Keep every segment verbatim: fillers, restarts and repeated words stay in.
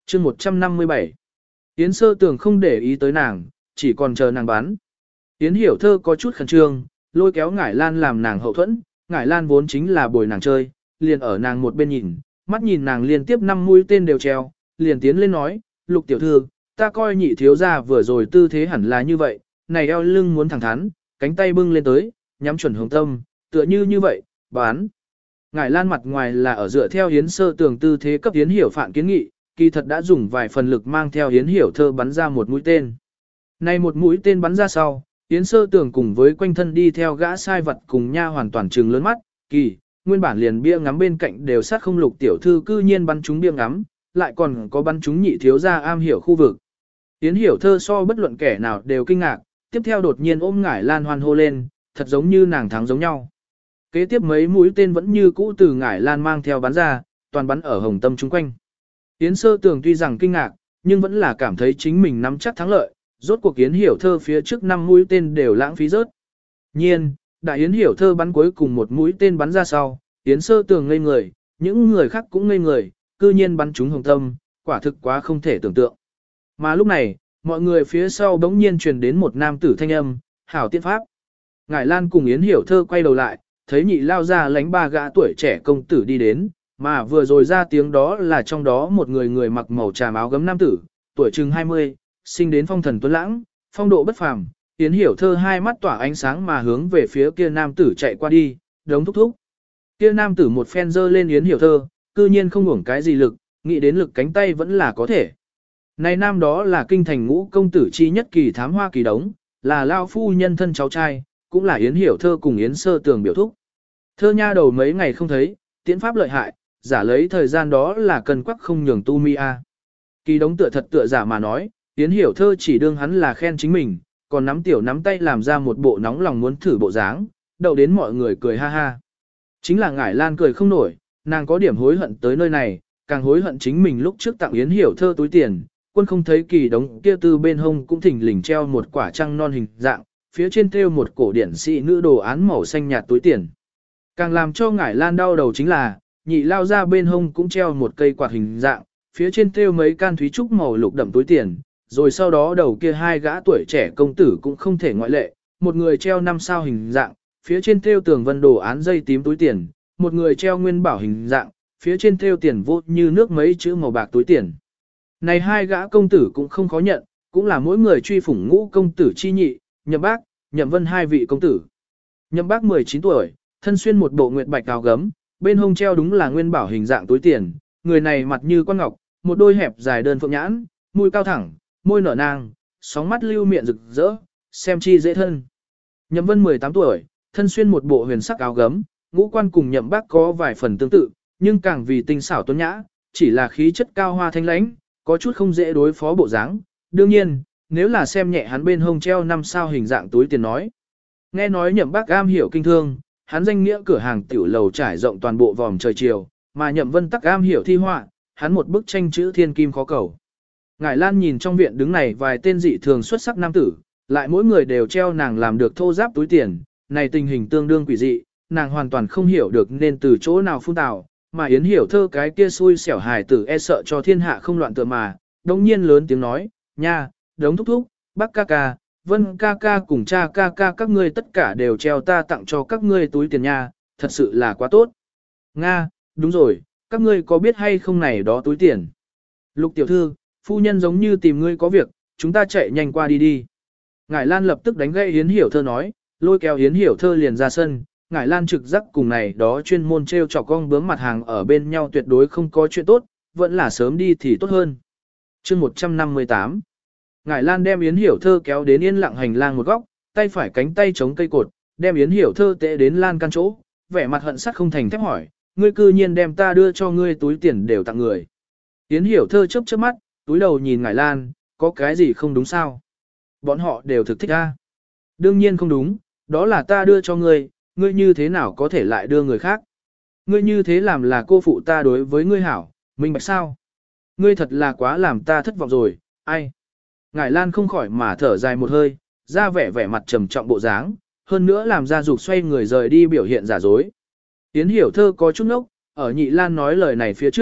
chương một trăm năm mươi bảy. Yến Sơ Tường không để ý tới nàng, chỉ còn chờ nàng bán. Yến Hiểu Thơ có chút khẩn trương, lôi kéo Ngải Lan làm nàng hậu thuẫn, Ngải Lan vốn chính là bồi nàng chơi, liền ở nàng một bên nhìn, mắt nhìn nàng liên tiếp năm mũi tên đều treo, liền tiến lên nói, Lục tiểu thư, ta coi nhị thiếu gia vừa rồi tư thế hẳn là như vậy, này eo lưng muốn thẳng thắn, cánh tay bưng lên tới, nhắm chuẩn hướng tâm, tựa như như vậy, bán. Ngải Lan mặt ngoài là ở dựa theo Yến Sơ Tường tư thế cấp Yến Hiểu Phạn kiến nghị, kỳ thật đã dùng vài phần lực mang theo Yến Hiểu Thơ bắn ra một mũi tên. Này một mũi tên bắn ra sau, Yến Sơ Tường cùng với quanh thân đi theo gã sai vật cùng nha hoàn toàn trừng lớn mắt, kỳ, nguyên bản liền bia ngắm bên cạnh đều sát không Lục tiểu thư cư nhiên bắn trúng bia ngắm, lại còn có bắn trúng nhị thiếu gia am hiểu khu vực. Yến Hiểu Thơ so bất luận kẻ nào đều kinh ngạc, tiếp theo đột nhiên ôm Ngải Lan hoan hô lên, thật giống như nàng thắng giống nhau. Kế tiếp mấy mũi tên vẫn như cũ từ Ngải Lan mang theo bắn ra, toàn bắn ở hồng tâm chung quanh. Yến Sơ Tường tuy rằng kinh ngạc, nhưng vẫn là cảm thấy chính mình nắm chắc thắng lợi, rốt cuộc Yến Hiểu Thơ phía trước năm mũi tên đều lãng phí rớt. Nhiên, đại Yến Hiểu Thơ bắn cuối cùng một mũi tên bắn ra sau, Yến Sơ Tường ngây người, những người khác cũng ngây người, cư nhiên bắn trúng hồng tâm, quả thực quá không thể tưởng tượng. Mà lúc này, mọi người phía sau bỗng nhiên truyền đến một nam tử thanh âm, hảo tiên pháp. Ngải Lan cùng Yến Hiểu Thơ quay đầu lại, thấy nhị lao ra lánh ba gã tuổi trẻ công tử đi đến, mà vừa rồi ra tiếng đó là trong đó một người người mặc màu tràm áo gấm nam tử, tuổi chừng hai mươi, sinh đến phong thần tuấn lãng, phong độ bất phàm. Yến Hiểu Thơ hai mắt tỏa ánh sáng mà hướng về phía kia nam tử chạy qua đi, đống thúc thúc. Kia nam tử một phen giơ lên Yến Hiểu Thơ, cư nhiên không uổng cái gì lực, nghĩ đến lực cánh tay vẫn là có thể. Này nam đó là kinh thành ngũ công tử chi nhất Kỳ Thám Hoa Kỳ Đống, là lao phu nhân thân cháu trai, cũng là Yến Hiểu Thơ cùng Yến Sơ Tường biểu thúc. Thơ nha đầu mấy ngày không thấy, tiễn pháp lợi hại, giả lấy thời gian đó là cần quắc không nhường tu mi a. Kỳ Đống tựa thật tựa giả mà nói, Yến Hiểu Thơ chỉ đương hắn là khen chính mình, còn nắm tiểu nắm tay làm ra một bộ nóng lòng muốn thử bộ dáng, đậu đến mọi người cười ha ha. Chính là Ngải Lan cười không nổi, nàng có điểm hối hận tới nơi này, càng hối hận chính mình lúc trước tặng Yến Hiểu Thơ túi tiền, quân không thấy Kỳ Đống kia từ bên hông cũng thỉnh lình treo một quả trăng non hình dạng, phía trên treo một cổ điển sĩ nữ đồ án màu xanh nhạt túi tiền. Càng làm cho Ngải Lan đau đầu chính là, nhị lao ra bên hông cũng treo một cây quạt hình dạng, phía trên treo mấy can thúy trúc màu lục đậm túi tiền, rồi sau đó đầu kia hai gã tuổi trẻ công tử cũng không thể ngoại lệ, một người treo năm sao hình dạng, phía trên treo tường vân đồ án dây tím túi tiền, một người treo nguyên bảo hình dạng, phía trên treo tiền vô như nước mấy chữ màu bạc túi tiền. Này hai gã công tử cũng không khó nhận, cũng là mỗi người truy phủng ngũ công tử chi nhị, Nhậm Bác, Nhậm Vân hai vị công tử. Nhậm Bác mười chín tuổi, thân xuyên một bộ nguyệt bạch áo gấm, bên hông treo đúng là nguyên bảo hình dạng túi tiền, người này mặt như quan ngọc, một đôi hẹp dài đơn phượng nhãn, mũi cao thẳng, môi nở nang, sóng mắt lưu miệng rực rỡ, xem chi dễ thân. Nhậm Vân mười tám tuổi, thân xuyên một bộ huyền sắc áo gấm, ngũ quan cùng Nhậm Bác có vài phần tương tự, nhưng càng vì tinh xảo tuấn nhã, chỉ là khí chất cao hoa thanh lãnh, có chút không dễ đối phó bộ dáng. Đương nhiên, nếu là xem nhẹ hắn bên hông treo năm sao hình dạng túi tiền nói. Nghe nói Nhậm Bác am hiểu kinh thương, hắn danh nghĩa cửa hàng tiểu lầu trải rộng toàn bộ vòm trời chiều, mà Nhậm Vân tắc am hiểu thi họa, hắn một bức tranh chữ thiên kim khó cầu. Ngải Lan nhìn trong viện đứng này vài tên dị thường xuất sắc nam tử, lại mỗi người đều treo nàng làm được thô giáp túi tiền, này tình hình tương đương quỷ dị, nàng hoàn toàn không hiểu được nên từ chỗ nào phun tào, mà Yến Hiểu Thơ cái kia xui xẻo hài tử e sợ cho thiên hạ không loạn tựa mà, đồng nhiên lớn tiếng nói, nha, Đống thúc thúc, bác ca ca, Vân ca ca cùng cha ca ca các ngươi tất cả đều treo ta tặng cho các ngươi túi tiền nha, thật sự là quá tốt. Nga, đúng rồi, các ngươi có biết hay không này đó túi tiền. Lục tiểu thư, phu nhân giống như tìm ngươi có việc, chúng ta chạy nhanh qua đi đi. Ngải Lan lập tức đánh gậy Yến Hiểu Thơ nói, lôi kéo Yến Hiểu Thơ liền ra sân. Ngải Lan trực giác cùng này đó chuyên môn treo chọc con bướm mặt hàng ở bên nhau tuyệt đối không có chuyện tốt, vẫn là sớm đi thì tốt hơn. chương một trăm năm mươi tám. Ngải Lan đem Yến Hiểu Thơ kéo đến yên lặng hành lang một góc, tay phải cánh tay chống cây cột, đem Yến Hiểu Thơ tệ đến lan can chỗ, vẻ mặt hận sắt không thành thép hỏi, ngươi cư nhiên đem ta đưa cho ngươi túi tiền đều tặng người. Yến Hiểu Thơ chớp chớp mắt, túi đầu nhìn Ngải Lan, có cái gì không đúng sao? Bọn họ đều thực thích a. Đương nhiên không đúng, đó là ta đưa cho ngươi, ngươi như thế nào có thể lại đưa người khác? Ngươi như thế làm là cô phụ ta đối với ngươi hảo, minh bạch sao? Ngươi thật là quá làm ta thất vọng rồi, ai? Ngải Lan không khỏi mà thở dài một hơi, ra vẻ vẻ mặt trầm trọng bộ dáng, hơn nữa làm ra dục xoay người rời đi biểu hiện giả dối. Yến Hiểu Thơ có chút ngốc, ở Nhị Lan nói lời này phía trước,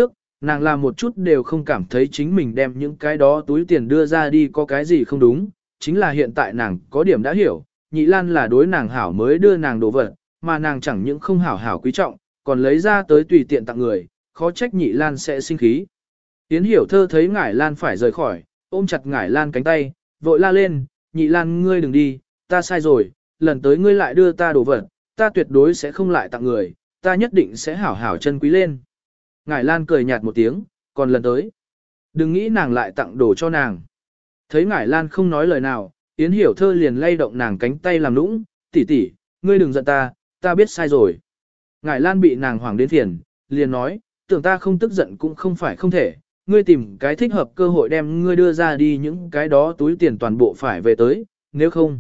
nàng làm một chút đều không cảm thấy chính mình đem những cái đó túi tiền đưa ra đi có cái gì không đúng, chính là hiện tại nàng có điểm đã hiểu, nhị lan là đối nàng hảo mới đưa nàng đồ vật, mà nàng chẳng những không hảo hảo quý trọng, còn lấy ra tới tùy tiện tặng người, khó trách nhị lan sẽ sinh khí. Yến Hiểu Thơ thấy Ngải Lan phải rời khỏi, ôm chặt Ngải Lan cánh tay, vội la lên, nhị lan ngươi đừng đi, ta sai rồi, lần tới ngươi lại đưa ta đồ vật, ta tuyệt đối sẽ không lại tặng người, ta nhất định sẽ hảo hảo chân quý lên. Ngải Lan cười nhạt một tiếng, còn lần tới, đừng nghĩ nàng lại tặng đồ cho nàng. Thấy Ngải Lan không nói lời nào, Yến Hiểu Thơ liền lay động nàng cánh tay làm nũng, tỷ tỷ, ngươi đừng giận ta, ta biết sai rồi. Ngải Lan bị nàng hoảng đến phiền, liền nói, tưởng ta không tức giận cũng không phải không thể, ngươi tìm cái thích hợp cơ hội đem ngươi đưa ra đi những cái đó túi tiền toàn bộ phải về tới, nếu không.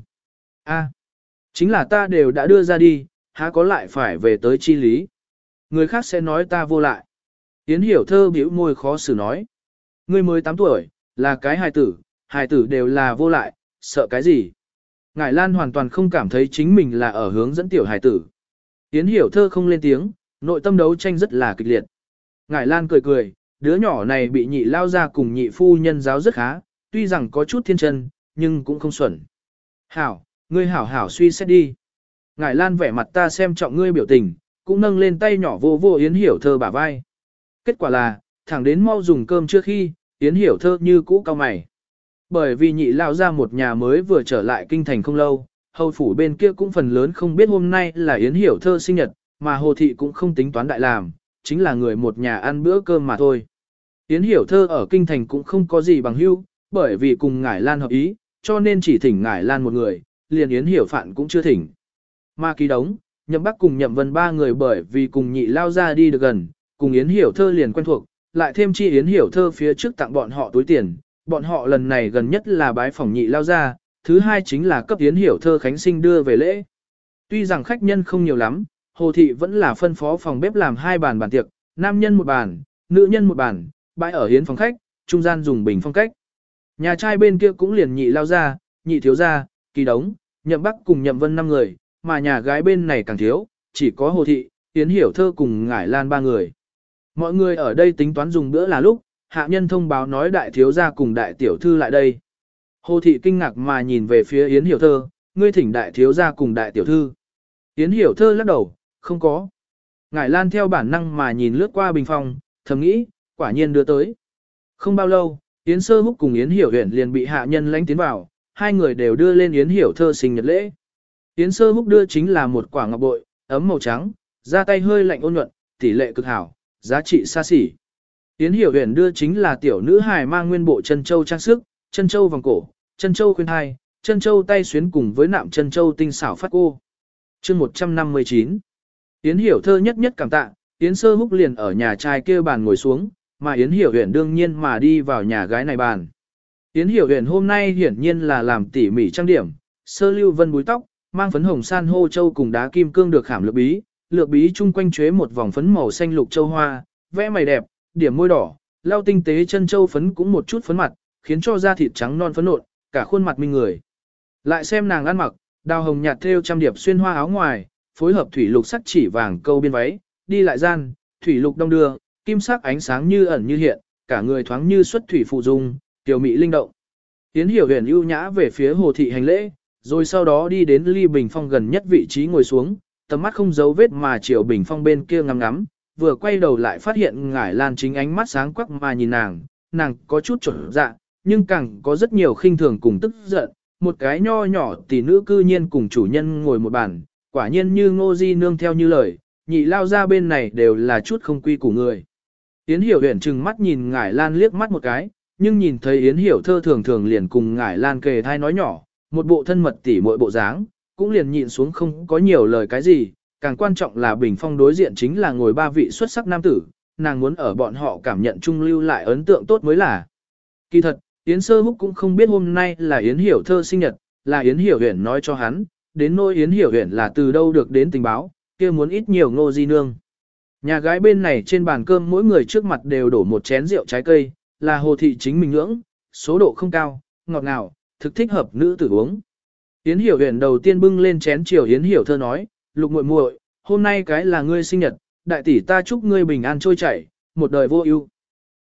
a chính là ta đều đã đưa ra đi, há có lại phải về tới chi lý. Người khác sẽ nói ta vô lại. Yến Hiểu Thơ bĩu môi khó xử nói. Ngươi mới tám tuổi, là cái hài tử, hài tử đều là vô lại, sợ cái gì. Ngải Lan hoàn toàn không cảm thấy chính mình là ở hướng dẫn tiểu hài tử. Yến Hiểu Thơ không lên tiếng, nội tâm đấu tranh rất là kịch liệt. Ngải Lan cười cười, đứa nhỏ này bị nhị lao ra cùng nhị phu nhân giáo rất khá, tuy rằng có chút thiên chân, nhưng cũng không xuẩn. Hảo, ngươi hảo hảo suy xét đi. Ngải Lan vẻ mặt ta xem trọng ngươi biểu tình, cũng nâng lên tay nhỏ vô vô Yến Hiểu Thơ bả vai. Kết quả là, thẳng đến mau dùng cơm trước khi, Yến Hiểu Thơ như cũ cao mày. Bởi vì nhị lao ra một nhà mới vừa trở lại kinh thành không lâu, hầu phủ bên kia cũng phần lớn không biết hôm nay là Yến Hiểu Thơ sinh nhật, mà Hồ Thị cũng không tính toán đại làm, chính là người một nhà ăn bữa cơm mà thôi. Yến Hiểu Thơ ở kinh thành cũng không có gì bằng hữu, bởi vì cùng Ngải Lan hợp ý, cho nên chỉ thỉnh Ngải Lan một người, liền Yến Hiểu Phạn cũng chưa thỉnh. Mà Ký Đống, Nhậm Bắc cùng Nhậm Vân ba người bởi vì cùng nhị lao ra đi được gần, cùng Yến Hiểu Thơ liền quen thuộc, lại thêm chi Yến Hiểu Thơ phía trước tặng bọn họ túi tiền, bọn họ lần này gần nhất là bái phỏng nhị lao ra, thứ hai chính là cấp Yến Hiểu Thơ khánh sinh đưa về lễ. Tuy rằng khách nhân không nhiều lắm, Hồ Thị vẫn là phân phó phòng bếp làm hai bàn bàn tiệc, nam nhân một bàn, nữ nhân một bàn, bãi ở hiến phòng khách, trung gian dùng bình phong cách. Nhà trai bên kia cũng liền nhị lao ra, nhị thiếu gia, Kỳ Đống, Nhậm Bắc cùng Nhậm Vân năm người, mà nhà gái bên này càng thiếu, chỉ có Hồ Thị, Yến Hiểu Thơ cùng Ngải Lan ba người. Mọi người ở đây tính toán dùng bữa là lúc, hạ nhân thông báo nói đại thiếu gia cùng đại tiểu thư lại đây. Hồ Thị kinh ngạc mà nhìn về phía Yến Hiểu Thơ, ngươi thỉnh đại thiếu gia cùng đại tiểu thư. Yến Hiểu Thơ lắc đầu, không có. Ngải Lan theo bản năng mà nhìn lướt qua bình phong, thầm nghĩ, quả nhiên đưa tới. Không bao lâu, Yến Sơ Húc cùng Yến Hiểu Huyền liền bị hạ nhân lãnh tiến vào, hai người đều đưa lên Yến Hiểu Thơ sinh nhật lễ. Yến Sơ Húc đưa chính là một quả ngọc bội, ấm màu trắng, da tay hơi lạnh ôn nhuận, tỷ lệ cực hảo, giá trị xa xỉ. Yến Hiểu Huyền đưa chính là tiểu nữ hài mang nguyên bộ chân châu trang sức, chân châu vòng cổ, chân châu khuyên hai, chân châu tay xuyến cùng với nạm chân châu tinh xảo phát cô. Chương một trăm năm mươi chín. Yến Hiểu Thơ nhất nhất cảm tạ, Yến Sơ Húc liền ở nhà trai kia bàn ngồi xuống, mà Yến Hiểu Huyền đương nhiên mà đi vào nhà gái này bàn. Yến Hiểu Huyền hôm nay hiển nhiên là làm tỉ mỉ trang điểm, sơ lưu vân búi tóc, mang phấn hồng san hô châu cùng đá kim cương được khảm lược bí, lược bí chung quanh chế một vòng phấn màu xanh lục châu hoa, vẽ mày đẹp, điểm môi đỏ, lau tinh tế chân châu phấn cũng một chút phấn mặt, khiến cho da thịt trắng non phấn nộn, cả khuôn mặt minh người. Lại xem nàng ăn mặc, đào hồng nhạt thêu trăm điệp xuyên hoa áo ngoài, phối hợp thủy lục sắc chỉ vàng câu biên váy, đi lại gian, thủy lục đông đưa, kim sắc ánh sáng như ẩn như hiện, cả người thoáng như xuất thủy phụ dung, tiểu mỹ linh động. Yến Hiểu Huyền ưu nhã về phía Hồ Thị hành lễ, rồi sau đó đi đến ly bình phong gần nhất vị trí ngồi xuống, tầm mắt không giấu vết mà chiều bình phong bên kia ngắm ngắm, vừa quay đầu lại phát hiện Ngải Lan chính ánh mắt sáng quắc mà nhìn nàng, nàng có chút trở dạ, nhưng càng có rất nhiều khinh thường cùng tức giận, một cái nho nhỏ tỷ nữ cư nhiên cùng chủ nhân ngồi một bàn, quả nhiên như Ngô Di nương theo như lời, nhị lao ra bên này đều là chút không quy củ người. Yến Hiểu Huyền trừng mắt nhìn Ngải Lan liếc mắt một cái, nhưng nhìn thấy Yến Hiểu Thơ thường thường liền cùng Ngải Lan kề thai nói nhỏ, một bộ thân mật tỉ muội bộ dáng, cũng liền nhịn xuống không có nhiều lời cái gì, càng quan trọng là bình phong đối diện chính là ngồi ba vị xuất sắc nam tử, nàng muốn ở bọn họ cảm nhận chung lưu lại ấn tượng tốt mới là. Kỳ thật, Yến Sơ Húc cũng không biết hôm nay là Yến Hiểu Thơ sinh nhật, là Yến Hiểu Huyền nói cho hắn, đến nỗi Yến Hiểu Huyền là từ đâu được đến tình báo, kia muốn ít nhiều Ngô Di nương. Nhà gái bên này trên bàn cơm mỗi người trước mặt đều đổ một chén rượu trái cây, là Hồ Thị chính mình ngưỡng, số độ không cao, ngọt ngào, thực thích hợp nữ tử uống. Yến Hiểu Huyền đầu tiên bưng lên chén chiều Yến Hiểu Thơ nói, Lục muội muội, hôm nay cái là ngươi sinh nhật, đại tỷ ta chúc ngươi bình an trôi chảy, một đời vô ưu.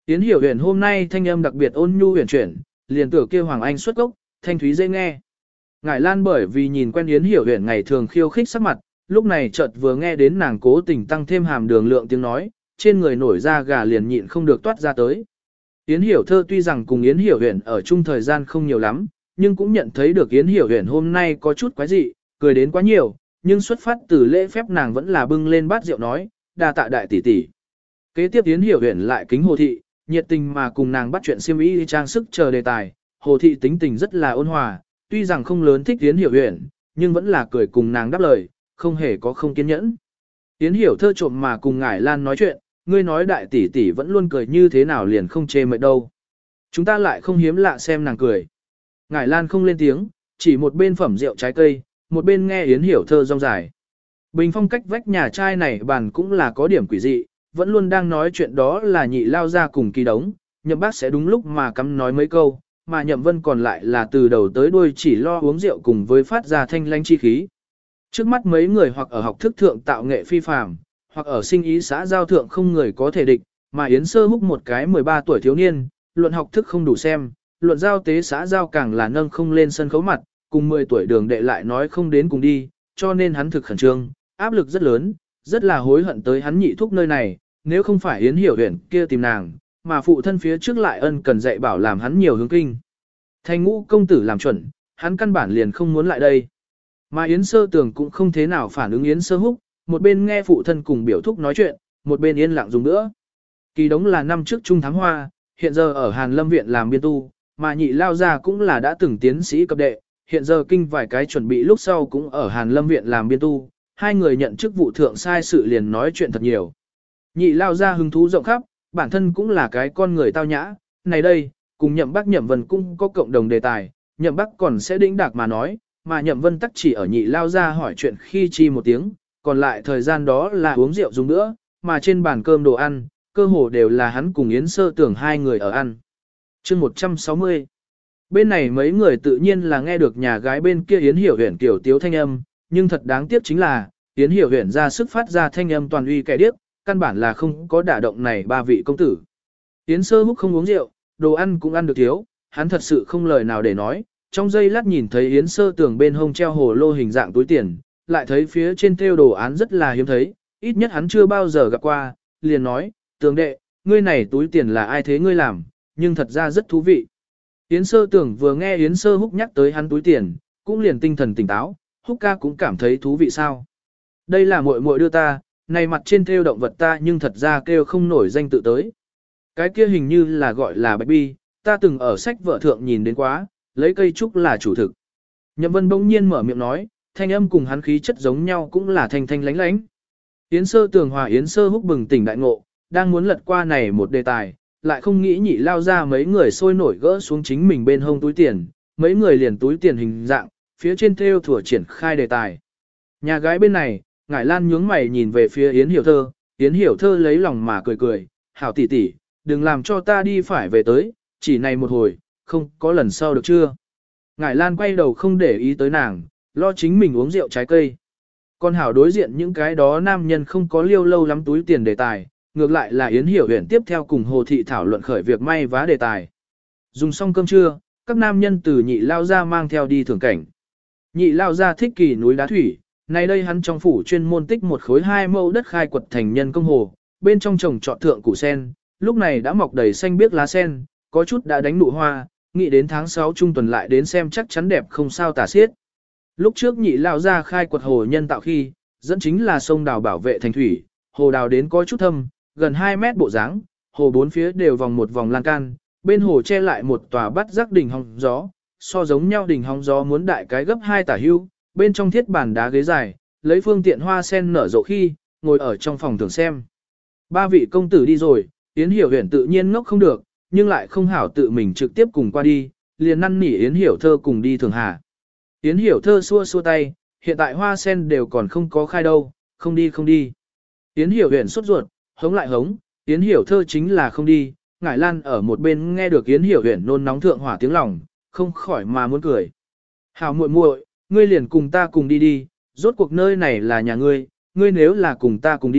Yến Hiểu Huyền hôm nay thanh âm đặc biệt ôn nhu huyền chuyển, liền tưởng kêu Hoàng Anh xuất gốc, thanh thúy dễ nghe. Ngải Lan bởi vì nhìn quen Yến Hiểu Huyền ngày thường khiêu khích sắc mặt, lúc này chợt vừa nghe đến nàng cố tình tăng thêm hàm đường lượng tiếng nói, trên người nổi ra gà liền nhịn không được toát ra tới. Yến Hiểu Thơ tuy rằng cùng Yến Hiểu Huyền ở chung thời gian không nhiều lắm, nhưng cũng nhận thấy được Yến Hiểu Huyền hôm nay có chút quái dị, cười đến quá nhiều, nhưng xuất phát từ lễ phép nàng vẫn là bưng lên bát rượu nói, đa tạ đại tỷ tỷ. Kế tiếp Yến Hiểu Huyền lại kính Hồ Thị, nhiệt tình mà cùng nàng bắt chuyện xiêm y trang sức chờ đề tài. Hồ Thị tính tình rất là ôn hòa, tuy rằng không lớn thích Yến Hiểu Huyền, nhưng vẫn là cười cùng nàng đáp lời, không hề có không kiên nhẫn. Yến Hiểu Thơ trộm mà cùng Ngải Lan nói chuyện, ngươi nói đại tỷ tỷ vẫn luôn cười như thế nào liền không chê mệt đâu. Chúng ta lại không hiếm lạ xem nàng cười. Ngải Lan không lên tiếng, chỉ một bên phẩm rượu trái cây, một bên nghe Yến Hiểu Thơ rong dài. Bình phong cách vách nhà trai này bàn cũng là có điểm quỷ dị, vẫn luôn đang nói chuyện đó là Nhị lao ra cùng Kỳ Đống, Nhậm Bác sẽ đúng lúc mà cắm nói mấy câu, mà Nhậm Vân còn lại là từ đầu tới đuôi chỉ lo uống rượu cùng với phát ra thanh lanh chi khí. Trước mắt mấy người hoặc ở học thức thượng tạo nghệ phi phàm, hoặc ở sinh ý xã giao thượng không người có thể địch, mà Yến Sơ Húc một cái mười ba tuổi thiếu niên, luận học thức không đủ xem, luận giao tế xã giao càng là nâng không lên sân khấu mặt, cùng mười tuổi đường đệ lại nói không đến cùng đi, cho nên hắn thực khẩn trương, áp lực rất lớn, rất là hối hận tới hắn nhị thúc nơi này, nếu không phải Yến Hiểu Huyền kia tìm nàng, mà phụ thân phía trước lại ân cần dạy bảo làm hắn nhiều hướng kinh. Thành Ngũ công tử làm chuẩn, hắn căn bản liền không muốn lại đây. Mà Yến Sơ Tường cũng không thế nào phản ứng Yến Sơ Húc, một bên nghe phụ thân cùng biểu thúc nói chuyện, một bên yên lặng dùng nữa. Kỳ Đống là năm trước trung thám hoa, hiện giờ ở Hàn Lâm Viện làm biên tu, mà Nhị lao ra cũng là đã từng tiến sĩ cấp đệ, hiện giờ kinh vài cái chuẩn bị lúc sau cũng ở Hàn Lâm Viện làm biên tu, hai người nhận chức vụ thượng sai sự liền nói chuyện thật nhiều. Nhị lao ra hứng thú rộng khắp, bản thân cũng là cái con người tao nhã, này đây, cùng Nhậm Bắc Nhậm Vân cũng có cộng đồng đề tài, Nhậm Bắc còn sẽ đĩnh đạc mà nói, mà Nhậm Vân tắc chỉ ở Nhị lao ra hỏi chuyện khi chi một tiếng, còn lại thời gian đó là uống rượu dùng nữa, mà trên bàn cơm đồ ăn, cơ hồ đều là hắn cùng Yến Sơ Tưởng hai người ở ăn. Chương một trăm sáu mươi. Bên này mấy người tự nhiên là nghe được nhà gái bên kia Yến Hiểu Huyền kiểu tiếu thanh âm, nhưng thật đáng tiếc chính là, Yến Hiểu Huyền ra sức phát ra thanh âm toàn uy kẻ điếc, căn bản là không có đả động này ba vị công tử. Yến Sơ Húc không uống rượu, đồ ăn cũng ăn được thiếu, hắn thật sự không lời nào để nói, trong giây lát nhìn thấy Yến Sơ Tưởng bên hông treo hồ lô hình dạng túi tiền, lại thấy phía trên thêu đồ án rất là hiếm thấy, ít nhất hắn chưa bao giờ gặp qua, liền nói, Tường đệ, ngươi này túi tiền là ai thế ngươi làm, nhưng thật ra rất thú vị. Yến Sơ Tưởng vừa nghe Yến Sơ Húc nhắc tới hắn túi tiền, cũng liền tinh thần tỉnh táo, Húc ca cũng cảm thấy thú vị sao. Đây là muội muội đưa ta, này mặt trên thêu động vật ta nhưng thật ra kêu không nổi danh tự tới. Cái kia hình như là gọi là bạch bi, ta từng ở sách vợ thượng nhìn đến quá, lấy cây trúc là chủ thực. Nhậm Vân bỗng nhiên mở miệng nói, thanh âm cùng hắn khí chất giống nhau cũng là thanh thanh lánh lánh. Yến Sơ Tường hòa Yến Sơ Húc bừng tỉnh đại ngộ, đang muốn lật qua này một đề tài, lại không nghĩ nhị lao ra mấy người sôi nổi gỡ xuống chính mình bên hông túi tiền, mấy người liền túi tiền hình dạng, phía trên thêu thủa triển khai đề tài. Nhà gái bên này, Ngải Lan nhướng mày nhìn về phía Yến Hiểu Thơ, Yến Hiểu Thơ lấy lòng mà cười cười, hảo tỷ tỷ, đừng làm cho ta đi phải về tới, chỉ này một hồi, không có lần sau được chưa. Ngải Lan quay đầu không để ý tới nàng, lo chính mình uống rượu trái cây. Còn hảo đối diện những cái đó nam nhân không có liêu lâu lắm túi tiền đề tài, ngược lại là Yến Hiểu Huyền tiếp theo cùng Hồ Thị thảo luận khởi việc may vá đề tài. Dùng xong cơm trưa, các nam nhân từ nhị lao ra mang theo đi thưởng cảnh. Nhị lao ra thích kỳ núi đá thủy, nay đây hắn trong phủ chuyên môn tích một khối hai mẫu đất khai quật thành nhân công hồ, bên trong trồng trọt thượng củ sen, lúc này đã mọc đầy xanh biếc lá sen, có chút đã đánh nụ hoa, nghĩ đến tháng sáu trung tuần lại đến xem chắc chắn đẹp không sao tả xiết. Lúc trước nhị lao ra khai quật hồ nhân tạo khi, dẫn chính là sông đào bảo vệ thành thủy, hồ đào đến có chút thâm, gần hai mét bộ dáng, hồ bốn phía đều vòng một vòng lan can, bên hồ che lại một tòa bắt rắc đỉnh hóng gió, so giống nhau đỉnh hóng gió muốn đại cái gấp hai tả hưu, bên trong thiết bàn đá ghế dài, lấy phương tiện hoa sen nở rộ khi, ngồi ở trong phòng thường xem. Ba vị công tử đi rồi, Yến Hiểu Huyền tự nhiên ngốc không được, nhưng lại không hảo tự mình trực tiếp cùng qua đi, liền năn nỉ Yến Hiểu Thơ cùng đi thường hà. Yến Hiểu Thơ xua xua tay, hiện tại hoa sen đều còn không có khai đâu, không đi không đi. Yến Hiểu Huyền sốt ruột, hống lại hống, Yến Hiểu Thơ chính là không đi, Ngải Lan ở một bên nghe được Yến Hiểu Huyền nôn nóng thượng hỏa tiếng lòng, không khỏi mà muốn cười. Hảo muội muội, ngươi liền cùng ta cùng đi đi, rốt cuộc nơi này là nhà ngươi, ngươi nếu là cùng ta cùng đi,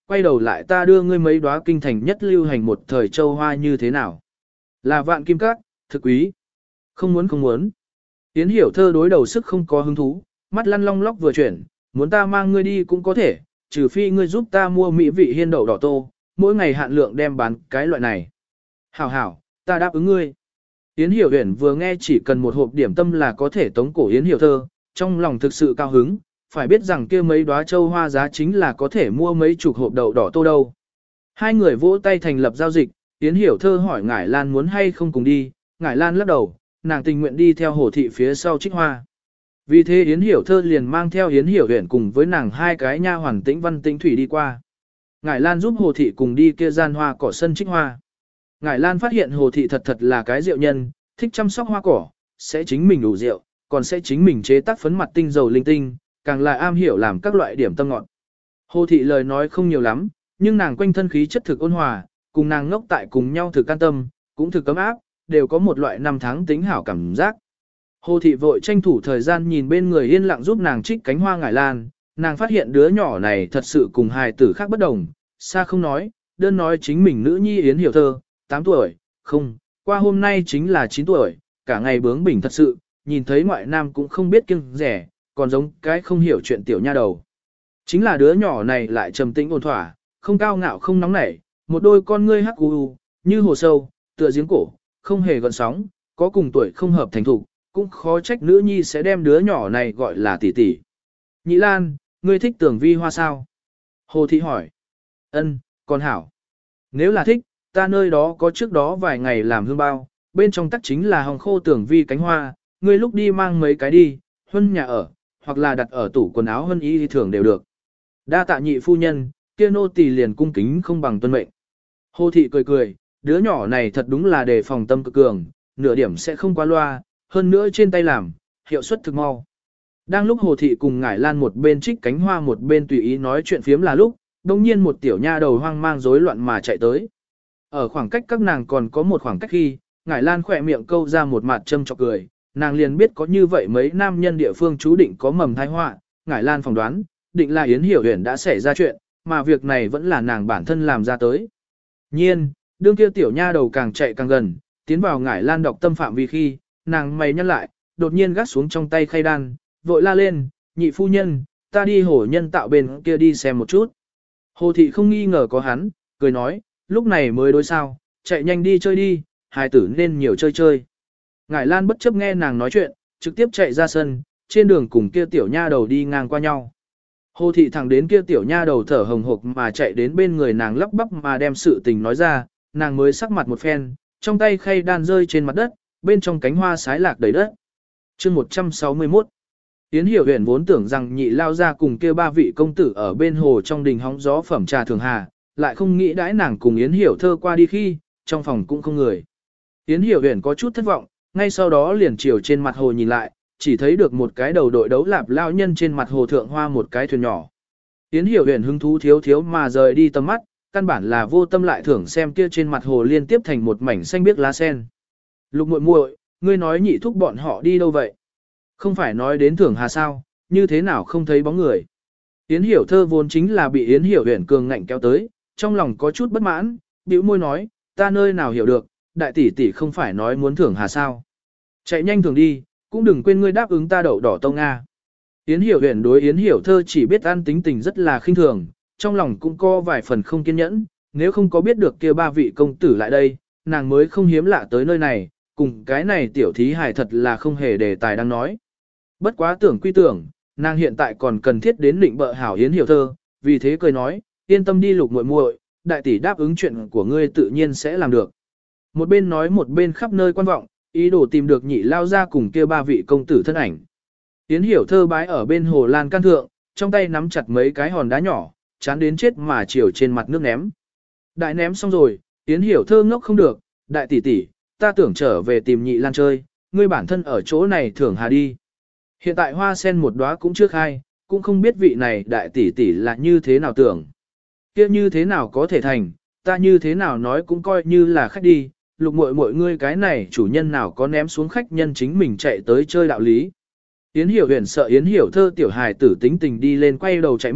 quay đầu lại ta đưa ngươi mấy đóa kinh thành nhất lưu hành một thời châu hoa như thế nào. Là vạn kim cát, thực quý. Không muốn không muốn. Yến Hiểu Thơ đối đầu sức không có hứng thú, mắt lăn long lóc vừa chuyển, muốn ta mang ngươi đi cũng có thể, trừ phi ngươi giúp ta mua mỹ vị hiên đậu đỏ tô, mỗi ngày hạn lượng đem bán cái loại này. Hảo hảo, ta đáp ứng ngươi. Yến Hiểu Uyển vừa nghe chỉ cần một hộp điểm tâm là có thể tống cổ Yến Hiểu Thơ, trong lòng thực sự cao hứng, phải biết rằng kia mấy đóa châu hoa giá chính là có thể mua mấy chục hộp đậu đỏ tô đâu. Hai người vỗ tay thành lập giao dịch, Yến Hiểu Thơ hỏi Ngải Lan muốn hay không cùng đi, Ngải Lan lắc đầu, nàng tình nguyện đi theo Hồ Thị phía sau trích hoa. Vì thế Yến Hiểu Thơ liền mang theo Yến Hiểu Uyển cùng với nàng hai cái nha hoàn Tĩnh Văn Tĩnh Thủy đi qua. Ngải Lan giúp Hồ Thị cùng đi kia gian hoa cỏ sân trích hoa. Ngải Lan phát hiện Hồ Thị thật thật là cái rượu nhân, thích chăm sóc hoa cỏ, sẽ chính mình đủ rượu, còn sẽ chính mình chế tác phấn mặt tinh dầu linh tinh, càng là am hiểu làm các loại điểm tâm ngọt. Hồ Thị lời nói không nhiều lắm, nhưng nàng quanh thân khí chất thực ôn hòa, cùng nàng ngốc tại cùng nhau thực can tâm, cũng thực cấm áp, đều có một loại năm tháng tính hảo cảm giác. Hồ Thị vội tranh thủ thời gian nhìn bên người yên lặng giúp nàng trích cánh hoa Ngải Lan, nàng phát hiện đứa nhỏ này thật sự cùng hài tử khác bất đồng, xa không nói, đơn nói chính mình nữ nhi Yến Hiểu Thơ, tám tuổi, không, qua hôm nay chính là chín tuổi, cả ngày bướng bỉnh thật sự, nhìn thấy ngoại nam cũng không biết kiêng rẻ, còn giống cái không hiểu chuyện tiểu nha đầu. Chính là đứa nhỏ này lại trầm tĩnh ổn thỏa, không cao ngạo không nóng nảy, một đôi con ngươi hắc u u, như hồ sâu, tựa giếng cổ, không hề gợn sóng, có cùng tuổi không hợp thành thủ, cũng khó trách nữ nhi sẽ đem đứa nhỏ này gọi là tỷ tỷ. Nhị Lan, ngươi thích Tưởng Vi Hoa sao? Hồ Thị hỏi. Ân, con hảo. Nếu là thích, ta nơi đó có trước đó vài ngày làm hương bao, bên trong tắc chính là hồng khô Tưởng Vi cánh hoa, ngươi lúc đi mang mấy cái đi, huân nhà ở, hoặc là đặt ở tủ quần áo huân y thì thường đều được. Đa tạ nhị phu nhân, kia nô tỳ liền cung kính không bằng tuân mệnh. Hồ Thị cười cười, đứa nhỏ này thật đúng là đề phòng tâm cực cường, nửa điểm sẽ không qua loa, hơn nữa trên tay làm, hiệu suất thực mau. Đang lúc Hồ Thị cùng Ngải Lan một bên trích cánh hoa một bên tùy ý nói chuyện phiếm là lúc, đồng nhiên một tiểu nha đầu hoang mang rối loạn mà chạy tới. Ở khoảng cách các nàng còn có một khoảng cách khi, Ngải Lan khỏe miệng câu ra một mặt châm chọc cười, nàng liền biết có như vậy mấy nam nhân địa phương chú định có mầm thai họa. Ngải Lan phỏng đoán, định là Yến Hiểu Uyển đã xảy ra chuyện, mà việc này vẫn là nàng bản thân làm ra tới. Nhiên, đương kia tiểu nha đầu càng chạy càng gần, tiến vào Ngải Lan độc tâm phạm vi khi, nàng mày nhăn lại, đột nhiên gắt xuống trong tay khay đan, vội la lên, nhị phu nhân, ta đi hổ nhân tạo bên kia đi xem một chút. Hồ Thị không nghi ngờ có hắn, cười nói, lúc này mới đối sao, chạy nhanh đi chơi đi, hài tử nên nhiều chơi chơi. Ngải Lan bất chấp nghe nàng nói chuyện, trực tiếp chạy ra sân, trên đường cùng kia tiểu nha đầu đi ngang qua nhau. Hồ Thị thẳng đến kia tiểu nha đầu thở hồng hộc mà chạy đến bên người nàng lắp bắp mà đem sự tình nói ra, nàng mới sắc mặt một phen, trong tay khay đan rơi trên mặt đất, bên trong cánh hoa sái lạc đầy đất. Chương một trăm sáu mươi mốt. Yến Hiểu Uyển vốn tưởng rằng nhị lao ra cùng kia ba vị công tử ở bên hồ trong đình hóng gió phẩm trà thường hà, lại không nghĩ đãi nàng cùng Yến Hiểu Thơ qua đi khi, trong phòng cũng không người. Yến Hiểu Uyển có chút thất vọng, ngay sau đó liền chiều trên mặt hồ nhìn lại, chỉ thấy được một cái đầu đội đấu lạp lao nhân trên mặt hồ thượng hoa một cái thuyền nhỏ. Yến Hiểu Uyển hứng thú thiếu thiếu mà rời đi tầm mắt, căn bản là vô tâm lại thưởng xem kia trên mặt hồ liên tiếp thành một mảnh xanh biếc lá sen. Lục muội muội, ngươi nói nhị thúc bọn họ đi đâu vậy? Không phải nói đến thưởng hà sao, như thế nào không thấy bóng người? Yến Hiểu Thơ vốn chính là bị Yến Hiểu Uyển cường ngạnh kéo tới, trong lòng có chút bất mãn, bĩu môi nói, ta nơi nào hiểu được, đại tỷ tỷ không phải nói muốn thưởng hà sao? Chạy nhanh thưởng đi, cũng đừng quên ngươi đáp ứng ta đậu đỏ tông Nga. Yến Hiểu Uyển đối Yến Hiểu Thơ chỉ biết ăn tính tình rất là khinh thường, trong lòng cũng có vài phần không kiên nhẫn, nếu không có biết được kia ba vị công tử lại đây, nàng mới không hiếm lạ tới nơi này, cùng cái này tiểu thí hài thật là không hề đề tài đang nói. Bất quá tưởng quy tưởng, nàng hiện tại còn cần thiết đến định bợ hảo Yến Hiểu Thơ, vì thế cười nói, yên tâm đi Lục muội muội, đại tỷ đáp ứng chuyện của ngươi tự nhiên sẽ làm được. Một bên nói một bên khắp nơi quan vọng, ý đồ tìm được nhị lao ra cùng kia ba vị công tử thân ảnh. Yến Hiểu Thơ bái ở bên hồ lan can thượng, trong tay nắm chặt mấy cái hòn đá nhỏ, chán đến chết mà chiều trên mặt nước ném. Đại ném xong rồi, Yến Hiểu Thơ ngốc không được, đại tỷ tỷ, ta tưởng trở về tìm nhị lan chơi, ngươi bản thân ở chỗ này thưởng hà đi. Hiện tại hoa sen một đóa cũng chưa khai, cũng không biết vị này đại tỷ tỷ là như thế nào tưởng. Kia như thế nào có thể thành, ta như thế nào nói cũng coi như là khách đi, Lục muội muội ngươi cái này chủ nhân nào có ném xuống khách nhân chính mình chạy tới chơi đạo lý. Yến Hiểu Uyển sợ Yến Hiểu Thơ tiểu hài tử tính tình đi lên quay đầu chạy mất,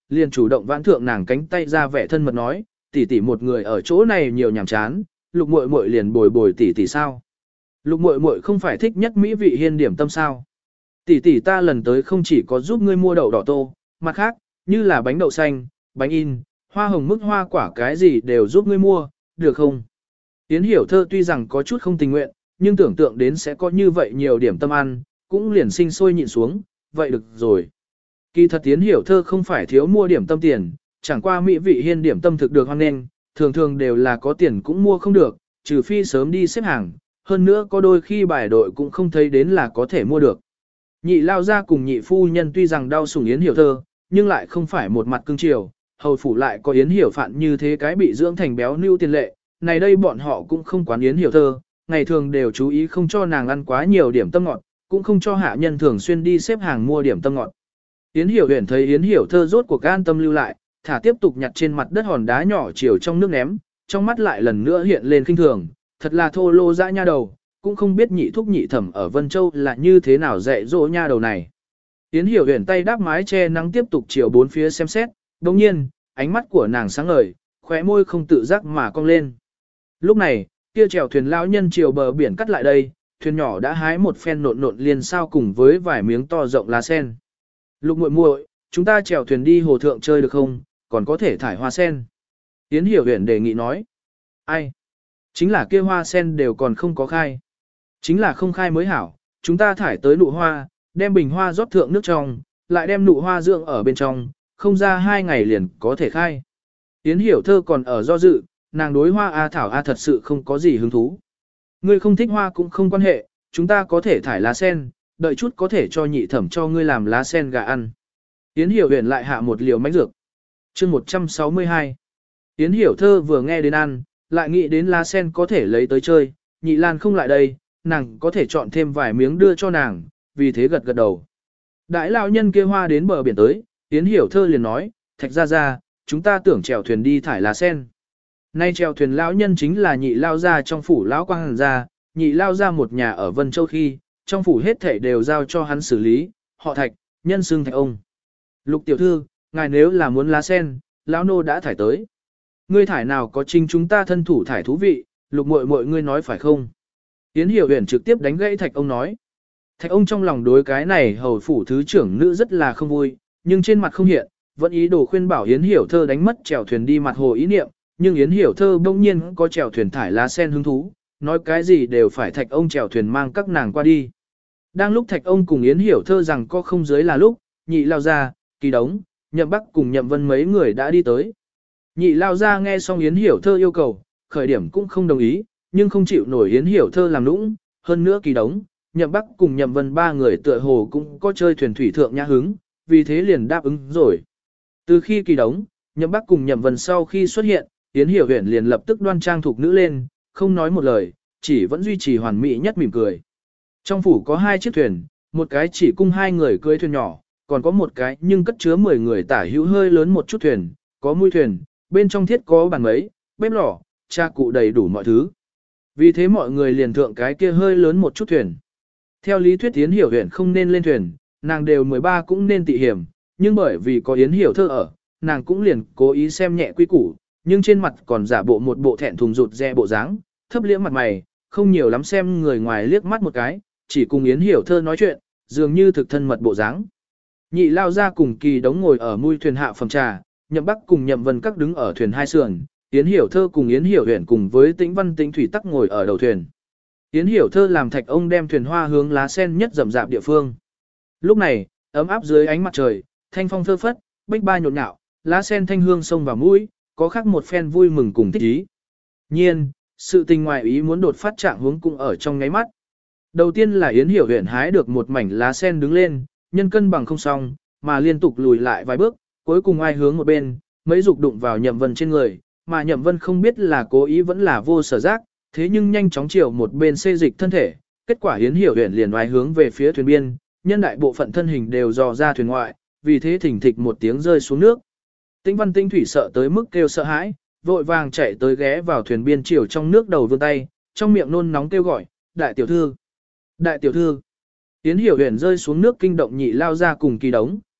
liền chủ động vãn thượng nàng cánh tay ra vẻ thân mật nói, tỷ tỷ một người ở chỗ này nhiều nhàm chán, lục muội muội liền bồi bồi tỷ tỷ sao. Lục muội muội không phải thích nhất mỹ vị hiên điểm tâm sao. Tỷ tỷ ta lần tới không chỉ có giúp ngươi mua đậu đỏ tô, mặt khác, như là bánh đậu xanh, bánh in, hoa hồng mức hoa quả cái gì đều giúp ngươi mua, được không? Yến Hiểu Thơ tuy rằng có chút không tình nguyện, nhưng tưởng tượng đến sẽ có như vậy nhiều điểm tâm ăn, cũng liền sinh sôi nhịn xuống, vậy được rồi. Kỳ thật Yến Hiểu Thơ không phải thiếu mua điểm tâm tiền, chẳng qua mỹ vị hiên điểm tâm thực được hoan nghênh, thường thường đều là có tiền cũng mua không được, trừ phi sớm đi xếp hàng, hơn nữa có đôi khi bài đội cũng không thấy đến là có thể mua được. Nhị lao ra cùng nhị phu nhân tuy rằng đau sủng Yến Hiểu Thơ, nhưng lại không phải một mặt cưng chiều, hầu phủ lại có Yến Hiểu Phạn như thế cái bị dưỡng thành béo nưu tiền lệ, này đây bọn họ cũng không quán Yến Hiểu Thơ, ngày thường đều chú ý không cho nàng ăn quá nhiều điểm tâm ngọt, cũng không cho hạ nhân thường xuyên đi xếp hàng mua điểm tâm ngọt. Yến Hiểu Huyền thấy Yến Hiểu Thơ rốt cuộc an tâm lưu lại, thả tiếp tục nhặt trên mặt đất hòn đá nhỏ chiều trong nước ném, trong mắt lại lần nữa hiện lên khinh thường, thật là thô lô dã nha đầu, cũng không biết nhị thúc nhị thẩm ở Vân Châu là như thế nào dạy dỗ nha đầu này. Yến Hiểu Huyền tay đáp mái che nắng tiếp tục chiều bốn phía xem xét, đồng nhiên, ánh mắt của nàng sáng ngời, khóe môi không tự giác mà cong lên. Lúc này, kia chèo thuyền lão nhân chiều bờ biển cắt lại đây, thuyền nhỏ đã hái một phen nộn nộn liền sao cùng với vài miếng to rộng lá sen. Lục muội muội, chúng ta chèo thuyền đi hồ thượng chơi được không, còn có thể thải hoa sen. Yến Hiểu Huyền đề nghị nói. Ai? Chính là kia hoa sen đều còn không có khai. Chính là không khai mới hảo, chúng ta thải tới nụ hoa, đem bình hoa rót thượng nước trong, lại đem nụ hoa dưỡng ở bên trong, không ra hai ngày liền có thể khai. Yến Hiểu Thơ còn ở do dự, nàng đối hoa A Thảo A thật sự không có gì hứng thú. Ngươi không thích hoa cũng không quan hệ, chúng ta có thể thải lá sen, đợi chút có thể cho nhị thẩm cho ngươi làm lá sen gà ăn. Yến Hiểu Huyền lại hạ một liều mánh dược. Chương một trăm sáu mươi hai. Yến Hiểu Thơ vừa nghe đến ăn, lại nghĩ đến lá sen có thể lấy tới chơi, nhị lan không lại đây, nàng có thể chọn thêm vài miếng đưa cho nàng, vì thế gật gật đầu. Đại lão nhân kia hoa đến bờ biển tới, Yến Hiểu Thơ liền nói, Thạch ra ra, chúng ta tưởng chèo thuyền đi thải lá sen. Nay chèo thuyền lão nhân chính là nhị lao ra trong phủ lão quang hàn gia, nhị lao ra một nhà ở Vân Châu khi, trong phủ hết thảy đều giao cho hắn xử lý, họ Thạch, nhân xưng Thạch ông. Lục tiểu thư, ngài nếu là muốn lá sen, lão nô đã thải tới. Ngươi thải nào có chính chúng ta thân thủ thải thú vị, lục muội muội ngươi nói phải không? Yến Hiểu Huyền trực tiếp đánh gãy Thạch ông nói. Thạch ông trong lòng đối cái này hầu phủ thứ trưởng nữ rất là không vui, nhưng trên mặt không hiện, vẫn ý đồ khuyên bảo Yến Hiểu Thơ đánh mất chèo thuyền đi mặt hồ ý niệm, nhưng Yến Hiểu Thơ bỗng nhiên có chèo thuyền thải lá sen hứng thú, nói cái gì đều phải Thạch ông chèo thuyền mang các nàng qua đi. Đang lúc Thạch ông cùng Yến Hiểu Thơ rằng có không dưới là lúc, nhị lao ra, Kỳ Đống, Nhậm Bắc cùng Nhậm Vân mấy người đã đi tới. Nhị lao ra nghe xong Yến Hiểu Thơ yêu cầu, khởi điểm cũng không đồng ý, nhưng không chịu nổi Yến Hiểu Thơ làm nũng, hơn nữa Kỳ Đống, Nhậm Bắc cùng Nhậm Vân ba người tựa hồ cũng có chơi thuyền thủy thượng nhã hứng, vì thế liền đáp ứng rồi. Từ khi Kỳ Đống, Nhậm Bắc cùng Nhậm Vân sau khi xuất hiện, Yến Hiểu Huyền liền lập tức đoan trang thục nữ lên, không nói một lời, chỉ vẫn duy trì hoàn mỹ nhất mỉm cười. Trong phủ có hai chiếc thuyền, một cái chỉ cung hai người cưới thuyền nhỏ, còn có một cái nhưng cất chứa mười người tả hữu hơi lớn một chút thuyền, có mui thuyền, bên trong thiết có bàn mấy, bếp lò, cha cụ đầy đủ mọi thứ. Vì thế mọi người liền thượng cái kia hơi lớn một chút thuyền. Theo lý thuyết Yến Hiểu Huyền không nên lên thuyền, nàng đều mười ba cũng nên tị hiểm, nhưng bởi vì có Yến Hiểu Thơ ở, nàng cũng liền cố ý xem nhẹ quy củ, nhưng trên mặt còn giả bộ một bộ thẹn thùng rụt rè bộ dáng, thấp liễm mặt mày, không nhiều lắm xem người ngoài liếc mắt một cái, chỉ cùng Yến Hiểu Thơ nói chuyện, dường như thực thân mật bộ dáng. Nhị lao ra cùng Kỳ Đống ngồi ở mui thuyền hạ phòng trà, Nhậm Bắc cùng Nhậm Vân các đứng ở thuyền hai sườn, Yến Hiểu Thơ cùng Yến Hiểu Huyền cùng với Tĩnh Văn Tĩnh Thủy tắc ngồi ở đầu thuyền. Yến Hiểu Thơ làm Thạch ông đem thuyền hoa hướng lá sen nhất rậm rạp địa phương. Lúc này, ấm áp dưới ánh mặt trời, thanh phong thơ phất, bích ba nhộn nhạo, lá sen thanh hương sông vào mũi, có khác một phen vui mừng cùng thích ý. Nhiên, sự tình ngoài ý muốn đột phát trạng hướng cũng ở trong ngáy mắt. Đầu tiên là Yến Hiểu Huyền hái được một mảnh lá sen đứng lên, nhân cân bằng không xong, mà liên tục lùi lại vài bước, cuối cùng ai hướng một bên, mấy dục đụng vào Nhậm Vân trên người, mà Nhậm Vân không biết là cố ý vẫn là vô sở giác, thế nhưng nhanh chóng chiều một bên xê dịch thân thể, kết quả Yến Hiểu Huyền liền oai hướng về phía thuyền biên, nhân đại bộ phận thân hình đều dò ra thuyền ngoại, vì thế thình thịch một tiếng rơi xuống nước. Tĩnh Văn Tĩnh Thủy sợ tới mức kêu sợ hãi, vội vàng chạy tới ghé vào thuyền biên chiều trong nước đầu vươn tay, trong miệng nôn nóng kêu gọi, đại tiểu thư, đại tiểu thư. Yến Hiểu Huyền rơi xuống nước kinh động nhị lao ra cùng Kỳ Đống,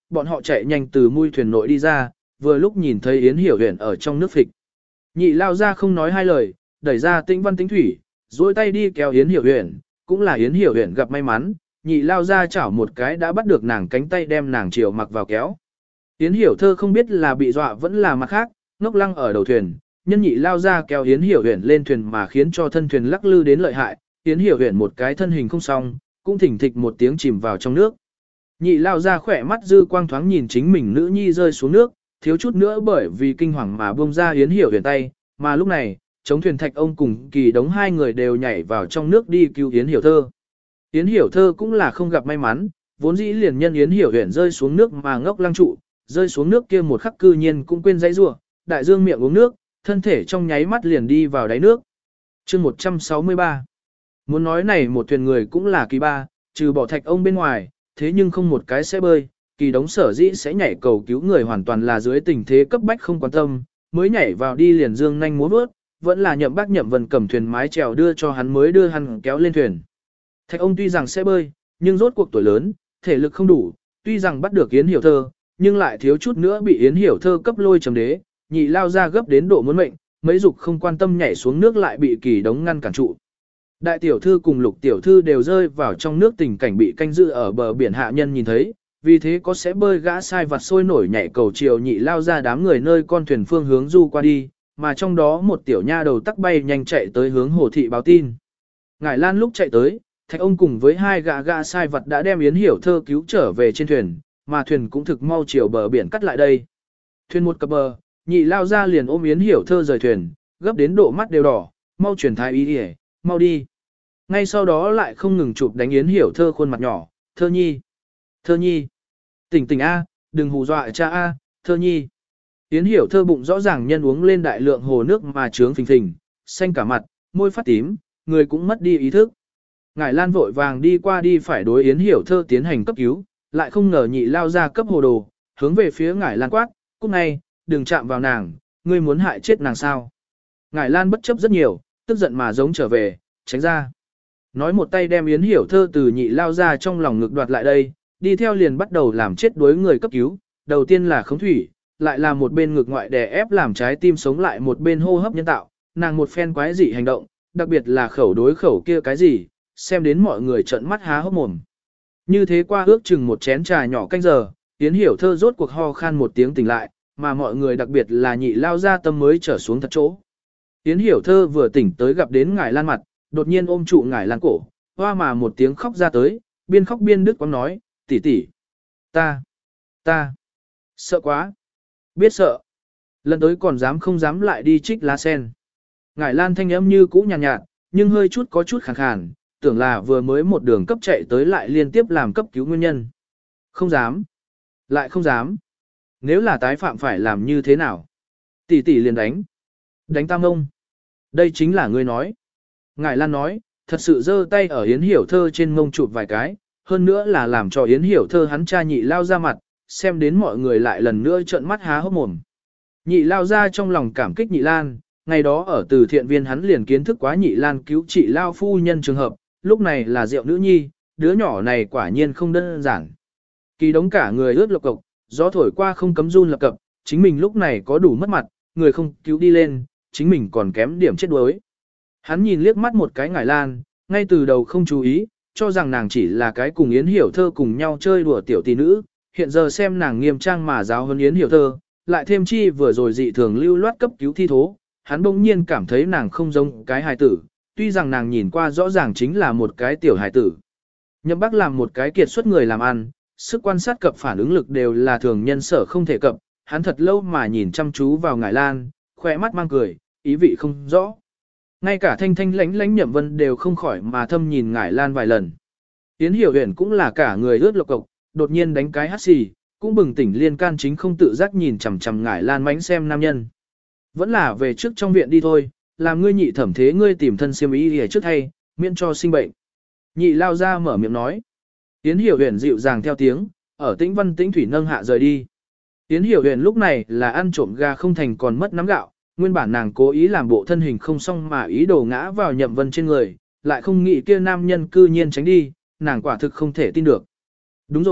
bọn họ chạy nhanh từ mui thuyền nội đi ra, vừa lúc nhìn thấy Yến Hiểu Huyền ở trong nước phịch. Nhị lao ra không nói hai lời, đẩy ra Tĩnh Văn Tĩnh Thủy, duỗi tay đi kéo Yến Hiểu Huyền, cũng là Yến Hiểu Huyền gặp may mắn, nhị lao ra chảo một cái đã bắt được nàng cánh tay đem nàng chiều mặc vào kéo. Yến Hiểu Thơ không biết là bị dọa vẫn là mặt khác, ngốc lăng ở đầu thuyền, nhân nhị lao ra kéo Yến Hiểu Huyền lên thuyền mà khiến cho thân thuyền lắc lư đến lợi hại, Yến Hiểu Huyền một cái thân hình không xong, cũng thỉnh thịch một tiếng chìm vào trong nước. Nhị lao ra khỏe mắt dư quang thoáng nhìn chính mình nữ nhi rơi xuống nước, thiếu chút nữa bởi vì kinh hoàng mà buông ra Yến Hiểu Huyền tay, mà lúc này, chống thuyền thạch ông cùng Kỳ Đống hai người đều nhảy vào trong nước đi cứu Yến Hiểu Thơ. Yến Hiểu Thơ cũng là không gặp may mắn, vốn dĩ liền nhân Yến Hiểu Huyền rơi xuống nước mà ngốc lăng trụ, rơi xuống nước kia một khắc cư nhiên cũng quên dãy rủa, đại dương miệng uống nước, thân thể trong nháy mắt liền đi vào đáy nước. Chương một trăm sáu mươi ba. Muốn nói này một thuyền người cũng là kỳ ba, trừ bỏ thạch ông bên ngoài, thế nhưng không một cái sẽ bơi, Kỳ Đống sở dĩ sẽ nhảy cầu cứu người hoàn toàn là dưới tình thế cấp bách không quan tâm, mới nhảy vào đi liền dương nhanh múa vớt, vẫn là Nhậm Bác Nhậm Vân cầm thuyền mái chèo đưa cho hắn mới đưa hắn kéo lên thuyền. Thạch ông tuy rằng sẽ bơi, nhưng rốt cuộc tuổi lớn, thể lực không đủ, tuy rằng bắt được Yến Hiểu Thơ, nhưng lại thiếu chút nữa bị Yến Hiểu Thơ cấp lôi chầm đế, nhị lao ra gấp đến độ muốn mệnh, mấy dục không quan tâm nhảy xuống nước lại bị Kỳ Đống ngăn cản trụ. Đại tiểu thư cùng lục tiểu thư đều rơi vào trong nước, tình cảnh bị canh giữ ở bờ biển hạ nhân nhìn thấy, vì thế có sẽ bơi gã sai vặt sôi nổi nhảy cầu chiều nhị lao ra đám người nơi con thuyền phương hướng du qua đi, mà trong đó một tiểu nha đầu tắc bay nhanh chạy tới hướng hồ thị báo tin. Ngải Lan lúc chạy tới, Thạch ông cùng với hai gã gã sai vặt đã đem Yến Hiểu Thơ cứu trở về trên thuyền, mà thuyền cũng thực mau chiều bờ biển cắt lại đây. Thuyền một cập bờ, nhị lao ra liền ôm Yến Hiểu Thơ rời thuyền, gấp đến độ mắt đều đỏ, mau chuyển thái y đi, mau đi. Ngay sau đó lại không ngừng chụp đánh Yến Hiểu Thơ khuôn mặt nhỏ, Thơ nhi, Thơ nhi, tỉnh tỉnh a, đừng hù dọa cha a, Thơ nhi. Yến Hiểu Thơ bụng rõ ràng nhân uống lên đại lượng hồ nước mà trướng phình phình, xanh cả mặt, môi phát tím, người cũng mất đi ý thức. Ngải Lan vội vàng đi qua đi phải đối Yến Hiểu Thơ tiến hành cấp cứu, lại không ngờ nhị lao ra cấp hồ đồ, hướng về phía Ngải Lan quát, cút ngay, đừng chạm vào nàng, ngươi muốn hại chết nàng sao. Ngải Lan bất chấp rất nhiều, tức giận mà giống trở về, tránh ra. Nói một tay đem Yến Hiểu Thơ từ nhị lao ra trong lòng ngực đoạt lại đây, đi theo liền bắt đầu làm chết đối người cấp cứu, đầu tiên là khống thủy, lại là một bên ngực ngoại đè ép làm trái tim sống lại một bên hô hấp nhân tạo, nàng một phen quái dị hành động, đặc biệt là khẩu đối khẩu kia cái gì, xem đến mọi người trợn mắt há hốc mồm. Như thế qua ước chừng một chén trà nhỏ canh giờ, Yến Hiểu Thơ rốt cuộc ho khan một tiếng tỉnh lại, mà mọi người đặc biệt là nhị lao ra tâm mới trở xuống thật chỗ. Yến Hiểu Thơ vừa tỉnh tới gặp đến Ngải Lan mặt, đột nhiên ôm trụ Ngải Lan cổ, hoa mà một tiếng khóc ra tới, biên khóc biên đứt quãng nói, tỷ tỷ, ta, ta, sợ quá, biết sợ. Lần tới còn dám không dám lại đi trích lá sen. Ngải Lan thanh âm như cũ nhàn nhạt, nhạt, nhưng hơi chút có chút khàn khàn, tưởng là vừa mới một đường cấp chạy tới lại liên tiếp làm cấp cứu nguyên nhân. Không dám, lại không dám. Nếu là tái phạm phải làm như thế nào? Tỷ tỷ liền đánh. Đánh tam ông. Đây chính là ngươi nói. Ngải Lan nói, thật sự giơ tay ở Yến Hiểu Thơ trên mông chụp vài cái, hơn nữa là làm cho Yến Hiểu Thơ hắn cha nhị lao ra mặt, xem đến mọi người lại lần nữa trợn mắt há hốc mồm. Nhị lao ra trong lòng cảm kích nhị Lan, ngày đó ở từ thiện viên hắn liền kiến thức quá nhị Lan cứu trị lao phu nhân trường hợp, lúc này là rượu nữ nhi, đứa nhỏ này quả nhiên không đơn giản. Kỳ Đống cả người ướt lộc cộc, gió thổi qua không cấm run lập cập, chính mình lúc này có đủ mất mặt, người không cứu đi lên, chính mình còn kém điểm chết đuối. Hắn nhìn liếc mắt một cái Ngải Lan, ngay từ đầu không chú ý, cho rằng nàng chỉ là cái cùng Yến Hiểu Thơ cùng nhau chơi đùa tiểu tỷ nữ, hiện giờ xem nàng nghiêm trang mà giáo hơn Yến Hiểu Thơ, lại thêm chi vừa rồi dị thường lưu loát cấp cứu thi thố, hắn bỗng nhiên cảm thấy nàng không giống cái hài tử, tuy rằng nàng nhìn qua rõ ràng chính là một cái tiểu hài tử. Nhậm Bắc làm một cái kiệt xuất người làm ăn, sức quan sát cập phản ứng lực đều là thường nhân sở không thể cập, hắn thật lâu mà nhìn chăm chú vào Ngải Lan, khỏe mắt mang cười, ý vị không rõ. Ngay cả thanh thanh lánh lánh Nhậm Vân đều không khỏi mà thâm nhìn Ngải Lan vài lần. Yến Hiểu Huyền cũng là cả người ướt lộc cộc, đột nhiên đánh cái hắt xì, cũng bừng tỉnh liên can chính không tự giác nhìn chằm chằm Ngải Lan mánh xem nam nhân. Vẫn là về trước trong viện đi thôi, làm ngươi nhị thẩm thế ngươi tìm thân xiêm y để trước thay, miễn cho sinh bệnh. Nhị lao ra mở miệng nói. Yến Hiểu Huyền dịu dàng theo tiếng, ở Tĩnh Văn Tĩnh Thủy nâng hạ rời đi. Yến Hiểu Huyền lúc này là ăn trộm gà không thành còn mất nắm gạo, nguyên bản nàng cố ý làm bộ thân hình không xong mà ý đồ ngã vào Nhậm Vân trên người, lại không nghĩ kia nam nhân cư nhiên tránh đi, nàng quả thực không thể tin được. Đúng rồi,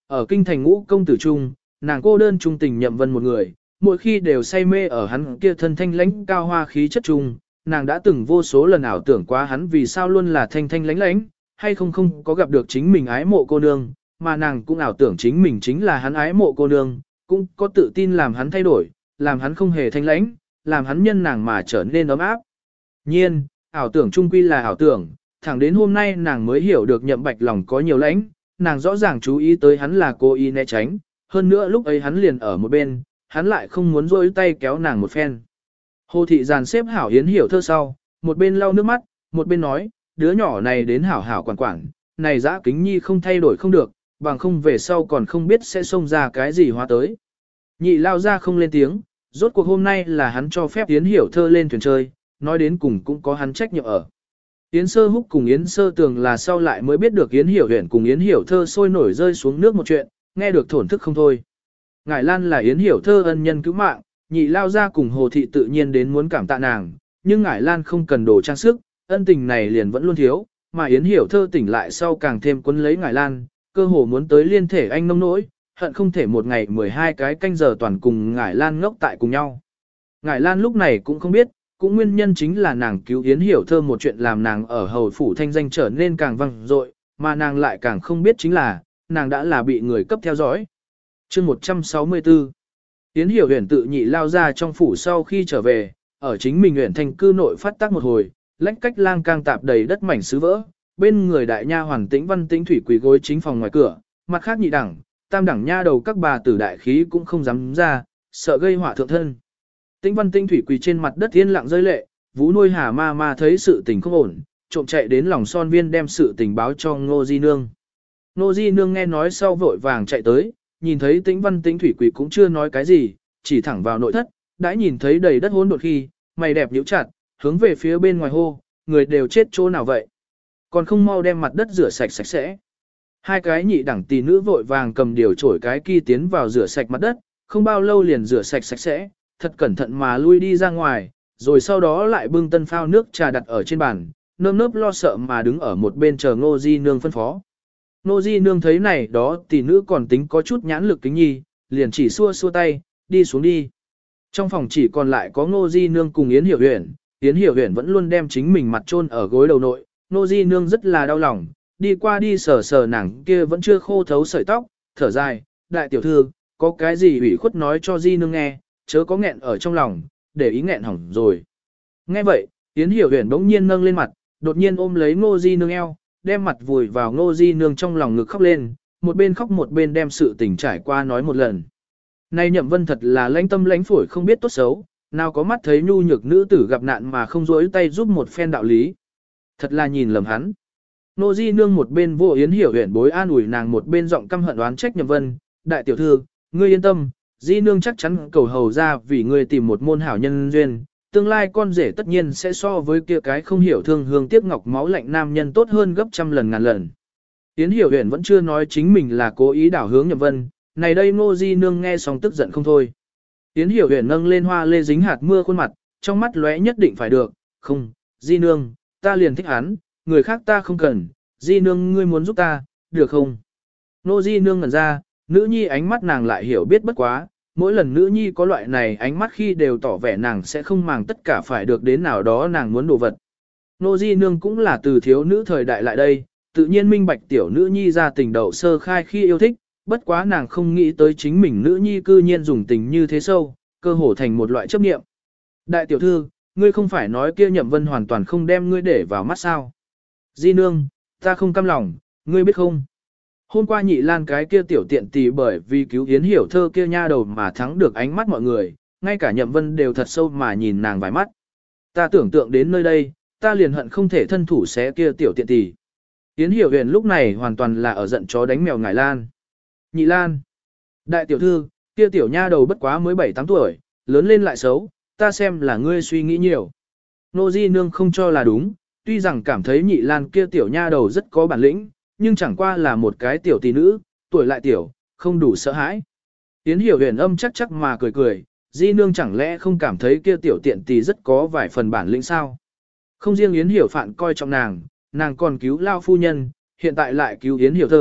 Ở kinh thành ngũ công tử trung, nàng cô đơn trung tình nhậm vân một người, mỗi khi đều say mê ở hắn kia thân thanh lãnh cao hoa khí chất trung, nàng đã từng vô số lần ảo tưởng quá hắn vì sao luôn là thanh thanh lãnh lãnh, hay không không có gặp được chính mình ái mộ cô nương, mà nàng cũng ảo tưởng chính mình chính là hắn ái mộ cô nương, cũng có tự tin làm hắn thay đổi, làm hắn không hề thanh lãnh, làm hắn nhân nàng mà trở nên ấm áp. Nhiên, ảo tưởng trung quy là ảo tưởng, thẳng đến hôm nay nàng mới hiểu được nhậm bạch lòng có nhiều lãnh, nàng rõ ràng chú ý tới hắn là cố ý né tránh, hơn nữa lúc ấy hắn liền ở một bên, hắn lại không muốn rôi tay kéo nàng một phen. Hồ thị dàn xếp hảo Yến Hiểu Thơ sau, một bên lau nước mắt, một bên nói, đứa nhỏ này đến hảo hảo quản quản, này dã kính nhi không thay đổi không được, bằng không về sau còn không biết sẽ xông ra cái gì hóa tới. Nhị lao ra không lên tiếng, rốt cuộc hôm nay là hắn cho phép Yến Hiểu Thơ lên thuyền chơi, nói đến cùng cũng có hắn trách nhiệm ở. Yến Sơ Húc cùng Yến Sơ Tường là sau lại mới biết được Yến Hiểu Huyền cùng Yến Hiểu Thơ sôi nổi rơi xuống nước một chuyện, nghe được thổn thức không thôi. Ngải Lan là Yến Hiểu Thơ ân nhân cứu mạng, nhị lao ra cùng Hồ thị tự nhiên đến muốn cảm tạ nàng, nhưng Ngải Lan không cần đồ trang sức, ân tình này liền vẫn luôn thiếu, mà Yến Hiểu Thơ tỉnh lại sau càng thêm quấn lấy Ngải Lan, cơ hồ muốn tới liên thể anh nông nỗi, hận không thể một ngày mười hai cái canh giờ toàn cùng Ngải Lan ngốc tại cùng nhau. Ngải Lan lúc này cũng không biết, cũng nguyên nhân chính là nàng cứu Yến Hiểu Thơ một chuyện làm nàng ở hầu phủ thanh danh trở nên càng vang dội, mà nàng lại càng không biết chính là, nàng đã là bị người cấp theo dõi. Chương một trăm sáu mươi tư Yến Hiểu Huyền tự nhị lao ra trong phủ sau khi trở về, ở chính mình huyện thành cư nội phát tác một hồi, lách cách lang cang tạp đầy đất mảnh sứ vỡ, bên người đại nha hoàn Tĩnh Văn Tĩnh Thủy quỳ gối chính phòng ngoài cửa, mặt khác nhị đẳng, tam đẳng nha đầu các bà tử đại khí cũng không dám ra, sợ gây họa thượng thân. Tĩnh Văn Tĩnh Thủy quỳ trên mặt đất yên lặng rơi lệ, Vũ nuôi Hà ma ma thấy sự tình không ổn, trộm chạy đến lòng son viên đem sự tình báo cho Ngô Di Nương. Ngô Di Nương nghe nói sau vội vàng chạy tới, nhìn thấy Tĩnh Văn Tĩnh Thủy quỳ cũng chưa nói cái gì, chỉ thẳng vào nội thất, đã nhìn thấy đầy đất hỗn độn khi, mày đẹp nhíu chặt, hướng về phía bên ngoài hô, người đều chết chỗ nào vậy? Còn không mau đem mặt đất rửa sạch sạch sẽ. Hai cái nhị đẳng tỷ nữ vội vàng cầm điều chổi cái kia tiến vào rửa sạch mặt đất, không bao lâu liền rửa sạch sạch sẽ, thật cẩn thận mà lui đi ra ngoài, rồi sau đó lại bưng tân phao nước trà đặt ở trên bàn, nơm nớp lo sợ mà đứng ở một bên chờ Ngô Di Nương phân phó. Ngô Di Nương thấy này đó tỷ nữ còn tính có chút nhãn lực kính nhi, liền chỉ xua xua tay, đi xuống đi. Trong phòng chỉ còn lại có Ngô Di Nương cùng Yến Hiểu Huyền, Yến Hiểu Huyền vẫn luôn đem chính mình mặt chôn ở gối đầu nội, Ngô Di Nương rất là đau lòng, đi qua đi sờ sờ nàng kia vẫn chưa khô thấu sợi tóc, thở dài, đại tiểu thư, có cái gì ủy khuất nói cho Di Nương nghe, chớ có nghẹn ở trong lòng, để ý nghẹn hỏng rồi. Nghe vậy, Yến Hiểu Huyền bỗng nhiên nâng lên mặt, đột nhiên ôm lấy Ngô Di Nương eo, đem mặt vùi vào Ngô Di Nương trong lòng ngực khóc lên, một bên khóc một bên đem sự tình trải qua nói một lần. Nay Nhậm Vân thật là lãnh tâm lãnh phổi không biết tốt xấu, nào có mắt thấy nhu nhược nữ tử gặp nạn mà không rỗi tay giúp một phen đạo lý. Thật là nhìn lầm hắn. Nô Di Nương một bên vô Yến Hiểu Huyền bối an ủi nàng một bên giọng căm hận oán trách Nhậm Vân, đại tiểu thư, ngươi yên tâm, Di Nương chắc chắn cầu hầu ra vì ngươi tìm một môn hảo nhân duyên, tương lai con rể tất nhiên sẽ so với kia cái không hiểu thương hương tiếc ngọc máu lạnh nam nhân tốt hơn gấp trăm lần ngàn lần. Yến Hiểu Huyền vẫn chưa nói chính mình là cố ý đảo hướng Nhậm Vân, này đây Ngô Di Nương nghe xong tức giận không thôi. Yến Hiểu Huyền nâng lên hoa lê dính hạt mưa khuôn mặt, trong mắt lóe nhất định phải được, không, Di Nương, ta liền thích hắn, người khác ta không cần, Di Nương ngươi muốn giúp ta, được không? Ngô Di Nương ngẩn ra, nữ nhi ánh mắt nàng lại hiểu biết bất quá, mỗi lần nữ nhi có loại này ánh mắt khi đều tỏ vẻ nàng sẽ không màng tất cả phải được đến nào đó nàng muốn đồ vật. Ngô Di Nương cũng là từ thiếu nữ thời đại lại đây, tự nhiên minh bạch tiểu nữ nhi ra tình đầu sơ khai khi yêu thích, bất quá nàng không nghĩ tới chính mình nữ nhi cư nhiên dùng tình như thế sâu, cơ hồ thành một loại chấp niệm. Đại tiểu thư, ngươi không phải nói kia Nhậm Vân hoàn toàn không đem ngươi để vào mắt sao? Di Nương, ta không cam lòng, ngươi biết không? Hôm qua nhị lan cái kia tiểu tiện tì bởi vì cứu Yến Hiểu Thơ kia nha đầu mà thắng được ánh mắt mọi người, ngay cả Nhậm Vân đều thật sâu mà nhìn nàng vài mắt. Ta tưởng tượng đến nơi đây, ta liền hận không thể thân thủ xé kia tiểu tiện tì. Yến Hiểu Huyền lúc này hoàn toàn là ở giận chó đánh mèo ngải lan. Nhị lan, đại tiểu thư, kia tiểu nha đầu bất quá mới bảy tám tuổi, lớn lên lại xấu, ta xem là ngươi suy nghĩ nhiều. Nô Di Nương không cho là đúng, tuy rằng cảm thấy nhị lan kia tiểu nha đầu rất có bản lĩnh, nhưng chẳng qua là một cái tiểu tỷ nữ, tuổi lại tiểu, không đủ sợ hãi. Yến Hiểu Huyền âm chắc chắc mà cười cười, Di Nương chẳng lẽ không cảm thấy kia tiểu tiện tỷ rất có vài phần bản lĩnh sao? Không riêng Yến Hiểu Phạn coi trọng nàng, nàng còn cứu lao phu nhân, hiện tại lại cứu Yến Hiểu Thơ,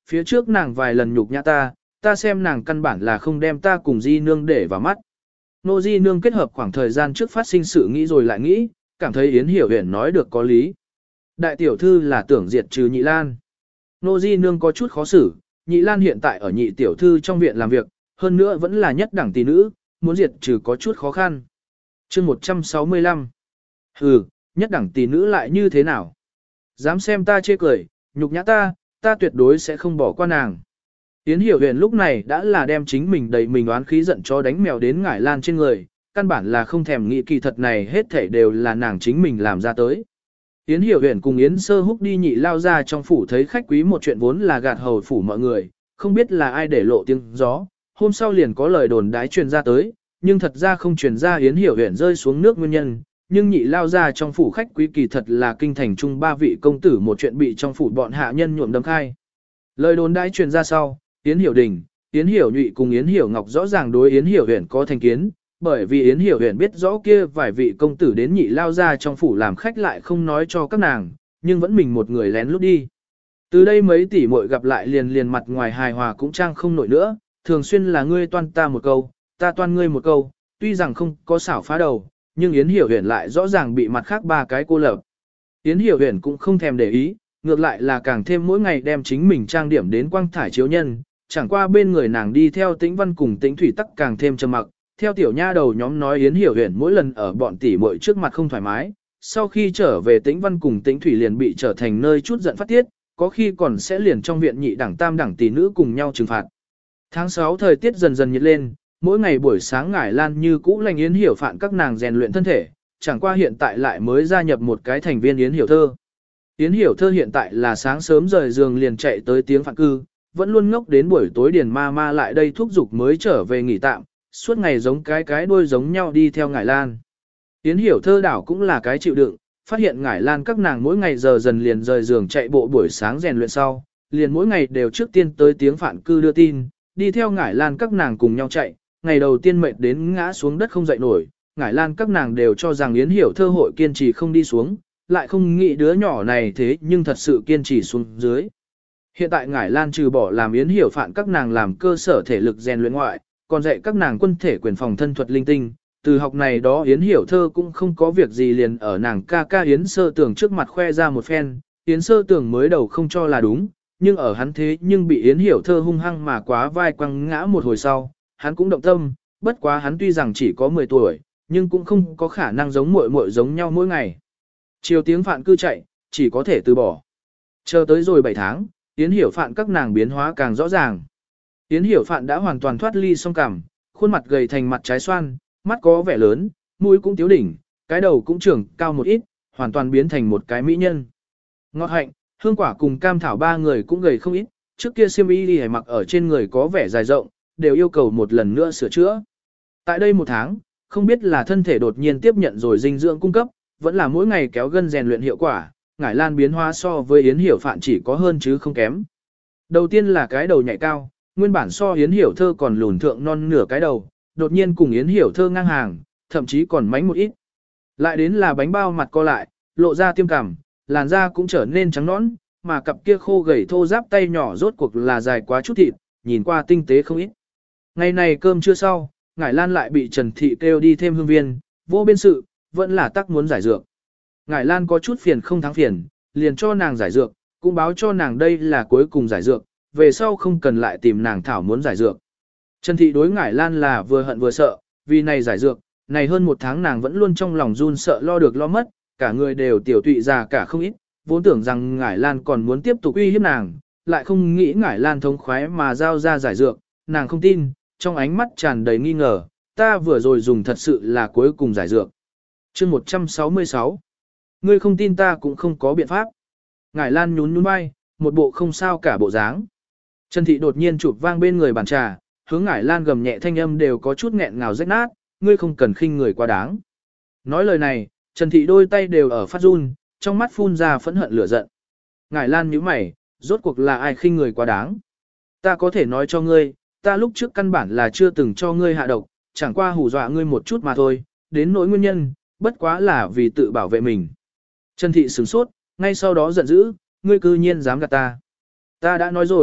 phía trước nàng vài lần nhục nhã ta, ta xem nàng căn bản là không đem ta cùng Di Nương để vào mắt. Nô Di Nương kết hợp khoảng thời gian trước phát sinh sự nghĩ rồi lại nghĩ, cảm thấy Yến Hiểu Huyền nói được có lý. Đại tiểu thư là tưởng diệt trừ Nhị Lan. Nô Di Nương có chút khó xử, Nhị Lan hiện tại ở nhị tiểu thư trong viện làm việc, hơn nữa vẫn là nhất đẳng tỷ nữ, muốn diệt trừ có chút khó khăn. Chương một trăm sáu mươi lăm. Hừ, nhất đẳng tỷ nữ lại như thế nào? Dám xem ta chê cười, nhục nhã ta, ta tuyệt đối sẽ không bỏ qua nàng. Yến Hiểu Huyền lúc này đã là đem chính mình đầy mình oán khí giận cho đánh mèo đến Ngải Lan trên người, căn bản là không thèm nghĩ kỳ thật này hết thảy đều là nàng chính mình làm ra tới. Yến Hiểu Huyền cùng Yến Sơ Húc đi nhị lao ra trong phủ thấy khách quý một chuyện vốn là gạt hầu phủ mọi người, không biết là ai để lộ tiếng gió, hôm sau liền có lời đồn đái truyền ra tới, nhưng thật ra không truyền ra Yến Hiểu Huyền rơi xuống nước nguyên nhân, nhưng nhị lao ra trong phủ khách quý kỳ thật là kinh thành trung ba vị công tử một chuyện bị trong phủ bọn hạ nhân nhuộm đâm khai. Lời đồn đái truyền ra sau, Yến Hiểu Đình, Yến Hiểu Nhụy cùng Yến Hiểu Ngọc rõ ràng đối Yến Hiểu Huyền có thành kiến, bởi vì Yến Hiểu Huyền biết rõ kia vài vị công tử đến nhị lao ra trong phủ làm khách lại không nói cho các nàng, nhưng vẫn mình một người lén lút đi. Từ đây mấy tỷ muội gặp lại liền liền mặt ngoài hài hòa cũng trang không nổi nữa, thường xuyên là ngươi toan ta một câu, ta toan ngươi một câu, tuy rằng không có xảo phá đầu, nhưng Yến Hiểu Huyền lại rõ ràng bị mặt khác ba cái cô lập. Yến Hiểu Huyền cũng không thèm để ý, ngược lại là càng thêm mỗi ngày đem chính mình trang điểm đến quang thải chiếu nhân, chẳng qua bên người nàng đi theo Tĩnh Văn cùng Tĩnh Thủy tắc càng thêm trầm mặc. Theo tiểu nha đầu nhóm nói Yến Hiểu Huyền mỗi lần ở bọn tỷ muội trước mặt không thoải mái, sau khi trở về Tĩnh Văn cùng Tĩnh Thủy liền bị trở thành nơi chút giận phát tiết, có khi còn sẽ liền trong viện nhị đẳng tam đẳng tỷ nữ cùng nhau trừng phạt. Tháng sáu thời tiết dần dần nhiệt lên, mỗi ngày buổi sáng Ngải Lan như cũ lành Yến Hiểu Phạn các nàng rèn luyện thân thể, chẳng qua hiện tại lại mới gia nhập một cái thành viên Yến Hiểu Thơ. Yến Hiểu Thơ hiện tại là sáng sớm rời giường liền chạy tới tiếng phạn cư, vẫn luôn ngốc đến buổi tối điền ma ma lại đây thúc giục mới trở về nghỉ tạm, suốt ngày giống cái cái đuôi giống nhau đi theo Ngải Lan. Yến Hiểu Thơ đảo cũng là cái chịu đựng, phát hiện Ngải Lan các nàng mỗi ngày giờ dần liền rời giường chạy bộ buổi sáng rèn luyện sau, liền mỗi ngày đều trước tiên tới tiếng phạn cư đưa tin, đi theo Ngải Lan các nàng cùng nhau chạy, ngày đầu tiên mệt đến ngã xuống đất không dậy nổi, Ngải Lan các nàng đều cho rằng Yến Hiểu Thơ hội kiên trì không đi xuống, lại không nghĩ đứa nhỏ này thế nhưng thật sự kiên trì xuống dưới. Hiện tại Ngải Lan trừ bỏ làm Yến Hiểu Phạn các nàng làm cơ sở thể lực rèn luyện ngoại, còn dạy các nàng quân thể quyền phòng thân thuật linh tinh. Từ học này đó Yến Hiểu Thơ cũng không có việc gì liền ở nàng ca ca Yến Sơ Tường trước mặt khoe ra một phen. Yến Sơ Tường mới đầu không cho là đúng, nhưng ở hắn thế nhưng bị Yến Hiểu Thơ hung hăng mà quá vai quăng ngã một hồi sau, hắn cũng động tâm, bất quá hắn tuy rằng chỉ có mười tuổi, nhưng cũng không có khả năng giống muội muội giống nhau mỗi ngày. Chiều tiếng Phạn cư chạy, chỉ có thể từ bỏ. Chờ tới rồi bảy tháng, Yến Hiểu Phạn các nàng biến hóa càng rõ ràng. Yến Hiểu Phạn đã hoàn toàn thoát ly song cảm, khuôn mặt gầy thành mặt trái xoan, mắt có vẻ lớn, mũi cũng tiếu đỉnh, cái đầu cũng trưởng cao một ít, hoàn toàn biến thành một cái mỹ nhân. Ngọt Hạnh, Hương Quả cùng Cam Thảo ba người cũng gầy không ít, trước kia xiêm y đi mặc ở trên người có vẻ dài rộng, đều yêu cầu một lần nữa sửa chữa. Tại đây một tháng, không biết là thân thể đột nhiên tiếp nhận rồi dinh dưỡng cung cấp, vẫn là mỗi ngày kéo gân rèn luyện hiệu quả, Ngải Lan biến hóa so với Yến Hiểu Phạn chỉ có hơn chứ không kém. Đầu tiên là cái đầu nhạy cao, nguyên bản so Yến Hiểu Thơ còn lùn thượng non nửa cái đầu, đột nhiên cùng Yến Hiểu Thơ ngang hàng, thậm chí còn mánh một ít. Lại đến là bánh bao mặt co lại, lộ ra tiêm cằm, làn da cũng trở nên trắng nõn, mà cặp kia khô gầy thô ráp tay nhỏ rốt cuộc là dài quá chút thịt, nhìn qua tinh tế không ít. Ngày này cơm trưa sau, Ngải Lan lại bị Trần Thị kêu đi thêm hương viên, vô biên sự, vẫn là tắc muốn giải dược. Ngải Lan có chút phiền không thắng phiền, liền cho nàng giải dược, cũng báo cho nàng đây là cuối cùng giải dược, về sau không cần lại tìm nàng thảo muốn giải dược. Trần Thị đối Ngải Lan là vừa hận vừa sợ, vì này giải dược, này hơn một tháng nàng vẫn luôn trong lòng run sợ lo được lo mất, cả người đều tiểu tụy già cả không ít, vốn tưởng rằng Ngải Lan còn muốn tiếp tục uy hiếp nàng, lại không nghĩ Ngải Lan thống khoái mà giao ra giải dược, nàng không tin, trong ánh mắt tràn đầy nghi ngờ, ta vừa rồi dùng thật sự là cuối cùng giải dược. Chương một trăm sáu mươi sáu. Ngươi không tin ta cũng không có biện pháp. Ngải Lan nhún nhún vai, một bộ không sao cả bộ dáng. Trần Thị đột nhiên chụp vang bên người bàn trà, hướng Ngải Lan gầm nhẹ thanh âm đều có chút nghẹn ngào rách nát, ngươi không cần khinh người quá đáng. Nói lời này, Trần Thị đôi tay đều ở phát run, trong mắt phun ra phẫn hận lửa giận. Ngải Lan nhíu mày, rốt cuộc là ai khinh người quá đáng? Ta có thể nói cho ngươi, ta lúc trước căn bản là chưa từng cho ngươi hạ độc, chẳng qua hù dọa ngươi một chút mà thôi, đến nỗi nguyên nhân, bất quá là vì tự bảo vệ mình. Trần Thị sửng sốt, ngay sau đó giận dữ, ngươi cư nhiên dám gạt ta. Ta đã nói rồi,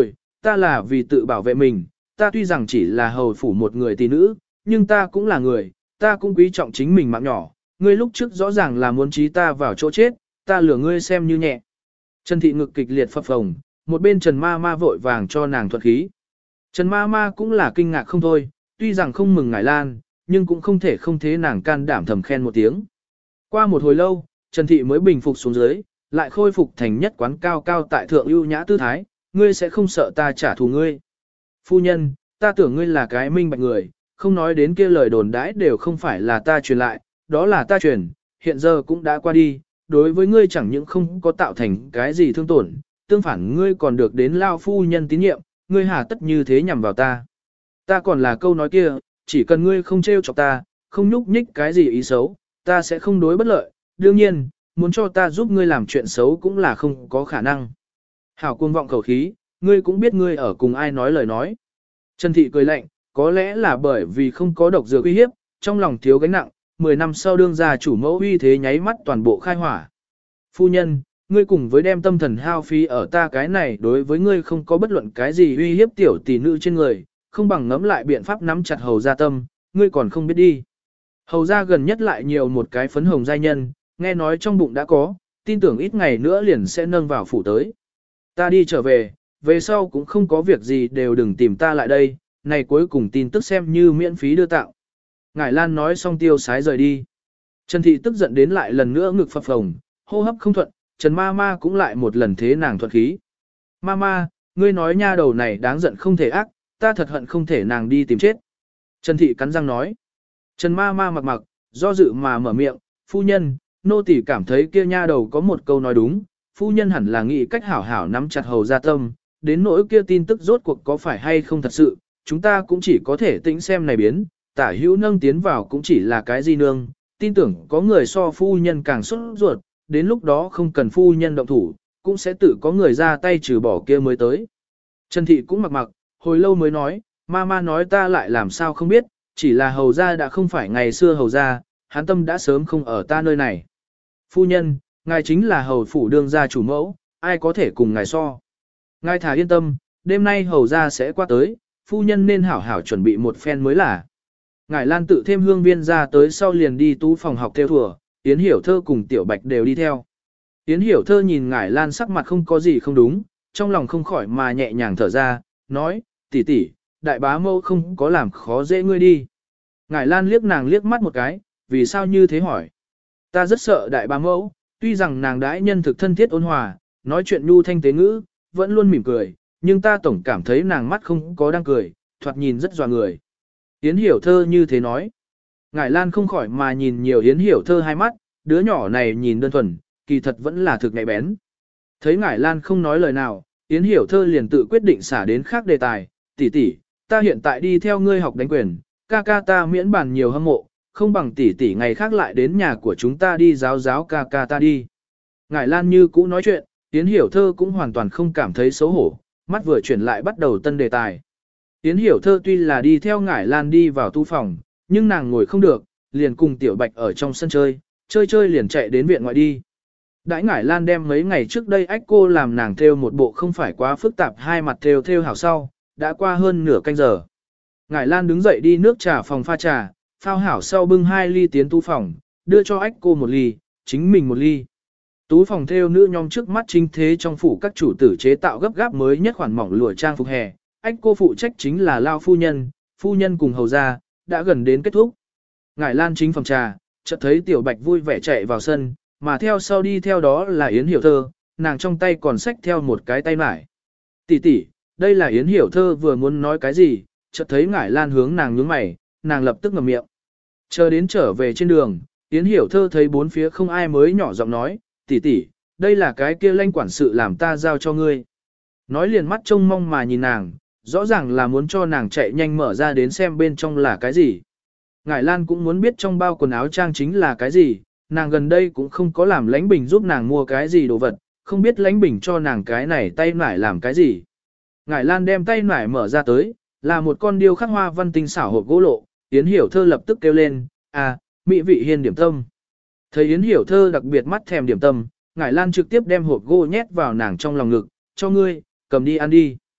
ta là vì tự bảo vệ mình, ta tuy rằng chỉ là hầu phủ một người tỷ nữ, nhưng ta cũng là người, ta cũng quý trọng chính mình mạng nhỏ, ngươi lúc trước rõ ràng là muốn trí ta vào chỗ chết, ta lừa ngươi xem như nhẹ. Trần Thị ngực kịch liệt phập phồng, một bên Trần Ma Ma vội vàng cho nàng thuật khí. Trần Ma Ma cũng là kinh ngạc không thôi, tuy rằng không mừng Ngải Lan, nhưng cũng không thể không thế nàng can đảm thầm khen một tiếng. Qua một hồi lâu, Trần Thị mới bình phục xuống dưới, lại khôi phục thành nhất quán cao cao tại thượng ưu nhã tư thái, ngươi sẽ không sợ ta trả thù ngươi. Phu nhân, ta tưởng ngươi là cái minh bạch người, không nói đến kia lời đồn đãi đều không phải là ta truyền lại, đó là ta truyền, hiện giờ cũng đã qua đi, đối với ngươi chẳng những không có tạo thành cái gì thương tổn, tương phản ngươi còn được đến lao phu nhân tín nhiệm, ngươi hà tất như thế nhằm vào ta. Ta còn là câu nói kia, chỉ cần ngươi không trêu chọc ta, không nhúc nhích cái gì ý xấu, ta sẽ không đối bất lợi, đương nhiên, muốn cho ta giúp ngươi làm chuyện xấu cũng là không có khả năng. Hảo cuồng vọng khẩu khí, ngươi cũng biết ngươi ở cùng ai nói lời nói. Trần Thị cười lạnh, có lẽ là bởi vì không có độc dược uy hiếp, trong lòng thiếu gánh nặng, mười năm sau đương gia chủ mẫu uy thế nháy mắt toàn bộ khai hỏa. Phu nhân, ngươi cùng với đem tâm thần hao phí ở ta cái này đối với ngươi không có bất luận cái gì uy hiếp tiểu tỷ nữ trên người, không bằng ngẫm lại biện pháp nắm chặt hầu gia tâm, ngươi còn không biết đi. Hầu gia gần nhất lại nhiều một cái phấn hồng giai nhân, nghe nói trong bụng đã có, tin tưởng ít ngày nữa liền sẽ nâng vào phủ tới. Ta đi trở về, về sau cũng không có việc gì đều đừng tìm ta lại đây, này cuối cùng tin tức xem như miễn phí đưa tặng. Ngải Lan nói xong tiêu sái rời đi. Trần Thị tức giận đến lại lần nữa ngực phập phồng, hô hấp không thuận, Trần Ma Ma cũng lại một lần thế nàng thuận khí. Ma Ma, ngươi nói nha đầu này đáng giận không thể ác, ta thật hận không thể nàng đi tìm chết. Trần Thị cắn răng nói. Trần Ma Ma mặc mặc, do dự mà mở miệng, phu nhân, nô tỳ cảm thấy kia nha đầu có một câu nói đúng, phu nhân hẳn là nghĩ cách hảo hảo nắm chặt hầu gia tâm, đến nỗi kia tin tức rốt cuộc có phải hay không thật sự, chúng ta cũng chỉ có thể tĩnh xem này biến, tả hữu nâng tiến vào cũng chỉ là cái gì nương, tin tưởng có người so phu nhân càng xuất ruột, đến lúc đó không cần phu nhân động thủ, cũng sẽ tự có người ra tay trừ bỏ kia mới tới. Trần Thị cũng mặc mặc, hồi lâu mới nói, ma ma nói ta lại làm sao không biết, chỉ là hầu gia đã không phải ngày xưa hầu gia, hắn tâm đã sớm không ở ta nơi này. Phu nhân, ngài chính là hầu phủ đương gia chủ mẫu, ai có thể cùng ngài so. Ngài thả yên tâm, đêm nay hầu gia sẽ qua tới, phu nhân nên hảo hảo chuẩn bị một phen mới là. Ngài Lan tự thêm hương viên ra tới sau liền đi tú phòng học theo thùa, Yến Hiểu Thơ cùng Tiểu Bạch đều đi theo. Yến Hiểu Thơ nhìn Ngải Lan sắc mặt không có gì không đúng, trong lòng không khỏi mà nhẹ nhàng thở ra, nói, tỷ tỷ, đại bá mâu không có làm khó dễ ngươi đi. Ngải Lan liếc nàng liếc mắt một cái, vì sao như thế hỏi. Ta rất sợ đại bá mẫu, tuy rằng nàng đãi nhân thực thân thiết ôn hòa, nói chuyện nhu thanh tế ngữ, vẫn luôn mỉm cười, nhưng ta tổng cảm thấy nàng mắt không có đang cười, thoạt nhìn rất dọa người. Yến Hiểu Thơ như thế nói. Ngải Lan không khỏi mà nhìn nhiều Yến Hiểu Thơ hai mắt, đứa nhỏ này nhìn đơn thuần, kỳ thật vẫn là thực nhạy bén. Thấy Ngải Lan không nói lời nào, Yến Hiểu Thơ liền tự quyết định xả đến khác đề tài, tỷ tỷ, ta hiện tại đi theo ngươi học đánh quyền, ca ca ta miễn bàn nhiều hâm mộ, không bằng tỷ tỷ ngày khác lại đến nhà của chúng ta đi giáo giáo ca ca ta đi. Ngải Lan như cũ nói chuyện, Yến Hiểu Thơ cũng hoàn toàn không cảm thấy xấu hổ, mắt vừa chuyển lại bắt đầu tân đề tài. Yến Hiểu Thơ tuy là đi theo Ngải Lan đi vào tu phòng, nhưng nàng ngồi không được, liền cùng Tiểu Bạch ở trong sân chơi, chơi chơi liền chạy đến viện ngoại đi. Đãi Ngải Lan đem mấy ngày trước đây ách cô làm nàng thêu một bộ không phải quá phức tạp hai mặt thêu thêu hảo sau, đã qua hơn nửa canh giờ. Ngải Lan đứng dậy đi nước trà phòng pha trà, phao hảo sau bưng hai ly tiến tu phòng, đưa cho ách cô một ly, chính mình một ly. Tú phòng thêu nữ nhóm trước mắt chính thế trong phủ các chủ tử chế tạo gấp gáp mới nhất khoản mỏng lụa trang phục hè, ách cô phụ trách chính là lao phu nhân, phu nhân cùng hầu gia, đã gần đến kết thúc. Ngải Lan chính phòng trà, chợt thấy Tiểu Bạch vui vẻ chạy vào sân, mà theo sau đi theo đó là Yến Hiểu Thơ, nàng trong tay còn xách theo một cái tay mải. Tỷ tỷ, đây là Yến Hiểu Thơ vừa muốn nói cái gì, chợt thấy Ngải Lan hướng nàng nhướng mày, nàng lập tức ngậm miệng. Chờ đến trở về trên đường, Yến Hiểu Thơ thấy bốn phía không ai mới nhỏ giọng nói, tỷ tỷ, đây là cái kia lanh quản sự làm ta giao cho ngươi. Nói liền mắt trông mong mà nhìn nàng, rõ ràng là muốn cho nàng chạy nhanh mở ra đến xem bên trong là cái gì. Ngải Lan cũng muốn biết trong bao quần áo trang chính là cái gì, nàng gần đây cũng không có làm Lãnh Bình giúp nàng mua cái gì đồ vật, không biết Lãnh Bình cho nàng cái này tay nải làm cái gì. Ngải Lan đem tay nải mở ra tới, là một con điêu khắc hoa văn tinh xảo hộp gỗ lộ, Yến Hiểu Thơ lập tức kêu lên, à, mỹ vị hiên điểm tâm. Thấy Yến Hiểu Thơ đặc biệt mắt thèm điểm tâm, Ngải Lan trực tiếp đem hộp gỗ nhét vào nàng trong lòng ngực, cho ngươi, cầm đi ăn đi.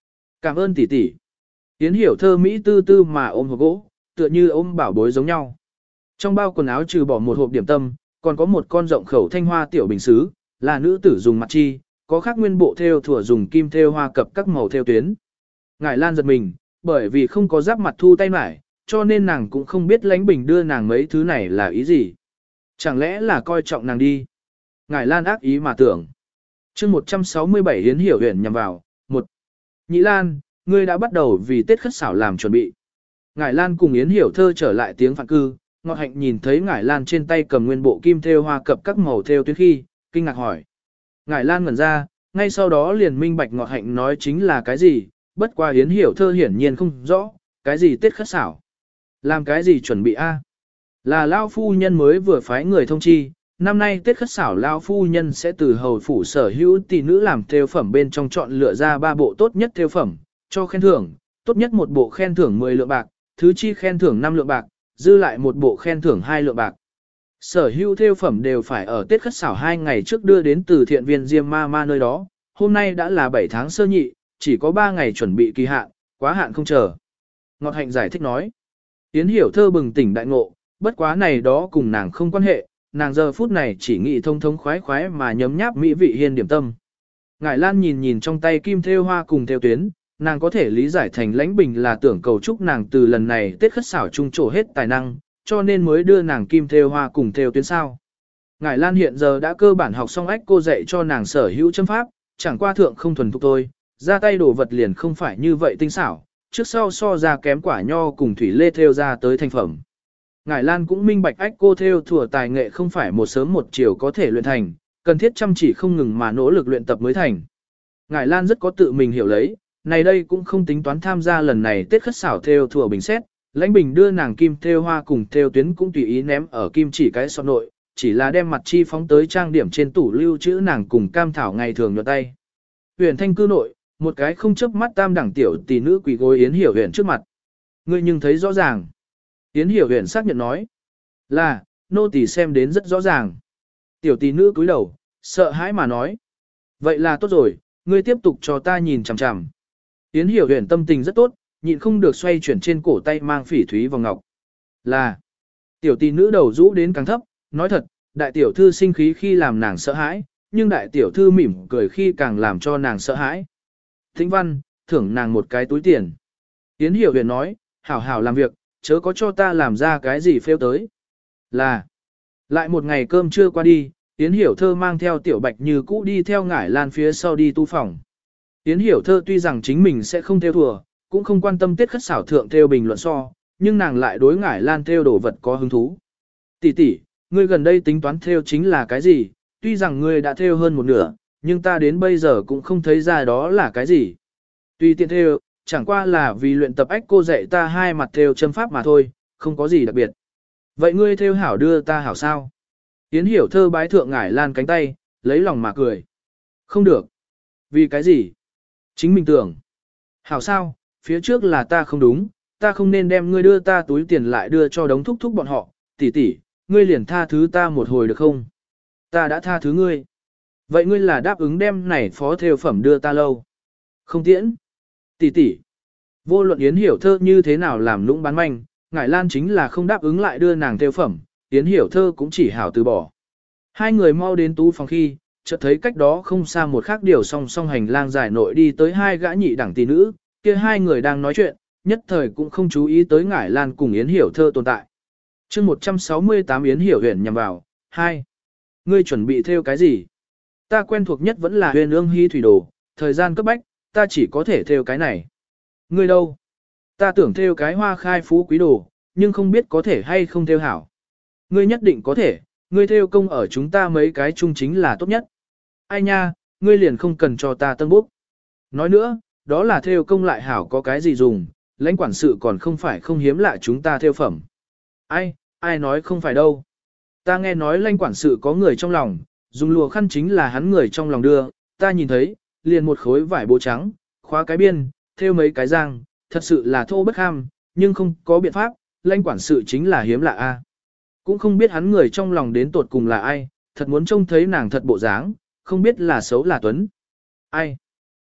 Cảm ơn tỷ tỷ. Yến Hiểu Thơ Mỹ tư tư mà ôm hộp gỗ, tựa như ôm bảo bối giống nhau. Trong bao quần áo trừ bỏ một hộp điểm tâm, còn có một con rộng khẩu thanh hoa tiểu bình sứ, là nữ tử dùng mặt chi, có khác nguyên bộ thêu thủa dùng kim thêu hoa cập các màu thêu tuyến. Ngải Lan giật mình, bởi vì không có giáp mặt thu tay mải, cho nên nàng cũng không biết Lãnh Bình đưa nàng mấy thứ này là ý gì. Chẳng lẽ là coi trọng nàng đi? Ngải Lan ác ý mà tưởng. chương một trăm sáu mươi bảy Yến Hiểu Huyền nhằm vào. Một. Nhĩ Lan, ngươi đã bắt đầu vì Tết khất xảo làm chuẩn bị. Ngải Lan cùng Yến Hiểu Thơ trở lại tiếng phạn cư, Ngọt Hạnh nhìn thấy Ngải Lan trên tay cầm nguyên bộ kim thêu hoa cập các màu thêu tuyến khi, kinh ngạc hỏi. Ngải Lan ngẩn ra, ngay sau đó liền minh bạch Ngọt Hạnh nói chính là cái gì, bất qua Yến Hiểu Thơ hiển nhiên không rõ, cái gì Tết khất xảo. Làm cái gì chuẩn bị a? Là Lao Phu Nhân mới vừa phái người thông chi, năm nay Tết khất xảo Lao Phu Nhân sẽ từ hầu phủ sở hữu tỷ nữ làm thêu phẩm bên trong chọn lựa ra ba bộ tốt nhất thêu phẩm, cho khen thưởng, tốt nhất một bộ khen thưởng mười lượng bạc, thứ chi khen thưởng năm lượng bạc, dư lại một bộ khen thưởng hai lượng bạc. Sở hữu thêu phẩm đều phải ở Tết khất xảo hai ngày trước đưa đến từ thiện viên Diêm Ma Ma nơi đó, hôm nay đã là bảy tháng sơ nhị, chỉ có ba ngày chuẩn bị kỳ hạn, quá hạn không chờ. Ngọt Hạnh giải thích nói. Yến Hiểu Thơ bừng tỉnh đại ngộ, bất quá này đó cùng nàng không quan hệ, nàng giờ phút này chỉ nghĩ thông thống khoái khoái mà nhấm nháp mỹ vị hiên điểm tâm. Ngải Lan nhìn nhìn trong tay kim thêu hoa cùng thêu tuyến, nàng có thể lý giải thành Lãnh Bình là tưởng cầu chúc nàng từ lần này Tết khất xảo trung trổ hết tài năng, cho nên mới đưa nàng kim thêu hoa cùng thêu tuyến sao. Ngải Lan hiện giờ đã cơ bản học xong ách cô dạy cho nàng sở hữu châm pháp, chẳng qua thượng không thuần thục thôi, ra tay đổ vật liền không phải như vậy tinh xảo, trước sau so ra kém quả nho cùng thủy lê thêu ra tới thành phẩm. Ngải Lan cũng minh bạch ách cô thêu thủa tài nghệ không phải một sớm một chiều có thể luyện thành, cần thiết chăm chỉ không ngừng mà nỗ lực luyện tập mới thành. Ngải Lan rất có tự mình hiểu lấy, này đây cũng không tính toán tham gia lần này Tết khất xảo thêu thủa bình xét, Lãnh Bình đưa nàng kim thêu hoa cùng thêu tuyến cũng tùy ý ném ở kim chỉ cái sọt nội, chỉ là đem mặt chi phóng tới trang điểm trên tủ lưu trữ nàng cùng cam thảo ngày thường nhuận tay. Huyền Thanh cư nội, một cái không chớp mắt tam đẳng tiểu tỷ nữ quỳ gối Yến Hiểu Huyền trước mặt. Ngươi nhưng thấy rõ ràng. Yến Hiểu Huyền xác nhận nói. Là, nô tỳ xem đến rất rõ ràng. Tiểu tỷ nữ cúi đầu, sợ hãi mà nói. Vậy là tốt rồi, ngươi tiếp tục cho ta nhìn chằm chằm. Yến Hiểu Huyền tâm tình rất tốt, nhịn không được xoay chuyển trên cổ tay mang phỉ thúy vòng ngọc. Là, tiểu tỷ nữ đầu rũ đến càng thấp, nói thật, đại tiểu thư sinh khí khi làm nàng sợ hãi, nhưng đại tiểu thư mỉm cười khi càng làm cho nàng sợ hãi. Thính Văn, thưởng nàng một cái túi tiền. Yến Hiểu Huyền nói, hảo hảo làm việc, chớ có cho ta làm ra cái gì phêu tới. Là, lại một ngày cơm trưa qua đi, Yến Hiểu Thơ mang theo Tiểu Bạch Như cũ đi theo Ngải Lan phía sau đi tu phòng. Yến Hiểu Thơ tuy rằng chính mình sẽ không theo thùa, cũng không quan tâm Tết khất xảo thượng theo bình luận so, nhưng nàng lại đối Ngải Lan theo đồ vật có hứng thú. Tỷ tỷ, ngươi gần đây tính toán theo chính là cái gì? Tuy rằng ngươi đã theo hơn một nửa, nhưng ta đến bây giờ cũng không thấy ra đó là cái gì. Tuy tiện theo, chẳng qua là vì luyện tập ách cô dạy ta hai mặt theo châm pháp mà thôi, không có gì đặc biệt. Vậy ngươi theo hảo đưa ta hảo sao? Yến Hiểu Thơ bái thượng Ngải Lan cánh tay, lấy lòng mà cười. Không được. Vì cái gì? Chính mình tưởng. Hảo sao, phía trước là ta không đúng, ta không nên đem ngươi đưa ta túi tiền lại đưa cho đống thúc thúc bọn họ, tỷ tỷ, ngươi liền tha thứ ta một hồi được không? Ta đã tha thứ ngươi. Vậy ngươi là đáp ứng đem này phó theo phẩm đưa ta lâu. Không tiễn. Tỷ tỷ. Vô luận Yến Hiểu Thơ như thế nào làm lũng bán manh, Ngải Lan chính là không đáp ứng lại đưa nàng theo phẩm, Yến Hiểu Thơ cũng chỉ hảo từ bỏ. Hai người mau đến tú phòng khi, chợt thấy cách đó không xa một khác điều song song hành lang dài nội đi tới hai gã nhị đẳng tỷ nữ, kia hai người đang nói chuyện, nhất thời cũng không chú ý tới Ngải Lan cùng Yến Hiểu Thơ tồn tại. chương một trăm sáu mươi tám Yến Hiểu Huyền nhằm vào, hai. Ngươi chuẩn bị theo cái gì? Ta quen thuộc nhất vẫn là huyền ương hy thủy đồ, thời gian cấp bách, ta chỉ có thể theo cái này. Ngươi đâu? Ta tưởng theo cái hoa khai phú quý đồ, nhưng không biết có thể hay không theo hảo. Ngươi nhất định có thể, ngươi theo công ở chúng ta mấy cái chung chính là tốt nhất. Ai nha, ngươi liền không cần cho ta tân bốc. Nói nữa, đó là theo công lại hảo có cái gì dùng, lãnh quản sự còn không phải không hiếm lạ chúng ta theo phẩm. Ai, ai nói không phải đâu. Ta nghe nói lãnh quản sự có người trong lòng, dùng lùa khăn chính là hắn người trong lòng đưa, ta nhìn thấy, liền một khối vải bố trắng, khóa cái biên, theo mấy cái răng, thật sự là thô bất ham, nhưng không có biện pháp, lãnh quản sự chính là hiếm lạ a. Cũng không biết hắn người trong lòng đến tột cùng là ai, thật muốn trông thấy nàng thật bộ dáng, không biết là xấu là tuấn. Ai?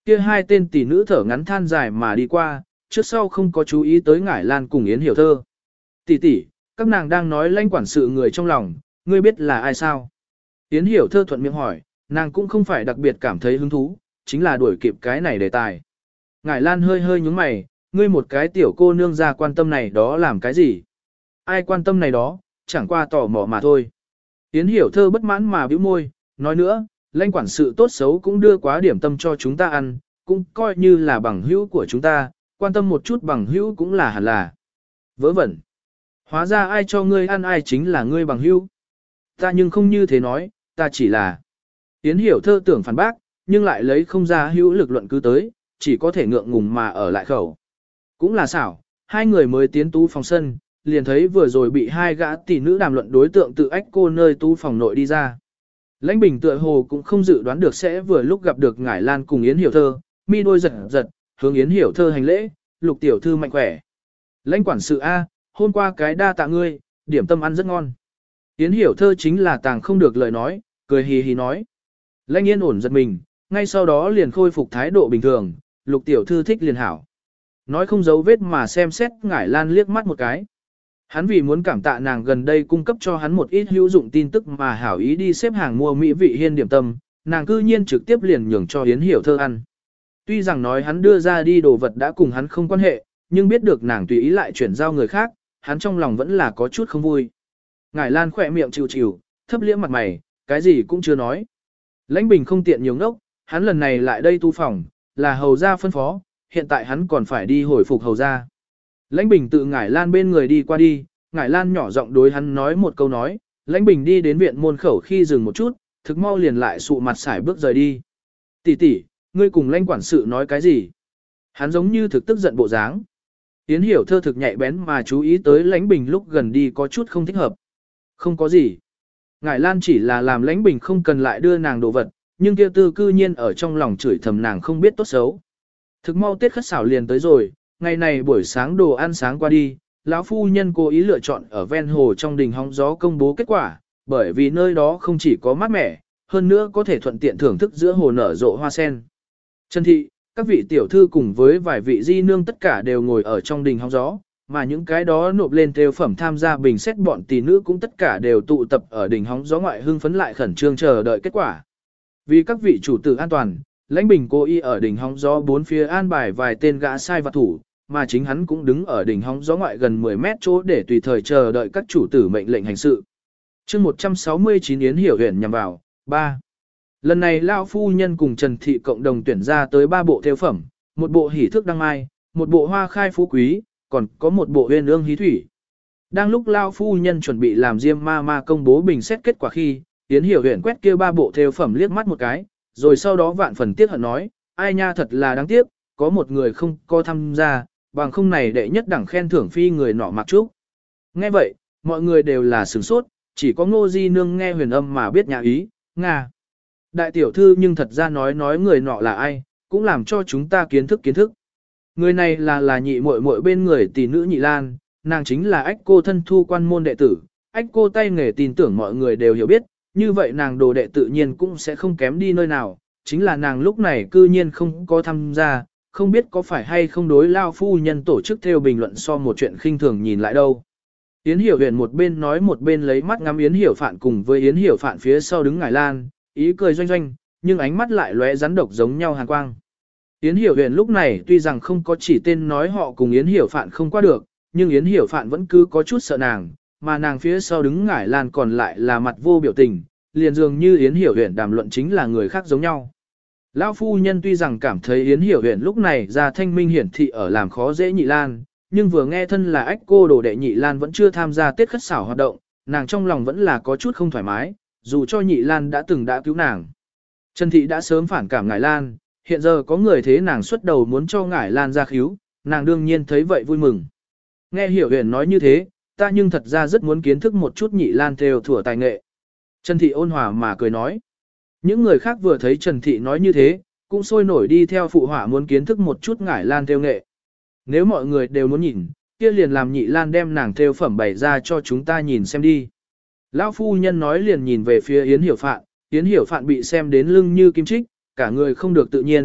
kia hai tên tỷ nữ thở ngắn than dài mà đi qua, trước sau không có chú ý tới Ngải Lan cùng Yến Hiểu Thơ. Tỷ tỷ, các nàng đang nói lãnh quản sự người trong lòng, ngươi biết là ai sao? Yến Hiểu Thơ thuận miệng hỏi, nàng cũng không phải đặc biệt cảm thấy hứng thú, chính là đuổi kịp cái này đề tài. Ngải Lan hơi hơi nhúng mày, ngươi một cái tiểu cô nương ra quan tâm này đó làm cái gì? Ai quan tâm này đó, chẳng qua tò mò mà thôi. Yến Hiểu Thơ bất mãn mà bĩu môi, nói nữa, lãnh quản sự tốt xấu cũng đưa quá điểm tâm cho chúng ta ăn, cũng coi như là bằng hữu của chúng ta, quan tâm một chút bằng hữu cũng là hẳn là. Vớ vẩn. Hóa ra ai cho ngươi ăn ai chính là ngươi bằng hữu. Ta nhưng không như thế nói, ta chỉ là. Yến Hiểu Thơ tưởng phản bác, nhưng lại lấy không ra hữu lực luận cứ tới, chỉ có thể ngượng ngùng mà ở lại khẩu. Cũng là xảo, hai người mới tiến tú phòng sân, liền thấy vừa rồi bị hai gã tỷ nữ đàm luận đối tượng tự ách cô nơi tú phòng nội đi ra. Lãnh Bình tựa hồ cũng không dự đoán được sẽ vừa lúc gặp được Ngải Lan cùng Yến Hiểu Thơ, mi đôi giật giật, hướng Yến Hiểu Thơ hành lễ, Lục tiểu thư mạnh khỏe. Lãnh quản sự A, hôm qua cái đa tạ ngươi, điểm tâm ăn rất ngon. Yến Hiểu Thơ chính là tàng không được lời nói, cười hì hì nói. Lãnh Yên ổn giật mình, ngay sau đó liền khôi phục thái độ bình thường, Lục tiểu thư thích liền hảo. Nói không giấu vết mà xem xét Ngải Lan liếc mắt một cái. Hắn vì muốn cảm tạ nàng gần đây cung cấp cho hắn một ít hữu dụng tin tức mà hảo ý đi xếp hàng mua mỹ vị hiên điểm tâm, nàng cư nhiên trực tiếp liền nhường cho Yến Hiểu Thơ ăn. Tuy rằng nói hắn đưa ra đi đồ vật đã cùng hắn không quan hệ, nhưng biết được nàng tùy ý lại chuyển giao người khác, hắn trong lòng vẫn là có chút không vui. Ngải Lan khỏe miệng chịu chịu, thấp liễm mặt mày, cái gì cũng chưa nói. Lãnh Bình không tiện nhiều ngốc, hắn lần này lại đây tu phòng, là hầu gia phân phó, hiện tại hắn còn phải đi hồi phục hầu gia. Lãnh Bình tự Ngải Lan bên người đi qua đi, Ngải Lan nhỏ giọng đối hắn nói một câu nói, Lãnh Bình đi đến viện môn khẩu khi dừng một chút, thực mau liền lại sụ mặt xài bước rời đi. Tỷ tỷ, ngươi cùng Lãnh quản sự nói cái gì? Hắn giống như thực tức giận bộ dáng. Yến Hiểu Thơ thực nhạy bén mà chú ý tới Lãnh Bình lúc gần đi có chút không thích hợp. Không có gì. Ngải Lan chỉ là làm Lãnh Bình không cần lại đưa nàng đồ vật, nhưng kia tư cư nhiên ở trong lòng chửi thầm nàng không biết tốt xấu. Thực mau Tết khất xảo liền tới rồi, ngày này buổi sáng đồ ăn sáng qua đi, lão phu nhân cố ý lựa chọn ở ven hồ trong đình hóng gió công bố kết quả, bởi vì nơi đó không chỉ có mát mẻ, hơn nữa có thể thuận tiện thưởng thức giữa hồ nở rộ hoa sen. Trần thị, các vị tiểu thư cùng với vài vị di nương tất cả đều ngồi ở trong đình hóng gió, mà những cái đó nộp lên theo phẩm tham gia bình xét bọn tỷ nữ cũng tất cả đều tụ tập ở đình hóng gió ngoại hưng phấn lại khẩn trương chờ đợi kết quả. Vì các vị chủ tử an toàn, Lãnh Bình cố ý ở đỉnh hóng gió bốn phía an bài vài tên gã sai vặt thủ, mà chính hắn cũng đứng ở đỉnh hóng gió ngoại gần mười mét chỗ để tùy thời chờ đợi các chủ tử mệnh lệnh hành sự. chương một trăm sáu mươi chín Yến Hiểu Huyền nhằm vào, ba. Lần này Lão Phu Nhân cùng Trần Thị cộng đồng tuyển ra tới ba bộ theo phẩm, một bộ hỷ thước đăng mai, một bộ hoa khai phú quý, còn có một bộ huyền ương hí thủy. Đang lúc Lão Phu Nhân chuẩn bị làm diêm ma ma công bố bình xét kết quả khi, Yến Hiểu Huyền quét kia ba bộ theo phẩm liếc mắt một cái, rồi sau đó vạn phần tiếc hận nói, ai nha thật là đáng tiếc, có một người không có tham gia, bằng không này đệ nhất đẳng khen thưởng phi người nọ mặc trúc. Nghe vậy, mọi người đều là sửng sốt, chỉ có Ngô Di Nương nghe huyền âm mà biết nhà ý, Nga. Đại tiểu thư nhưng thật ra nói nói người nọ là ai, cũng làm cho chúng ta kiến thức kiến thức. Người này là là nhị muội muội bên người tỷ nữ Nhị Lan, nàng chính là ách cô thân thu quan môn đệ tử, ách cô tay nghề tin tưởng mọi người đều hiểu biết, như vậy nàng đồ đệ tự nhiên cũng sẽ không kém đi nơi nào, chính là nàng lúc này cư nhiên không có tham gia, không biết có phải hay không đối Lao Phu Nhân tổ chức theo bình luận so một chuyện khinh thường nhìn lại đâu. Yến Hiểu Huyền một bên nói một bên lấy mắt ngắm Yến Hiểu Phạn cùng với Yến Hiểu Phạn phía sau đứng Ngải Lan, ý cười doanh doanh, nhưng ánh mắt lại lóe rắn độc giống nhau hàn quang. Yến Hiểu Huyền lúc này tuy rằng không có chỉ tên nói họ cùng Yến Hiểu Phạn không qua được, nhưng Yến Hiểu Phạn vẫn cứ có chút sợ nàng, mà nàng phía sau đứng Ngải Lan còn lại là mặt vô biểu tình, liền dường như Yến Hiểu Huyền đàm luận chính là người khác giống nhau. Lão phu nhân tuy rằng cảm thấy Yến Hiểu Huyền lúc này ra thanh minh hiển thị ở làm khó dễ Nhị Lan, nhưng vừa nghe thân là ách cô đồ đệ Nhị Lan vẫn chưa tham gia Tết khất xảo hoạt động, nàng trong lòng vẫn là có chút không thoải mái, dù cho Nhị Lan đã từng đã cứu nàng. Trần Thị đã sớm phản cảm Ngải Lan, hiện giờ có người thế nàng xuất đầu muốn cho Ngải Lan ra cứu, nàng đương nhiên thấy vậy vui mừng. Nghe Hiểu Huyền nói như thế, ta nhưng thật ra rất muốn kiến thức một chút Nhị Lan theo thủa tài nghệ. Trần Thị ôn hòa mà cười nói. Những người khác vừa thấy Trần Thị nói như thế, cũng sôi nổi đi theo phụ họa muốn kiến thức một chút Ngải Lan theo nghệ. Nếu mọi người đều muốn nhìn, kia liền làm Nhị Lan đem nàng theo phẩm bày ra cho chúng ta nhìn xem đi. Lão phu nhân nói liền nhìn về phía Yến Hiểu Phạn, Yến Hiểu Phạn bị xem đến lưng như kim chích, cả người không được tự nhiên,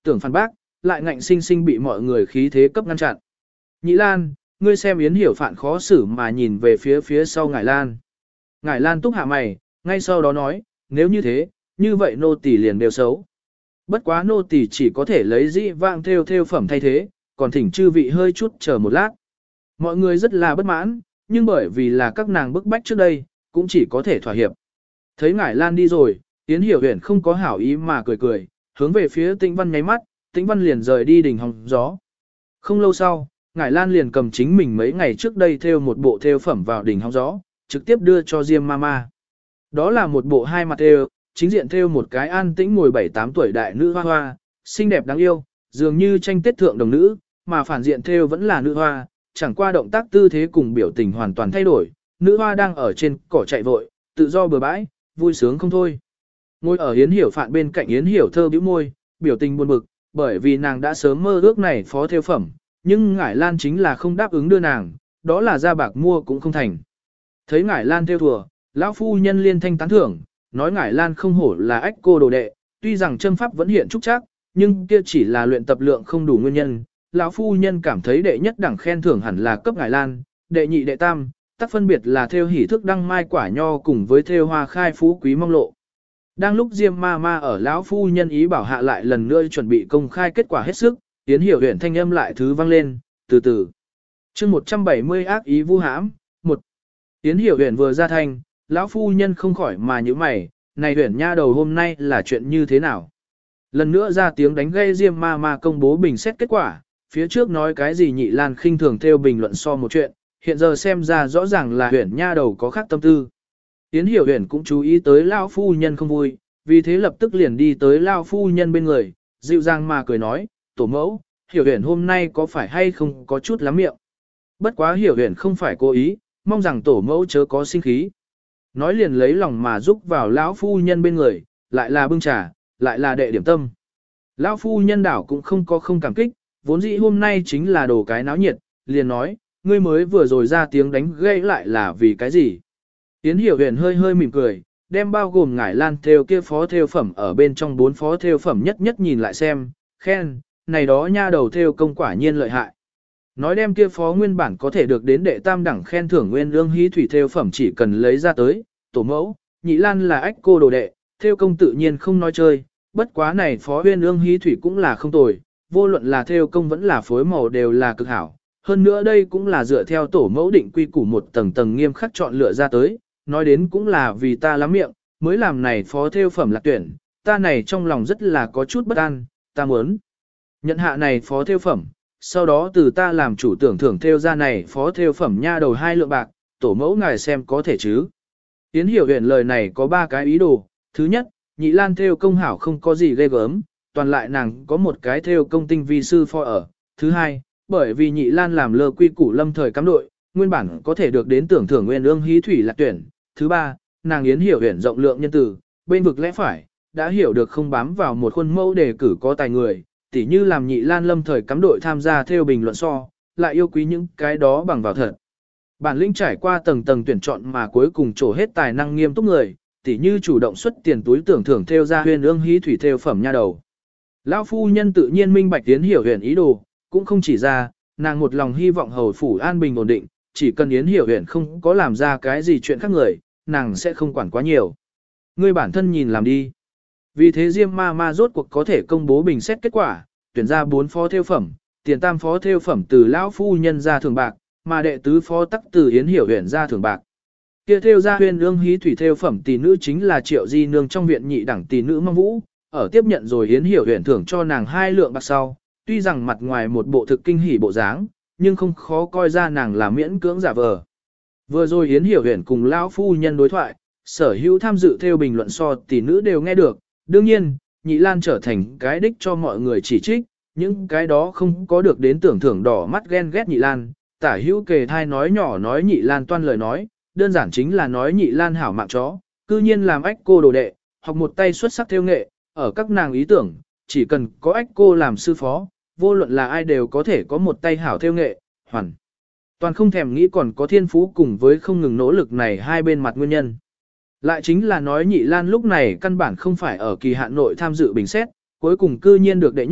tưởng phản bác, lại ngạnh sinh sinh bị mọi người khí thế cấp ngăn chặn. Nhị Lan, ngươi xem Yến Hiểu Phạn khó xử mà nhìn về phía phía sau Ngải Lan. Ngải Lan túc hạ mày, ngay sau đó nói, nếu như thế, như vậy nô tỳ liền đều xấu. Bất quá nô tỳ chỉ có thể lấy dĩ vãng theo theo phẩm thay thế, còn thỉnh chư vị hơi chút chờ một lát. Mọi người rất là bất mãn, nhưng bởi vì là các nàng bức bách trước đây, cũng chỉ có thể thỏa hiệp. Thấy Ngải Lan đi rồi, Yến Hiểu Huyền không có hảo ý mà cười cười, hướng về phía Tĩnh Văn nháy mắt, Tĩnh Văn liền rời đi đỉnh hòng gió. Không lâu sau, Ngải Lan liền cầm chính mình mấy ngày trước đây theo một bộ theo phẩm vào đỉnh hóng gió, trực tiếp đưa cho Diêm Mama. Đó là một bộ hai mặt theo, chính diện theo một cái an tĩnh ngồi bảy tám tuổi đại nữ hoa hoa, xinh đẹp đáng yêu, dường như tranh tết thượng đồng nữ, mà phản diện theo vẫn là nữ hoa, chẳng qua động tác tư thế cùng biểu tình hoàn toàn thay đổi, nữ hoa đang ở trên cỏ chạy vội, tự do bừa bãi, vui sướng không thôi. Ngồi ở Yến Hiểu Phạn bên cạnh Yến Hiểu Thơ bĩu môi, biểu tình buồn bực, bởi vì nàng đã sớm mơ ước này phó theo phẩm, nhưng Ngải Lan chính là không đáp ứng đưa nàng, đó là ra bạc mua cũng không thành. Thấy Ngải Lan theo thùa, lão phu nhân liên thanh tán thưởng, nói Ngải Lan không hổ là ách cô đồ đệ, tuy rằng châm pháp vẫn hiện trúc chắc, nhưng kia chỉ là luyện tập lượng không đủ nguyên nhân. Lão phu nhân cảm thấy đệ nhất đẳng khen thưởng hẳn là cấp Ngải Lan, đệ nhị đệ tam, tác phân biệt là theo hỷ thức đăng mai quả nho cùng với theo hoa khai phú quý mong lộ. Đang lúc Diêm ma ma ở lão phu nhân ý bảo hạ lại lần nữa chuẩn bị công khai kết quả hết sức, Yến Hiểu Huyền thanh âm lại thứ vang lên, từ từ. Chương một trăm bảy mươi ác ý vu hãm, một. Yến Hiểu Huyền vừa ra thanh, lão phu nhân không khỏi mà nhíu mày, này Huyền nha đầu hôm nay là chuyện như thế nào? Lần nữa ra tiếng đánh gây Diêm ma ma công bố bình xét kết quả, phía trước nói cái gì Nhị Lan khinh thường theo bình luận so một chuyện, hiện giờ xem ra rõ ràng là Huyền nha đầu có khác tâm tư. Yến Hiểu Huyền cũng chú ý tới lão phu nhân không vui, vì thế lập tức liền đi tới lão phu nhân bên người, dịu dàng mà cười nói, tổ mẫu, Hiểu Huyền hôm nay có phải hay không có chút lắm miệng. Bất quá Hiểu Huyền không phải cố ý, mong rằng tổ mẫu chớ có sinh khí. Nói liền lấy lòng mà giúp vào lão phu nhân bên người, lại là bưng trà, lại là đệ điểm tâm. Lão phu nhân đảo cũng không có không cảm kích, vốn dĩ hôm nay chính là đồ cái náo nhiệt, liền nói, ngươi mới vừa rồi ra tiếng đánh gây lại là vì cái gì. Yến Hiểu Huyền hơi hơi mỉm cười, đem bao gồm Ngải Lan theo kia phó theo phẩm ở bên trong bốn phó theo phẩm nhất nhất nhìn lại xem, khen, này đó nha đầu theo công quả nhiên lợi hại. Nói đem kia phó nguyên bản có thể được đến đệ tam đẳng khen thưởng nguyên lương hí thủy theo phẩm chỉ cần lấy ra tới, tổ mẫu, Nhị Lan là ách cô đồ đệ, theo công tự nhiên không nói chơi, bất quá này phó nguyên lương hí thủy cũng là không tồi, vô luận là theo công vẫn là phối màu đều là cực hảo. Hơn nữa đây cũng là dựa theo tổ mẫu định quy củ một tầng tầng nghiêm khắc chọn lựa ra tới, nói đến cũng là vì ta lắm miệng, mới làm này phó theo phẩm lạc tuyển, ta này trong lòng rất là có chút bất an, ta muốn nhận hạ này phó theo phẩm, sau đó từ ta làm chủ tưởng thưởng theo ra này phó theo phẩm nha đầu hai lượng bạc, tổ mẫu ngài xem có thể chứ. Yến Hiểu Huyền lời này có ba cái ý đồ, thứ nhất, Nhị Lan theo công hảo không có gì ghê gớm, toàn lại nàng có một cái theo công tinh vi sư phó ở, thứ hai, bởi vì Nhị Lan làm lơ quy củ lâm thời cắm đội, nguyên bản có thể được đến tưởng thưởng nguyên ương hí thủy lạc tuyển, thứ ba, nàng Yến Hiểu Huyền rộng lượng nhân từ, bên vực lẽ phải, đã hiểu được không bám vào một khuôn mẫu đề cử có tài người, tỉ như làm Nhị Lan lâm thời cắm đội tham gia theo bình luận so, lại yêu quý những cái đó bằng vào thật. Bản lĩnh trải qua tầng tầng tuyển chọn mà cuối cùng trổ hết tài năng nghiêm túc người, tỉ như chủ động xuất tiền túi tưởng thưởng theo ra huyền ương hí thủy theo phẩm nha đầu. Lão phu nhân tự nhiên minh bạch Yến Hiểu Huyền ý đồ, cũng không chỉ ra, nàng một lòng hy vọng hầu phủ an bình ổn định, chỉ cần Yến Hiểu Huyền không có làm ra cái gì chuyện khác người, nàng sẽ không quản quá nhiều. Ngươi bản thân nhìn làm đi. Vì thế Diêm ma ma rốt cuộc có thể công bố bình xét kết quả, tuyển ra bốn phó theo phẩm, tiền tam phó theo phẩm từ lão phu nhân ra thưởng bạc, mà đệ tứ phó tắc từ Yến Hiểu Huyền ra thưởng bạc. Kia theo ra huyền ương hí thủy theo phẩm tỷ nữ chính là Triệu Di nương trong viện nhị đẳng tỷ nữ Mong Vũ, ở tiếp nhận rồi Yến Hiểu Huyền thưởng cho nàng hai lượng bạc sau, tuy rằng mặt ngoài một bộ thực kinh hỉ bộ dáng, nhưng không khó coi ra nàng là miễn cưỡng giả vờ. Vừa rồi Yến Hiểu Huyền cùng lão phu nhân đối thoại, sở hữu tham dự theo bình luận so tỷ nữ đều nghe được, đương nhiên, Nhị Lan trở thành cái đích cho mọi người chỉ trích, những cái đó không có được đến tưởng thưởng đỏ mắt ghen ghét Nhị Lan, tả hữu kề thai nói nhỏ nói Nhị Lan toan lời nói, đơn giản chính là nói Nhị Lan hảo mạng chó, cư nhiên làm ách cô đồ đệ, học một tay xuất sắc theo nghệ, ở các nàng ý tưởng, chỉ cần có ách cô làm sư phó, vô luận là ai đều có thể có một tay hảo theo nghệ, hoàn. Toàn không thèm nghĩ còn có thiên phú cùng với không ngừng nỗ lực này hai bên mặt nguyên nhân. Lại chính là nói Nhị Lan lúc này căn bản không phải ở kỳ hạn nội tham dự bình xét, cuối cùng cư nhiên được đệ nhất,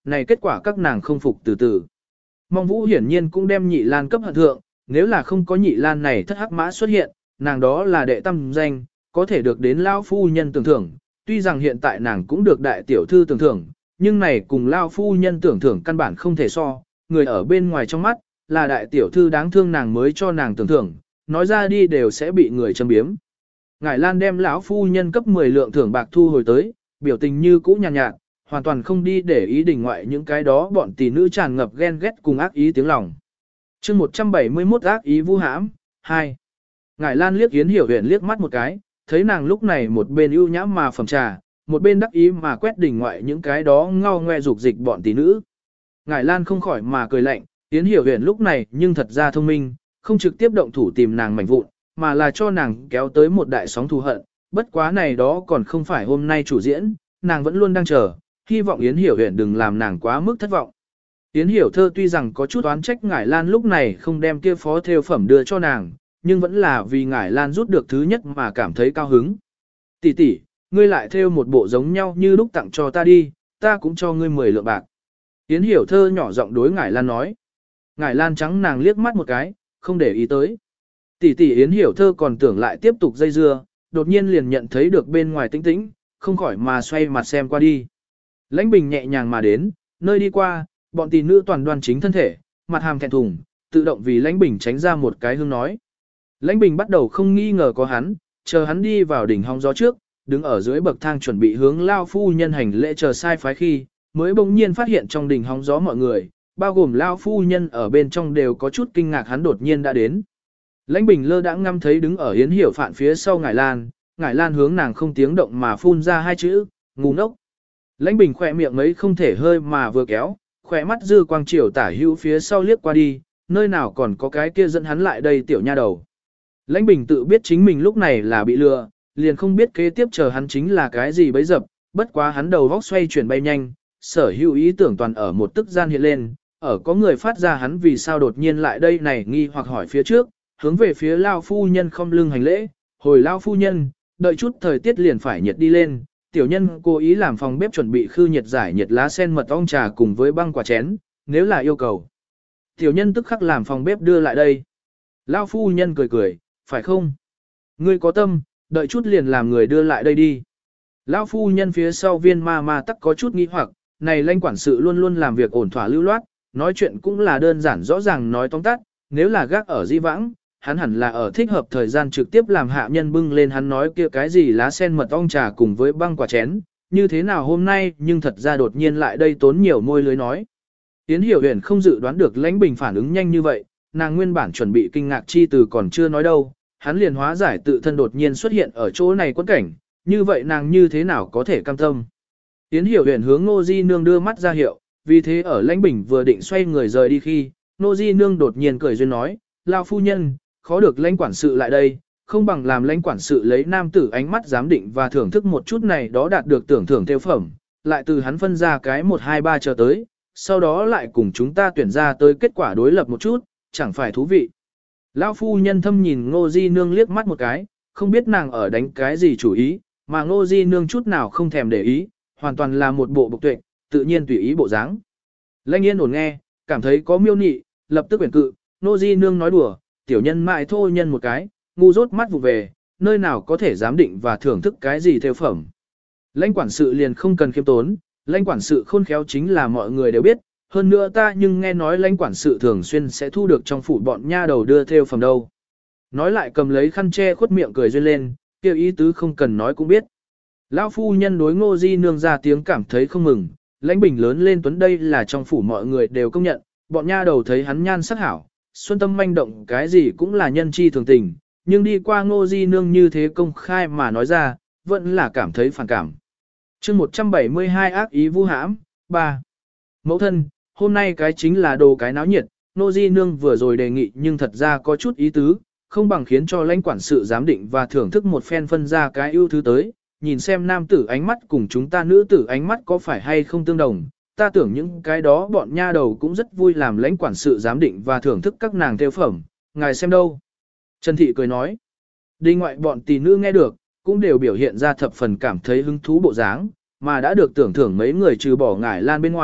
này kết quả các nàng không phục từ từ. Mong Vũ hiển nhiên cũng đem Nhị Lan cấp hận thượng, nếu là không có Nhị Lan này thất hắc mã xuất hiện, nàng đó là đệ tâm danh, có thể được đến lao phu nhân tưởng thưởng, tuy rằng hiện tại nàng cũng được đại tiểu thư tưởng thưởng, nhưng này cùng lao phu nhân tưởng thưởng căn bản không thể so, người ở bên ngoài trong mắt, là đại tiểu thư đáng thương nàng mới cho nàng tưởng thưởng, nói ra đi đều sẽ bị người châm biếm. Ngải Lan đem lão phu nhân cấp mười lượng thưởng bạc thu hồi tới, biểu tình như cũ nhàn nhạt, nhạt, hoàn toàn không đi để ý đình ngoại những cái đó bọn tỷ nữ tràn ngập ghen ghét cùng ác ý tiếng lòng. chương một trăm bảy mươi mốt ác ý vu hãm, hai. Ngải Lan liếc Yến Hiểu Huyền liếc mắt một cái, thấy nàng lúc này một bên ưu nhã mà phẩm trà, một bên đắc ý mà quét đỉnh ngoại những cái đó ngao ngoe dục dịch bọn tỷ nữ. Ngải Lan không khỏi mà cười lạnh, Yến Hiểu Huyền lúc này nhưng thật ra thông minh, không trực tiếp động thủ tìm nàng mảnh vụn, mà là cho nàng kéo tới một đại sóng thù hận, bất quá này đó còn không phải hôm nay chủ diễn, nàng vẫn luôn đang chờ, hy vọng Yến Hiểu Huyền đừng làm nàng quá mức thất vọng. Yến Hiểu Thơ tuy rằng có chút oán trách Ngải Lan lúc này không đem kia phó thêu phẩm đưa cho nàng, nhưng vẫn là vì Ngải Lan rút được thứ nhất mà cảm thấy cao hứng. Tỷ tỷ, ngươi lại thêu một bộ giống nhau như lúc tặng cho ta đi, ta cũng cho ngươi mười lượng bạc. Yến Hiểu Thơ nhỏ giọng đối Ngải Lan nói. Ngải Lan trắng nàng liếc mắt một cái, không để ý tới. Tỷ tỷ Yến Hiểu Thơ còn tưởng lại tiếp tục dây dưa, đột nhiên liền nhận thấy được bên ngoài tĩnh tĩnh, không khỏi mà xoay mặt xem qua đi. Lãnh Bình nhẹ nhàng mà đến, nơi đi qua, bọn tỷ nữ toàn đoan chính thân thể, mặt hàm thẹn thùng, tự động vì Lãnh Bình tránh ra một cái hương nói. Lãnh Bình bắt đầu không nghi ngờ có hắn, chờ hắn đi vào đỉnh hóng gió trước, đứng ở dưới bậc thang chuẩn bị hướng lao phu nhân hành lễ chờ sai phái khi, mới bỗng nhiên phát hiện trong đỉnh hóng gió mọi người, bao gồm lao phu nhân ở bên trong đều có chút kinh ngạc hắn đột nhiên đã đến. Lãnh Bình lơ đãng ngắm thấy đứng ở Yến Hiểu Phạn phía sau Ngải Lan, Ngải Lan hướng nàng không tiếng động mà phun ra hai chữ, ngu ngốc. Lãnh Bình khỏe miệng mấy không thể hơi mà vừa kéo, khỏe mắt dư quang chiều tả hữu phía sau liếc qua đi, nơi nào còn có cái kia dẫn hắn lại đây tiểu nha đầu. Lãnh Bình tự biết chính mình lúc này là bị lừa, liền không biết kế tiếp chờ hắn chính là cái gì bấy dập, bất quá hắn đầu vóc xoay chuyển bay nhanh, sở hữu ý tưởng toàn ở một tức gian hiện lên, ở có người phát ra hắn vì sao đột nhiên lại đây này nghi hoặc hỏi phía trước, hướng về phía lao phu nhân không lưng hành lễ, hồi lao phu nhân, đợi chút thời tiết liền phải nhiệt đi lên, tiểu nhân cố ý làm phòng bếp chuẩn bị khư nhiệt giải nhiệt lá sen mật ong trà cùng với băng quả chén, nếu là yêu cầu. Tiểu nhân tức khắc làm phòng bếp đưa lại đây. Lao phu nhân cười cười, phải không? Ngươi có tâm, đợi chút liền làm người đưa lại đây đi. Lão phu nhân phía sau viên ma ma tắc có chút nghi hoặc, này Lãnh quản sự luôn luôn làm việc ổn thỏa lưu loát, nói chuyện cũng là đơn giản rõ ràng nói tóm tắt, nếu là gác ở di vãng, hắn hẳn là ở thích hợp thời gian trực tiếp làm hạ nhân bưng lên hắn nói kia cái gì lá sen mật ong trà cùng với băng quả chén, như thế nào hôm nay nhưng thật ra đột nhiên lại đây tốn nhiều môi lưới nói. Yến Hiểu Huyền không dự đoán được Lãnh Bình phản ứng nhanh như vậy, nàng nguyên bản chuẩn bị kinh ngạc chi từ còn chưa nói đâu, hắn liền hóa giải tự thân đột nhiên xuất hiện ở chỗ này quẫn cảnh, như vậy nàng như thế nào có thể cam tâm. Yến Hiểu Huyền hướng Ngô Di Nương đưa mắt ra hiệu, vì thế ở Lãnh Bình vừa định xoay người rời đi khi, Ngô Di Nương đột nhiên cười duyên nói, lao phu nhân, khó được Lãnh quản sự lại đây, không bằng làm Lãnh quản sự lấy nam tử ánh mắt giám định và thưởng thức một chút này đó đạt được tưởng thưởng theo phẩm, lại từ hắn phân ra cái một hai ba chờ tới, sau đó lại cùng chúng ta tuyển ra tới kết quả đối lập một chút, chẳng phải thú vị. Lão phu nhân thâm nhìn Ngô Di Nương liếc mắt một cái, không biết nàng ở đánh cái gì chủ ý, mà Ngô Di Nương chút nào không thèm để ý, hoàn toàn là một bộ bộc tuệ, tự nhiên tùy ý bộ dáng. Lãnh Yên ổn nghe, cảm thấy có miêu nị, lập tức quyển cự, Ngô Di Nương nói đùa, tiểu nhân mại thô nhân một cái, ngu dốt mắt vụ về, nơi nào có thể giám định và thưởng thức cái gì theo phẩm. Lãnh quản sự liền không cần khiêm tốn, lãnh quản sự khôn khéo chính là mọi người đều biết, hơn nữa ta nhưng nghe nói lãnh quản sự thường xuyên sẽ thu được trong phủ bọn nha đầu đưa theo phẩm đâu. Nói lại cầm lấy khăn che khuất miệng cười duyên lên, kêu ý tứ không cần nói cũng biết. Lão phu nhân đối Ngô Di Nương ra tiếng cảm thấy không mừng, Lãnh Bình lớn lên tuấn đây là trong phủ mọi người đều công nhận, bọn nha đầu thấy hắn nhan sắc hảo, xuân tâm manh động cái gì cũng là nhân chi thường tình, nhưng đi qua Ngô Di Nương như thế công khai mà nói ra, vẫn là cảm thấy phản cảm. chương một trăm bảy mươi hai ác ý vu hãm, ba. Mẫu thân, hôm nay cái chính là đồ cái náo nhiệt, Ngô Di Nương vừa rồi đề nghị nhưng thật ra có chút ý tứ, không bằng khiến cho lãnh quản sự giám định và thưởng thức một phen phân ra cái ưu thứ tới, nhìn xem nam tử ánh mắt cùng chúng ta nữ tử ánh mắt có phải hay không tương đồng. Ta tưởng những cái đó bọn nha đầu cũng rất vui làm lãnh quản sự giám định và thưởng thức các nàng theo phẩm, ngài xem đâu. Trần Thị cười nói, đi ngoại bọn tỷ nữ nghe được, cũng đều biểu hiện ra thập phần cảm thấy hứng thú bộ dáng, mà đã được tưởng thưởng mấy người trừ bỏ Ngải Lan bên ngoài,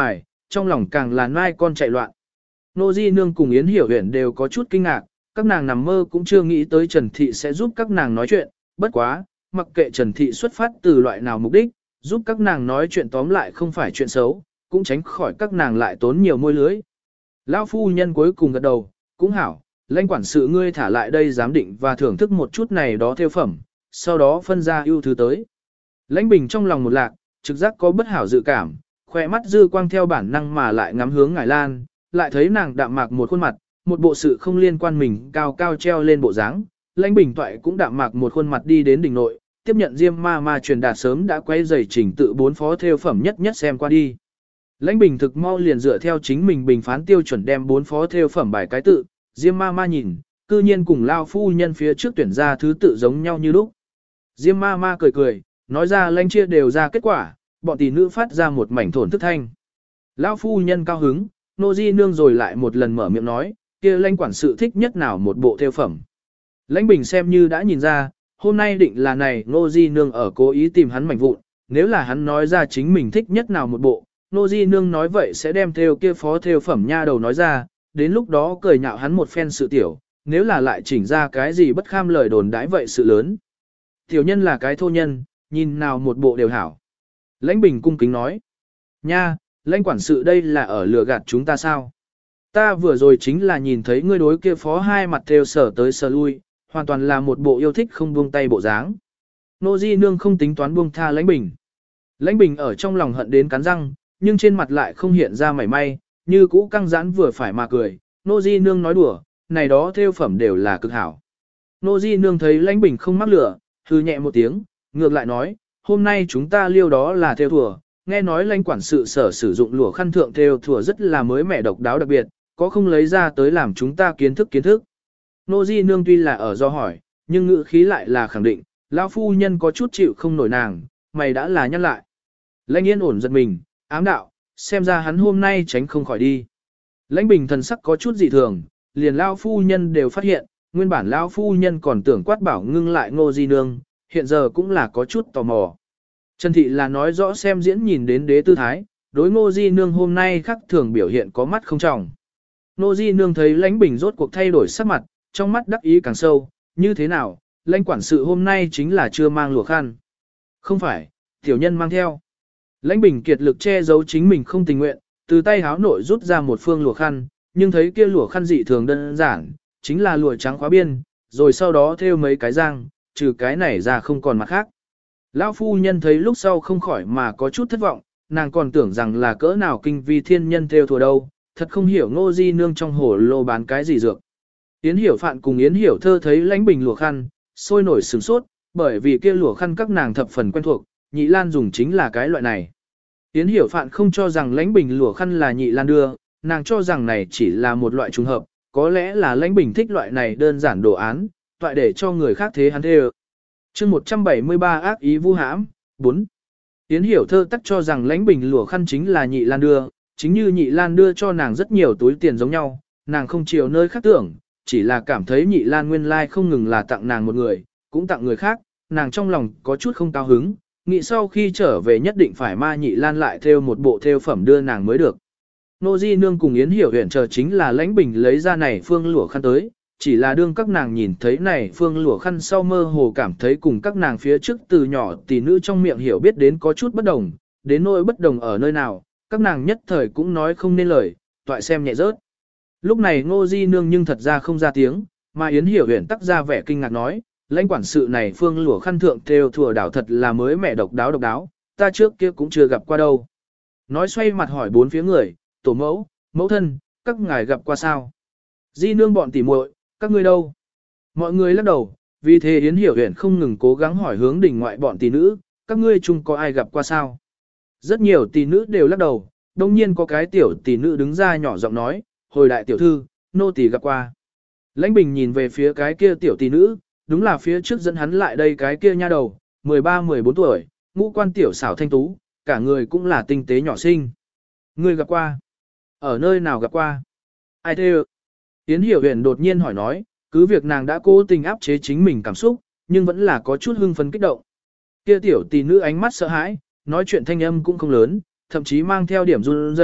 trong lòng càng là nai con chạy loạn. Nô Di Nương cùng Yến Hiểu Huyền đều có chút kinh ngạc, các nàng nằm mơ cũng chưa nghĩ tới Trần Thị sẽ giúp các nàng nói chuyện, bất quá, mặc kệ Trần Thị xuất phát từ loại nào mục đích, giúp các nàng nói chuyện tóm lại không phải chuyện xấu, cũng tránh khỏi các nàng lại tốn nhiều môi lưới. Lão phu nhân cuối cùng gật đầu, cũng hảo, lãnh quản sự ngươi thả lại đây giám định và thưởng thức một chút này đó theo phẩm, sau đó phân ra ưu thứ tới. Lãnh Bình trong lòng một lạc, trực giác có bất hảo dự cảm, khỏe mắt dư quang theo bản năng mà lại ngắm hướng Ngải Lan, lại thấy nàng đạm mạc một khuôn mặt, một bộ sự không liên quan mình cao cao treo lên bộ dáng. Lãnh Bình toại cũng đạm mạc một khuôn mặt đi đến đỉnh nội, tiếp nhận Diêm ma ma truyền đạt sớm đã quay giày chỉnh tự bốn phó theo phẩm nhất nhất xem qua đi. Lãnh Bình thực mau liền dựa theo chính mình bình phán tiêu chuẩn đem bốn phó theo phẩm bài cái tự, Diêm ma ma nhìn, cư nhiên cùng lao phu nhân phía trước tuyển ra thứ tự giống nhau như lúc. Diêm ma ma cười cười, nói ra lãnh chia đều ra kết quả, bọn tỷ nữ phát ra một mảnh thổn thức thanh. Lão phu nhân cao hứng, Nô Di Nương rồi lại một lần mở miệng nói, kia lãnh quản sự thích nhất nào một bộ theo phẩm. Lãnh Bình xem như đã nhìn ra, hôm nay định là này Nô Di Nương ở cố ý tìm hắn mảnh vụn, nếu là hắn nói ra chính mình thích nhất nào một bộ, Nô Di Nương nói vậy sẽ đem theo kia phó theo phẩm nha đầu nói ra, đến lúc đó cười nhạo hắn một phen sự tiểu, nếu là lại chỉnh ra cái gì bất kham lời đồn đãi vậy sự lớn. Tiểu nhân là cái thô nhân, nhìn nào một bộ đều hảo. Lãnh Bình cung kính nói, nha, lãnh quản sự đây là ở lừa gạt chúng ta sao? Ta vừa rồi chính là nhìn thấy ngươi đối kia phó hai mặt theo sở tới sở lui, hoàn toàn là một bộ yêu thích không buông tay bộ dáng. Nô Di Nương không tính toán buông tha Lãnh Bình. Lãnh Bình ở trong lòng hận đến cắn răng, nhưng trên mặt lại không hiện ra mảy may, như cũ căng giãn vừa phải mà cười. Nô Di Nương nói đùa, này đó theo phẩm đều là cực hảo. Nô Di Nương thấy Lãnh Bình không mắc lửa, hư nhẹ một tiếng, ngược lại nói, hôm nay chúng ta liêu đó là theo thùa, nghe nói lãnh quản sự sở sử dụng lụa khăn thượng theo thùa rất là mới mẻ độc đáo đặc biệt, có không lấy ra tới làm chúng ta kiến thức kiến thức. Nô Di Nương tuy là ở do hỏi, nhưng ngữ khí lại là khẳng định, lão phu nhân có chút chịu không nổi nàng, mày đã là nhắc lại. Lãnh Yên ổn giật mình, ám đạo, xem ra hắn hôm nay tránh không khỏi đi. Lãnh Bình thần sắc có chút dị thường, liền lão phu nhân đều phát hiện, nguyên bản lão phu nhân còn tưởng quát bảo ngưng lại Ngô Di Nương, hiện giờ cũng là có chút tò mò. Trần Thị là nói rõ xem diễn nhìn đến đế tư thái, đối Ngô Di Nương hôm nay khắc thường biểu hiện có mắt không trọng. Ngô Di Nương thấy Lãnh Bình rốt cuộc thay đổi sắc mặt, trong mắt đắc ý càng sâu, như thế nào, lãnh quản sự hôm nay chính là chưa mang lụa khăn. Không phải, tiểu nhân mang theo. Lãnh Bình kiệt lực che giấu chính mình không tình nguyện, từ tay háo nội rút ra một phương lụa khăn, nhưng thấy kia lụa khăn dị thường đơn giản, chính là lụa trắng khóa biên, rồi sau đó thêu mấy cái răng, trừ cái này ra không còn mặt khác. Lão phu nhân thấy lúc sau không khỏi mà có chút thất vọng, nàng còn tưởng rằng là cỡ nào kinh vi thiên nhân theo thùa đâu, thật không hiểu Ngô Di Nương trong hồ lô bán cái gì dược. Yến Hiểu Phạn cùng Yến Hiểu Thơ thấy Lãnh Bình lụa khăn, sôi nổi sửng sốt, bởi vì kia lụa khăn các nàng thập phần quen thuộc, Nhị Lan dùng chính là cái loại này. Yến Hiểu Phạn không cho rằng Lãnh Bình lụa khăn là Nhị Lan đưa, nàng cho rằng này chỉ là một loại trùng hợp, có lẽ là Lãnh Bình thích loại này đơn giản đồ án, toại để cho người khác thế hắn thê. Chương một trăm bảy mươi ba ác ý vu hãm, bốn. Yến Hiểu Thơ tắc cho rằng Lãnh Bình lụa khăn chính là Nhị Lan đưa, chính như Nhị Lan đưa cho nàng rất nhiều túi tiền giống nhau, nàng không chiều nơi khác tưởng, chỉ là cảm thấy Nhị Lan nguyên lai không ngừng là tặng nàng một người, cũng tặng người khác, nàng trong lòng có chút không cao hứng, nghĩ sau khi trở về nhất định phải ma Nhị Lan lại theo một bộ theo phẩm đưa nàng mới được. Nô Di Nương cùng Yến Hiểu Huyền chờ chính là Lãnh Bình lấy ra này phương lụa khăn tới, chỉ là đương các nàng nhìn thấy này phương lụa khăn sau mơ hồ cảm thấy cùng các nàng phía trước từ nhỏ tỷ nữ trong miệng hiểu biết đến có chút bất đồng, đến nỗi bất đồng ở nơi nào, các nàng nhất thời cũng nói không nên lời, toại xem nhẹ rớt. Lúc này Ngô Di Nương nhưng thật ra không ra tiếng, mà Yến Hiểu Huyền tắc ra vẻ kinh ngạc nói, lãnh quản sự này phương lụa khăn thượng theo thùa đảo thật là mới mẻ độc đáo độc đáo, ta trước kia cũng chưa gặp qua đâu. Nói xoay mặt hỏi bốn phía người, tổ mẫu, mẫu thân, các ngài gặp qua sao? Di Nương bọn tỉ muội, các ngươi đâu? Mọi người lắc đầu, vì thế Yến Hiểu Huyền không ngừng cố gắng hỏi hướng đỉnh ngoại bọn tỷ nữ, các ngươi chung có ai gặp qua sao? Rất nhiều tỷ nữ đều lắc đầu, đồng nhiên có cái tiểu tỷ nữ đứng ra nhỏ giọng nói, hồi đại tiểu thư, nô tỳ gặp qua. Lãnh Bình nhìn về phía cái kia tiểu tỷ nữ, đúng là phía trước dẫn hắn lại đây cái kia nha đầu, mười ba mười bốn tuổi, ngũ quan tiểu xảo thanh tú, cả người cũng là tinh tế nhỏ xinh. Ngươi gặp qua? Ở nơi nào gặp qua? Ai thế? Yến Hiểu Huyền đột nhiên hỏi nói, cứ việc nàng đã cố tình áp chế chính mình cảm xúc, nhưng vẫn là có chút hưng phấn kích động. Kia tiểu tỷ nữ ánh mắt sợ hãi, nói chuyện thanh âm cũng không lớn, thậm chí mang theo điểm run rẩy,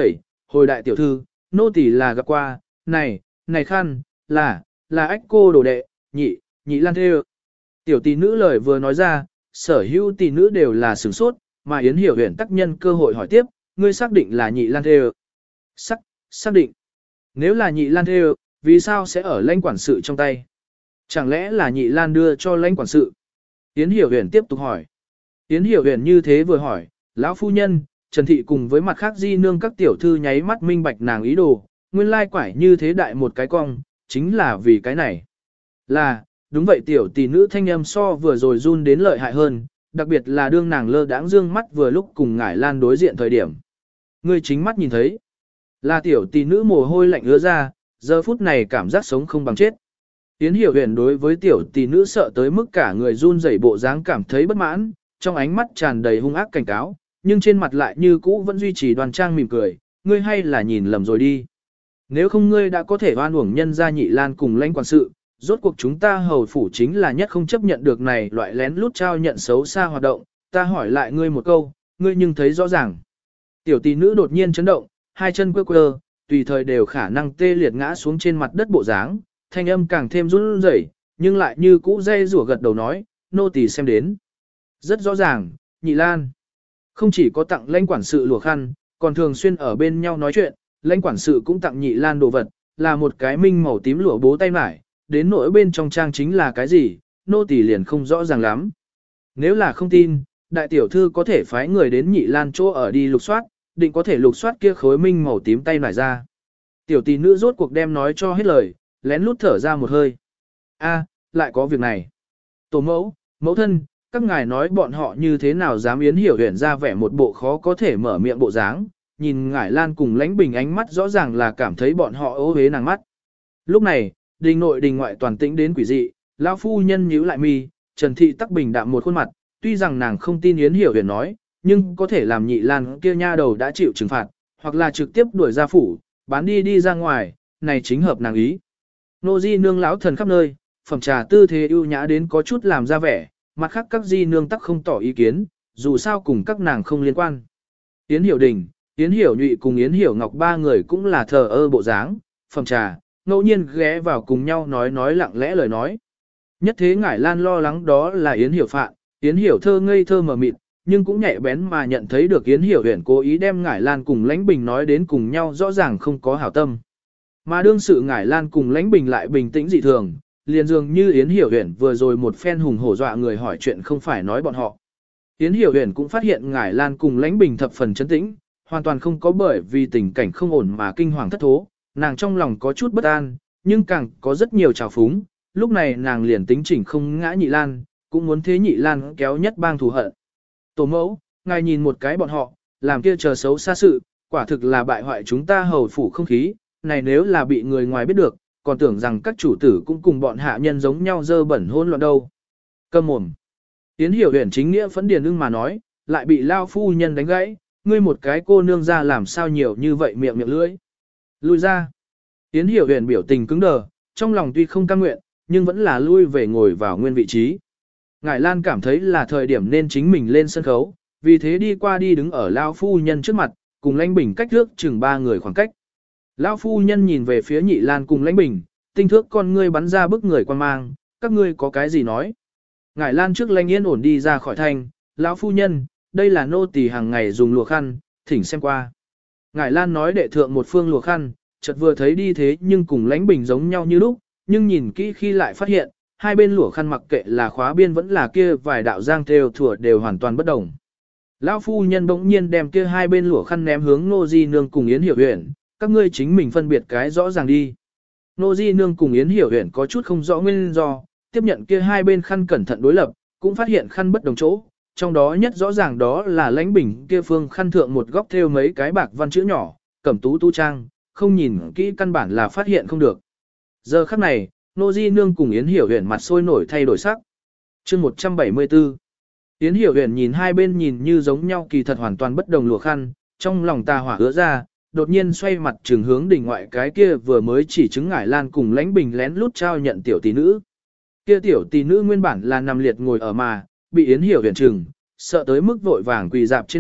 hồi đại tiểu thư, nô tỳ là gặp qua, này, này khăn, là, là ách cô đồ đệ, nhị, nhị lan thê. Tiểu tỷ nữ lời vừa nói ra, sở hữu tỷ nữ đều là sửng sốt, mà Yến Hiểu Huyền tác nhân cơ hội hỏi tiếp, ngươi xác định là nhị lan thê. Xác, xác định. Nếu là nhị lan thê, vì sao sẽ ở lãnh quản sự trong tay? Chẳng lẽ là nhị lan đưa cho lãnh quản sự? Yến Hiểu Huyền tiếp tục hỏi. Yến Hiểu Huyền như thế vừa hỏi, lão phu nhân, Trần Thị cùng với mặt khác di nương các tiểu thư nháy mắt minh bạch nàng ý đồ, nguyên lai quải như thế đại một cái cong, chính là vì cái này. Là, đúng vậy tiểu tỷ nữ thanh âm so vừa rồi run đến lợi hại hơn, đặc biệt là đương nàng lơ đãng dương mắt vừa lúc cùng ngải lan đối diện thời điểm. Người chính mắt nhìn thấy, là tiểu tỷ nữ mồ hôi lạnh ứa ra, giờ phút này cảm giác sống không bằng chết. Yến Hiểu Huyền đối với tiểu tỷ nữ sợ tới mức cả người run rẩy bộ dáng cảm thấy bất mãn, trong ánh mắt tràn đầy hung ác cảnh cáo, nhưng trên mặt lại như cũ vẫn duy trì đoan trang mỉm cười, ngươi hay là nhìn lầm rồi đi. Nếu không ngươi đã có thể oan uổng nhân gia nhị lan cùng lãnh quản sự, rốt cuộc chúng ta hầu phủ chính là nhất không chấp nhận được này loại lén lút trao nhận xấu xa hoạt động, ta hỏi lại ngươi một câu, ngươi nhưng thấy rõ ràng. Tiểu tỷ nữ đột nhiên chấn động, hai chân quơ quơ, tùy thời đều khả năng tê liệt ngã xuống trên mặt đất bộ dáng, thanh âm càng thêm run rẩy, nhưng lại như cũ dây rủa gật đầu nói, nô tỳ xem đến. Rất rõ ràng, nhị lan. Không chỉ có tặng lãnh quản sự lùa khăn, còn thường xuyên ở bên nhau nói chuyện, lãnh quản sự cũng tặng nhị lan đồ vật, là một cái minh màu tím lụa bố tay mải, đến nỗi bên trong trang chính là cái gì, nô tỳ liền không rõ ràng lắm. Nếu là không tin, đại tiểu thư có thể phái người đến nhị lan chỗ ở đi lục soát, định có thể lục soát kia khối minh màu tím tay mải ra. Tiểu tỷ nữ rốt cuộc đem nói cho hết lời, lén lút thở ra một hơi. A, lại có việc này. Tổ mẫu, mẫu thân, các ngài nói bọn họ như thế nào dám Yến Hiểu Huyền ra vẻ một bộ khó có thể mở miệng bộ dáng, nhìn ngải lan cùng lãnh bình ánh mắt rõ ràng là cảm thấy bọn họ ố hế nàng mắt. Lúc này, đình nội đình ngoại toàn tĩnh đến quỷ dị, lão phu nhân nhíu lại mi, Trần Thị tắc bình đạm một khuôn mặt, tuy rằng nàng không tin Yến Hiểu Huyền nói, nhưng có thể làm nhị lan kia nha đầu đã chịu trừng phạt, hoặc là trực tiếp đuổi ra phủ, bán đi đi ra ngoài, này chính hợp nàng ý. Nô di nương lão thần khắp nơi, phẩm trà tư thế ưu nhã đến có chút làm ra vẻ, mặt khác các di nương tắc không tỏ ý kiến, dù sao cùng các nàng không liên quan. Yến Hiểu Đình, Yến Hiểu Nhụy cùng Yến Hiểu Ngọc ba người cũng là thờ ơ bộ dáng, phẩm trà, ngẫu nhiên ghé vào cùng nhau nói nói lặng lẽ lời nói. Nhất thế ngải lan lo lắng đó là Yến Hiểu Phạn, Yến Hiểu thơ ngây thơ mờ mịt, nhưng cũng nhạy bén mà nhận thấy được Yến Hiểu Huyền cố ý đem ngải lan cùng lãnh bình nói đến cùng nhau rõ ràng không có hảo tâm. Mà đương sự ngải lan cùng lãnh bình lại bình tĩnh dị thường, liền dường như Yến Hiểu Huyền vừa rồi một phen hùng hổ dọa người hỏi chuyện không phải nói bọn họ. Yến Hiểu Huyền cũng phát hiện ngải lan cùng lãnh bình thập phần chấn tĩnh, hoàn toàn không có bởi vì tình cảnh không ổn mà kinh hoàng thất thố, nàng trong lòng có chút bất an, nhưng càng có rất nhiều trào phúng, lúc này nàng liền tính chỉnh không ngã nhị lan, cũng muốn thế nhị lan kéo nhất bang thù hận. Tổ mẫu, ngài nhìn một cái bọn họ, làm kia chờ xấu xa sự, quả thực là bại hoại chúng ta hầu phủ không khí, này nếu là bị người ngoài biết được, còn tưởng rằng các chủ tử cũng cùng bọn hạ nhân giống nhau dơ bẩn hôn loạn đâu. Câm mồm. Yến Hiểu Huyền chính nghĩa phẫn điền ưng mà nói, lại bị lao phu nhân đánh gãy, ngươi một cái cô nương ra làm sao nhiều như vậy miệng miệng lưỡi. Lui ra. Yến Hiểu Huyền biểu tình cứng đờ, trong lòng tuy không cam nguyện, nhưng vẫn là lui về ngồi vào nguyên vị trí. Ngải Lan cảm thấy là thời điểm nên chính mình lên sân khấu, vì thế đi qua đi đứng ở lao phu nhân trước mặt, cùng lãnh bình cách thước chừng ba người khoảng cách. Lão phu nhân nhìn về phía nhị lan cùng lãnh bình, tinh thước con ngươi bắn ra bức người quan mang, các ngươi có cái gì nói. Ngải lan trước lãnh yên ổn đi ra khỏi thành, lão phu nhân, đây là nô tỳ hàng ngày dùng lụa khăn, thỉnh xem qua. Ngải lan nói đệ thượng một phương lụa khăn, chợt vừa thấy đi thế nhưng cùng lãnh bình giống nhau như lúc, nhưng nhìn kỹ khi lại phát hiện, hai bên lụa khăn mặc kệ là khóa biên vẫn là kia vài đạo giang thêu thủa đều hoàn toàn bất đồng. Lão phu nhân bỗng nhiên đem kia hai bên lụa khăn ném hướng Nô Di Nương cùng Yến Hiểu Huyền, các ngươi chính mình phân biệt cái rõ ràng đi. Nô Di Nương cùng Yến Hiểu Huyền có chút không rõ nguyên do, tiếp nhận kia hai bên khăn cẩn thận đối lập, cũng phát hiện khăn bất đồng chỗ, trong đó nhất rõ ràng đó là lãnh bình kia phương khăn thượng một góc thêu mấy cái bạc văn chữ nhỏ, cẩm tú tu trang, không nhìn kỹ căn bản là phát hiện không được. Giờ khắc này, Nô Di Nương cùng Yến Hiểu Huyền mặt sôi nổi thay đổi sắc. Chương một trăm bảy mươi tư. Yến Hiểu Huyền nhìn hai bên nhìn như giống nhau kỳ thật hoàn toàn bất đồng lụa khăn, trong lòng tà hỏa ứa ra, đột nhiên xoay mặt trường hướng đỉnh ngoại cái kia vừa mới chỉ chứng ngải lan cùng lãnh bình lén lút trao nhận tiểu tỷ nữ. Kia tiểu tỷ nữ nguyên bản là nằm liệt ngồi ở mà, bị Yến Hiểu Huyền trừng, sợ tới mức vội vàng quỳ dạp trên đất,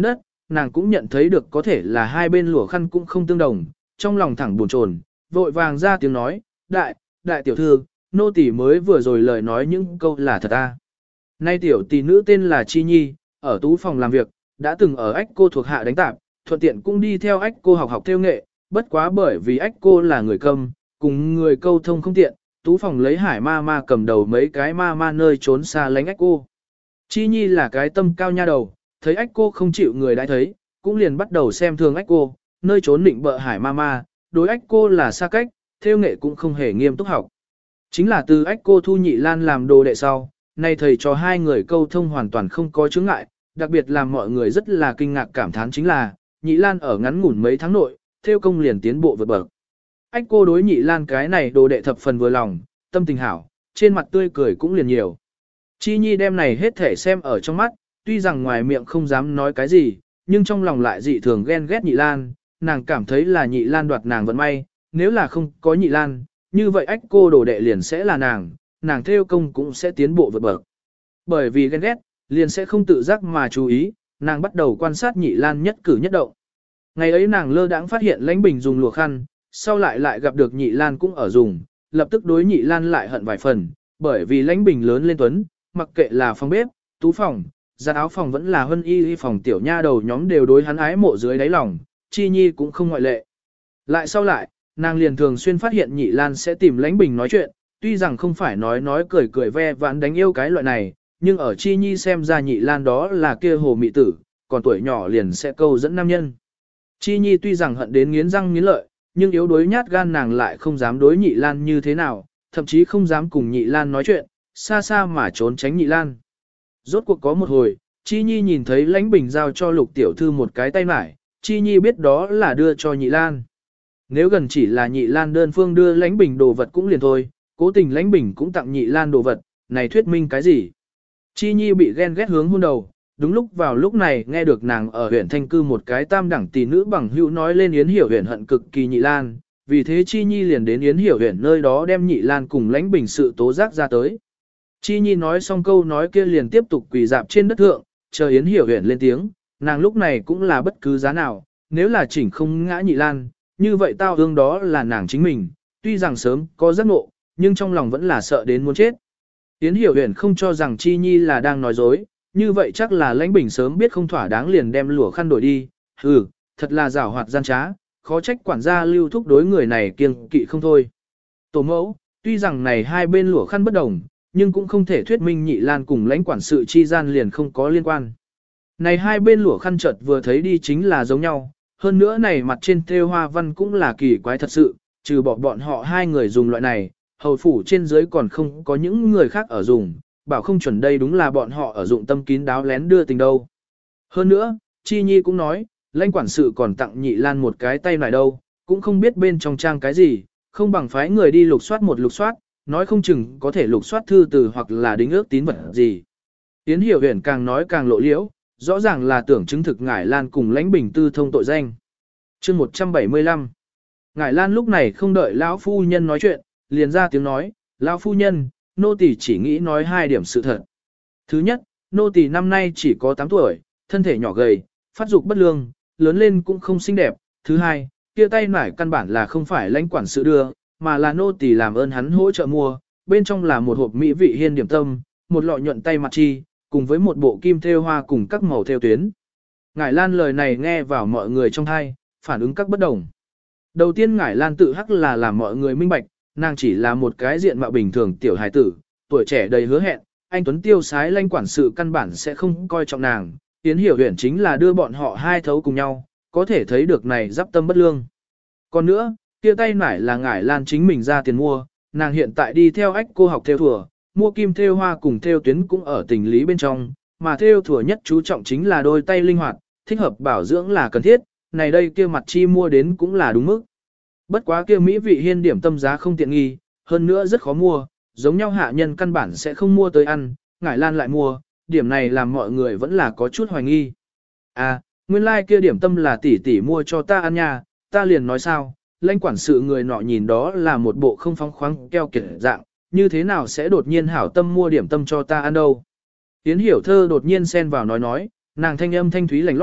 nàng cũng nhận thấy được có thể là hai bên lụa khăn cũng không tương đồng, trong lòng thẳng buồn chồn, vội vàng ra tiếng nói, đại, đại tiểu thư, nô tỳ mới vừa rồi lời nói những câu là thật à. Nay tiểu tỷ nữ tên là Chi Nhi, ở tú phòng làm việc, đã từng ở ách cô thuộc hạ đánh tạp, thuận tiện cũng đi theo ách cô học học theo nghệ, bất quá bởi vì ách cô là người câm, cùng người câu thông không tiện, tú phòng lấy hải ma ma cầm đầu mấy cái ma ma nơi trốn xa lánh ách cô. Chi Nhi là cái tâm cao nha đầu, thấy ách cô không chịu người đã thấy, cũng liền bắt đầu xem thường ách cô, nơi trốn định bợ hải ma ma, đối ách cô là xa cách, theo nghệ cũng không hề nghiêm túc học. Chính là từ ách cô thu nhị lan làm đồ đệ sau, nay thầy cho hai người câu thông hoàn toàn không có chướng ngại, đặc biệt làm mọi người rất là kinh ngạc cảm thán chính là, nhị lan ở ngắn ngủn mấy tháng nội, theo công liền tiến bộ vượt bậc. Ách cô đối nhị lan cái này đồ đệ thập phần vừa lòng, tâm tình hảo, trên mặt tươi cười cũng liền nhiều. Chi Nhi đem này hết thể xem ở trong mắt, tuy rằng ngoài miệng không dám nói cái gì, nhưng trong lòng lại dị thường ghen ghét nhị lan, nàng cảm thấy là nhị lan đoạt nàng vận may, nếu là không có nhị lan, như vậy ách cô đồ đệ liền sẽ là nàng, nàng theo công cũng sẽ tiến bộ vượt bậc. Bởi vì ghen ghét, liền sẽ không tự giác mà chú ý, nàng bắt đầu quan sát nhị lan nhất cử nhất động. Ngày ấy nàng lơ đãng phát hiện lãnh bình dùng lụa khăn, sau lại lại gặp được nhị lan cũng ở dùng, lập tức đối nhị lan lại hận vài phần, bởi vì lãnh bình lớn lên tuấn, mặc kệ là phòng bếp, tú phòng, giặt áo phòng vẫn là hân y y phòng tiểu nha đầu nhóm đều đối hắn ái mộ dưới đáy lòng, Chi Nhi cũng không ngoại lệ. Lại sau lại, nàng liền thường xuyên phát hiện nhị lan sẽ tìm lãnh bình nói chuyện, tuy rằng không phải nói nói cười cười ve vãn đánh yêu cái loại này, nhưng ở Chi Nhi xem ra nhị lan đó là kia hồ mị tử, còn tuổi nhỏ liền sẽ câu dẫn nam nhân. Chi Nhi tuy rằng hận đến nghiến răng nghiến lợi, nhưng yếu đuối nhát gan nàng lại không dám đối nhị lan như thế nào, thậm chí không dám cùng nhị lan nói chuyện, xa xa mà trốn tránh nhị lan. Rốt cuộc có một hồi, Chi Nhi nhìn thấy lãnh bình giao cho lục tiểu thư một cái tay mải, Chi Nhi biết đó là đưa cho nhị lan. Nếu gần chỉ là nhị lan đơn phương đưa lãnh bình đồ vật cũng liền thôi, cố tình lãnh bình cũng tặng nhị lan đồ vật, này thuyết minh cái gì? Chi Nhi bị ghen ghét hướng hôn đầu, đúng lúc vào lúc này nghe được nàng ở huyện Thanh Cư một cái tam đẳng tỷ nữ bằng hữu nói lên Yến Hiểu huyện hận cực kỳ nhị lan, vì thế Chi Nhi liền đến Yến Hiểu huyện nơi đó đem nhị lan cùng lãnh bình sự tố giác ra tới. Chi Nhi nói xong câu nói kia liền tiếp tục quỳ dạp trên đất thượng, chờ Yến Hiểu huyện lên tiếng, nàng lúc này cũng là bất cứ giá nào, nếu là chỉnh không ngã nhị lan, như vậy tao ương đó là nàng chính mình, tuy rằng sớm có giấc ngộ, nhưng trong lòng vẫn là sợ đến muốn chết. Yến Hiểu huyện không cho rằng Chi Nhi là đang nói dối, như vậy chắc là lãnh bình sớm biết không thỏa đáng liền đem lụa khăn đổi đi, hừ, thật là giảo hoạt gian trá, khó trách quản gia lưu thúc đối người này kiêng kỵ không thôi. Tổ mẫu, tuy rằng này hai bên lụa khăn bất đồng, nhưng cũng không thể thuyết minh nhị lan cùng lãnh quản sự chi gian liền không có liên quan. Này hai bên lụa khăn chợt vừa thấy đi chính là giống nhau, hơn nữa này mặt trên thêu hoa văn cũng là kỳ quái thật sự, trừ bỏ bọn họ hai người dùng loại này, hầu phủ trên dưới còn không có những người khác ở dùng, bảo không chuẩn đây đúng là bọn họ ở dụng tâm kín đáo lén đưa tình đâu. Hơn nữa, Chi Nhi cũng nói, lãnh quản sự còn tặng nhị lan một cái tay này đâu, cũng không biết bên trong trang cái gì, không bằng phái người đi lục soát một lục soát, nói không chừng có thể lục soát thư từ hoặc là đính ước tín vật gì. Yến Hiểu Huyền càng nói càng lộ liễu, rõ ràng là tưởng chứng thực Ngải Lan cùng lãnh bình tư thông tội danh. Chương một trăm bảy mươi lăm. Ngải Lan lúc này không đợi lão phu nhân nói chuyện, liền ra tiếng nói, lão phu nhân, nô tỳ chỉ nghĩ nói hai điểm sự thật. Thứ nhất, nô tỳ năm nay chỉ có tám tuổi, thân thể nhỏ gầy, phát dục bất lương, lớn lên cũng không xinh đẹp. Thứ hai, kia tay nải căn bản là không phải lãnh quản sự đưa, mà là nô tỳ làm ơn hắn hỗ trợ mua, bên trong là một hộp mỹ vị hiên điểm tâm, một lọ nhuận tay mặt chi, cùng với một bộ kim thêu hoa cùng các màu thêu tuyến. Ngải Lan lời này nghe vào mọi người trong tai, phản ứng các bất đồng. Đầu tiên Ngải Lan tự hắc là làm mọi người minh bạch, nàng chỉ là một cái diện mạo bình thường tiểu hài tử, tuổi trẻ đầy hứa hẹn, anh Tuấn tiêu sái lãnh quản sự căn bản sẽ không coi trọng nàng, Yến Hiểu Huyền chính là đưa bọn họ hai thấu cùng nhau, có thể thấy được này giáp tâm bất lương. Còn nữa, kia tay nải là Ngải Lan chính mình ra tiền mua, nàng hiện tại đi theo ách cô học theo thùa, mua kim thêu hoa cùng thêu tuyến cũng ở tình lý bên trong, mà thêu thùa nhất chú trọng chính là đôi tay linh hoạt, thích hợp bảo dưỡng là cần thiết, này đây kia mặt chi mua đến cũng là đúng mức. Bất quá kia mỹ vị hiên điểm tâm giá không tiện nghi, hơn nữa rất khó mua, giống nhau hạ nhân căn bản sẽ không mua tới ăn, Ngải Lan lại mua, điểm này làm mọi người vẫn là có chút hoài nghi. À, nguyên lai like kia điểm tâm là tỷ tỷ mua cho ta ăn nha, ta liền nói sao, lãnh quản sự người nọ nhìn đó là một bộ không phóng khoáng keo kiệt dạng, như thế nào sẽ đột nhiên hảo tâm mua điểm tâm cho ta ăn đâu. Yến Hiểu Thơ đột nhiên xen vào nói nói, nàng thanh âm thanh thúy lành lót,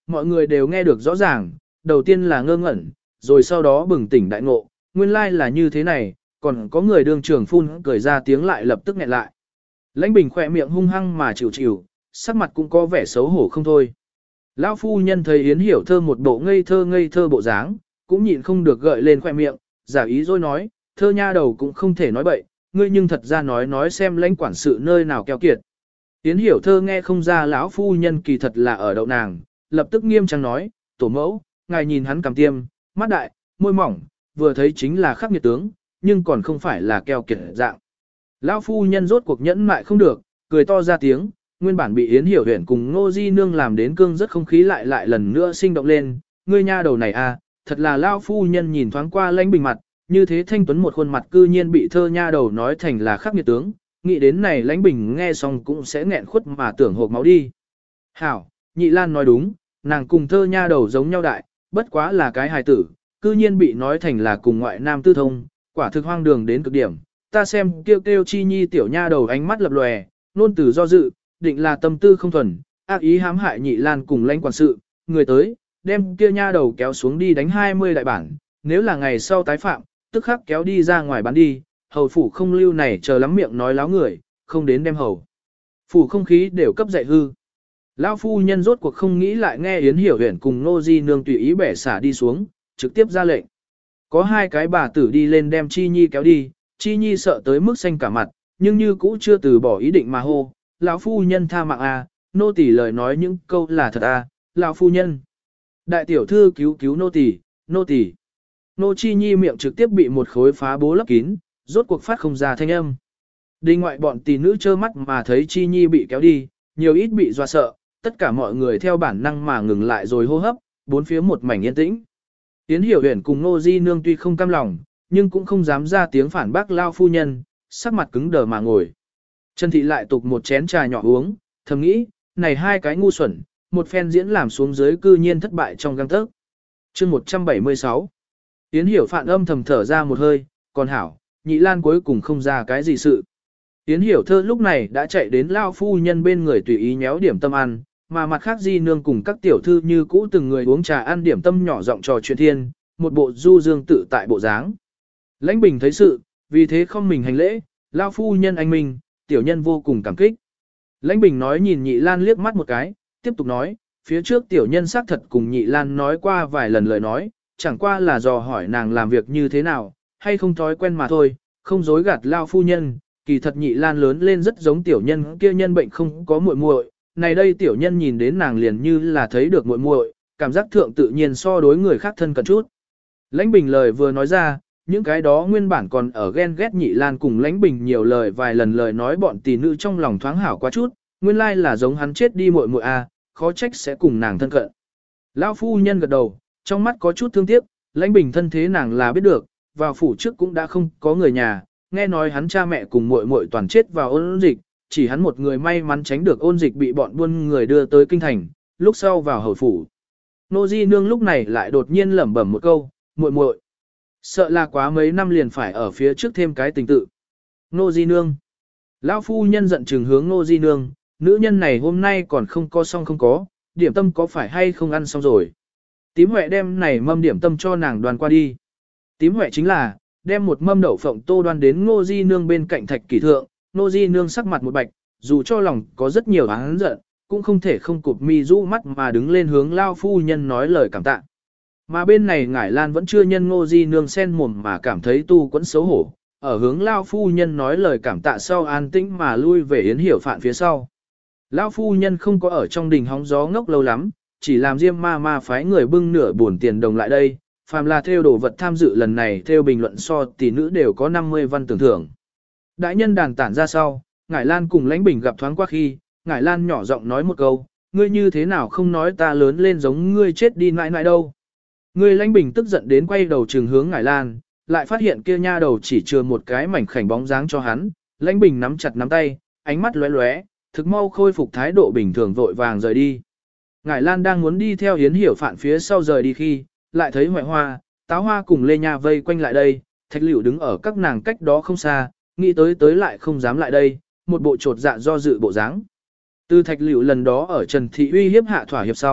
mọi người đều nghe được rõ ràng, đầu tiên là ngơ ngẩn, rồi sau đó bừng tỉnh đại ngộ, nguyên lai là như thế này, còn có người đương trường phun cười ra tiếng lại lập tức nghẹn lại. Lãnh Bình khỏe miệng hung hăng mà chịu chịu, sắc mặt cũng có vẻ xấu hổ không thôi. Lão phu nhân thấy Yến Hiểu Thơ một bộ ngây thơ ngây thơ bộ dáng, cũng nhịn không được gợi lên khỏe miệng, giả ý rồi nói, Thơ nha đầu cũng không thể nói bậy, ngươi nhưng thật ra nói nói xem lãnh quản sự nơi nào keo kiệt. Yến Hiểu Thơ nghe không ra lão phu nhân kỳ thật là ở đậu nàng, lập tức nghiêm trang nói, tổ mẫu, ngài nhìn hắn cầm tiêm, mắt đại, môi mỏng, vừa thấy chính là khắc nghiệt tướng, nhưng còn không phải là keo kiệt dạng. Lão phu nhân rốt cuộc nhẫn mại không được, cười to ra tiếng, nguyên bản bị Yến Hiểu Huyền cùng Ngô Di Nương làm đến cương rất không khí lại lại lần nữa sinh động lên, ngươi nha đầu này à, thật là lão phu nhân nhìn thoáng qua Lãnh Bình mặt, như thế thanh tuấn một khuôn mặt cư nhiên bị Thơ nha đầu nói thành là khắc nghiệt tướng, nghĩ đến này Lãnh Bình nghe xong cũng sẽ nghẹn khuất mà tưởng hộp máu đi. Hảo, Nhị Lan nói đúng, nàng cùng Thơ nha đầu giống nhau đại, bất quá là cái hài tử, cư nhiên bị nói thành là cùng ngoại nam tư thông, quả thực hoang đường đến cực điểm. Ta xem kêu kêu chi nhi tiểu nha đầu ánh mắt lập lòe, nôn từ do dự, định là tâm tư không thuần, ác ý hãm hại Nhị Lan cùng Lãnh quản sự, người tới, đem kia nha đầu kéo xuống đi đánh hai mươi đại bản, nếu là ngày sau tái phạm, tức khắc kéo đi ra ngoài bán đi, hầu phủ không lưu này chờ lắm miệng nói láo người, không đến đem hầu. Phủ không khí đều cấp dạy hư. Lão phu nhân rốt cuộc không nghĩ lại nghe Yến Hiểu Huyền cùng Nô Di Nương tùy ý bẻ xả đi xuống, trực tiếp ra lệnh. Có hai cái bà tử đi lên đem Chi Nhi kéo đi, Chi Nhi sợ tới mức xanh cả mặt, nhưng như cũ chưa từ bỏ ý định mà hô, lão phu nhân tha mạng a, nô tỳ lời nói những câu là thật a, lão phu nhân. Đại tiểu thư cứu cứu nô tỳ, nô tỳ. Nô Chi Nhi miệng trực tiếp bị một khối phá bố lấp kín, rốt cuộc phát không ra thanh âm. Đình ngoại bọn tỷ nữ trơ mắt mà thấy Chi Nhi bị kéo đi, nhiều ít bị dọa sợ, tất cả mọi người theo bản năng mà ngừng lại rồi hô hấp, bốn phía một mảnh yên tĩnh. Yến Hiểu Huyền cùng Nô Di Nương tuy không cam lòng, nhưng cũng không dám ra tiếng phản bác lao phu nhân, sắc mặt cứng đờ mà ngồi. Trần Thị lại tục một chén trà nhỏ uống, thầm nghĩ, này hai cái ngu xuẩn, một phen diễn làm xuống dưới cư nhiên thất bại trong găng tấc. Chương một trăm bảy mươi sáu. Yến Hiểu Phạn âm thầm thở ra một hơi, còn hảo, Nhị Lan cuối cùng không ra cái gì sự. Yến Hiểu Thơ lúc này đã chạy đến lao phu nhân bên người tùy ý nhéo điểm tâm ăn, mà mặt khác Di Nương cùng các tiểu thư như cũ từng người uống trà ăn điểm tâm nhỏ giọng trò chuyện thiên, một bộ du dương tự tại bộ dáng. Lãnh Bình thấy sự, vì thế không mình hành lễ, lao phu nhân anh minh, tiểu nhân vô cùng cảm kích. Lãnh Bình nói nhìn Nhị Lan liếc mắt một cái, tiếp tục nói, phía trước tiểu nhân xác thật cùng Nhị Lan nói qua vài lần lời nói, chẳng qua là dò hỏi nàng làm việc như thế nào, hay không thói quen mà thôi, không dối gạt lao phu nhân, kỳ thật Nhị Lan lớn lên rất giống tiểu nhân kia nhân bệnh không có muội muội, này đây tiểu nhân nhìn đến nàng liền như là thấy được muội muội, cảm giác thượng tự nhiên so đối người khác thân cận chút. Lãnh Bình lời vừa nói ra, những cái đó nguyên bản còn ở ghen ghét Nhị Lan cùng Lãnh Bình nhiều lời vài lần lời nói bọn tỷ nữ trong lòng thoáng hảo quá chút, nguyên lai là giống hắn chết đi muội muội a, khó trách sẽ cùng nàng thân cận. Lão phu nhân gật đầu, trong mắt có chút thương tiếc, Lãnh Bình thân thế nàng là biết được, vào phủ trước cũng đã không có người nhà, nghe nói hắn cha mẹ cùng muội muội toàn chết vào ôn dịch, chỉ hắn một người may mắn tránh được ôn dịch bị bọn buôn người đưa tới kinh thành, lúc sau vào hầu phủ. Nô Di Nương lúc này lại đột nhiên lẩm bẩm một câu, muội muội, sợ là quá mấy năm liền phải ở phía trước thêm cái tình tự. Nô Di Nương. Lão phu nhân giận chừng hướng Nô Di Nương, nữ nhân này hôm nay còn không có xong không có, điểm tâm có phải hay không ăn xong rồi. Tím Huệ đem này mâm điểm tâm cho nàng đoàn qua đi. Tím Huệ chính là, đem một mâm đậu phộng tô đoan đến Nô Di Nương bên cạnh thạch kỷ thượng, Nô Di Nương sắc mặt một bạch, dù cho lòng có rất nhiều oán giận, cũng không thể không cụp mi rũ mắt mà đứng lên hướng Lao phu nhân nói lời cảm tạ. Mà bên này Ngải Lan vẫn chưa nhân Nô Di Nương sen mồm mà cảm thấy tu quẫn xấu hổ, ở hướng Lao phu nhân nói lời cảm tạ sau an tĩnh mà lui về Yến Hiểu Phạn phía sau. Lao phu nhân không có ở trong đình hóng gió ngốc lâu lắm, chỉ làm Diêm ma ma phái người bưng nửa buồn tiền đồng lại đây, phàm là theo đồ vật tham dự lần này theo bình luận so tỷ nữ đều có năm mươi văn tưởng thưởng. Đại nhân đàn tản ra sau, Ngải Lan cùng Lãnh Bình gặp thoáng qua khi, Ngải Lan nhỏ giọng nói một câu, ngươi như thế nào không nói ta lớn lên giống ngươi chết đi nãi nãi đâu. Ngươi Lãnh Bình tức giận đến quay đầu trừng hướng Ngải Lan, lại phát hiện kia nha đầu chỉ chừa một cái mảnh khảnh bóng dáng cho hắn, Lãnh Bình nắm chặt nắm tay, ánh mắt lóe lóe, thực mau khôi phục thái độ bình thường vội vàng rời đi. Ngải Lan đang muốn đi theo Yến Hiểu Phạn phía sau rời đi khi, lại thấy Hoại Hoa, Táo Hoa cùng Lê Nha vây quanh lại đây, Thạch Liễu đứng ở các nàng cách đó không xa, nghĩ tới tới lại không dám lại đây, một bộ trột dạ do dự bộ dáng. Từ Thạch Liễu lần đó ở Trần Thị uy hiếp hạ thỏa hiệp sau,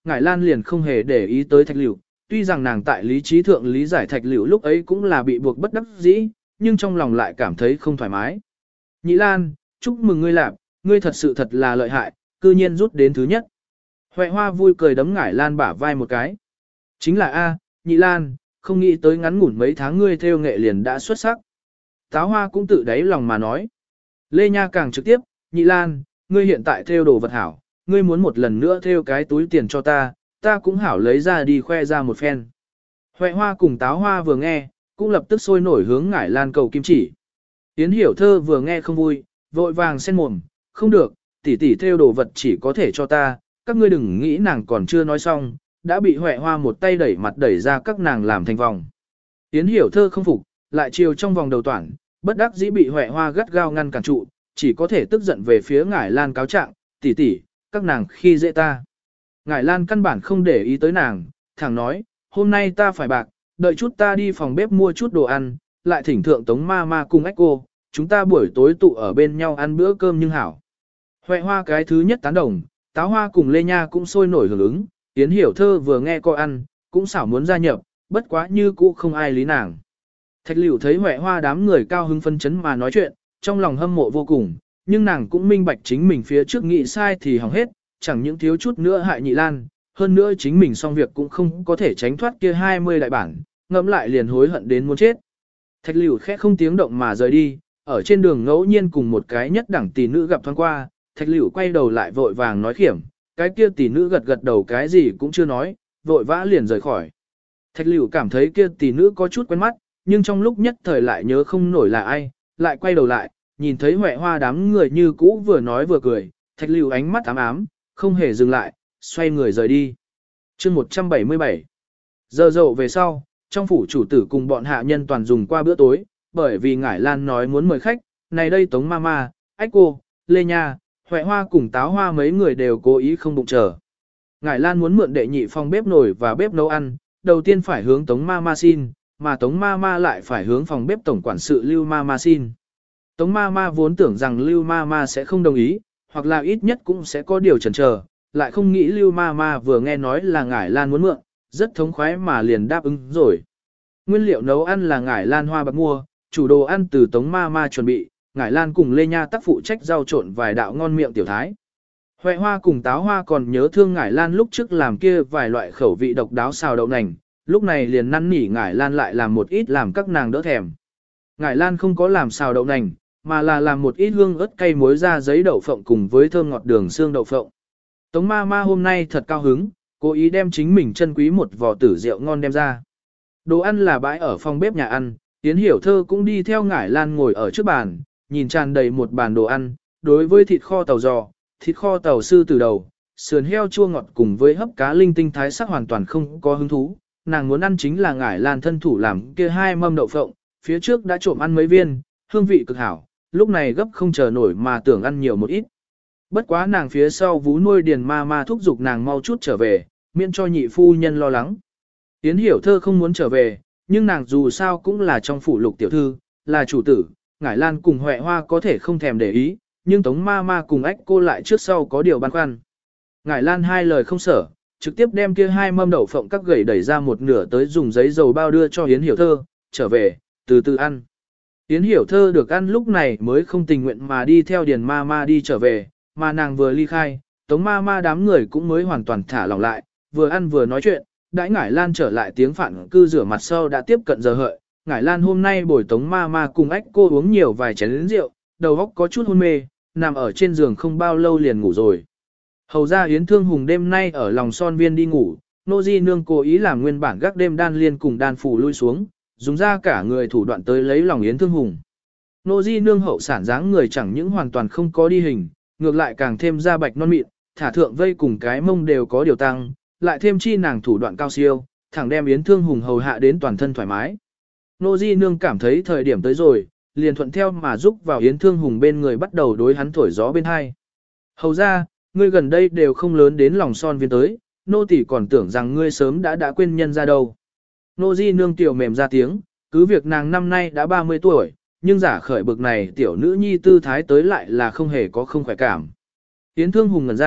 Ngải Lan liền không hề để ý tới Thạch Liễu, tuy rằng nàng tại lý trí thượng lý giải Thạch Liễu lúc ấy cũng là bị buộc bất đắc dĩ, nhưng trong lòng lại cảm thấy không thoải mái. Nhị Lan, chúc mừng ngươi lạp, ngươi thật sự thật là lợi hại, cư nhiên rút đến thứ nhất. Huệ Hoa vui cười đấm Ngải Lan bả vai một cái. Chính là A, Nhị Lan, không nghĩ tới ngắn ngủn mấy tháng ngươi theo nghệ liền đã xuất sắc. Táo Hoa cũng tự đáy lòng mà nói. Lê Nha càng trực tiếp, Nhị Lan, ngươi hiện tại theo đồ vật hảo, ngươi muốn một lần nữa theo cái túi tiền cho ta, ta cũng hảo lấy ra đi khoe ra một phen. Huệ Hoa cùng Táo Hoa vừa nghe, cũng lập tức sôi nổi hướng Ngải Lan cầu kim chỉ. Yến Hiểu Thơ vừa nghe không vui, vội vàng sen mồm, không được, tỷ tỷ theo đồ vật chỉ có thể cho ta, các ngươi đừng nghĩ nàng còn chưa nói xong, đã bị Huệ Hoa một tay đẩy mặt đẩy ra các nàng làm thành vòng. Yến Hiểu Thơ không phục, lại chiều trong vòng đầu toản, bất đắc dĩ bị Huệ Hoa gắt gao ngăn cản trụ, chỉ có thể tức giận về phía Ngải Lan cáo trạng, tỷ tỷ, các nàng khi dễ ta. Ngải Lan căn bản không để ý tới nàng, thẳng nói, hôm nay ta phải bạc, đợi chút ta đi phòng bếp mua chút đồ ăn, lại thỉnh thượng Tống ma ma cùng ách cô, chúng ta buổi tối tụ ở bên nhau ăn bữa cơm nhưng hảo. Huệ Hoa cái thứ nhất tán đồng, Táo Hoa cùng Lê Nha cũng sôi nổi hưởng ứng, Yến Hiểu Thơ vừa nghe coi ăn, cũng xảo muốn gia nhập, bất quá như cũ không ai lý nàng. Thạch Liễu thấy Huệ Hoa đám người cao hứng phân chấn mà nói chuyện, trong lòng hâm mộ vô cùng, nhưng nàng cũng minh bạch chính mình phía trước nghĩ sai thì hỏng hết, chẳng những thiếu chút nữa hại Nhị Lan, hơn nữa chính mình xong việc cũng không có thể tránh thoát kia hai mươi đại bản, ngẫm lại liền hối hận đến muốn chết. Thạch Liễu khẽ không tiếng động mà rời đi, ở trên đường ngẫu nhiên cùng một cái nhất đẳng tỷ nữ gặp thoáng qua, Thạch Liễu quay đầu lại vội vàng nói khiểm, cái kia tỷ nữ gật gật đầu cái gì cũng chưa nói, vội vã liền rời khỏi. Thạch Liễu cảm thấy kia tỷ nữ có chút quen mắt, nhưng trong lúc nhất thời lại nhớ không nổi là ai, lại quay đầu lại, nhìn thấy Huệ Hoa đám người như cũ vừa nói vừa cười, Thạch Liễu ánh mắt ám ám, không hề dừng lại, xoay người rời đi. Chương một trăm bảy mươi bảy. Giờ dậu về sau, trong phủ chủ tử cùng bọn hạ nhân toàn dùng qua bữa tối, bởi vì Ngải Lan nói muốn mời khách, này đây Tống Mama, Ách Cô, Lê Nha, Huệ Hoa cùng Táo Hoa mấy người đều cố ý không bụng chờ. Ngải Lan muốn mượn đệ nhị phòng bếp nồi và bếp nấu ăn, đầu tiên phải hướng Tống Mama xin, mà Tống Mama lại phải hướng phòng bếp tổng quản sự Lưu Mama xin. Tống Mama vốn tưởng rằng Lưu Mama sẽ không đồng ý, hoặc là ít nhất cũng sẽ có điều chần chờ, lại không nghĩ Lưu Mama vừa nghe nói là Ngải Lan muốn mượn, rất thống khoái mà liền đáp ứng rồi. Nguyên liệu nấu ăn là Ngải Lan hoa bạc mua, chủ đồ ăn từ Tống Mama chuẩn bị, Ngải Lan cùng Lê Nha tác phụ trách rau trộn vài đạo ngon miệng tiểu thái. Huệ Hoa cùng Táo Hoa còn nhớ thương Ngải Lan lúc trước làm kia vài loại khẩu vị độc đáo xào đậu nành, lúc này liền năn nỉ Ngải Lan lại làm một ít làm các nàng đỡ thèm. Ngải Lan không có làm xào đậu nành, mà là làm một ít hương ớt cay muối ra giấy đậu phộng cùng với thơm ngọt đường xương đậu phộng. Tống ma ma hôm nay thật cao hứng, cố ý đem chính mình chân quý một vò tử rượu ngon đem ra. Đồ ăn là bãi ở phòng bếp nhà ăn, Yến Hiểu Thơ cũng đi theo Ngải Lan ngồi ở trước bàn, nhìn tràn đầy một bàn đồ ăn, đối với thịt kho tàu giò, thịt kho tàu sư từ đầu, sườn heo chua ngọt cùng với hấp cá linh tinh thái sắc hoàn toàn không có hứng thú, nàng muốn ăn chính là Ngải Lan thân thủ làm kia hai mâm đậu phộng, phía trước đã trộm ăn mấy viên, hương vị cực hảo, lúc này gấp không chờ nổi mà tưởng ăn nhiều một ít. Bất quá nàng phía sau vú nuôi điền ma ma thúc giục nàng mau chút trở về, miễn cho nhị phu nhân lo lắng. Yến Hiểu Thơ không muốn trở về, nhưng nàng dù sao cũng là trong phủ Lục tiểu thư, là chủ tử, Ngải Lan cùng Huệ Hoa có thể không thèm để ý, nhưng Tống ma ma cùng Ách Cô lại trước sau có điều băn khoăn. Ngải Lan hai lời không sở, trực tiếp đem kia hai mâm đậu phộng các gầy đẩy ra một nửa tới dùng giấy dầu bao đưa cho Yến Hiểu Thơ, trở về, từ từ ăn. Yến Hiểu Thơ được ăn lúc này mới không tình nguyện mà đi theo Điền ma ma đi trở về, mà nàng vừa ly khai, Tống ma ma đám người cũng mới hoàn toàn thả lỏng lại, vừa ăn vừa nói chuyện, đãi Ngải Lan trở lại tiếng phản cư rửa mặt sau đã tiếp cận giờ hợi. Ngải Lan hôm nay bồi Tống ma ma cùng Ách Cô uống nhiều vài chén rượu, đầu óc có chút hôn mê, nằm ở trên giường không bao lâu liền ngủ rồi. Hầu ra Yến Thương Hùng đêm nay ở lòng son viên đi ngủ, nô di nương cố ý làm nguyên bản gác đêm đan liên cùng đan phủ lui xuống, dùng ra cả người thủ đoạn tới lấy lòng Yến Thương Hùng. Nô di nương hậu sản dáng người chẳng những hoàn toàn không có đi hình, ngược lại càng thêm da bạch non mịn, thả thượng vây cùng cái mông đều có điều tăng, lại thêm chi nàng thủ đoạn cao siêu, thẳng đem Yến Thương Hùng hầu hạ đến toàn thân thoải mái. Nô di nương cảm thấy thời điểm tới rồi, liền thuận theo mà giúp vào Yến Thương Hùng bên người bắt đầu đối hắn thổi gió bên hai. Hầu ra, ngươi gần đây đều không lớn đến lòng son viên tới, nô tỷ còn tưởng rằng ngươi sớm đã đã quên nhân ra đâu. Nô di nương tiểu mềm ra tiếng, cứ việc nàng năm nay đã ba mươi tuổi, nhưng giả khởi bực này tiểu nữ nhi tư thái tới lại là không hề có không khỏe cảm. Yến Thương Hùng ngẩn ra,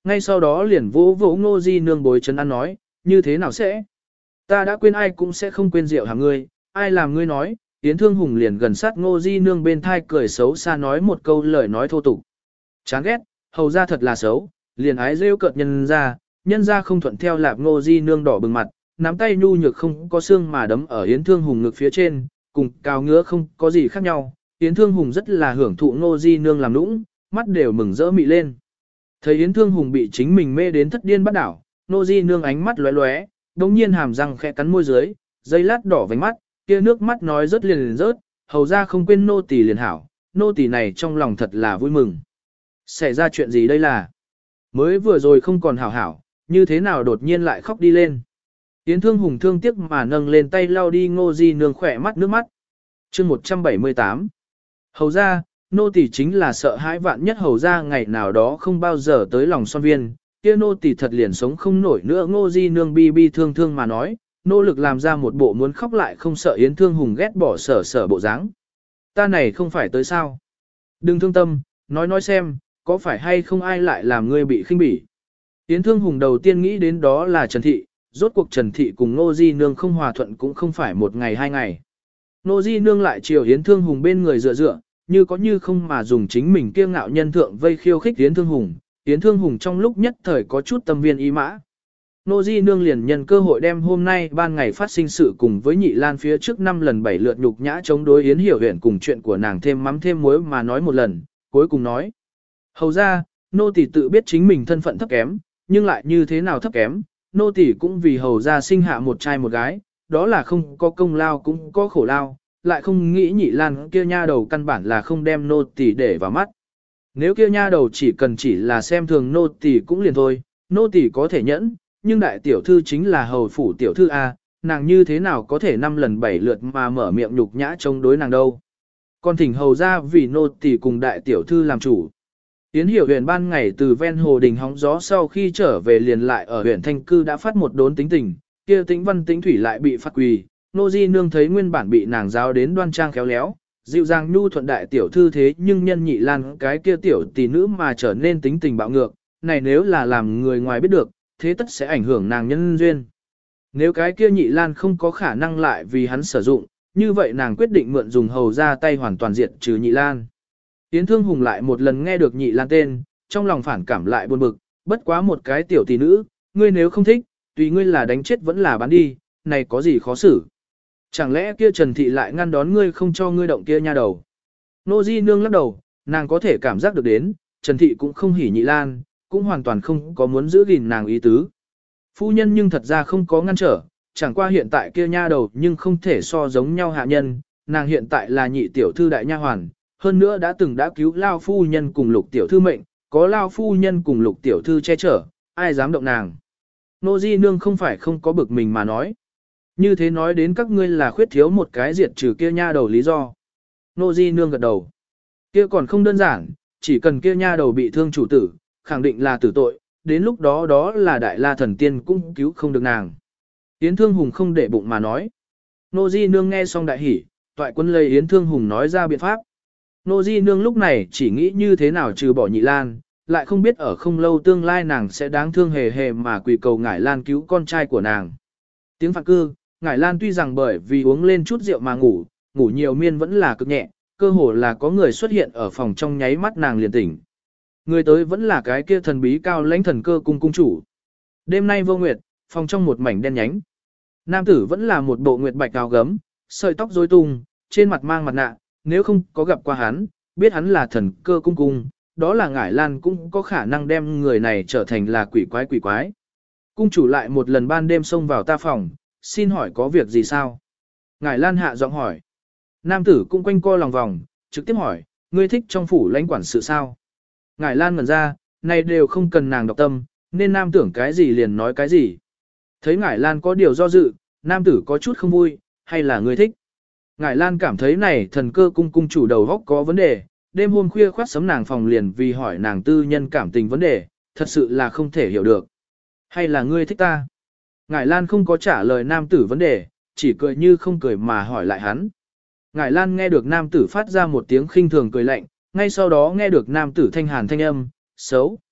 ngay sau đó liền vỗ vỗ Ngô Di Nương bối chân ăn nói, như thế nào sẽ? Ta đã quên ai cũng sẽ không quên rượu hàng ngươi, ai làm ngươi nói, Yến Thương Hùng liền gần sát Ngô Di Nương bên thai cười xấu xa nói một câu lời nói thô tục. Chán ghét, hầu ra thật là xấu, liền ái rêu cợt nhân ra, nhân ra không thuận theo lạp Ngô Di Nương đỏ bừng mặt, nắm tay nhu nhược không có xương mà đấm ở Yến Thương Hùng ngực phía trên, cùng cào ngứa không có gì khác nhau. Yến Thương Hùng rất là hưởng thụ Ngô Di Nương làm nũng, mắt đều mừng rỡ mị lên. Thấy Yến Thương Hùng bị chính mình mê đến thất điên bắt đảo, Ngô Di Nương ánh mắt lóe lóe, đồng nhiên hàm răng khẽ cắn môi dưới, dây lát đỏ vành mắt, kia nước mắt nói rớt liền liền rớt, hầu ra không quên nô tỳ liền hảo, nô tỳ này trong lòng thật là vui mừng. Xảy ra chuyện gì đây là? Mới vừa rồi không còn hảo hảo, như thế nào đột nhiên lại khóc đi lên? Yến Thương Hùng thương tiếc mà nâng lên tay lau đi Ngô Di Nương khỏe mắt nước mắt. Chương một trăm bảy mươi tám. Hầu ra, nô tỳ chính là sợ hãi vạn nhất hầu ra ngày nào đó không bao giờ tới lòng son viên, kia nô tỳ thật liền sống không nổi nữa. Ngô Di Nương bi bi thương thương mà nói, nỗ lực làm ra một bộ muốn khóc lại không sợ Yến Thương Hùng ghét bỏ sở sở bộ dáng. Ta này không phải tới sao? Đừng thương tâm, nói nói xem, có phải hay không ai lại làm ngươi bị khinh bỉ? Yến Thương Hùng đầu tiên nghĩ đến đó là Trần Thị, rốt cuộc Trần Thị cùng Ngô Di Nương không hòa thuận cũng không phải một ngày hai ngày. Ngô Di Nương lại chiều Yến Thương Hùng bên người dựa dựa, như có như không mà dùng chính mình kiêu ngạo nhân thượng vây khiêu khích Yến Thương Hùng. Yến Thương Hùng trong lúc nhất thời có chút tâm viên ý mã. Ngô Di Nương liền nhân cơ hội đem hôm nay ban ngày phát sinh sự cùng với Nhị Lan phía trước năm lần bảy lượt nhục nhã chống đối Yến Hiểu Huyền cùng chuyện của nàng thêm mắm thêm muối mà nói một lần, cuối cùng nói. Hầu ra, nô tỳ tự biết chính mình thân phận thấp kém, nhưng lại như thế nào thấp kém, nô tỳ cũng vì hầu ra sinh hạ một trai một gái, đó là không có công lao cũng có khổ lao, lại không nghĩ Nhị Lan kia nha đầu căn bản là không đem nô tỳ để vào mắt. Nếu kia nha đầu chỉ cần chỉ là xem thường nô tỳ cũng liền thôi, nô tỳ có thể nhẫn, nhưng đại tiểu thư chính là hầu phủ tiểu thư A, nàng như thế nào có thể năm lần bảy lượt mà mở miệng nhục nhã chống đối nàng đâu. Còn thỉnh hầu ra vì nô tỳ cùng đại tiểu thư làm chủ. Yến Hiểu Huyền ban ngày từ ven hồ đình hóng gió sau khi trở về liền lại ở huyện Thanh Cư đã phát một đốn tính tình, kia Tĩnh Văn Tĩnh Thủy lại bị phát quỳ, Nô Di Nương thấy nguyên bản bị nàng giáo đến đoan trang khéo léo, dịu dàng nhu thuận đại tiểu thư thế nhưng nhân Nhị Lan cái kia tiểu tỷ nữ mà trở nên tính tình bạo ngược, này nếu là làm người ngoài biết được, thế tất sẽ ảnh hưởng nàng nhân duyên. Nếu cái kia Nhị Lan không có khả năng lại vì hắn sử dụng, như vậy nàng quyết định mượn dùng hầu ra tay hoàn toàn diệt trừ Nhị Lan. Yến Thương Hùng lại một lần nghe được Nhị Lan tên, trong lòng phản cảm lại buồn bực, bất quá một cái tiểu tỷ nữ, ngươi nếu không thích, tùy ngươi là đánh chết vẫn là bán đi, này có gì khó xử. Chẳng lẽ kia Trần Thị lại ngăn đón ngươi không cho ngươi động kia nha đầu. Nô Di Nương lắc đầu, nàng có thể cảm giác được đến, Trần Thị cũng không hỉ Nhị Lan, cũng hoàn toàn không có muốn giữ gìn nàng ý tứ. Phu nhân nhưng thật ra không có ngăn trở, chẳng qua hiện tại kia nha đầu nhưng không thể so giống nhau hạ nhân, nàng hiện tại là nhị tiểu thư đại nha hoàn, hơn nữa đã từng đã cứu Lao phu nhân cùng Lục tiểu thư mệnh, có Lao phu nhân cùng Lục tiểu thư che chở, ai dám động nàng. Nô Di Nương không phải không có bực mình mà nói. Như thế nói đến các ngươi là khuyết thiếu một cái diệt trừ kia nha đầu lý do. Nô Di Nương gật đầu. Kia còn không đơn giản, chỉ cần kia nha đầu bị thương chủ tử, khẳng định là tử tội, đến lúc đó đó là đại la thần tiên cũng cứu không được nàng. Yến Thương Hùng không để bụng mà nói. Nô Di Nương nghe xong đại hỉ, toại quân lây Yến Thương Hùng nói ra biện pháp. Nô Di Nương lúc này chỉ nghĩ như thế nào trừ bỏ Nhị Lan, lại không biết ở không lâu tương lai nàng sẽ đáng thương hề hề mà quỳ cầu Ngải Lan cứu con trai của nàng. Tiếng phạt cư, Ngải Lan tuy rằng bởi vì uống lên chút rượu mà ngủ, ngủ nhiều miên vẫn là cực nhẹ, cơ hồ là có người xuất hiện ở phòng trong nháy mắt nàng liền tỉnh. Người tới vẫn là cái kia thần bí cao lãnh thần cơ cung cung chủ. Đêm nay vô nguyệt, phòng trong một mảnh đen nhánh. Nam tử vẫn là một bộ nguyệt bạch áo gấm, sợi tóc rối tung, trên mặt mang mặt nạ, nếu không có gặp qua hắn, biết hắn là thần cơ cung cung, đó là Ngải Lan cũng có khả năng đem người này trở thành là quỷ quái quỷ quái. Cung chủ lại một lần ban đêm xông vào ta phòng, xin hỏi có việc gì sao? Ngải Lan hạ giọng hỏi. Nam tử cũng quanh co lòng vòng, trực tiếp hỏi, ngươi thích trong phủ lãnh quản sự sao? Ngải Lan ngẩn ra, này đều không cần nàng đọc tâm, nên nam tưởng cái gì liền nói cái gì. Thấy Ngải Lan có điều do dự, nam tử có chút không vui, hay là ngươi thích? Ngải Lan cảm thấy này thần cơ cung cung chủ đầu góc có vấn đề, đêm hôm khuya khoát sấm nàng phòng liền vì hỏi nàng tư nhân cảm tình vấn đề, thật sự là không thể hiểu được. Hay là ngươi thích ta? Ngải Lan không có trả lời nam tử vấn đề, chỉ cười như không cười mà hỏi lại hắn. Ngải Lan nghe được nam tử phát ra một tiếng khinh thường cười lạnh, ngay sau đó nghe được nam tử thanh hàn thanh âm, xấu.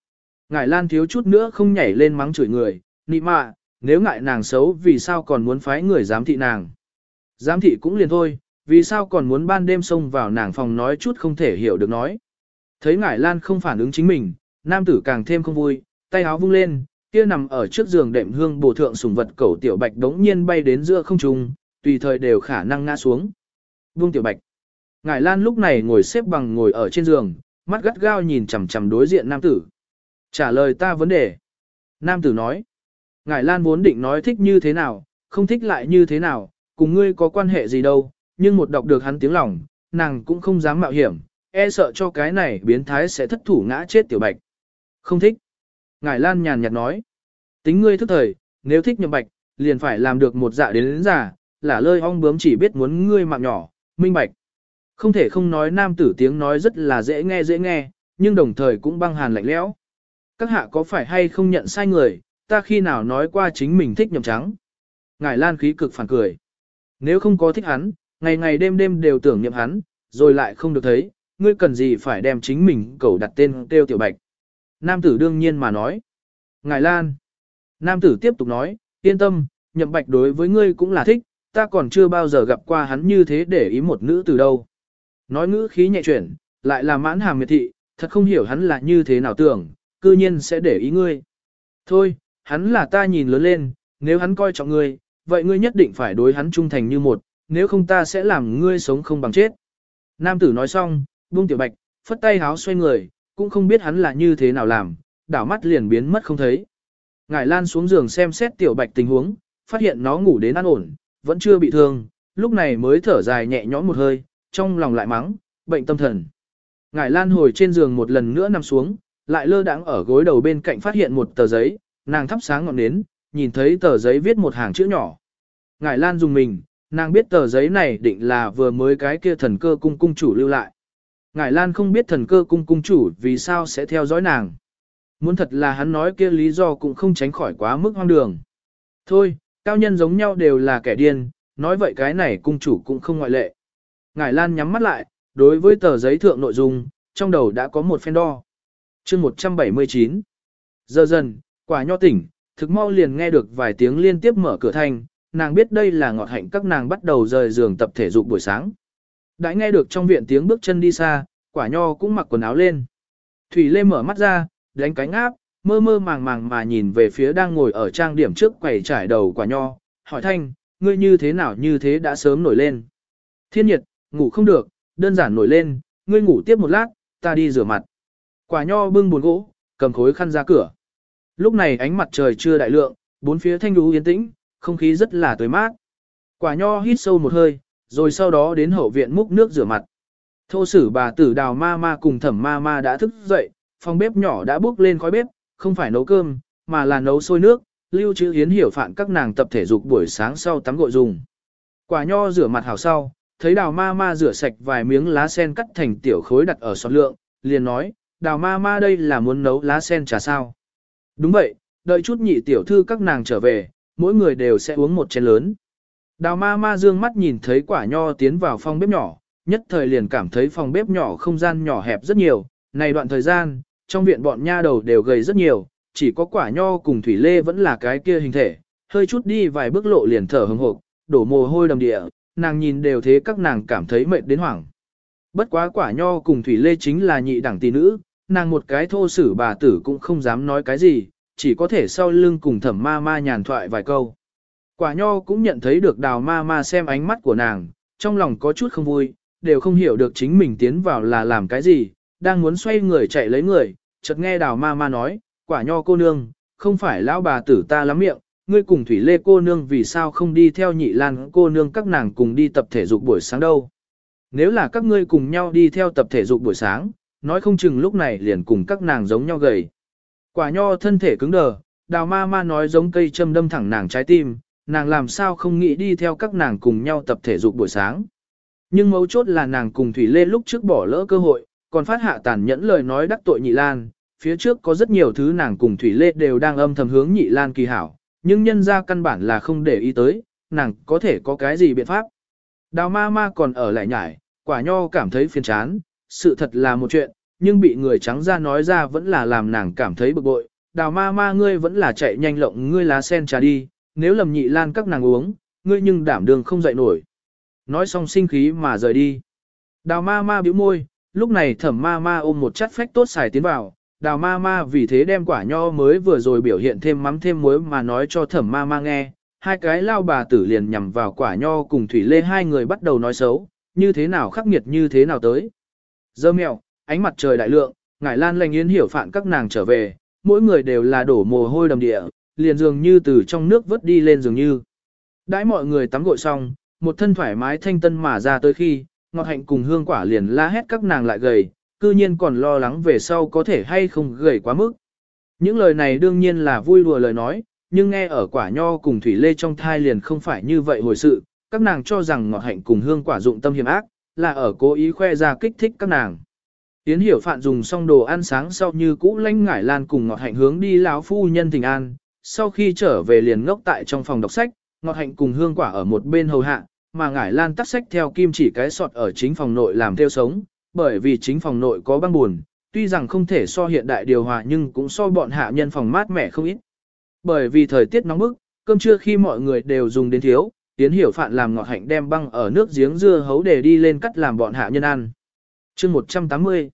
Ngải Lan thiếu chút nữa không nhảy lên mắng chửi người, nị mạ, nếu ngại nàng xấu vì sao còn muốn phái người giám thị nàng. Giám thị cũng liền thôi, vì sao còn muốn ban đêm xông vào nàng phòng nói chút không thể hiểu được nói. Thấy Ngải Lan không phản ứng chính mình, nam tử càng thêm không vui, tay áo vung lên, kia nằm ở trước giường đệm hương bổ thượng sùng vật cẩu tiểu bạch đống nhiên bay đến giữa không trung, tùy thời đều khả năng ngã xuống. Vung tiểu bạch. Ngải Lan lúc này ngồi xếp bằng ngồi ở trên giường, mắt gắt gao nhìn chằm chằm đối diện nam tử. Trả lời ta vấn đề. Nam tử nói. Ngải Lan vốn định nói thích như thế nào, không thích lại như thế nào, cùng ngươi có quan hệ gì đâu, nhưng một đọc được hắn tiếng lòng, nàng cũng không dám mạo hiểm, e sợ cho cái này biến thái sẽ thất thủ ngã chết tiểu bạch. Không thích. Ngải Lan nhàn nhạt nói. Tính ngươi thức thời, nếu thích nhậm bạch, liền phải làm được một dạ đến đến già, là lơi ong bướm chỉ biết muốn ngươi mạng nhỏ, minh bạch. Không thể không nói nam tử tiếng nói rất là dễ nghe dễ nghe, nhưng đồng thời cũng băng hàn lạnh lẽo. Các hạ có phải hay không nhận sai người, ta khi nào nói qua chính mình thích nhậm trắng. Ngải Lan khí cực phản cười. Nếu không có thích hắn, ngày ngày đêm đêm đều tưởng niệm hắn, rồi lại không được thấy, ngươi cần gì phải đem chính mình cầu đặt tên kêu tiểu bạch. Nam tử đương nhiên mà nói. Ngải Lan. Nam tử tiếp tục nói, yên tâm, nhậm bạch đối với ngươi cũng là thích, ta còn chưa bao giờ gặp qua hắn như thế để ý một nữ từ đâu. Nói ngữ khí nhẹ chuyển, lại là mãn hàm miệt thị, thật không hiểu hắn là như thế nào tưởng, cư nhiên sẽ để ý ngươi. Thôi, hắn là ta nhìn lớn lên, nếu hắn coi trọng ngươi, vậy ngươi nhất định phải đối hắn trung thành như một, nếu không ta sẽ làm ngươi sống không bằng chết. Nam tử nói xong, buông tiểu bạch, phất tay háo xoay người, cũng không biết hắn là như thế nào làm, đảo mắt liền biến mất không thấy. Ngải Lan xuống giường xem xét tiểu bạch tình huống, phát hiện nó ngủ đến an ổn, vẫn chưa bị thương, lúc này mới thở dài nhẹ nhõm một hơi, trong lòng lại mắng, bệnh tâm thần. Ngải Lan hồi trên giường một lần nữa nằm xuống, lại lơ đãng ở gối đầu bên cạnh phát hiện một tờ giấy, nàng thắp sáng ngọn nến, nhìn thấy tờ giấy viết một hàng chữ nhỏ. Ngải Lan dùng mình, nàng biết tờ giấy này định là vừa mới cái kia thần cơ cung cung chủ lưu lại. Ngải Lan không biết thần cơ cung cung chủ vì sao sẽ theo dõi nàng. Muốn thật là hắn nói kia lý do cũng không tránh khỏi quá mức hoang đường. Thôi, cao nhân giống nhau đều là kẻ điên, nói vậy cái này cung chủ cũng không ngoại lệ. Ngải Lan nhắm mắt lại, đối với tờ giấy thượng nội dung, trong đầu đã có một phen đo. Chương một trăm bảy mươi chín. Giờ dần, quả nho tỉnh, thực mau liền nghe được vài tiếng liên tiếp mở cửa thanh, nàng biết đây là ngọt hạnh các nàng bắt đầu rời giường tập thể dục buổi sáng. Đã nghe được trong viện tiếng bước chân đi xa, quả nho cũng mặc quần áo lên. Thủy Lê mở mắt ra, đánh cánh áp, mơ mơ màng màng mà nhìn về phía đang ngồi ở trang điểm trước quầy trải đầu quả nho, hỏi thanh, ngươi như thế nào như thế đã sớm nổi lên. Thiên nhiệt, ngủ không được, đơn giản nổi lên, ngươi ngủ tiếp một lát, ta đi rửa mặt. Quả nho bưng buồn gỗ, cầm khối khăn ra cửa. Lúc này ánh mặt trời chưa đại lượng, bốn phía thanh đú yên tĩnh, không khí rất là tươi mát. Quả nho hít sâu một hơi, rồi sau đó đến hậu viện múc nước rửa mặt. Thô sử bà tử Đào ma ma cùng Thẩm ma ma đã thức dậy, phòng bếp nhỏ đã bốc lên khói bếp, không phải nấu cơm, mà là nấu sôi nước, lưu trữ hiến hiểu phạn các nàng tập thể dục buổi sáng sau tắm gội dùng. Quả nho rửa mặt hảo sau, thấy Đào ma ma rửa sạch vài miếng lá sen cắt thành tiểu khối đặt ở sọt lượng, liền nói, Đào ma ma đây là muốn nấu lá sen trà sao. Đúng vậy, đợi chút nhị tiểu thư các nàng trở về, mỗi người đều sẽ uống một chén lớn. Đào ma ma dương mắt nhìn thấy quả nho tiến vào phòng bếp nhỏ, nhất thời liền cảm thấy phòng bếp nhỏ không gian nhỏ hẹp rất nhiều, này đoạn thời gian, trong viện bọn nha đầu đều gầy rất nhiều, chỉ có quả nho cùng Thủy Lê vẫn là cái kia hình thể, hơi chút đi vài bước lộ liền thở hừng hộp, đổ mồ hôi đầm địa, nàng nhìn đều thế các nàng cảm thấy mệt đến hoảng. Bất quá quả nho cùng Thủy Lê chính là nhị đẳng tỷ nữ, nàng một cái thô sử bà tử cũng không dám nói cái gì, chỉ có thể sau lưng cùng Thẩm ma ma nhàn thoại vài câu. Quả nho cũng nhận thấy được Đào ma ma xem ánh mắt của nàng, trong lòng có chút không vui, đều không hiểu được chính mình tiến vào là làm cái gì, đang muốn xoay người chạy lấy người, chợt nghe Đào ma ma nói, quả nho cô nương, không phải lão bà tử ta lắm miệng, ngươi cùng Thủy Lê cô nương vì sao không đi theo Nhị Lan cô nương các nàng cùng đi tập thể dục buổi sáng đâu. Nếu là các ngươi cùng nhau đi theo tập thể dục buổi sáng, nói không chừng lúc này liền cùng các nàng giống nhau gầy. Quả nho thân thể cứng đờ, Đào ma ma nói giống cây châm đâm thẳng nàng trái tim, nàng làm sao không nghĩ đi theo các nàng cùng nhau tập thể dục buổi sáng. Nhưng mấu chốt là nàng cùng Thủy Lê lúc trước bỏ lỡ cơ hội, còn phát hạ tàn nhẫn lời nói đắc tội Nhị Lan, phía trước có rất nhiều thứ nàng cùng Thủy Lê đều đang âm thầm hướng Nhị Lan kỳ hảo, nhưng nhân ra căn bản là không để ý tới, nàng có thể có cái gì biện pháp. Đào ma ma còn ở lại nhải, quả nho cảm thấy phiền chán, sự thật là một chuyện, nhưng bị người trắng ra nói ra vẫn là làm nàng cảm thấy bực bội. Đào ma ma ngươi vẫn là chạy nhanh lộng ngươi lá sen trà đi, nếu lầm nhị lan các nàng uống, ngươi nhưng đảm đường không dậy nổi. Nói xong sinh khí mà rời đi. Đào ma ma bĩu môi, lúc này thẩm ma ma ôm một chắt phách tốt xài tiến vào. Đào ma ma vì thế đem quả nho mới vừa rồi biểu hiện thêm mắm thêm muối mà nói cho thẩm ma ma nghe. Hai cái lao bà tử liền nhằm vào quả nho cùng Thủy Lê hai người bắt đầu nói xấu, như thế nào khắc nghiệt như thế nào tới. Dơ mèo, ánh mặt trời đại lượng, ngải lan lành yên hiểu phạn các nàng trở về, mỗi người đều là đổ mồ hôi đầm địa, liền dường như từ trong nước vớt đi lên dường như. Đãi mọi người tắm gội xong, một thân thoải mái thanh tân mà ra tới khi, Ngọt Hạnh cùng Hương Quả liền la hét các nàng lại gầy, cư nhiên còn lo lắng về sau có thể hay không gầy quá mức. Những lời này đương nhiên là vui đùa lời nói, nhưng nghe ở Quả Nho cùng Thủy Lê trong thai liền không phải như vậy hồi sự, các nàng cho rằng Ngọt Hạnh cùng Hương Quả dụng tâm hiểm ác, là ở cố ý khoe ra kích thích các nàng. Yến Hiểu Phạn dùng xong đồ ăn sáng sau như cũ lanh ngải lan cùng Ngọt Hạnh hướng đi lão phu nhân Thịnh An, sau khi trở về liền ngốc tại trong phòng đọc sách, Ngọt Hạnh cùng Hương Quả ở một bên hầu hạ, mà ngải lan tắt sách theo kim chỉ cái sọt ở chính phòng nội làm theo sống, bởi vì chính phòng nội có băng buồn, tuy rằng không thể so hiện đại điều hòa nhưng cũng so bọn hạ nhân phòng mát mẻ không ít. Bởi vì thời tiết nóng bức, cơm trưa khi mọi người đều dùng đến thiếu, Yến Hiểu Phạn làm Ngọt Hạnh đem băng ở nước giếng dưa hấu để đi lên cắt làm bọn hạ nhân ăn. Chương một trăm tám mươi.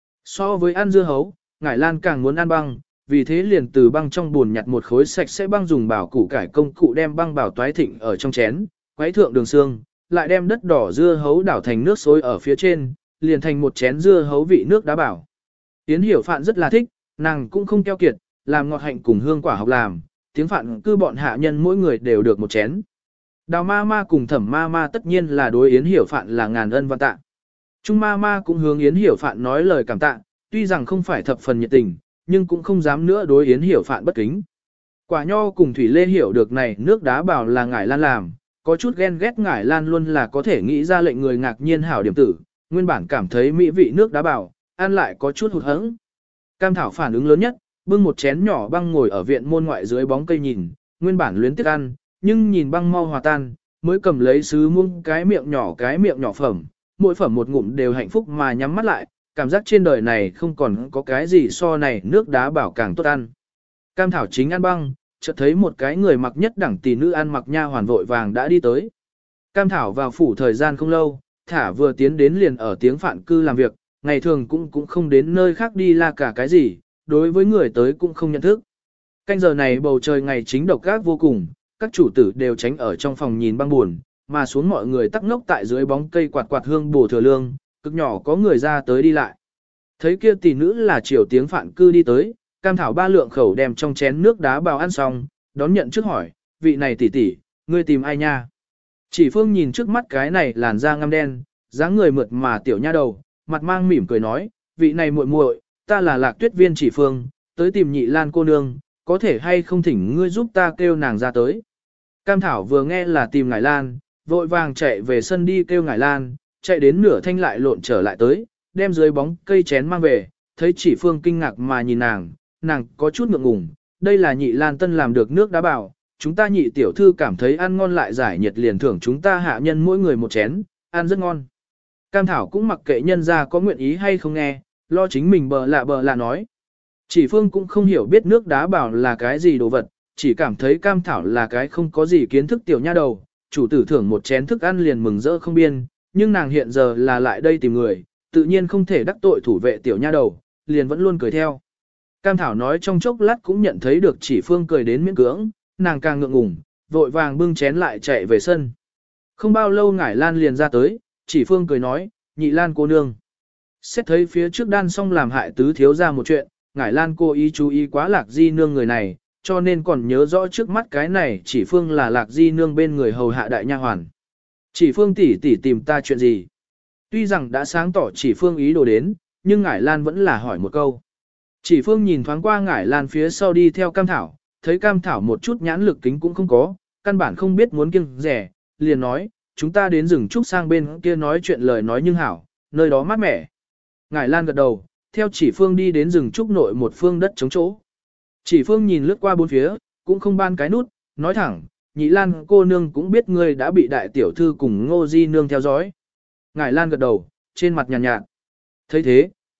So với ăn dưa hấu, ngải lan càng muốn ăn băng, vì thế liền từ băng trong buồn nhặt một khối sạch sẽ băng dùng bảo củ cải công cụ đem băng bảo toái thịnh ở trong chén, quấy thượng đường xương, lại đem đất đỏ dưa hấu đảo thành nước sôi ở phía trên, liền thành một chén dưa hấu vị nước đá bảo. Yến Hiểu Phạn rất là thích, nàng cũng không keo kiệt, làm Ngọt Hạnh cùng Hương Quả học làm, tiếng Phạn cư bọn hạ nhân mỗi người đều được một chén. Đào ma ma cùng thẩm ma ma tất nhiên là đối Yến Hiểu Phạn là ngàn ân vạn tạ. Trung ma ma cũng hướng Yến Hiểu Phạn nói lời cảm tạ, tuy rằng không phải thập phần nhiệt tình, nhưng cũng không dám nữa đối Yến Hiểu Phạn bất kính. Quả Nho cùng Thủy Lê hiểu được này nước đá bảo là ngải lan làm, có chút ghen ghét ngải lan luôn là có thể nghĩ ra lệnh người ngạc nhiên hảo điểm tử, nguyên bản cảm thấy mỹ vị nước đá bảo, ăn lại có chút hụt hẫng. Cam Thảo phản ứng lớn nhất, bưng một chén nhỏ băng ngồi ở viện môn ngoại dưới bóng cây nhìn, nguyên bản luyến tiếc ăn, nhưng nhìn băng mau hòa tan, mới cầm lấy sứ muông cái miệng nhỏ cái miệng nhỏ phẩm, mỗi phẩm một ngụm đều hạnh phúc mà nhắm mắt lại, cảm giác trên đời này không còn có cái gì so này nước đá bảo càng tốt ăn. Cam Thảo chính ăn băng, chợt thấy một cái người mặc nhất đẳng tỷ nữ ăn mặc nha hoàn vội vàng đã đi tới. Cam Thảo vào phủ thời gian không lâu, thả vừa tiến đến liền ở tiếng Phạn cư làm việc, ngày thường cũng cũng không đến nơi khác đi la cả cái gì, đối với người tới cũng không nhận thức. Canh giờ này bầu trời ngày chính độc ác vô cùng, các chủ tử đều tránh ở trong phòng nhìn băng buồn, mà xuống mọi người tắc ngốc tại dưới bóng cây quạt quạt hương bổ thừa lương, cực nhỏ có người ra tới đi lại. Thấy kia tỷ nữ là chiều tiếng Phạn cư đi tới, Cam Thảo ba lượng khẩu đem trong chén nước đá bào ăn xong, đón nhận trước hỏi, vị này tỷ tỷ, ngươi tìm ai nha? Chỉ Phương nhìn trước mắt cái này làn da ngăm đen, dáng người mượt mà tiểu nha đầu, mặt mang mỉm cười nói, vị này muội muội, ta là Lạc Tuyết Viên Chỉ Phương, tới tìm Nhị Lan cô nương, có thể hay không thỉnh ngươi giúp ta kêu nàng ra tới. Cam Thảo vừa nghe là tìm Ngải Lan, vội vàng chạy về sân đi kêu Ngải Lan, chạy đến nửa thanh lại lộn trở lại tới, đem dưới bóng cây chén mang về, thấy Chỉ Phương kinh ngạc mà nhìn nàng, nàng có chút ngượng ngùng, đây là Nhị Lan tân làm được nước đá bảo, chúng ta nhị tiểu thư cảm thấy ăn ngon lại giải nhiệt liền thưởng chúng ta hạ nhân mỗi người một chén, ăn rất ngon. Cam Thảo cũng mặc kệ nhân ra có nguyện ý hay không nghe, lo chính mình bờ lạ bờ lạ nói. Chỉ Phương cũng không hiểu biết nước đá bảo là cái gì đồ vật, chỉ cảm thấy Cam Thảo là cái không có gì kiến thức tiểu nha đầu, chủ tử thưởng một chén thức ăn liền mừng rỡ không biên, nhưng nàng hiện giờ là lại đây tìm người, tự nhiên không thể đắc tội thủ vệ tiểu nha đầu, liền vẫn luôn cười theo. Cam Thảo nói trong chốc lát cũng nhận thấy được Chỉ Phương cười đến miễn cưỡng, nàng càng ngượng ngùng, vội vàng bưng chén lại chạy về sân. Không bao lâu Ngải Lan liền ra tới, Chỉ Phương cười nói, Nhị Lan cô nương. Xét thấy phía trước đan xong làm hại tứ thiếu ra một chuyện, Ngải Lan cô ý chú ý quá Lạc Di nương người này, cho nên còn nhớ rõ trước mắt cái này Chỉ Phương là Lạc Di nương bên người hầu hạ đại nha hoàn. Chỉ Phương tỷ tỷ tìm ta chuyện gì? Tuy rằng đã sáng tỏ Chỉ Phương ý đồ đến, nhưng Ngải Lan vẫn là hỏi một câu. Chỉ Phương nhìn thoáng qua Ngải Lan phía sau đi theo Cam Thảo, thấy Cam Thảo một chút nhãn lực kính cũng không có, căn bản không biết muốn kiêng rẻ, liền nói, chúng ta đến rừng trúc sang bên kia nói chuyện lời nói nhưng hảo, nơi đó mát mẻ. Ngải Lan gật đầu, theo Chỉ Phương đi đến rừng trúc nội một phương đất trống chỗ. Chỉ Phương nhìn lướt qua bốn phía, cũng không ban cái nút, nói thẳng, Nhị Lan cô nương cũng biết ngươi đã bị đại tiểu thư cùng Ngô Di nương theo dõi. Ngải Lan gật đầu, trên mặt nhàn nhạt, nhạt. Thấy thế,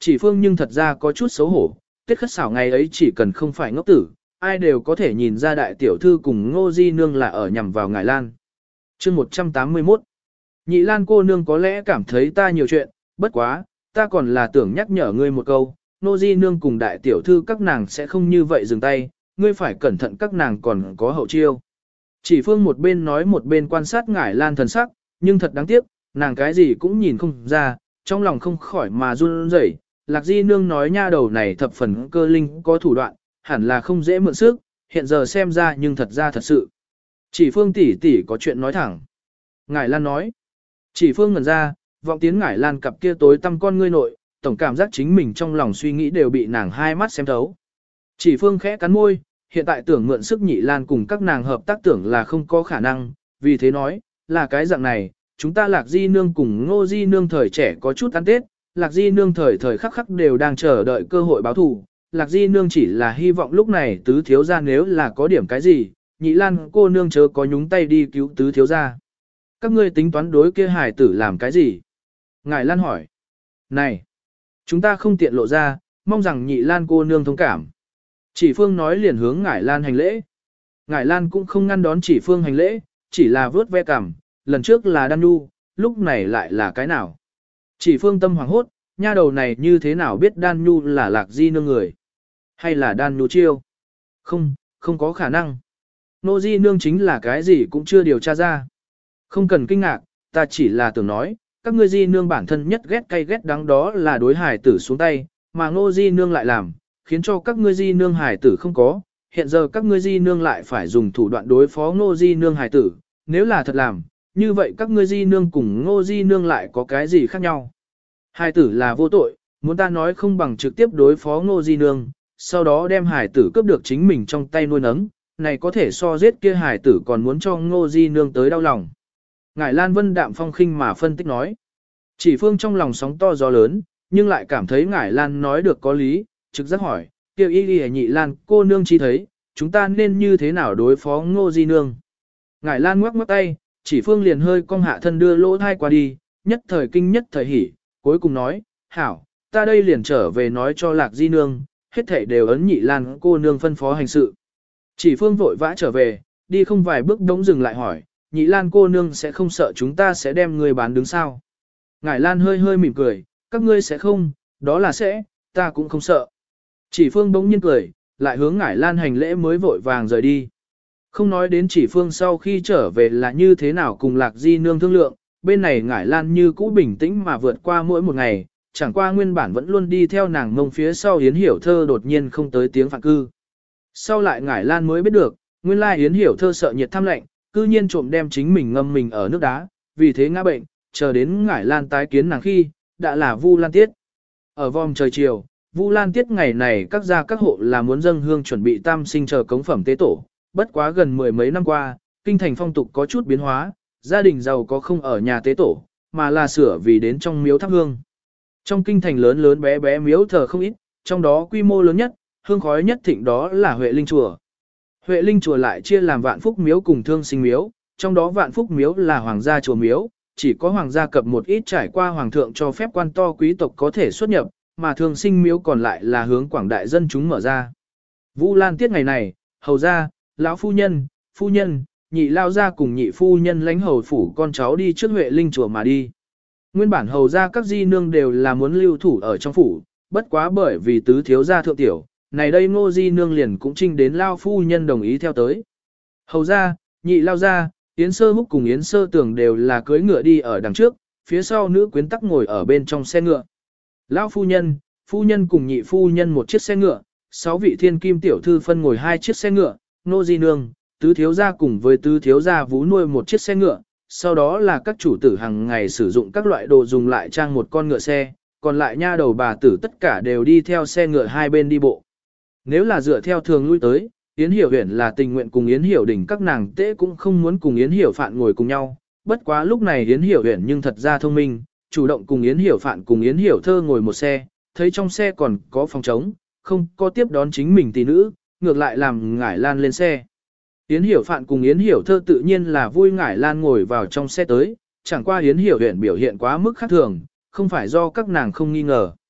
Chỉ phương nhưng thật ra có chút xấu hổ, tiết khất xảo ngày ấy chỉ cần không phải ngốc tử, ai đều có thể nhìn ra đại tiểu thư cùng Ngô Di Nương là ở nhằm vào ngài Lan. chương một trăm tám mươi mốt. Nhị Lan cô nương có lẽ cảm thấy ta nhiều chuyện, bất quá, ta còn là tưởng nhắc nhở ngươi một câu, Ngô Di Nương cùng đại tiểu thư các nàng sẽ không như vậy dừng tay, ngươi phải cẩn thận các nàng còn có hậu chiêu. Chỉ phương một bên nói một bên quan sát ngải Lan thần sắc, nhưng thật đáng tiếc, nàng cái gì cũng nhìn không ra, trong lòng không khỏi mà run rẩy. Lạc Di Nương nói nha đầu này thập phần cơ linh có thủ đoạn, hẳn là không dễ mượn sức, hiện giờ xem ra nhưng thật ra thật sự. Chỉ phương tỷ tỷ có chuyện nói thẳng. Ngải Lan nói. Chỉ phương ngẩn ra, vọng tiến ngải Lan cặp kia tối tăm con ngươi nội, tổng cảm giác chính mình trong lòng suy nghĩ đều bị nàng hai mắt xem thấu. Chỉ phương khẽ cắn môi, hiện tại tưởng mượn sức nhị Lan cùng các nàng hợp tác tưởng là không có khả năng, vì thế nói, là cái dạng này, chúng ta Lạc Di Nương cùng Ngô Di Nương thời trẻ có chút ăn Tết, Lạc Di Nương thời thời khắc khắc đều đang chờ đợi cơ hội báo thù. Lạc Di Nương chỉ là hy vọng lúc này tứ thiếu gia nếu là có điểm cái gì, nhị Lan cô nương chớ có nhúng tay đi cứu tứ thiếu gia. Các ngươi tính toán đối kia hải tử làm cái gì? Ngài Lan hỏi. Này, chúng ta không tiện lộ ra, mong rằng nhị Lan cô nương thông cảm. Chỉ phương nói liền hướng Ngải Lan hành lễ. Ngải Lan cũng không ngăn đón chỉ phương hành lễ, chỉ là vớt ve cằm, lần trước là Đan Nhu, lúc này lại là cái nào? Chỉ phương tâm hoảng hốt, nha đầu này như thế nào biết Đan Nhu là Lạc Di Nương người? Hay là Đan Nhu chiêu? Không, không có khả năng. Nô Di Nương chính là cái gì cũng chưa điều tra ra. Không cần kinh ngạc, ta chỉ là tưởng nói, các ngươi Di Nương bản thân nhất ghét cay ghét đắng đó là đối hải tử xuống tay, mà Ngô Di Nương lại làm, khiến cho các ngươi Di Nương hải tử không có. Hiện giờ các ngươi Di Nương lại phải dùng thủ đoạn đối phó Ngô Di Nương hải tử, nếu là thật làm, như vậy các ngươi Di Nương cùng Ngô Di Nương lại có cái gì khác nhau? Hải tử là vô tội, muốn ta nói không bằng trực tiếp đối phó Ngô Di Nương, sau đó đem hải tử cướp được chính mình trong tay nuôi nấng, này có thể so giết kia hải tử còn muốn cho Ngô Di Nương tới đau lòng. Ngải Lan Vân đạm phong khinh mà phân tích nói. Chỉ phương trong lòng sóng to gió lớn, nhưng lại cảm thấy Ngải Lan nói được có lý, trực giác hỏi, kêu y đi nhị Lan cô nương chi thấy, chúng ta nên như thế nào đối phó Ngô Di Nương. Ngải Lan ngoắc ngoắc tay, chỉ phương liền hơi cong hạ thân đưa lỗ thai qua đi, nhất thời kinh nhất thời hỉ, cuối cùng nói, hảo, ta đây liền trở về nói cho Lạc Di Nương, hết thảy đều ấn nhị Lan cô nương phân phó hành sự. Chỉ phương vội vã trở về, đi không vài bước đống dừng lại hỏi, nhị Lan cô nương sẽ không sợ chúng ta sẽ đem người bán đứng sao. Ngải Lan hơi hơi mỉm cười, các ngươi sẽ không, đó là sẽ, ta cũng không sợ. Chỉ phương bỗng nhiên cười, lại hướng Ngải Lan hành lễ mới vội vàng rời đi. Không nói đến chỉ phương sau khi trở về là như thế nào cùng Lạc Di Nương thương lượng, bên này Ngải Lan như cũ bình tĩnh mà vượt qua mỗi một ngày, chẳng qua nguyên bản vẫn luôn đi theo nàng mông phía sau Yến Hiểu Thơ đột nhiên không tới tiếng phản cư. Sau lại Ngải Lan mới biết được, nguyên lai Yến Hiểu Thơ sợ nhiệt tham lạnh, cư nhiên trộm đem chính mình ngâm mình ở nước đá, vì thế ngã bệnh, chờ đến Ngải Lan tái kiến nàng khi, đã là Vu Lan Tiết. Ở vòng trời chiều, Vu Lan Tiết ngày này các gia các hộ là muốn dâng hương chuẩn bị tam sinh chờ cống phẩm tế tổ, bất quá gần mười mấy năm qua, kinh thành phong tục có chút biến hóa, gia đình giàu có không ở nhà tế tổ, mà là sửa vì đến trong miếu thắp hương. Trong kinh thành lớn lớn bé bé miếu thờ không ít, trong đó quy mô lớn nhất, hương khói nhất thịnh đó là Huệ Linh Chùa. Huệ Linh Chùa lại chia làm Vạn Phúc Miếu cùng Thương Sinh Miếu, trong đó Vạn Phúc Miếu là hoàng gia chùa miếu, chỉ có hoàng gia cập một ít trải qua hoàng thượng cho phép quan to quý tộc có thể xuất nhập, mà Thương Sinh Miếu còn lại là hướng quảng đại dân chúng mở ra. Vu Lan Tiết ngày này, hầu gia, lão phu nhân, phu nhân, nhị lao gia cùng nhị phu nhân lãnh hầu phủ con cháu đi trước Huệ Linh Chùa mà đi. Nguyên bản hầu gia các di nương đều là muốn lưu thủ ở trong phủ, bất quá bởi vì tứ thiếu gia thượng tiểu, này đây Ngô Di Nương liền cũng trinh đến lao phu nhân đồng ý theo tới. Hầu gia, nhị lao gia, Yến Sơ Húc cùng Yến Sơ Tường đều là cưới ngựa đi ở đằng trước, phía sau nữ quyến tắc ngồi ở bên trong xe ngựa. Lao phu nhân, phu nhân cùng nhị phu nhân một chiếc xe ngựa, sáu vị thiên kim tiểu thư phân ngồi hai chiếc xe ngựa, Ngô Di Nương, tứ thiếu gia cùng với tứ thiếu gia vú nuôi một chiếc xe ngựa, sau đó là các chủ tử hàng ngày sử dụng các loại đồ dùng lại trang một con ngựa xe, còn lại nha đầu bà tử tất cả đều đi theo xe ngựa hai bên đi bộ. Nếu là dựa theo thường lui tới, Yến Hiểu Huyền là tình nguyện cùng Yến Hiểu Đình các nàng tế cũng không muốn cùng Yến Hiểu Phạn ngồi cùng nhau, bất quá lúc này Yến Hiểu Huyền nhưng thật ra thông minh, chủ động cùng Yến Hiểu Phạn cùng Yến Hiểu Thơ ngồi một xe, thấy trong xe còn có phòng trống, không có tiếp đón chính mình tỷ nữ, ngược lại làm Ngải Lan lên xe. Yến Hiểu Phạn cùng Yến Hiểu Thơ tự nhiên là vui Ngải Lan ngồi vào trong xe tới, chẳng qua Yến Hiểu Huyền biểu hiện quá mức khác thường, không phải do các nàng không nghi ngờ.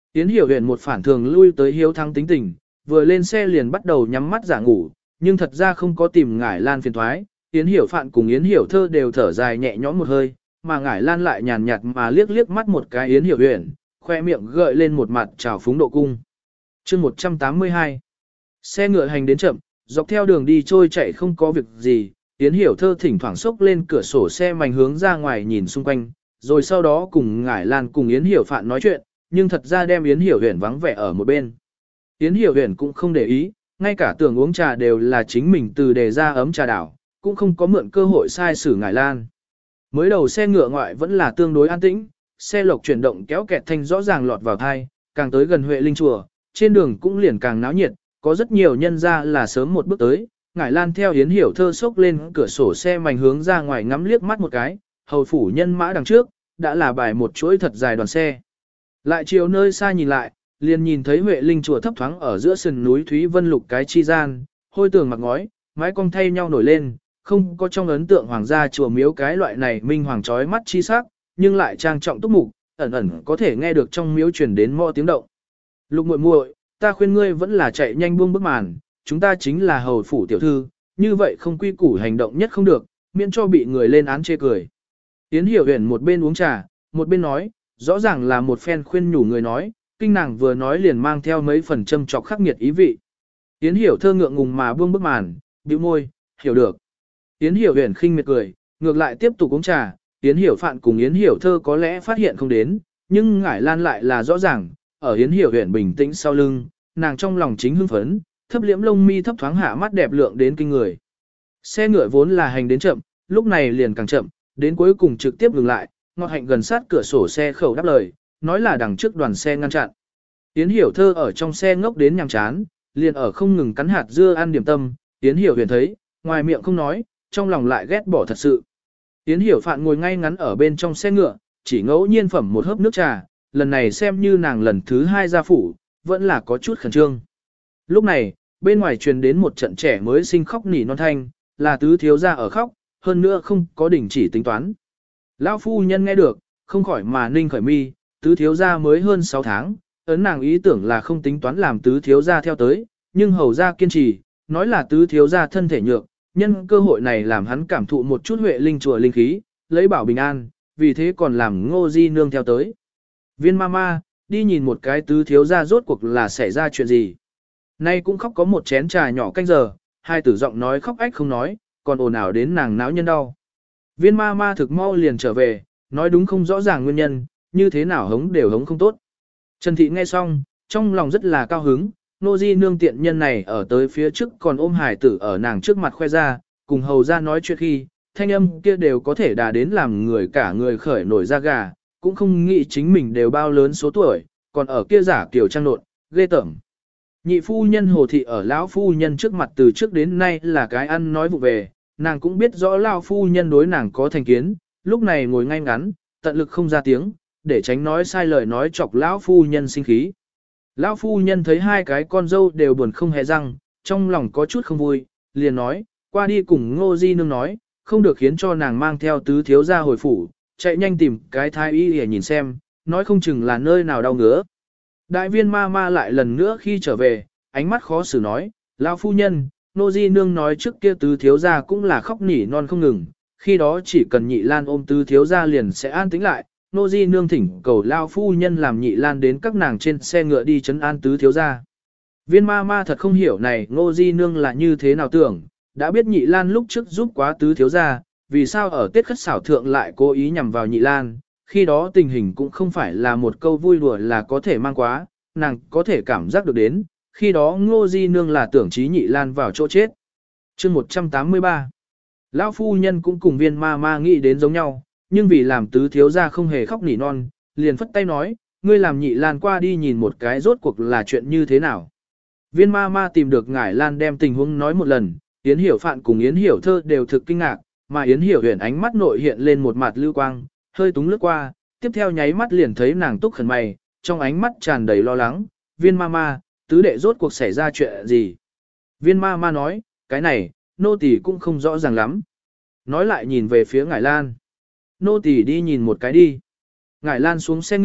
Yến Hiểu Huyền một phản thường lui tới hiếu thắng tính tình, vừa lên xe liền bắt đầu nhắm mắt giả ngủ, nhưng thật ra không có tìm Ngải Lan phiền thoái. Yến Hiểu Phạn cùng Yến Hiểu Thơ đều thở dài nhẹ nhõm một hơi, mà Ngải Lan lại nhàn nhạt mà liếc liếc mắt một cái Yến Hiểu Huyền, khoe miệng gợi lên một mặt trào phúng độ cung. Chương một trăm tám mươi hai. Xe ngựa hành đến chậm, dọc theo đường đi trôi chạy không có việc gì, Yến Hiểu Thơ thỉnh thoảng xốc lên cửa sổ xe mảnh hướng ra ngoài nhìn xung quanh, rồi sau đó cùng Ngải Lan cùng Yến Hiểu Phạn nói chuyện, nhưng thật ra đem Yến Hiểu Huyền vắng vẻ ở một bên. Yến Hiểu Huyền cũng không để ý, ngay cả tưởng uống trà đều là chính mình từ đề ra ấm trà đảo, cũng không có mượn cơ hội sai xử Ngải Lan. Mới đầu xe ngựa ngoại vẫn là tương đối an tĩnh, xe lộc chuyển động kéo kẹt thanh rõ ràng lọt vào thai, càng tới gần Huệ Linh chùa, trên đường cũng liền càng náo nhiệt, có rất nhiều nhân ra là sớm một bước tới. Ngải Lan theo Yến Hiểu Thơ xốc lên cửa sổ xe mảnh hướng ra ngoài ngắm liếc mắt một cái, hầu phủ nhân mã đằng trước, đã là bài một chuỗi thật dài đoàn xe. Lại chiều nơi xa nhìn lại, liền nhìn thấy Huệ Linh chùa thấp thoáng ở giữa sườn núi Thúy Vân Lục cái chi gian, hôi tường mặc ngói, mái cong thay nhau nổi lên, không có trong ấn tượng hoàng gia chùa miếu cái loại này minh hoàng chói mắt chi sắc, nhưng lại trang trọng túc mục, ẩn ẩn có thể nghe được trong miếu truyền đến mõ tiếng động. Lục muội muội, ta khuyên ngươi vẫn là chạy nhanh buông bức màn, chúng ta chính là hầu phủ tiểu thư, như vậy không quy củ hành động nhất không được, miễn cho bị người lên án chê cười. Yến Hiểu Huyền một bên uống trà, một bên nói, rõ ràng là một phen khuyên nhủ người nói, kinh nàng vừa nói liền mang theo mấy phần châm trọc khắc nghiệt ý vị. Yến Hiểu Thơ ngượng ngùng mà buông bức màn, bĩu môi, hiểu được. Yến Hiểu Huyền khinh miệt cười, ngược lại tiếp tục uống trà, Yến Hiểu Phạn cùng Yến Hiểu Thơ có lẽ phát hiện không đến, nhưng Ngải Lan lại là rõ ràng, ở Yến Hiểu Huyền bình tĩnh sau lưng, nàng trong lòng chính hưng phấn, thấp liễm lông mi thấp thoáng hạ mắt đẹp lượng đến kinh người. Xe ngựa vốn là hành đến chậm, lúc này liền càng chậm, đến cuối cùng trực tiếp dừng lại, Ngọt Hạnh gần sát cửa sổ xe khẩu đáp lời, nói là đằng trước đoàn xe ngăn chặn. Yến Hiểu Thơ ở trong xe ngốc đến nhàm chán, liền ở không ngừng cắn hạt dưa ăn điểm tâm, Yến Hiểu Huyền thấy, ngoài miệng không nói, trong lòng lại ghét bỏ thật sự. Yến Hiểu Phạn ngồi ngay ngắn ở bên trong xe ngựa, chỉ ngẫu nhiên phẩm một hớp nước trà, lần này xem như nàng lần thứ hai ra phủ, vẫn là có chút khẩn trương. Lúc này, bên ngoài truyền đến một trận trẻ mới sinh khóc nỉ non thanh, là tứ thiếu gia ở khóc, hơn nữa không có đình chỉ tính toán. Lão phu nhân nghe được, không khỏi mà ninh khởi mi, tứ thiếu gia mới hơn sáu tháng, ấn nàng ý tưởng là không tính toán làm tứ thiếu gia theo tới, nhưng hầu gia kiên trì, nói là tứ thiếu gia thân thể nhược, nhân cơ hội này làm hắn cảm thụ một chút Huệ Linh chùa linh khí, lấy bảo bình an, vì thế còn làm Ngô Di nương theo tới. Viên mama, đi nhìn một cái tứ thiếu gia rốt cuộc là xảy ra chuyện gì. Nay cũng khóc có một chén trà nhỏ canh giờ, hai tử giọng nói khóc ách không nói, còn ồn ào đến nàng náo nhân đau. Viên mama thực mau liền trở về, nói đúng không rõ ràng nguyên nhân, như thế nào hống đều hống không tốt. Trần Thị nghe xong, trong lòng rất là cao hứng, Nô Di nương tiện nhân này ở tới phía trước còn ôm hải tử ở nàng trước mặt khoe ra, cùng hầu ra nói chuyện khi, thanh âm kia đều có thể đà đến làm người cả người khởi nổi da gà, cũng không nghĩ chính mình đều bao lớn số tuổi, còn ở kia giả kiểu trang nộn, ghê tởm. Nhị phu nhân Hồ Thị ở lão phu nhân trước mặt từ trước đến nay là cái ăn nói vụ về, nàng cũng biết rõ lão phu nhân đối nàng có thành kiến, lúc này ngồi ngay ngắn, tận lực không ra tiếng, để tránh nói sai lời nói chọc lão phu nhân sinh khí. Lão phu nhân thấy hai cái con dâu đều buồn không hề răng, trong lòng có chút không vui, liền nói, qua đi cùng Ngô Di nương nói, không được khiến cho nàng mang theo tứ thiếu gia hồi phủ, chạy nhanh tìm cái thái y để nhìn xem, nói không chừng là nơi nào đau ngứa. Đại viên ma ma lại lần nữa khi trở về, ánh mắt khó xử nói, lão phu nhân, Ngô Di nương nói trước kia tứ thiếu gia cũng là khóc nỉ non không ngừng, khi đó chỉ cần nhị lan ôm tứ thiếu gia liền sẽ an tĩnh lại. Nô Di nương thỉnh cầu lao phu nhân làm nhị lan đến các nàng trên xe ngựa đi trấn an tứ thiếu gia. Viên ma ma thật không hiểu này Nô Di nương là như thế nào tưởng, đã biết nhị lan lúc trước giúp quá tứ thiếu gia, vì sao ở Tết Khất Xảo thượng lại cố ý nhằm vào nhị lan, khi đó tình hình cũng không phải là một câu vui đùa là có thể mang quá, nàng có thể cảm giác được đến, khi đó Ngô Di nương là tưởng trí nhị lan vào chỗ chết. Chương một trăm tám mươi ba. Lão phu nhân cũng cùng viên ma ma nghĩ đến giống nhau, nhưng vì làm tứ thiếu gia không hề khóc nỉ non, liền phất tay nói, ngươi làm nhị lan qua đi nhìn một cái rốt cuộc là chuyện như thế nào. Viên ma ma tìm được Ngải Lan đem tình huống nói một lần, Yến Hiểu Phạn cùng Yến Hiểu Thơ đều thực kinh ngạc, mà Yến Hiểu Huyền ánh mắt nội hiện lên một mặt lưu quang, hơi túng lướt qua, tiếp theo nháy mắt liền thấy nàng túc khẩn mày, trong ánh mắt tràn đầy lo lắng, viên ma ma, tứ đệ rốt cuộc xảy ra chuyện gì. Viên ma ma nói, cái này, nô tỳ cũng không rõ ràng lắm. Nói lại nhìn về phía Ngải Lan. Nô tỳ đi nhìn một cái đi. Ngải Lan xuống xe ngựa,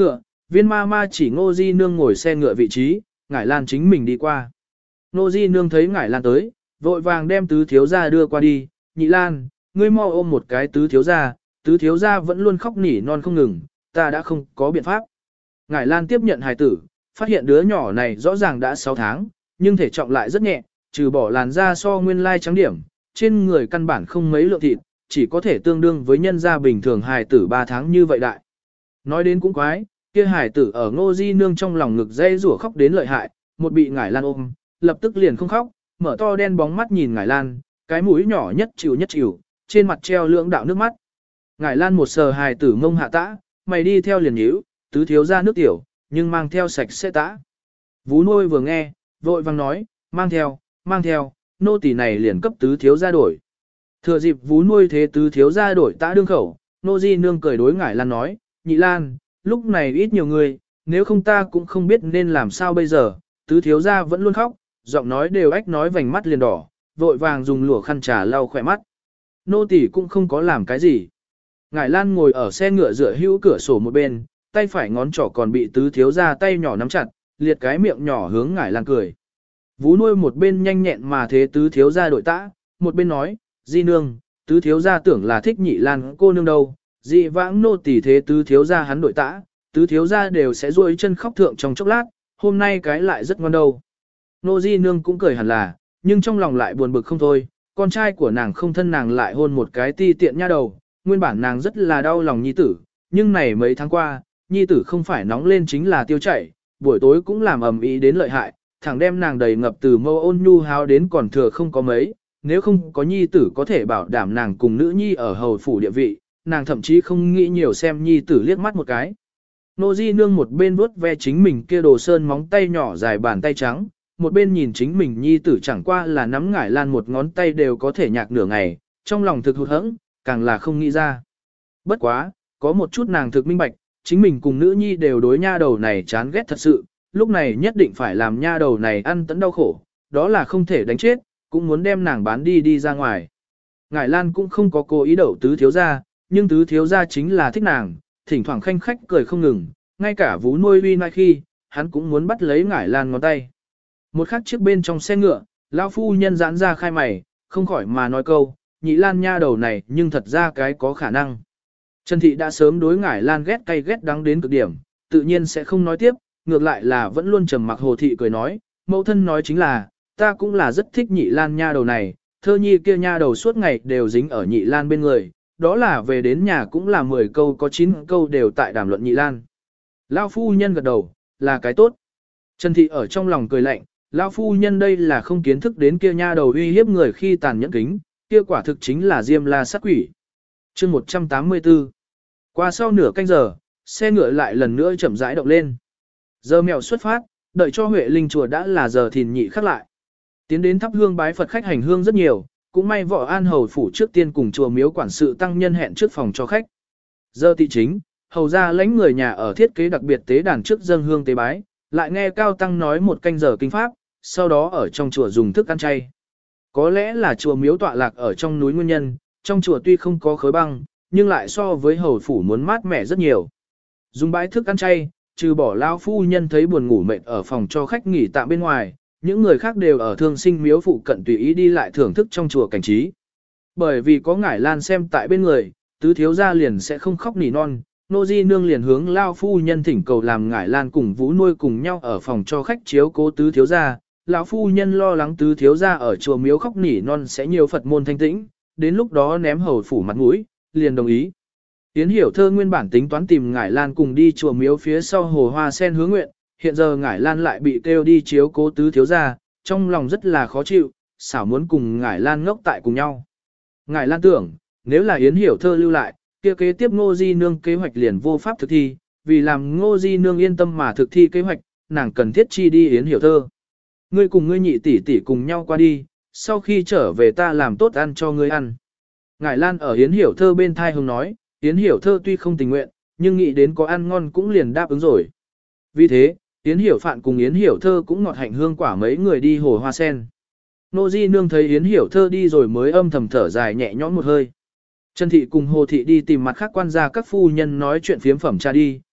viên ma ma chỉ Ngô Di Nương ngồi xe ngựa vị trí, Ngải Lan chính mình đi qua. Ngô Di Nương thấy Ngải Lan tới, vội vàng đem tứ thiếu gia đưa qua đi, Nhị Lan, ngươi mau ôm một cái tứ thiếu gia, tứ thiếu gia vẫn luôn khóc nỉ non không ngừng, ta đã không có biện pháp. Ngải Lan tiếp nhận hài tử, phát hiện đứa nhỏ này rõ ràng đã sáu tháng, nhưng thể trọng lại rất nhẹ, trừ bỏ làn da so nguyên lai trắng điểm, trên người căn bản không mấy lượng thịt, chỉ có thể tương đương với nhân gia bình thường hài tử ba tháng như vậy đại. Nói đến cũng quái, kia hài tử ở Ngô Di Nương trong lòng ngực dây rủa khóc đến lợi hại, một bị Ngải Lan ôm, lập tức liền không khóc, mở to đen bóng mắt nhìn Ngải Lan, cái mũi nhỏ nhất chịu nhất chịu, trên mặt treo lưỡng đạo nước mắt. Ngải Lan một sờ hài tử mông hạ tã, mày đi theo liền nhíu, tứ thiếu ra nước tiểu, nhưng mang theo sạch sẽ tã. Vú nuôi vừa nghe, vội vang nói, mang theo, mang theo, nô tỳ này liền cấp tứ thiếu ra đổi. Thừa dịp vú nuôi thế tứ thiếu ra đổi tã đương khẩu, Nô Di Nương cười đối Ngải Lan nói, Nhị Lan, lúc này ít nhiều người, nếu không ta cũng không biết nên làm sao bây giờ, tứ thiếu ra vẫn luôn khóc, giọng nói đều ách nói vành mắt liền đỏ, vội vàng dùng lụa khăn trà lau khỏe mắt. Nô tỳ cũng không có làm cái gì. Ngải Lan ngồi ở xe ngựa dựa hữu cửa sổ một bên, tay phải ngón trỏ còn bị tứ thiếu ra tay nhỏ nắm chặt, liệt cái miệng nhỏ hướng Ngải Lan cười. Vú nuôi một bên nhanh nhẹn mà thế tứ thiếu ra đội tã, một bên nói, Di Nương, tứ thiếu ra tưởng là thích Nhị Lan cô nương đâu, dị vãng nô tỳ thế tứ thiếu ra hắn đội tã, tứ thiếu ra đều sẽ duỗi chân khóc thượng trong chốc lát, hôm nay cái lại rất ngon đâu. Nô Di Nương cũng cười hẳn là, nhưng trong lòng lại buồn bực không thôi, con trai của nàng không thân nàng lại hôn một cái ti tiện nha đầu, nguyên bản nàng rất là đau lòng nhi tử, nhưng này mấy tháng qua, nhi tử không phải nóng lên chính là tiêu chảy, buổi tối cũng làm ầm ĩ đến lợi hại, thẳng đem nàng đầy ngập từ mâu ôn nhu háo đến còn thừa không có mấy, nếu không có nhi tử có thể bảo đảm nàng cùng nữ nhi ở hầu phủ địa vị, nàng thậm chí không nghĩ nhiều xem nhi tử liếc mắt một cái. Nô Di Nương một bên vuốt ve chính mình kia đồ sơn móng tay nhỏ dài bàn tay trắng, một bên nhìn chính mình nhi tử chẳng qua là nắm Ngải Lan một ngón tay đều có thể nhạc nửa ngày, trong lòng thực hụt hẫng, càng là không nghĩ ra. Bất quá, có một chút nàng thực minh bạch, chính mình cùng nữ nhi đều đối nha đầu này chán ghét thật sự, lúc này nhất định phải làm nha đầu này ăn tấn đau khổ, đó là không thể đánh chết, cũng muốn đem nàng bán đi đi ra ngoài. Ngải Lan cũng không có cố ý đậu tứ thiếu gia, nhưng tứ thiếu gia chính là thích nàng, thỉnh thoảng khanh khách cười không ngừng, ngay cả vú nuôi uy nai khi, hắn cũng muốn bắt lấy Ngải Lan ngón tay. Một khắc trước bên trong xe ngựa, lão phu nhân giãn ra khai mày, không khỏi mà nói câu, Nhị Lan nha đầu này nhưng thật ra cái có khả năng. Trần Thị đã sớm đối Ngải Lan ghét cay ghét đắng đến cực điểm, tự nhiên sẽ không nói tiếp, ngược lại là vẫn luôn trầm mặc Hồ Thị cười nói, mẫu thân nói chính là, ta cũng là rất thích Nhị Lan nha đầu này, thơ nhi kia nha đầu suốt ngày đều dính ở Nhị Lan bên người, đó là về đến nhà cũng là mười câu có chín câu đều tại đàm luận Nhị Lan. Lão phu nhân gật đầu, là cái tốt. Trần Thị ở trong lòng cười lạnh, lão phu nhân đây là không kiến thức đến kia nha đầu uy hiếp người khi tàn nhẫn kính, kia quả thực chính là Diêm La sát quỷ. Chương một trăm tám mươi tư. Qua sau nửa canh giờ, xe ngựa lại lần nữa chậm rãi động lên. Giờ mèo xuất phát, đợi cho Huệ Linh chùa đã là giờ thìn nhị khắc lại. Tiến đến thắp hương bái Phật khách hành hương rất nhiều, cũng may Võ An hầu phủ trước tiên cùng chùa miếu quản sự tăng nhân hẹn trước phòng cho khách. Giờ tị chính, hầu ra lãnh người nhà ở thiết kế đặc biệt tế đàn trước dâng hương tế bái, lại nghe cao tăng nói một canh giờ kinh pháp, sau đó ở trong chùa dùng thức ăn chay. Có lẽ là chùa miếu tọa lạc ở trong núi nguyên nhân, trong chùa tuy không có khối băng, nhưng lại so với hầu phủ muốn mát mẻ rất nhiều. Dùng bãi thức ăn chay, trừ bỏ lao phu nhân thấy buồn ngủ mệt ở phòng cho khách nghỉ tạm bên ngoài, những người khác đều ở thương sinh miếu phụ cận tùy ý đi lại thưởng thức trong chùa cảnh trí. Bởi vì có Ngải Lan xem tại bên người, tứ thiếu gia liền sẽ không khóc nỉ non, Nô Di Nương liền hướng lao phu nhân thỉnh cầu làm Ngải Lan cùng Vũ nuôi cùng nhau ở phòng cho khách chiếu cố tứ thiếu gia. Lão phu nhân lo lắng tứ thiếu gia ở chùa miếu khóc nỉ non sẽ nhiều Phật môn thanh tĩnh, đến lúc đó ném hầu phủ mặt mũi, liền đồng ý. Yến Hiểu Thơ nguyên bản tính toán tìm Ngải Lan cùng đi chùa miếu phía sau hồ hoa sen hướng nguyện, hiện giờ Ngải Lan lại bị kêu đi chiếu cố tứ thiếu gia, trong lòng rất là khó chịu, xảo muốn cùng Ngải Lan ngốc tại cùng nhau. Ngải Lan tưởng, nếu là Yến Hiểu Thơ lưu lại, kia kế tiếp Ngô Di Nương kế hoạch liền vô pháp thực thi, vì làm Ngô Di Nương yên tâm mà thực thi kế hoạch, nàng cần thiết chi đi Yến Hiểu Thơ. Ngươi cùng ngươi nhị tỷ tỷ cùng nhau qua đi, sau khi trở về ta làm tốt ăn cho ngươi ăn. Ngải Lan ở Yến Hiểu Thơ bên thai hùng nói, Yến Hiểu Thơ tuy không tình nguyện, nhưng nghĩ đến có ăn ngon cũng liền đáp ứng rồi. Vì thế, Yến Hiểu Phạn cùng Yến Hiểu Thơ cũng ngọt hạnh hương quả mấy người đi hồ hoa sen. Nô Di Nương thấy Yến Hiểu Thơ đi rồi mới âm thầm thở dài nhẹ nhõm một hơi. Trần Thị cùng Hồ Thị đi tìm mặt khác quan gia các phu nhân nói chuyện phiếm phẩm trà đi,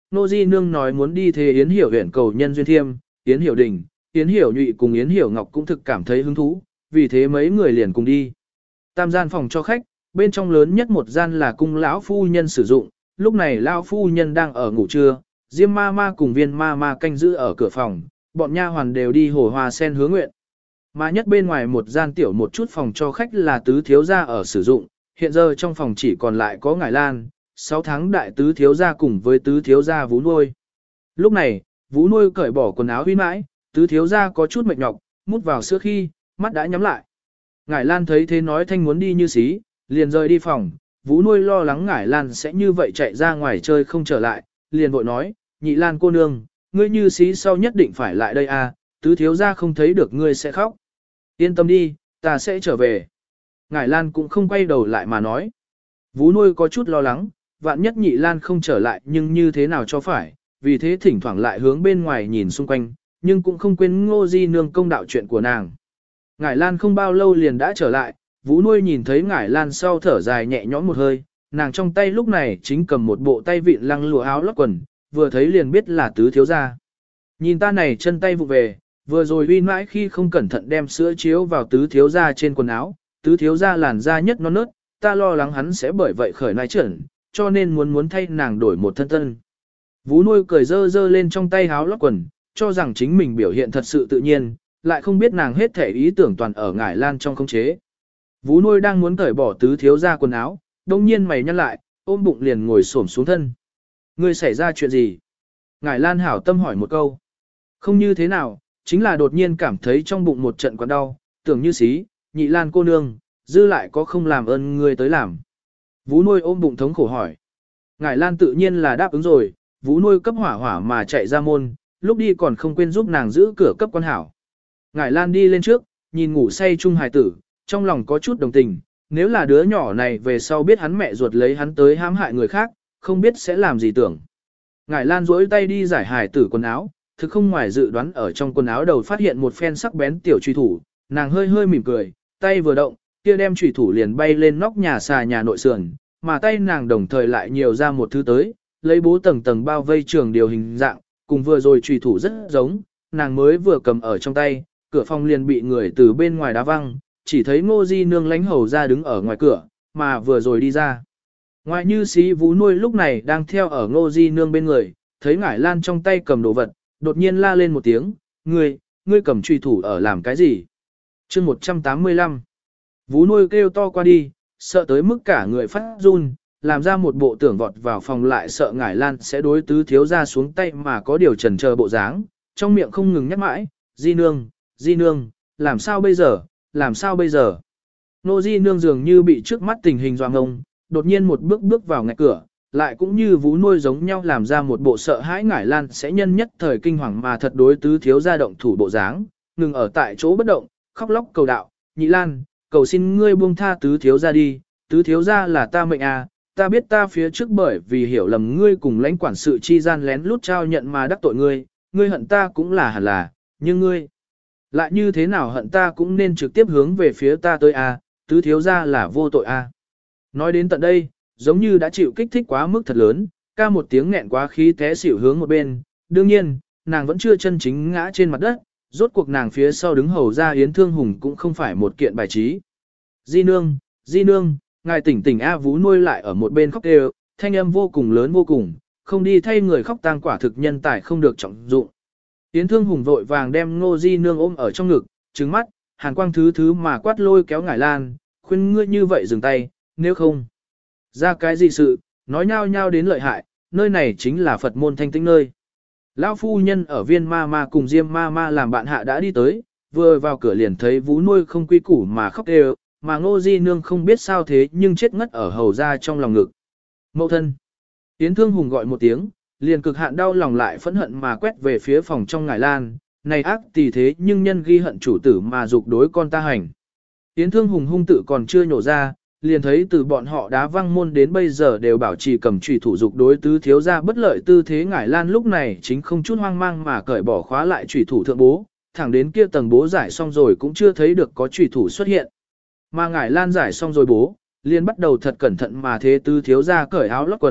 Nô Di Nương nói muốn đi thế Yến Hiểu huyện cầu nhân duyên thiêm, Yến Hiểu Đình, Yến Hiểu Nhụy cùng Yến Hiểu Ngọc cũng thực cảm thấy hứng thú, vì thế mấy người liền cùng đi. Tam gian phòng cho khách, bên trong lớn nhất một gian là cung lão phu nhân sử dụng, lúc này lão phu nhân đang ở ngủ trưa, Diêm ma ma cùng Viên ma ma canh giữ ở cửa phòng, bọn nha hoàn đều đi hồ hoa sen hứa nguyện. Mà nhất bên ngoài một gian tiểu một chút phòng cho khách là tứ thiếu gia ở sử dụng, hiện giờ trong phòng chỉ còn lại có ngải lan, sáu tháng đại tứ thiếu gia cùng với tứ thiếu gia Vú Nuôi. Lúc này, Vú Nuôi cởi bỏ quần áo huy mãi, tứ thiếu gia có chút mệt nhọc, mút vào sữa khi, mắt đã nhắm lại. Ngải Lan thấy thế nói thanh muốn đi như xí, liền rời đi phòng, Vú Nuôi lo lắng Ngải Lan sẽ như vậy chạy ra ngoài chơi không trở lại, liền vội nói, Nhị Lan cô nương, ngươi như xí sau nhất định phải lại đây à, tứ thiếu gia không thấy được ngươi sẽ khóc. Yên tâm đi, ta sẽ trở về. Ngải Lan cũng không quay đầu lại mà nói. Vú Nuôi có chút lo lắng, vạn nhất Nhị Lan không trở lại nhưng như thế nào cho phải, vì thế thỉnh thoảng lại hướng bên ngoài nhìn xung quanh, nhưng cũng không quên Ngô Di Nương công đạo chuyện của nàng. Ngải Lan không bao lâu liền đã trở lại, Vú Nuôi nhìn thấy Ngải Lan sau thở dài nhẹ nhõm một hơi, nàng trong tay lúc này chính cầm một bộ tay vịn lăng lụa áo lót quần, vừa thấy liền biết là tứ thiếu gia. Nhìn ta này chân tay vụ về, vừa rồi uy mãi khi không cẩn thận đem sữa chiếu vào tứ thiếu gia trên quần áo, tứ thiếu gia làn da nhất non nớt, ta lo lắng hắn sẽ bởi vậy khởi nai trởn, cho nên muốn muốn thay nàng đổi một thân tân. Vú Nuôi cười dơ dơ lên trong tay áo lót quần, cho rằng chính mình biểu hiện thật sự tự nhiên, lại không biết nàng hết thể ý tưởng toàn ở Ngải Lan trong khống chế. Vú Nuôi đang muốn cởi bỏ tứ thiếu gia quần áo, đông nhiên mày nhăn lại, ôm bụng liền ngồi xổm xuống thân. Ngươi xảy ra chuyện gì? Ngải Lan hảo tâm hỏi một câu. Không như thế nào, chính là đột nhiên cảm thấy trong bụng một trận quặn đau, tưởng như xí, Nhị Lan cô nương, dư lại có không làm ơn ngươi tới làm. Vú Nuôi ôm bụng thống khổ hỏi. Ngải Lan tự nhiên là đáp ứng rồi, Vú Nuôi cấp hỏa hỏa mà chạy ra môn, lúc đi còn không quên giúp nàng giữ cửa cấp quan hảo. Ngải Lan đi lên trước, nhìn ngủ say chung hài tử, trong lòng có chút đồng tình, nếu là đứa nhỏ này về sau biết hắn mẹ ruột lấy hắn tới hãm hại người khác, không biết sẽ làm gì tưởng. Ngải Lan duỗi tay đi giải hài tử quần áo, thực không ngoài dự đoán ở trong quần áo đầu phát hiện một phen sắc bén tiểu truy thủ, nàng hơi hơi mỉm cười, tay vừa động, kia đem truy thủ liền bay lên nóc nhà xà nhà nội sườn, mà tay nàng đồng thời lại nhiều ra một thứ tới, lấy bố tầng tầng bao vây trường điều hình dạng, cùng vừa rồi truy thủ rất giống, nàng mới vừa cầm ở trong tay, cửa phòng liền bị người từ bên ngoài đá văng, chỉ thấy Ngô Di Nương lánh hầu ra đứng ở ngoài cửa, mà vừa rồi đi ra. Ngoài như xí Vú Nuôi lúc này đang theo ở Ngô Di Nương bên người, thấy Ngải Lan trong tay cầm đồ vật, đột nhiên la lên một tiếng, ngươi, ngươi cầm truy thủ ở làm cái gì? Chương một trăm tám mươi lăm. Vú Nuôi kêu to qua đi, sợ tới mức cả người phát run, làm ra một bộ tưởng vọt vào phòng lại sợ Ngải Lan sẽ đối tứ thiếu ra xuống tay mà có điều chần chờ bộ dáng, trong miệng không ngừng nhắc mãi, Di Nương, Di Nương, làm sao bây giờ, làm sao bây giờ? Nô Di Nương dường như bị trước mắt tình hình doang ngông, đột nhiên một bước bước vào ngạch cửa, lại cũng như Vú Nuôi giống nhau làm ra một bộ sợ hãi Ngải Lan sẽ nhân nhất thời kinh hoàng mà thật đối tứ thiếu gia động thủ bộ dáng, ngừng ở tại chỗ bất động, khóc lóc cầu đạo, Nhị Lan, cầu xin ngươi buông tha tứ thiếu gia đi, tứ thiếu gia là ta mệnh à, ta biết ta phía trước bởi vì hiểu lầm ngươi cùng lãnh quản sự chi gian lén lút trao nhận mà đắc tội ngươi, ngươi hận ta cũng là hẳn là, nhưng ngươi lại như thế nào hận ta cũng nên trực tiếp hướng về phía ta tới à, tứ thiếu gia là vô tội à. Nói đến tận đây, giống như đã chịu kích thích quá mức thật lớn, ca một tiếng nghẹn quá khí té xỉu hướng một bên, đương nhiên, nàng vẫn chưa chân chính ngã trên mặt đất, rốt cuộc nàng phía sau đứng hầu ra Yến Thương Hùng cũng không phải một kiện bài trí. Di Nương, Di Nương, ngài tỉnh tỉnh A Vú Nuôi lại ở một bên khóc đều, thanh âm vô cùng lớn vô cùng, không đi thay người khóc tang quả thực nhân tài không được trọng dụng. Yến Thương Hùng vội vàng đem Ngô Di Nương ôm ở trong ngực, trừng mắt, hàn quang thứ thứ mà quát lôi kéo Ngải Lan, khuyên ngươi như vậy dừng tay, nếu không ra cái gì sự, nói nhao nhao đến lợi hại, nơi này chính là Phật môn thanh tĩnh nơi. Lão phu nhân ở Viên ma ma cùng Diêm ma ma làm bạn hạ đã đi tới, vừa vào cửa liền thấy Vú Nuôi không quy củ mà khóc đều, mà Ngô Di Nương không biết sao thế nhưng chết ngất ở hầu ra trong lòng ngực. Mậu thân. Yến Thương Hùng gọi một tiếng, liền cực hạn đau lòng lại phẫn hận mà quét về phía phòng trong Ngải Lan, này ác tỳ thế nhưng nhân ghi hận chủ tử mà dục đối con ta hành. Yến Thương Hùng hung tự còn chưa nhổ ra, liền thấy từ bọn họ đá văng môn đến bây giờ đều bảo trì cầm chủy thủ dục đối tứ thiếu ra bất lợi tư thế Ngải Lan lúc này chính không chút hoang mang mà cởi bỏ khóa lại chủy thủ thượng bố, thẳng đến kia tầng bố giải xong rồi cũng chưa thấy được có chủy thủ xuất hiện. Mà Ngải Lan giải xong rồi bố, liền bắt đầu thật cẩn thận mà thế tứ thiếu ra cởi áo lót quần,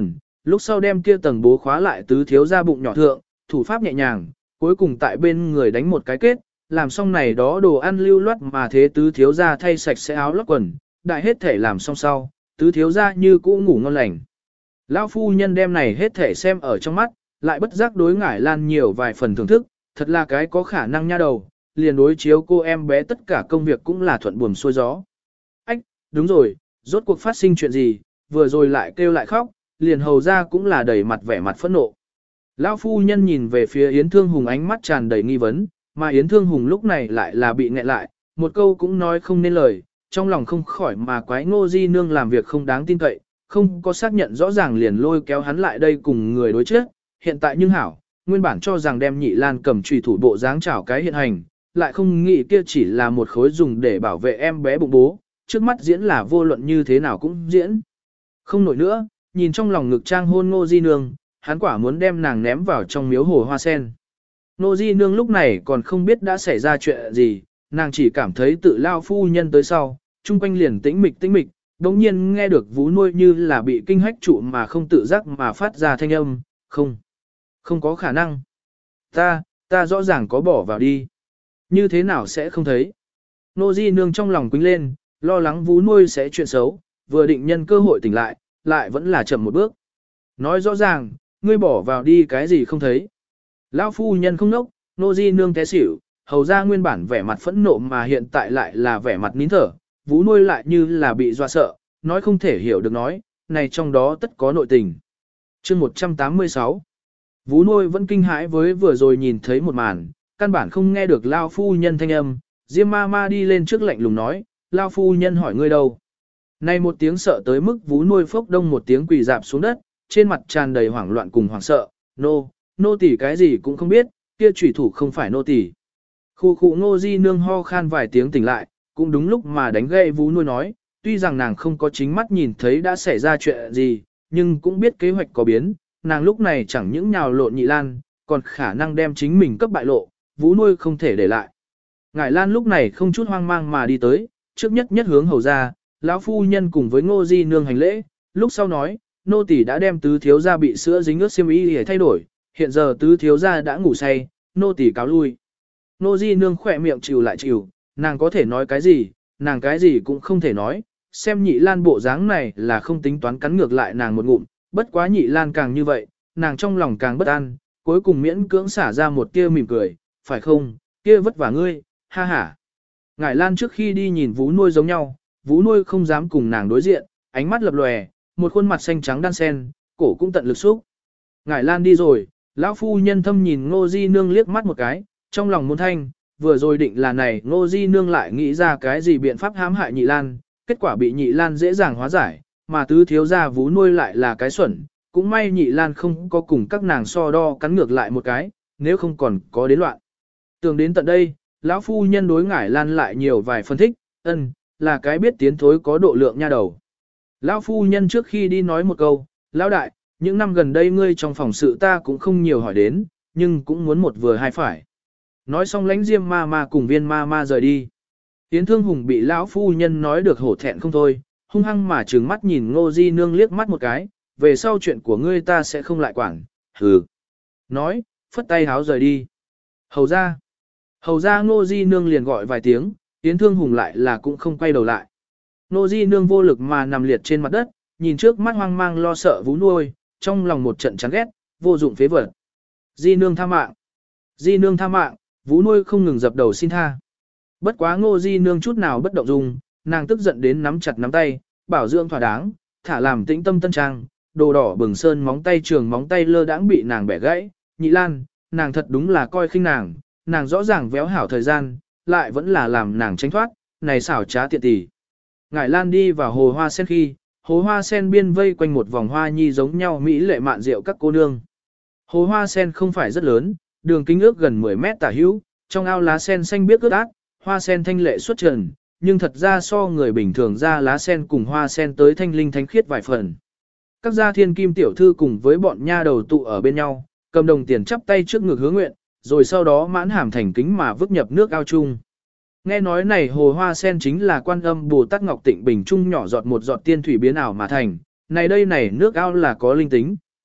Lúc sau đem kia tầng bố khóa lại tứ thiếu ra bụng nhỏ thượng, thủ pháp nhẹ nhàng, cuối cùng tại bên người đánh một cái kết, làm xong này đó đồ ăn lưu loát mà thế tứ thiếu ra thay sạch sẽ áo lót quần, đại hết thể làm xong sau, tứ thiếu ra như cũ ngủ ngon lành. Lão phu nhân đem này hết thể xem ở trong mắt, lại bất giác đối ngải lan nhiều vài phần thưởng thức, thật là cái có khả năng nha đầu, liền đối chiếu cô em bé tất cả công việc cũng là thuận buồm xuôi gió. Ách, đúng rồi, rốt cuộc phát sinh chuyện gì, vừa rồi lại kêu lại khóc, liền hầu ra cũng là đầy mặt vẻ mặt phẫn nộ. Lão phu nhân nhìn về phía Yến Thương Hùng ánh mắt tràn đầy nghi vấn, mà Yến Thương Hùng lúc này lại là bị nghẹn lại, một câu cũng nói không nên lời, trong lòng không khỏi mà quái Ngô Di Nương làm việc không đáng tin cậy, không có xác nhận rõ ràng liền lôi kéo hắn lại đây cùng người đối chết, hiện tại nhưng hảo, nguyên bản cho rằng đem Nhị Lan cầm chùy thủ bộ dáng chảo cái hiện hành, lại không nghĩ kia chỉ là một khối dùng để bảo vệ em bé bụng bố, trước mắt diễn là vô luận như thế nào cũng diễn. Không nổi nữa, nhìn trong lòng ngực trang hôn Ngô Di Nương, hắn quả muốn đem nàng ném vào trong miếu hồ hoa sen. Ngô Di Nương lúc này còn không biết đã xảy ra chuyện gì, nàng chỉ cảm thấy tự lao phu nhân tới sau, chung quanh liền tĩnh mịch tĩnh mịch, đống nhiên nghe được vú nuôi như là bị kinh hách trụ mà không tự giác mà phát ra thanh âm, không, không có khả năng. Ta, ta rõ ràng có bỏ vào đi. Như thế nào sẽ không thấy? Ngô Di Nương trong lòng quýnh lên, lo lắng vú nuôi sẽ chuyện xấu, vừa định nhân cơ hội tỉnh lại, lại vẫn là chậm một bước. Nói rõ ràng, ngươi bỏ vào đi cái gì không thấy. Lão phu nhân không nốc, Ngô Di Nương té xỉu, hầu ra nguyên bản vẻ mặt phẫn nộ mà hiện tại lại là vẻ mặt nín thở, vú nuôi lại như là bị dọa sợ, nói không thể hiểu được nói, này trong đó tất có nội tình. Chương một trăm tám mươi sáu. Vú nuôi vẫn kinh hãi với vừa rồi nhìn thấy một màn, căn bản không nghe được lao phu nhân thanh âm, Diêm ma ma đi lên trước lạnh lùng nói, lao phu nhân hỏi ngươi đâu. Này một tiếng sợ tới mức vú nuôi phốc đông một tiếng quỳ dạp xuống đất, trên mặt tràn đầy hoảng loạn cùng hoảng sợ, nô, nô tỳ cái gì cũng không biết, kia chủy thủ không phải nô tỳ. Khu khu Ngô Di Nương ho khan vài tiếng tỉnh lại, cũng đúng lúc mà đánh gậy vú nuôi nói, tuy rằng nàng không có chính mắt nhìn thấy đã xảy ra chuyện gì, nhưng cũng biết kế hoạch có biến, nàng lúc này chẳng những nhào lộn Nhị Lan, còn khả năng đem chính mình cấp bại lộ, vú nuôi không thể để lại. Ngải Lan lúc này không chút hoang mang mà đi tới, trước nhất nhất hướng hầu ra, lão phu nhân cùng với Ngô Di Nương hành lễ, lúc sau nói, nô tỳ đã đem tứ thiếu gia bị sữa dính ướt xiêm y để thay đổi, hiện giờ tứ thiếu gia đã ngủ say, nô tỳ cáo lui. Ngô Di Nương khỏe miệng chịu lại chịu, nàng có thể nói cái gì, nàng cái gì cũng không thể nói, xem Nhị Lan bộ dáng này là không tính toán cắn ngược lại nàng một ngụm, bất quá Nhị Lan càng như vậy, nàng trong lòng càng bất an, cuối cùng miễn cưỡng xả ra một tia mỉm cười, phải không, kia vất vả ngươi, ha ha. Ngải Lan trước khi đi nhìn vú nuôi giống nhau, vú nuôi không dám cùng nàng đối diện, ánh mắt lập lòe, một khuôn mặt xanh trắng đan sen, cổ cũng tận lực xúc. Ngải Lan đi rồi, lão phu nhân thâm nhìn Ngô Di Nương liếc mắt một cái, trong lòng muốn thanh, vừa rồi định là này Ngô Di Nương lại nghĩ ra cái gì biện pháp hãm hại Nhị Lan, kết quả bị Nhị Lan dễ dàng hóa giải, mà tứ thiếu gia vú nuôi lại là cái xuẩn, cũng may Nhị Lan không có cùng các nàng so đo cắn ngược lại một cái, nếu không còn có đến loạn. Tưởng đến tận đây, lão phu nhân đối Ngải Lan lại nhiều vài phân tích, ân, là cái biết tiến thối có độ lượng nha đầu. Lão phu nhân trước khi đi nói một câu, lão đại, những năm gần đây ngươi trong phòng sự ta cũng không nhiều hỏi đến, nhưng cũng muốn một vừa hai phải. Nói xong lánh Diêm ma ma cùng Viên ma ma rời đi. Yến Thương Hùng bị lão phu nhân nói được hổ thẹn không thôi, hung hăng mà trừng mắt nhìn Ngô Di Nương liếc mắt một cái, về sau chuyện của ngươi ta sẽ không lại quản, hừ. Nói, phất tay háo rời đi. Hầu ra. Hầu ra Ngô Di Nương liền gọi vài tiếng, Yến Thương Hùng lại là cũng không quay đầu lại. Ngô Di Nương vô lực mà nằm liệt trên mặt đất, nhìn trước mắt hoang mang lo sợ vú nuôi, trong lòng một trận chán ghét, vô dụng phế vật. Di Nương tha mạng. Di Nương tha mạng, vú nuôi không ngừng dập đầu xin tha. Bất quá Ngô Di Nương chút nào bất động dung, nàng tức giận đến nắm chặt nắm tay, bảo dưỡng thỏa đáng, thả làm tĩnh tâm tân trang, đồ đỏ bừng sơn móng tay trường móng tay lơ đãng bị nàng bẻ gãy. Nhị Lan, nàng thật đúng là coi khinh nàng, nàng rõ ràng véo hảo thời gian, lại vẫn là làm nàng tránh thoát, này xảo trá tiện tỷ. Ngải Lan đi vào hồ hoa sen khi, hồ hoa sen biên vây quanh một vòng hoa nhi giống nhau mỹ lệ mạn rượu các cô nương. Hồ hoa sen không phải rất lớn, đường kính ước gần mười mét tả hữu, trong ao lá sen xanh biếc ướt át, hoa sen thanh lệ xuất trần, nhưng thật ra so người bình thường ra lá sen cùng hoa sen tới thanh linh thánh khiết vài phần. Các gia thiên kim tiểu thư cùng với bọn nha đầu tụ ở bên nhau, cầm đồng tiền chắp tay trước ngực hứa nguyện, rồi sau đó mãn hàm thành kính mà vứt nhập nước ao chung. Nghe nói này hồ hoa sen chính là Quan Âm Bồ Tát Ngọc Tịnh Bình Trung nhỏ giọt một giọt tiên thủy biến ảo mà thành, này đây này nước ao là có linh tính,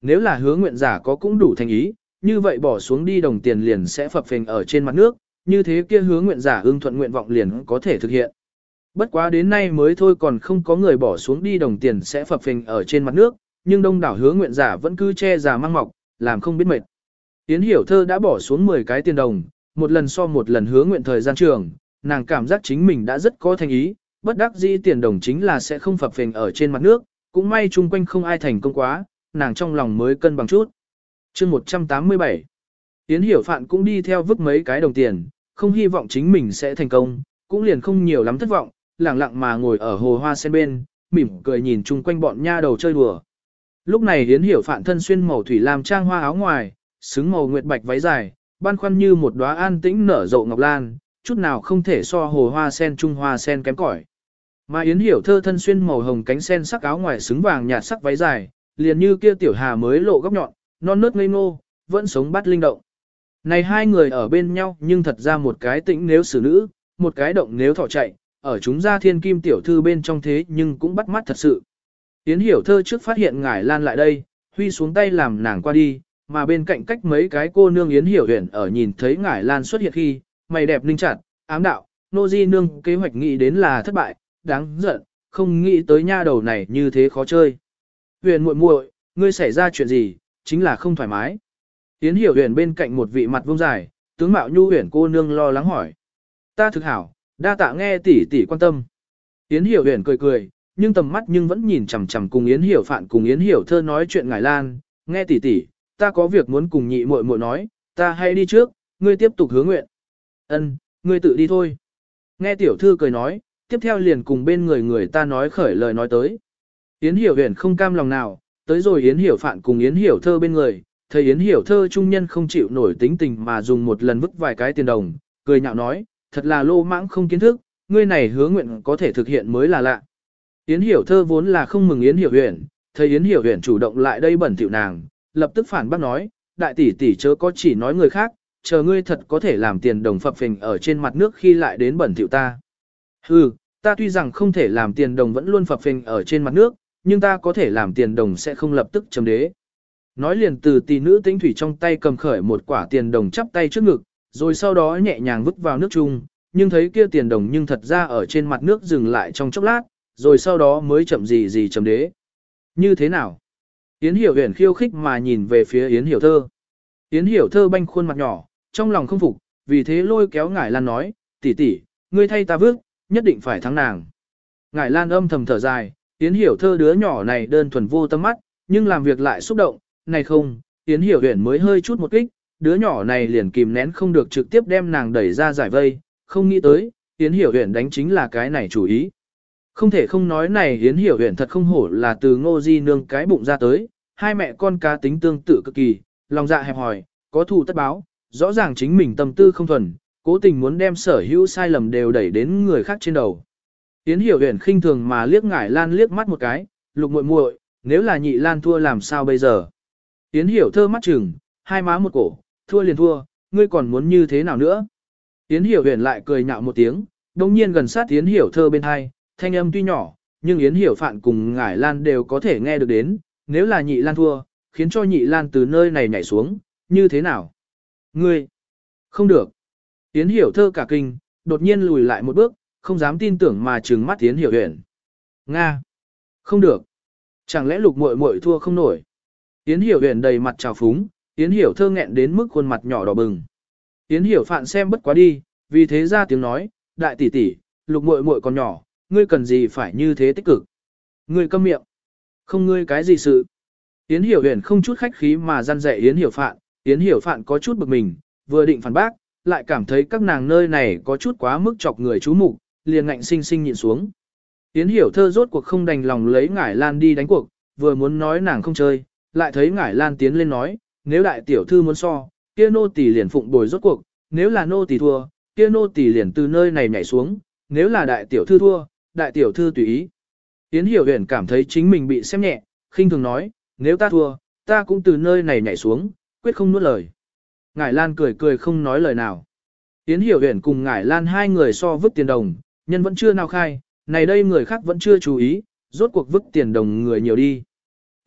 nếu là hứa nguyện giả có cũng đủ thành ý, như vậy bỏ xuống đi đồng tiền liền sẽ phập phình ở trên mặt nước, như thế kia hứa nguyện giả ưng thuận nguyện vọng liền có thể thực hiện. Bất quá đến nay mới thôi còn không có người bỏ xuống đi đồng tiền sẽ phập phình ở trên mặt nước, nhưng đông đảo hứa nguyện giả vẫn cứ che giả mang mọc, làm không biết mệt. Yến Hiểu Thơ đã bỏ xuống mười cái tiền đồng, một lần so một lần hứa nguyện thời gian trường, nàng cảm giác chính mình đã rất có thành ý, bất đắc dĩ tiền đồng chính là sẽ không phập phình ở trên mặt nước, cũng may chung quanh không ai thành công quá, nàng trong lòng mới cân bằng chút. Chương một trăm tám mươi bảy Yến Hiểu Phạn cũng đi theo vứt mấy cái đồng tiền, không hy vọng chính mình sẽ thành công, cũng liền không nhiều lắm thất vọng, lặng lặng mà ngồi ở hồ hoa sen bên, mỉm cười nhìn chung quanh bọn nha đầu chơi đùa. Lúc này Yến Hiểu Phạn thân xuyên màu thủy lam trang hoa áo ngoài, xứng màu nguyệt bạch váy dài, băn khoăn như một đóa an tĩnh nở rộ ngọc lan, chút nào không thể so hồ hoa sen trung hoa sen kém cỏi. Mà Yến Hiểu Thơ thân xuyên màu hồng cánh sen sắc áo ngoài xứng vàng nhạt sắc váy dài, liền như kia tiểu hà mới lộ góc nhọn, non nớt ngây ngô, vẫn sống bắt linh động. Này hai người ở bên nhau nhưng thật ra một cái tĩnh nếu xử nữ, một cái động nếu thỏ chạy, ở chúng ra thiên kim tiểu thư bên trong thế nhưng cũng bắt mắt thật sự. Yến Hiểu Thơ trước phát hiện ngải lan lại đây, huy xuống tay làm nàng qua đi, mà bên cạnh cách mấy cái cô nương Yến Hiểu Huyền ở nhìn thấy ngải lan xuất hiện khi, mày đẹp linh chặt, ám đạo, nô di nương kế hoạch nghĩ đến là thất bại, đáng giận, không nghĩ tới nha đầu này như thế khó chơi. Huyền muội muội, ngươi xảy ra chuyện gì, chính là không thoải mái. Yến Hiểu Huyền bên cạnh một vị mặt vuông dài, tướng mạo nhu huyền cô nương lo lắng hỏi. Ta thực hảo, đa tạ nghe tỷ tỷ quan tâm. Yến Hiểu Huyền cười cười, nhưng tầm mắt nhưng vẫn nhìn chằm chằm cùng Yến Hiểu Phạn cùng Yến Hiểu Thơ nói chuyện ngải lan, nghe tỷ tỷ, ta có việc muốn cùng nhị muội muội nói, ta hay đi trước, ngươi tiếp tục hứa nguyện. Ân, ngươi tự đi thôi. Nghe tiểu thư cười nói, tiếp theo liền cùng bên người người ta nói khởi lời nói tới. Yến Hiểu Huyền không cam lòng nào, tới rồi Yến Hiểu Phạn cùng Yến Hiểu Thơ bên người, thấy Yến Hiểu Thơ trung nhân không chịu nổi tính tình mà dùng một lần vứt vài cái tiền đồng, cười nhạo nói, thật là lô mãng không kiến thức, ngươi này hứa nguyện có thể thực hiện mới là lạ. Yến Hiểu Thơ vốn là không mừng Yến Hiểu Huyền, thấy Yến Hiểu Huyền chủ động lại đây bẩn thỉu nàng, lập tức phản bác nói, đại tỷ tỷ chớ có chỉ nói người khác, chờ ngươi thật có thể làm tiền đồng phập phình ở trên mặt nước khi lại đến bẩn thỉu ta. Hừ, ta tuy rằng không thể làm tiền đồng vẫn luôn phập phình ở trên mặt nước, nhưng ta có thể làm tiền đồng sẽ không lập tức chấm đế. Nói liền từ tỷ nữ tĩnh thủy trong tay cầm khởi một quả tiền đồng chắp tay trước ngực, rồi sau đó nhẹ nhàng vứt vào nước chung, nhưng thấy kia tiền đồng nhưng thật ra ở trên mặt nước dừng lại trong chốc lát, rồi sau đó mới chậm gì gì chấm đế. Như thế nào? Yến Hiểu Huyền khiêu khích mà nhìn về phía Yến Hiểu Thơ. Yến Hiểu Thơ banh khuôn mặt nhỏ, trong lòng không phục, vì thế lôi kéo Ngải Lan nói, tỷ tỷ, ngươi thay ta vước, nhất định phải thắng nàng. Ngải Lan âm thầm thở dài, Yến Hiểu Thơ đứa nhỏ này đơn thuần vô tâm mắt, nhưng làm việc lại xúc động, này không, Yến Hiểu Huyền mới hơi chút một kích, đứa nhỏ này liền kìm nén không được trực tiếp đem nàng đẩy ra giải vây, không nghĩ tới, Yến Hiểu Huyền đánh chính là cái này chủ ý. Không thể không nói này Yến Hiểu Huyền thật không hổ là từ Ngô Di nương cái bụng ra tới, hai mẹ con cá tính tương tự cực kỳ, lòng dạ hẹp hòi, có thù tất báo, rõ ràng chính mình tâm tư không thuần, cố tình muốn đem sở hữu sai lầm đều đẩy đến người khác trên đầu. Yến Hiểu Huyền khinh thường mà liếc Ngải Lan liếc mắt một cái, lục muội muội, nếu là nhị Lan thua làm sao bây giờ? Yến Hiểu Thơ mắt chừng, hai má một cổ, thua liền thua, ngươi còn muốn như thế nào nữa? Yến Hiểu Huyền lại cười nhạo một tiếng, đồng nhiên gần sát Yến Hiểu Thơ bên hai, thanh âm tuy nhỏ, nhưng Yến Hiểu Phạn cùng Ngải Lan đều có thể nghe được đến, nếu là nhị Lan thua, khiến cho nhị Lan từ nơi này nhảy xuống, như thế nào? Ngươi! Không được! Yến Hiểu Thơ cả kinh, đột nhiên lùi lại một bước, không dám tin tưởng mà trừng mắt Yến Hiểu Huyền. Nga! Không được! Chẳng lẽ lục muội muội thua không nổi? Yến Hiểu Huyền đầy mặt trào phúng, Yến Hiểu Thơ nghẹn đến mức khuôn mặt nhỏ đỏ bừng. Yến Hiểu Phạn xem bất quá đi, vì thế ra tiếng nói, đại tỷ tỷ, lục muội muội còn nhỏ, ngươi cần gì phải như thế tích cực? Ngươi câm miệng. Không ngươi cái gì sự? Yến Hiểu Huyền không chút khách khí mà răn dạy Yến Hiểu Phạn, Yến Hiểu Phạn có chút bực mình, vừa định phản bác, lại cảm thấy các nàng nơi này có chút quá mức chọc người chú mục, liền ngạnh sinh sinh nhịn xuống. Yến Hiểu Thơ rốt cuộc không đành lòng lấy Ngải Lan đi đánh cuộc, vừa muốn nói nàng không chơi, lại thấy Ngải Lan tiến lên nói, nếu đại tiểu thư muốn so, kia nô tỳ liền phụng bồi rốt cuộc, nếu là nô tỳ thua, kia nô tỳ liền từ nơi này nhảy xuống, nếu là đại tiểu thư thua, đại tiểu thư tùy ý. Yến Hiểu Huyền cảm thấy chính mình bị xem nhẹ, khinh thường nói, nếu ta thua, ta cũng từ nơi này nhảy xuống, quyết không nuốt lời. Ngải Lan cười cười không nói lời nào. Yến Hiểu Huyền cùng Ngải Lan hai người so vứt tiền đồng, nhân vẫn chưa nào khai, này đây người khác vẫn chưa chú ý, rốt cuộc vứt tiền đồng người nhiều đi.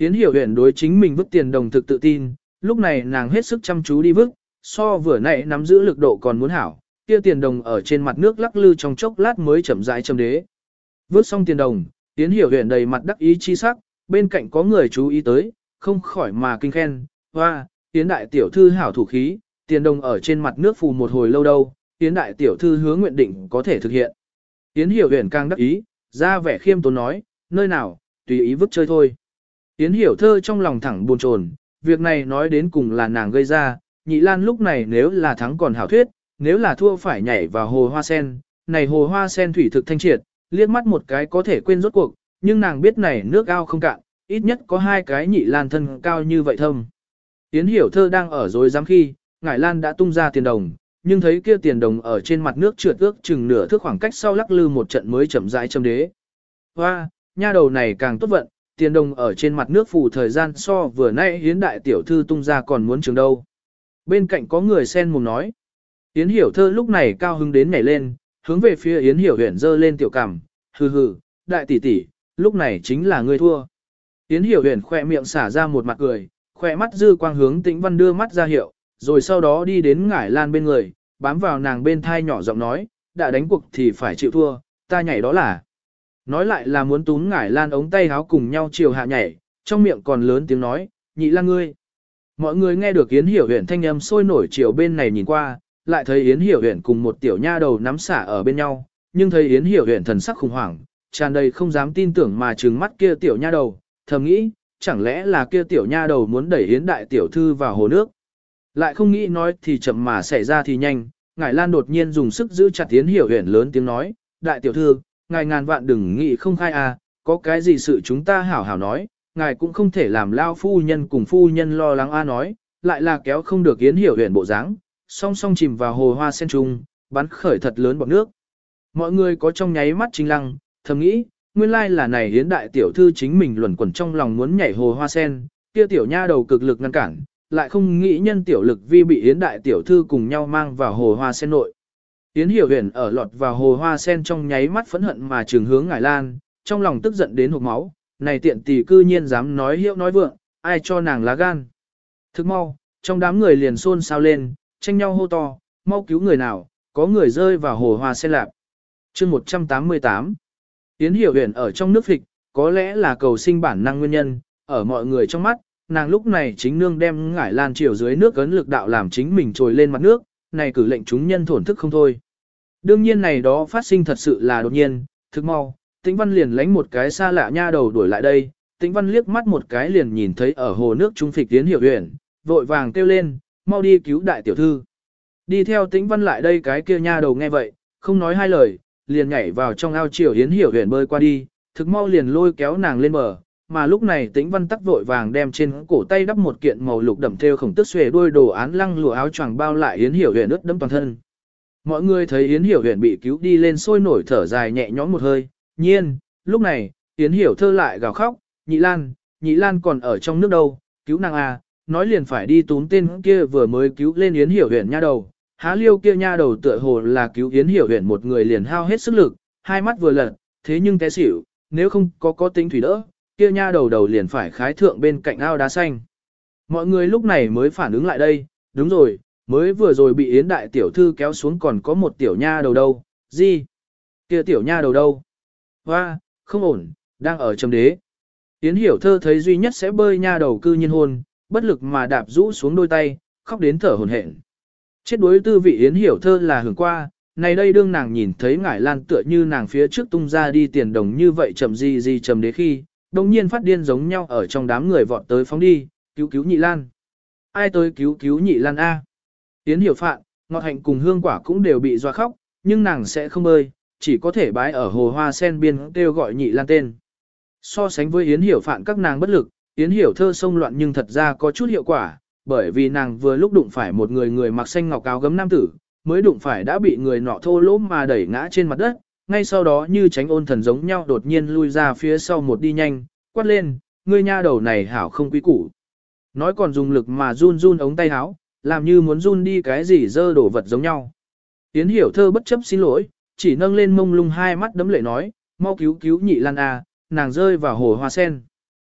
Yến Hiểu Huyền đối chính mình vứt tiền đồng thực tự tin, lúc này nàng hết sức chăm chú đi vứt, so vừa nãy nắm giữ lực độ còn muốn hảo, kia tiền đồng ở trên mặt nước lắc lư trong chốc lát mới chậm rãi châm đế. Vứt xong tiền đồng, Yến Hiểu Huyền đầy mặt đắc ý chi sắc, bên cạnh có người chú ý tới, không khỏi mà kinh khen, hoa, Yến đại tiểu thư hảo thủ khí, tiền đồng ở trên mặt nước phù một hồi lâu đâu, Yến đại tiểu thư hứa nguyện định có thể thực hiện. Yến Hiểu Huyền càng đắc ý, ra vẻ khiêm tốn nói, nơi nào, tùy ý vứt chơi thôi. Yến Hiểu Thơ trong lòng thẳng buồn chồn, việc này nói đến cùng là nàng gây ra, Nhị Lan lúc này nếu là thắng còn hảo thuyết, nếu là thua phải nhảy vào hồ hoa sen, này hồ hoa sen thủy thực thanh triệt, liếc mắt một cái có thể quên rốt cuộc, nhưng nàng biết này nước ao không cạn, ít nhất có hai cái Nhị Lan thân cao như vậy thâm. Yến Hiểu Thơ đang ở dối dám khi, Ngải Lan đã tung ra tiền đồng, nhưng thấy kia tiền đồng ở trên mặt nước trượt ước chừng nửa thước khoảng cách sau lắc lư một trận mới chậm rãi châm đế. Hoa, nha đầu này càng tốt vận, tiền đồng ở trên mặt nước phù thời gian so vừa nãy Yến đại tiểu thư tung ra còn muốn trường đâu. Bên cạnh có người sen mồm nói. Yến Hiểu Thơ lúc này cao hứng đến nhảy lên, hướng về phía Yến Hiểu Huyền giơ lên tiểu cằm, hừ hừ, đại tỷ tỷ, lúc này chính là ngươi thua. Yến Hiểu Huyền khỏe miệng xả ra một mặt cười, khỏe mắt dư quang hướng Tĩnh Văn đưa mắt ra hiệu, rồi sau đó đi đến Ngải Lan bên người, bám vào nàng bên thai nhỏ giọng nói, đã đánh cuộc thì phải chịu thua, ta nhảy đó là. Nói lại là muốn túm Ngải Lan ống tay háo cùng nhau chiều hạ nhảy, trong miệng còn lớn tiếng nói, Nhị Lan ngươi. Mọi người nghe được Yến Hiểu Huyền thanh âm sôi nổi chiều bên này nhìn qua, lại thấy Yến Hiểu Huyền cùng một tiểu nha đầu nắm xả ở bên nhau, nhưng thấy Yến Hiểu Huyền thần sắc khủng hoảng, tràn đầy không dám tin tưởng mà trừng mắt kia tiểu nha đầu, thầm nghĩ, chẳng lẽ là kia tiểu nha đầu muốn đẩy Yến đại tiểu thư vào hồ nước. Lại không nghĩ nói thì chậm mà xảy ra thì nhanh, Ngải Lan đột nhiên dùng sức giữ chặt Yến Hiểu Huyền lớn tiếng nói, đại tiểu thư, ngài ngàn vạn đừng nghĩ không khai à, có cái gì sự chúng ta hảo hảo nói, ngài cũng không thể làm lao phu nhân cùng phu nhân lo lắng a nói, lại là kéo không được Yến Hiểu Huyền bộ dáng, song song chìm vào hồ hoa sen trung, bắn khởi thật lớn bọt nước. Mọi người có trong nháy mắt chính lăng, thầm nghĩ, nguyên lai là này Yến đại tiểu thư chính mình luẩn quẩn trong lòng muốn nhảy hồ hoa sen, kia tiểu nha đầu cực lực ngăn cản, lại không nghĩ nhân tiểu lực vi bị Yến đại tiểu thư cùng nhau mang vào hồ hoa sen nội. Yến Hiểu Huyền ở lọt vào hồ hoa sen trong nháy mắt phẫn hận mà trường hướng Ngải Lan, trong lòng tức giận đến hộc máu, này tiện tỷ cư nhiên dám nói hiệu nói vượng, ai cho nàng lá gan. Thức mau, trong đám người liền xôn xao lên, tranh nhau hô to, mau cứu người nào, có người rơi vào hồ hoa sen lạp. Chương một trăm tám mươi tám. Yến Hiểu Huyền ở trong nước phịch, có lẽ là cầu sinh bản năng nguyên nhân, ở mọi người trong mắt, nàng lúc này chính nương đem Ngải Lan chiều dưới nước ấn lực đạo làm chính mình trồi lên mặt nước, này cử lệnh chúng nhân thổn thức không thôi. Đương nhiên này đó phát sinh thật sự là đột nhiên, thức mau, Tĩnh Văn liền lánh một cái xa lạ nha đầu đuổi lại đây, Tĩnh Văn liếc mắt một cái liền nhìn thấy ở hồ nước trung phịch Yến Hiểu Huyền, vội vàng kêu lên, mau đi cứu đại tiểu thư. Đi theo Tĩnh Văn lại đây cái kia nha đầu nghe vậy, không nói hai lời, liền nhảy vào trong ao chiều Yến Hiểu Huyền bơi qua đi, thực mau liền lôi kéo nàng lên bờ, mà lúc này Tĩnh Văn tắc vội vàng đem trên cổ tay đắp một kiện màu lục đậm thêu khổng tức xuề đuôi đồ án lăng lụa áo choàng bao lại Yến Hiểu Huyền ướt đẫm toàn thân. Mọi người thấy Yến Hiểu Huyền bị cứu đi lên sôi nổi thở dài nhẹ nhõm một hơi, nhiên, lúc này, Yến Hiểu Thơ lại gào khóc, Nhị Lan, Nhị Lan còn ở trong nước đâu, cứu nàng à, nói liền phải đi túm tên kia vừa mới cứu lên Yến Hiểu Huyền nha đầu, há liêu kia nha đầu tựa hồ là cứu Yến Hiểu Huyền một người liền hao hết sức lực, hai mắt vừa lật, thế nhưng té xỉu, nếu không có có tinh thủy đỡ, kia nha đầu đầu liền phải khái thượng bên cạnh ao đá xanh. Mọi người lúc này mới phản ứng lại đây, đúng rồi, mới vừa rồi bị Yến đại tiểu thư kéo xuống còn có một tiểu nha đầu đâu, gì? Kia tiểu nha đầu đâu? Hoa, không ổn, đang ở trầm đế. Yến Hiểu Thơ thấy duy nhất sẽ bơi nha đầu cư nhiên hôn, bất lực mà đạp rũ xuống đôi tay, khóc đến thở hổn hển. Chết đối tư vị Yến Hiểu Thơ là hưởng qua, này đây đương nàng nhìn thấy Ngải Lan tựa như nàng phía trước tung ra đi tiền đồng như vậy chậm gì gì trầm đế khi, đồng nhiên phát điên giống nhau ở trong đám người vọt tới phóng đi, cứu cứu Nhị Lan. Ai tới cứu cứu Nhị Lan A? Yến Hiểu Phạn, Ngọt Hạnh cùng Hương Quả cũng đều bị doa khóc, nhưng nàng sẽ không bơi, chỉ có thể bái ở hồ hoa sen biên kêu gọi Nhị Lan tên. So sánh với Yến Hiểu Phạn các nàng bất lực, Yến Hiểu Thơ xông loạn nhưng thật ra có chút hiệu quả, bởi vì nàng vừa lúc đụng phải một người người mặc xanh ngọc áo gấm nam tử, mới đụng phải đã bị người nọ thô lỗ mà đẩy ngã trên mặt đất, ngay sau đó như tránh ôn thần giống nhau đột nhiên lui ra phía sau một đi nhanh, quát lên, ngươi nha đầu này hảo không quý củ. Nói còn dùng lực mà run run ống tay áo, làm như muốn run đi cái gì dơ đổ vật giống nhau. Yến Hiểu Thơ bất chấp xin lỗi, chỉ nâng lên mông lung hai mắt đấm lệ nói, mau cứu cứu Nhị Lan à, nàng rơi vào hồ hoa sen.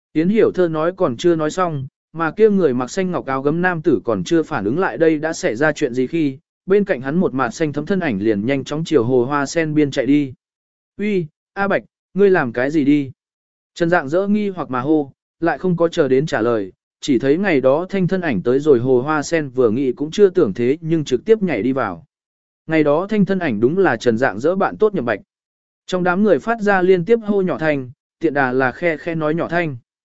Yến Hiểu Thơ nói còn chưa nói xong, mà kia người mặc xanh ngọc áo gấm nam tử còn chưa phản ứng lại đây đã xảy ra chuyện gì khi, bên cạnh hắn một mạt xanh thấm thân ảnh liền nhanh chóng chiều hồ hoa sen biên chạy đi. Uy, A Bạch, ngươi làm cái gì đi? Trần Dạng dỡ nghi hoặc mà hô, lại không có chờ đến trả lời, chỉ thấy ngày đó thanh thân ảnh tới rồi hồ hoa sen vừa nghĩ cũng chưa tưởng thế nhưng trực tiếp nhảy đi vào. Ngày đó thanh thân ảnh đúng là Trần Dạng dỡ bạn tốt Nhậm Bạch. Trong đám người phát ra liên tiếp hô nhỏ thanh, tiện đà là khe khe nói nhỏ thanh.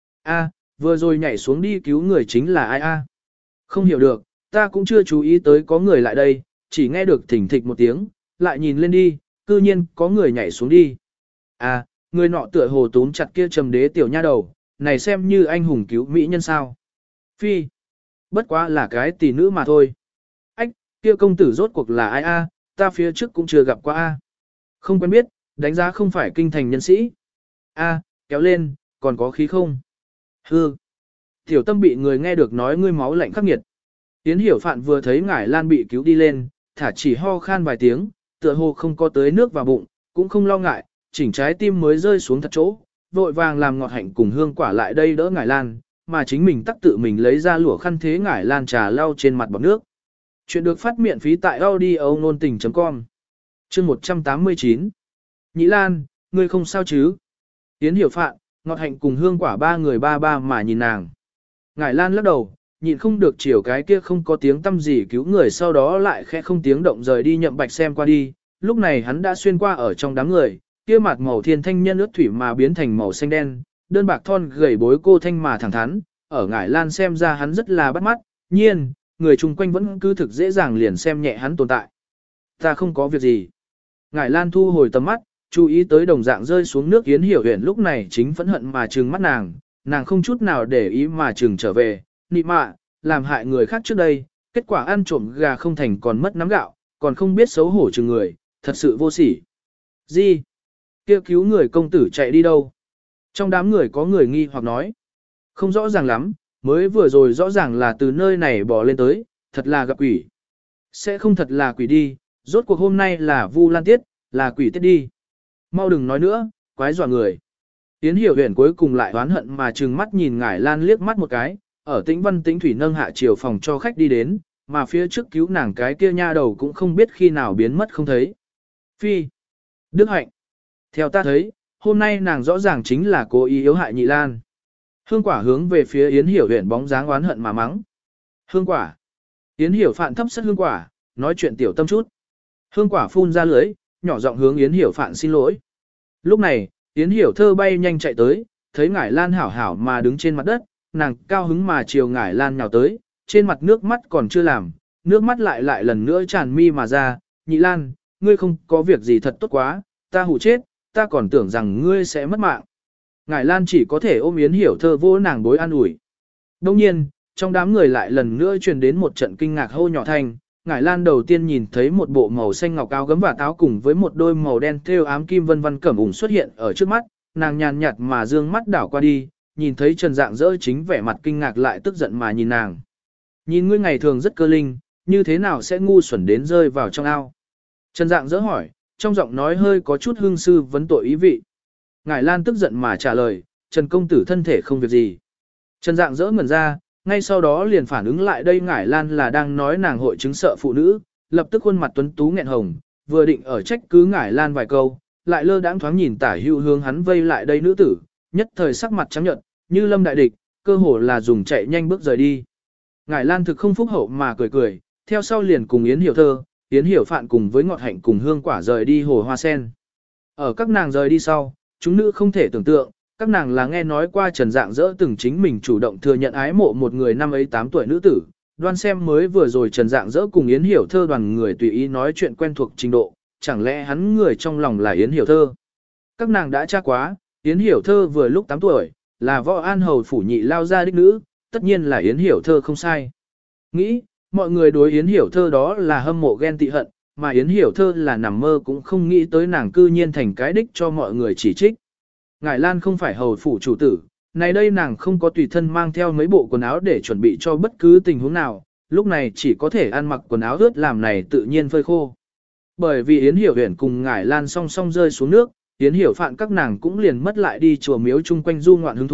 A, vừa rồi nhảy xuống đi cứu người chính là ai a? Không hiểu được, ta cũng chưa chú ý tới có người lại đây, chỉ nghe được thỉnh thịch một tiếng, lại nhìn lên đi, cư nhiên có người nhảy xuống đi. À, người nọ tựa hồ túm chặt kia trầm đế tiểu nha đầu, này xem như anh hùng cứu mỹ nhân sao. Phi, bất quá là cái tỷ nữ mà thôi. Ách, kia công tử rốt cuộc là ai a? Ta phía trước cũng chưa gặp qua a. Không quen biết, đánh giá không phải kinh thành nhân sĩ. A, kéo lên, còn có khí không? Hư. Tiểu tâm bị người nghe được nói ngươi máu lạnh khắc nghiệt. Yến Hiểu Phạn vừa thấy Ngải Lan bị cứu đi lên, thả chỉ ho khan vài tiếng, tựa hồ không có tới nước vào bụng, cũng không lo ngại, chỉnh trái tim mới rơi xuống thật chỗ, vội vàng làm ngọt hạnh cùng hương quả lại đây đỡ Ngải Lan, mà chính mình tắc tự mình lấy ra lụa khăn thế Ngải Lan trà lau trên mặt bọt nước. Chuyện được phát miễn phí tại audio nôn tình chấm com. Chương một trăm tám mươi chín. Nhĩ Lan, ngươi không sao chứ? Yến Hiểu Phạn, ngọt hạnh cùng hương quả ba người ba ba mà nhìn nàng. Ngải Lan lắc đầu, nhịn không được chiều cái kia không có tiếng tâm gì cứu người, sau đó lại khẽ không tiếng động rời đi Nhậm Bạch xem qua đi. Lúc này hắn đã xuyên qua ở trong đám người, kia mặt màu thiên thanh nhân ướt thủy mà biến thành màu xanh đen, đơn bạc thon gầy bối cô thanh mà thẳng thắn, ở Ngải Lan xem ra hắn rất là bắt mắt, nhiên, người chung quanh vẫn cứ thực dễ dàng liền xem nhẹ hắn tồn tại. Ta không có việc gì. Ngải Lan thu hồi tầm mắt, chú ý tới đồng dạng rơi xuống nước Yến Hiểu Huyền lúc này chính phẫn hận mà trừng mắt nàng, nàng không chút nào để ý mà trừng trở về, nị mạ, làm hại người khác trước đây, kết quả ăn trộm gà không thành còn mất nắm gạo, còn không biết xấu hổ chừng người, thật sự vô sỉ. Gì? Kêu cứu người công tử chạy đi đâu? Trong đám người có người nghi hoặc nói. Không rõ ràng lắm, mới vừa rồi rõ ràng là từ nơi này bỏ lên tới, thật là gặp quỷ. Sẽ không thật là quỷ đi, rốt cuộc hôm nay là Vu Lan Tiết, là quỷ tiết đi. Mau đừng nói nữa, quái dọa người. Yến Hiểu Huyền cuối cùng lại oán hận mà trừng mắt nhìn Ngải Lan liếc mắt một cái, ở Tĩnh Văn Tĩnh Thủy nâng hạ chiều phòng cho khách đi đến, mà phía trước cứu nàng cái kia nha đầu cũng không biết khi nào biến mất không thấy. Phi. Đức Hạnh. Theo ta thấy, hôm nay nàng rõ ràng chính là cố ý yếu hại Nhị Lan. Hương Quả hướng về phía Yến Hiểu Huyền bóng dáng oán hận mà mắng. Hương Quả. Yến Hiểu Phạn thấp sất Hương Quả, nói chuyện tiểu tâm chút. Hương Quả phun ra lưới, nhỏ giọng hướng Yến Hiểu Phạn xin lỗi. Lúc này, Yến Hiểu Thơ bay nhanh chạy tới, thấy Ngải Lan hảo hảo mà đứng trên mặt đất, nàng cao hứng mà chiều Ngải Lan nhào tới, trên mặt nước mắt còn chưa làm, nước mắt lại lại lần nữa tràn mi mà ra, Nhị Lan, ngươi không có việc gì thật tốt quá, ta hù chết, ta còn tưởng rằng ngươi sẽ mất mạng. Ngải Lan chỉ có thể ôm Yến Hiểu Thơ vô nàng bối an ủi. Đồng nhiên, trong đám người lại lần nữa truyền đến một trận kinh ngạc hô nhỏ thanh, Ngải Lan đầu tiên nhìn thấy một bộ màu xanh ngọc áo gấm và táo cùng với một đôi màu đen thêu ám kim vân vân cẩm ủng xuất hiện ở trước mắt, nàng nhàn nhạt mà dương mắt đảo qua đi, nhìn thấy Trần Dạng dỡ chính vẻ mặt kinh ngạc lại tức giận mà nhìn nàng. Nhìn ngươi ngày thường rất cơ linh, như thế nào sẽ ngu xuẩn đến rơi vào trong ao? Trần Dạng dỡ hỏi, trong giọng nói hơi có chút hương sư vấn tội ý vị. Ngải Lan tức giận mà trả lời, Trần công tử thân thể không việc gì. Trần Dạng dỡ ngẩn ra, ngay sau đó liền phản ứng lại đây Ngải Lan là đang nói nàng hội chứng sợ phụ nữ, lập tức khuôn mặt tuấn tú nghẹn hồng, vừa định ở trách cứ Ngải Lan vài câu, lại lơ đãng thoáng nhìn tả hưu hướng hắn vây lại đây nữ tử, nhất thời sắc mặt trắng nhợt, như lâm đại địch, cơ hồ là dùng chạy nhanh bước rời đi. Ngải Lan thực không phúc hậu mà cười cười, theo sau liền cùng Yến Hiểu Thơ, Yến Hiểu Phạn cùng với ngọt hạnh cùng hương quả rời đi hồ hoa sen. Ở các nàng rời đi sau, chúng nữ không thể tưởng tượng, các nàng là nghe nói qua Trần Dạng dỡ từng chính mình chủ động thừa nhận ái mộ một người năm ấy tám tuổi nữ tử, đoan xem mới vừa rồi Trần Dạng dỡ cùng Yến Hiểu Thơ đoàn người tùy ý nói chuyện quen thuộc trình độ, chẳng lẽ hắn người trong lòng là Yến Hiểu Thơ. Các nàng đã tra quá, Yến Hiểu Thơ vừa lúc tám tuổi, là võ an hầu phủ nhị lao gia đích nữ, tất nhiên là Yến Hiểu Thơ không sai. Nghĩ, mọi người đối Yến Hiểu Thơ đó là hâm mộ ghen tị hận, mà Yến Hiểu Thơ là nằm mơ cũng không nghĩ tới nàng cư nhiên thành cái đích cho mọi người chỉ trích. Ngải Lan không phải hầu phủ chủ tử, này đây nàng không có tùy thân mang theo mấy bộ quần áo để chuẩn bị cho bất cứ tình huống nào, lúc này chỉ có thể ăn mặc quần áo ướt làm này tự nhiên phơi khô. Bởi vì Yến Hiểu Huyền cùng Ngải Lan song song rơi xuống nước, Yến Hiểu Phạn các nàng cũng liền mất lại đi chùa miếu chung quanh du ngoạn hứng thú,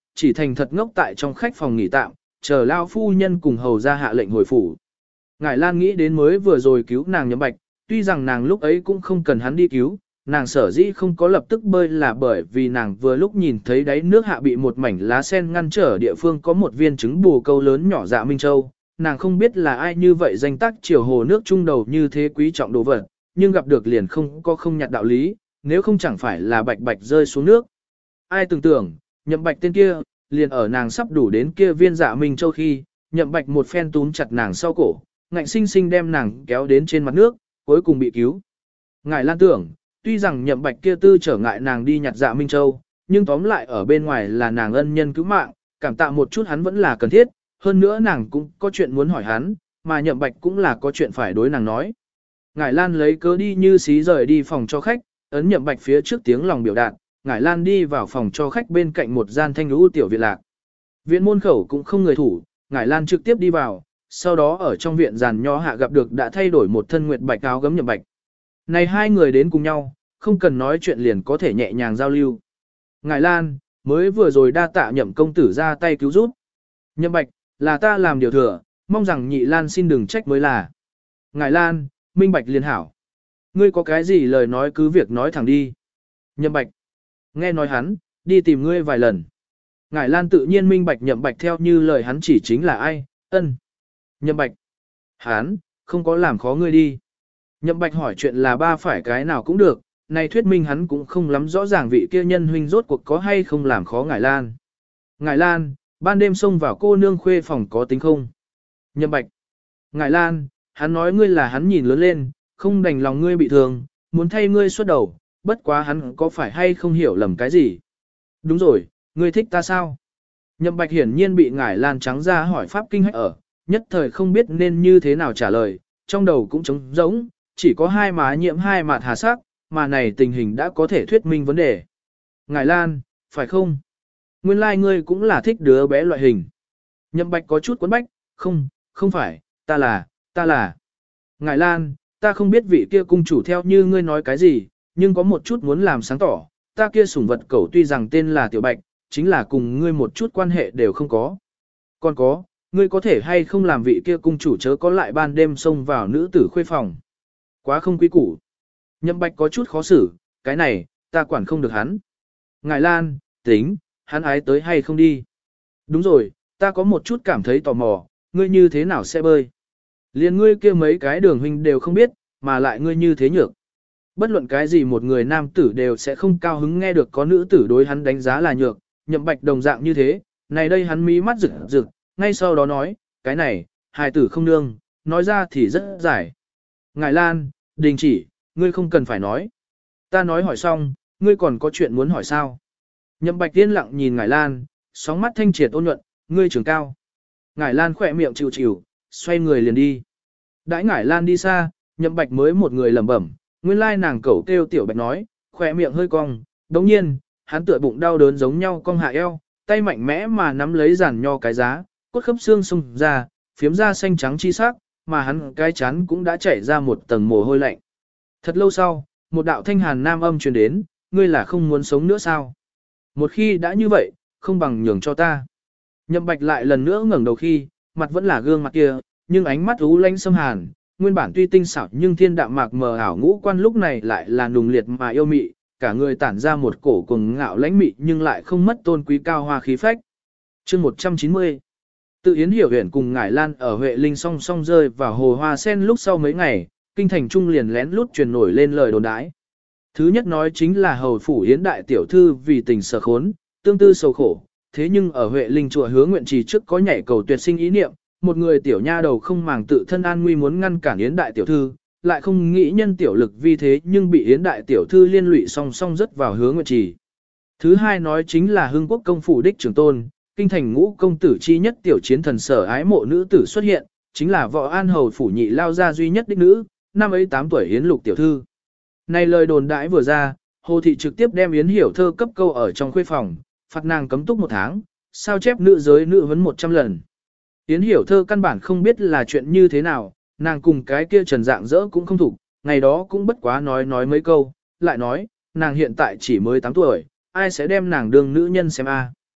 chỉ thành thật ngốc tại trong khách phòng nghỉ tạm, chờ lao phu nhân cùng hầu ra hạ lệnh hồi phủ. Ngải Lan nghĩ đến mới vừa rồi cứu nàng Nhậm Bạch, tuy rằng nàng lúc ấy cũng không cần hắn đi cứu, nàng sở dĩ không có lập tức bơi là bởi vì nàng vừa lúc nhìn thấy đáy nước hạ bị một mảnh lá sen ngăn trở địa phương có một viên trứng bồ câu lớn nhỏ dạ Minh Châu. Nàng không biết là ai như vậy danh tác chiều hồ nước trung đầu như thế quý trọng đồ vật, nhưng gặp được liền không có không nhặt đạo lý, nếu không chẳng phải là bạch bạch rơi xuống nước. Ai tưởng tưởng, Nhậm Bạch tên kia, liền ở nàng sắp đủ đến kia viên dạ Minh Châu khi, Nhậm Bạch một phen túm chặt nàng sau cổ, ngạnh sinh sinh đem nàng kéo đến trên mặt nước, cuối cùng bị cứu. Ngài Lan tưởng, tuy rằng Nhậm Bạch kia tư trở ngại nàng đi nhặt dạ Minh Châu, nhưng tóm lại ở bên ngoài là nàng ân nhân cứu mạng, cảm tạ một chút hắn vẫn là cần thiết, hơn nữa nàng cũng có chuyện muốn hỏi hắn, mà Nhậm Bạch cũng là có chuyện phải đối nàng nói. Ngải Lan lấy cớ đi như xí rời đi phòng cho khách, ấn Nhậm Bạch phía trước tiếng lòng biểu đạt, Ngải Lan đi vào phòng cho khách bên cạnh một gian thanh lũ tiểu viện lạc. Viện môn khẩu cũng không người thủ, Ngải Lan trực tiếp đi vào, sau đó ở trong viện giàn nho hạ gặp được đã thay đổi một thân nguyệt bạch áo gấm Nhậm Bạch. Này hai người đến cùng nhau, không cần nói chuyện liền có thể nhẹ nhàng giao lưu. Ngải Lan, mới vừa rồi đa tạ Nhậm công tử ra tay cứu giúp. Nhậm Bạch, là ta làm điều thừa, mong rằng nhị Lan xin đừng trách mới là. Ngải Lan, minh bạch liền hảo. Ngươi có cái gì lời nói cứ việc nói thẳng đi. Nhậm Bạch, nghe nói hắn, đi tìm ngươi vài lần. Ngải Lan tự nhiên minh bạch Nhậm Bạch theo như lời hắn chỉ chính là ai, ân. Nhậm Bạch, hắn, không có làm khó ngươi đi. Nhậm Bạch hỏi chuyện là ba phải cái nào cũng được, này thuyết minh hắn cũng không lắm rõ ràng vị kia nhân huynh rốt cuộc có hay không làm khó Ngải Lan. Ngải Lan, ban đêm xông vào cô nương khuê phòng có tính không? Nhậm Bạch, Ngải Lan, hắn nói ngươi là hắn nhìn lớn lên, không đành lòng ngươi bị thương, muốn thay ngươi xuất đầu, bất quá hắn có phải hay không hiểu lầm cái gì? Đúng rồi, ngươi thích ta sao? Nhậm Bạch hiển nhiên bị Ngải Lan trắng ra hỏi pháp kinh hách ở, nhất thời không biết nên như thế nào trả lời, trong đầu cũng trống rỗng, chỉ có hai má nhiễm hai mạt hà sắc, mà này tình hình đã có thể thuyết minh vấn đề. Ngải Lan, phải không? Nguyên lai like ngươi cũng là thích đứa bé loại hình. Nhậm Bạch có chút quấn bách, không, không phải, ta là, ta là. Ngải Lan, ta không biết vị kia cung chủ theo như ngươi nói cái gì, nhưng có một chút muốn làm sáng tỏ, ta kia sủng vật cẩu tuy rằng tên là Tiểu Bạch, chính là cùng ngươi một chút quan hệ đều không có. Còn có, ngươi có thể hay không làm vị kia cung chủ chớ có lại ban đêm xông vào nữ tử khuê phòng. Quá không quý củ. Nhậm Bạch có chút khó xử, cái này, ta quản không được hắn. Ngải Lan, tính, hắn ái tới hay không đi. Đúng rồi, ta có một chút cảm thấy tò mò, ngươi như thế nào sẽ bơi. Liên ngươi kia mấy cái đường huynh đều không biết, mà lại ngươi như thế nhược. Bất luận cái gì một người nam tử đều sẽ không cao hứng nghe được có nữ tử đối hắn đánh giá là nhược, Nhậm Bạch đồng dạng như thế, này đây hắn mí mắt rực rực, ngay sau đó nói, cái này, hài tử không nương, nói ra thì rất dài. Ngải Lan, đình chỉ, ngươi không cần phải nói. Ta nói hỏi xong, ngươi còn có chuyện muốn hỏi sao? Nhậm Bạch tiên lặng nhìn Ngải Lan, sóng mắt thanh triệt ôn nhuận, ngươi trưởng cao. Ngải Lan khỏe miệng chịu chịu, xoay người liền đi. Đãi Ngải Lan đi xa, Nhậm Bạch mới một người lẩm bẩm, nguyên lai nàng cẩu kêu Tiểu Bạch nói, khỏe miệng hơi cong, đồng nhiên, hắn tựa bụng đau đớn giống nhau cong hạ eo, tay mạnh mẽ mà nắm lấy giàn nho cái giá, cốt khớp xương xung ra, phiếm ra xanh trắng chi sắc, mà hắn cái chán cũng đã chảy ra một tầng mồ hôi lạnh. Thật lâu sau, một đạo thanh hàn nam âm truyền đến, ngươi là không muốn sống nữa sao? Một khi đã như vậy, không bằng nhường cho ta. Nhậm Bạch lại lần nữa ngẩng đầu khi, mặt vẫn là gương mặt kia, nhưng ánh mắt u lãnh xâm hàn, nguyên bản tuy tinh xảo nhưng thiên đạm mạc mờ ảo ngũ quan lúc này lại là nùng liệt mà yêu mị, cả người tản ra một cổ cuồng ngạo lãnh mị nhưng lại không mất tôn quý cao hoa khí phách. Chương một trăm chín mươi. Tự Yến Hiểu Huyền cùng Ngải Lan ở Huệ Linh song song rơi vào hồ hoa sen lúc sau mấy ngày, kinh thành trung liền lén lút truyền nổi lên lời đồn đãi. Thứ nhất nói chính là hầu phủ Yến đại tiểu thư vì tình sở khốn, tương tư sầu khổ, thế nhưng ở Huệ Linh chùa hứa nguyện trì trước có nhảy cầu tuyệt sinh ý niệm, một người tiểu nha đầu không màng tự thân an nguy muốn ngăn cản Yến đại tiểu thư, lại không nghĩ nhân tiểu lực vì thế nhưng bị Yến đại tiểu thư liên lụy song song rất vào hứa nguyện trì. Thứ hai nói chính là Hưng Quốc công phủ đích trưởng tôn, kinh thành ngũ công tử chi nhất tiểu chiến thần sở ái mộ nữ tử xuất hiện, chính là võ an hầu phủ nhị lao gia duy nhất đích nữ, năm ấy tám tuổi Yến lục tiểu thư. Này lời đồn đãi vừa ra, Hồ thị trực tiếp đem Yến Hiểu Thơ cấp câu ở trong khuê phòng, phạt nàng cấm túc một tháng, sao chép nữ giới nữ vấn một trăm lần. Yến Hiểu Thơ căn bản không biết là chuyện như thế nào, nàng cùng cái kia trần dạng dỡ cũng không thủ, ngày đó cũng bất quá nói nói mấy câu, lại nói, nàng hiện tại chỉ mới tám tuổi, ai sẽ đem nàng đương nữ nhân xem a?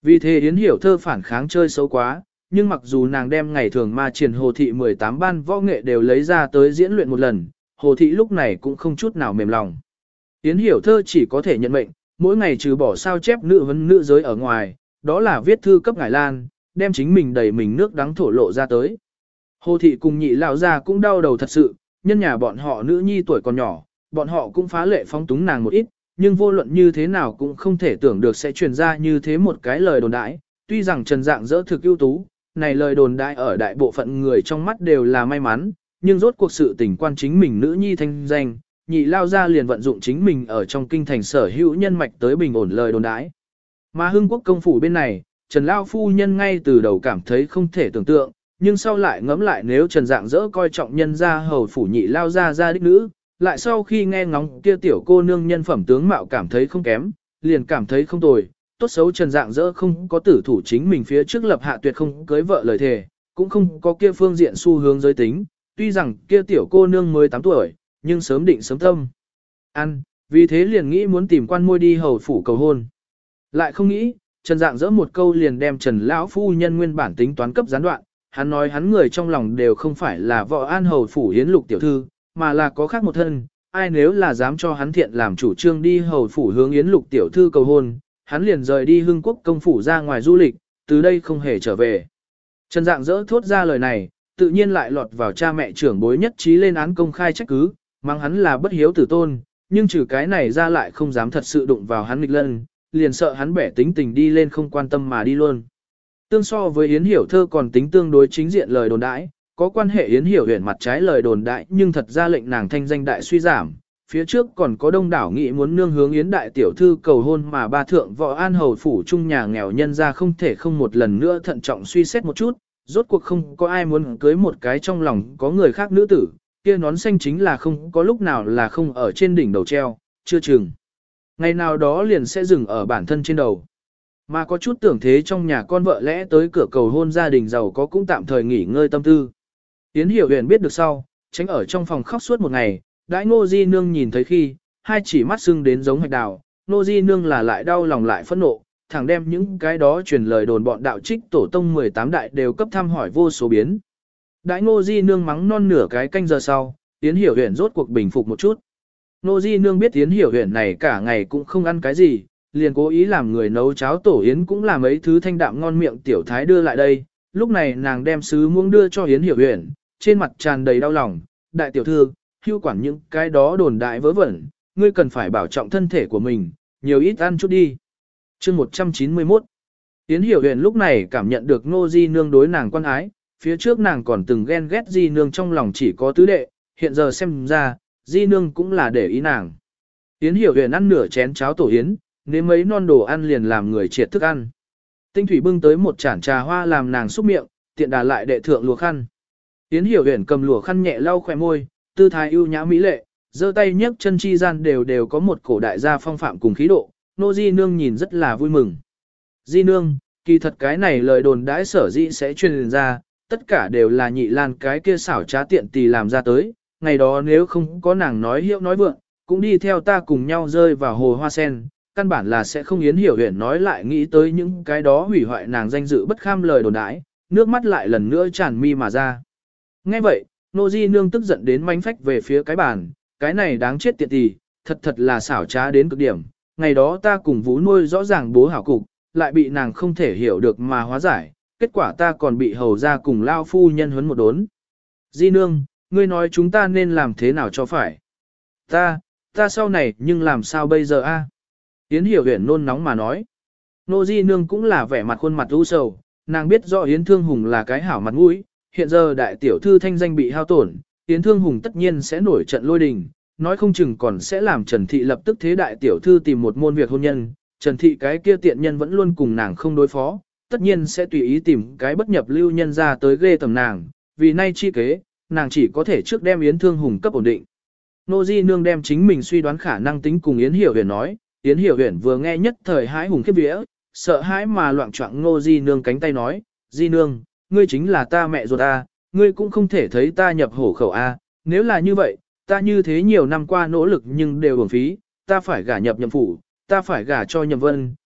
Vì thế Yến Hiểu Thơ phản kháng chơi xấu quá, nhưng mặc dù nàng đem ngày thường ma triển Hồ Thị mười tám ban võ nghệ đều lấy ra tới diễn luyện một lần, Hồ Thị lúc này cũng không chút nào mềm lòng. Yến Hiểu Thơ chỉ có thể nhận mệnh, mỗi ngày trừ bỏ sao chép nữ vấn nữ giới ở ngoài, đó là viết thư cấp Ngải Lan, đem chính mình đầy mình nước đắng thổ lộ ra tới. Hồ Thị cùng nhị lão gia cũng đau đầu thật sự, nhân nhà bọn họ nữ nhi tuổi còn nhỏ, bọn họ cũng phá lệ phóng túng nàng một ít, nhưng vô luận như thế nào cũng không thể tưởng được sẽ truyền ra như thế một cái lời đồn đãi. Tuy rằng Trần Dạng dỡ thực ưu tú, này lời đồn đãi ở đại bộ phận người trong mắt đều là may mắn, nhưng rốt cuộc sự tình quan chính mình nữ nhi thanh danh, nhị lao ra liền vận dụng chính mình ở trong kinh thành sở hữu nhân mạch tới bình ổn lời đồn đãi. Mà Hưng Quốc công phủ bên này, Trần Lao phu nhân ngay từ đầu cảm thấy không thể tưởng tượng, nhưng sau lại ngẫm lại nếu Trần Dạng dỡ coi trọng nhân gia hầu phủ nhị lao ra gia đích nữ, lại sau khi nghe ngóng kia tiểu cô nương nhân phẩm tướng mạo cảm thấy không kém, liền cảm thấy không tồi, tốt xấu Trần Dạng dỡ không có tử thủ chính mình phía trước lập hạ tuyệt không cưới vợ lời thề, cũng không có kia phương diện xu hướng giới tính, tuy rằng kia tiểu cô nương mới tám tuổi, nhưng sớm định sớm tâm. Ăn, vì thế liền nghĩ muốn tìm quan môi đi hầu phủ cầu hôn. Lại không nghĩ, Trần Dạng dỡ một câu liền đem Trần lão phu nhân nguyên bản tính toán cấp gián đoạn, hắn nói hắn người trong lòng đều không phải là vợ an hầu phủ hiến lục tiểu thư, mà là có khác một thân, ai nếu là dám cho hắn thiện làm chủ trương đi hầu phủ hướng yến lục tiểu thư cầu hôn, hắn liền rời đi Hưng Quốc công phủ ra ngoài du lịch, từ đây không hề trở về. Trần Dạng dỡ thốt ra lời này, tự nhiên lại lọt vào cha mẹ trưởng bối nhất trí lên án công khai trách cứ, mang hắn là bất hiếu tử tôn, nhưng trừ cái này ra lại không dám thật sự đụng vào hắn nghịch lân, liền sợ hắn bẻ tính tình đi lên không quan tâm mà đi luôn. Tương so với Yến Hiểu Thơ còn tính tương đối chính diện lời đồn đãi, có quan hệ Yến Hiểu Huyền mặt trái lời đồn đại nhưng thật ra lệnh nàng thanh danh đại suy giảm. Phía trước còn có đông đảo nghị muốn nương hướng Yến đại tiểu thư cầu hôn mà ba thượng võ an hầu phủ trung nhà nghèo nhân ra không thể không một lần nữa thận trọng suy xét một chút, rốt cuộc không có ai muốn cưới một cái trong lòng có người khác nữ tử, kia nón xanh chính là không có lúc nào là không ở trên đỉnh đầu treo, chưa chừng. Ngày nào đó liền sẽ dừng ở bản thân trên đầu. Mà có chút tưởng thế trong nhà con vợ lẽ tới cửa cầu hôn gia đình giàu có cũng tạm thời nghỉ ngơi tâm tư. Yến Hiểu Huyền biết được sau, tránh ở trong phòng khóc suốt một ngày, đãi Ngô Di Nương nhìn thấy khi, hai chỉ mắt sưng đến giống hạch đào, Ngô Di Nương là lại đau lòng lại phẫn nộ, thẳng đem những cái đó truyền lời đồn bọn đạo trích tổ tông mười tám đại đều cấp thăm hỏi vô số biến. Đãi Ngô Di Nương mắng non nửa cái canh giờ sau, Yến Hiểu Huyền rốt cuộc bình phục một chút. Ngô Di Nương biết Yến Hiểu Huyền này cả ngày cũng không ăn cái gì, liền cố ý làm người nấu cháo tổ yến cũng làm mấy thứ thanh đạm ngon miệng tiểu thái đưa lại đây. Lúc này nàng đem sứ muỗng đưa cho Yến Hiểu Huyền, trên mặt tràn đầy đau lòng, đại tiểu thư, hưu quản những cái đó đồn đại vớ vẩn, ngươi cần phải bảo trọng thân thể của mình, nhiều ít ăn chút đi. Chương một trăm chín mươi mốt. Yến Hiểu Huyền lúc này cảm nhận được Ngô Di Nương đối nàng quan ái, phía trước nàng còn từng ghen ghét Di Nương trong lòng chỉ có tứ đệ, hiện giờ xem ra, Di Nương cũng là để ý nàng. Yến Hiểu Huyền ăn nửa chén cháo tổ yến, nếm mấy non đồ ăn liền làm người triệt thức ăn. Tinh Thủy bưng tới một chản trà hoa làm nàng xúc miệng, tiện đà lại đệ thượng lùa khăn. Yến Hiểu Huyền cầm lùa khăn nhẹ lau khóe môi, tư thái ưu nhã mỹ lệ, giơ tay nhấc chân chi gian đều đều có một cổ đại gia phong phạm cùng khí độ, Nô Di Nương nhìn rất là vui mừng. Di Nương, kỳ thật cái này lời đồn đãi sở dĩ sẽ truyền ra, tất cả đều là nhị lan cái kia xảo trá tiện tì làm ra tới, ngày đó nếu không có nàng nói hiệu nói vượng, cũng đi theo ta cùng nhau rơi vào hồ hoa sen, căn bản là sẽ không Yến Hiểu Huyền nói lại nghĩ tới những cái đó hủy hoại nàng danh dự bất kham lời đồn đãi, nước mắt lại lần nữa tràn mi mà ra. Nghe vậy, Nô Di Nương tức giận đến mánh phách về phía cái bàn, cái này đáng chết tiện tì, thật thật là xảo trá đến cực điểm, ngày đó ta cùng Vũ nuôi rõ ràng bố hảo cục, lại bị nàng không thể hiểu được mà hóa giải, kết quả ta còn bị hầu ra cùng lao phu nhân huấn một đốn. Di Nương, ngươi nói chúng ta nên làm thế nào cho phải? Ta, ta sau này nhưng làm sao bây giờ a? Yến Hiểu Huyền nôn nóng mà nói. Nô Di Nương cũng là vẻ mặt khuôn mặt u sầu, nàng biết rõ Yến Thương Hùng là cái hảo mặt mũi, hiện giờ đại tiểu thư thanh danh bị hao tổn, Yến Thương Hùng tất nhiên sẽ nổi trận lôi đình, nói không chừng còn sẽ làm Trần Thị lập tức thế đại tiểu thư tìm một môn việc hôn nhân, Trần Thị cái kia tiện nhân vẫn luôn cùng nàng không đối phó, tất nhiên sẽ tùy ý tìm cái bất nhập lưu nhân ra tới ghê tầm nàng, vì nay chi kế, nàng chỉ có thể trước đem Yến Thương Hùng cấp ổn định. Nô Di Nương đem chính mình suy đoán khả năng tính cùng Yến Hiểu Huyền nói, Yến Hiểu Huyền vừa nghe nhất thời hái hùng khiếp vía, sợ hãi mà loạn choạng Ngô Di Nương cánh tay nói, Di Nương, ngươi chính là ta mẹ ruột a, ngươi cũng không thể thấy ta nhập hổ khẩu a, nếu là như vậy, ta như thế nhiều năm qua nỗ lực nhưng đều uổng phí, ta phải gả nhập nhậm phủ, ta phải gả cho nhậm vân,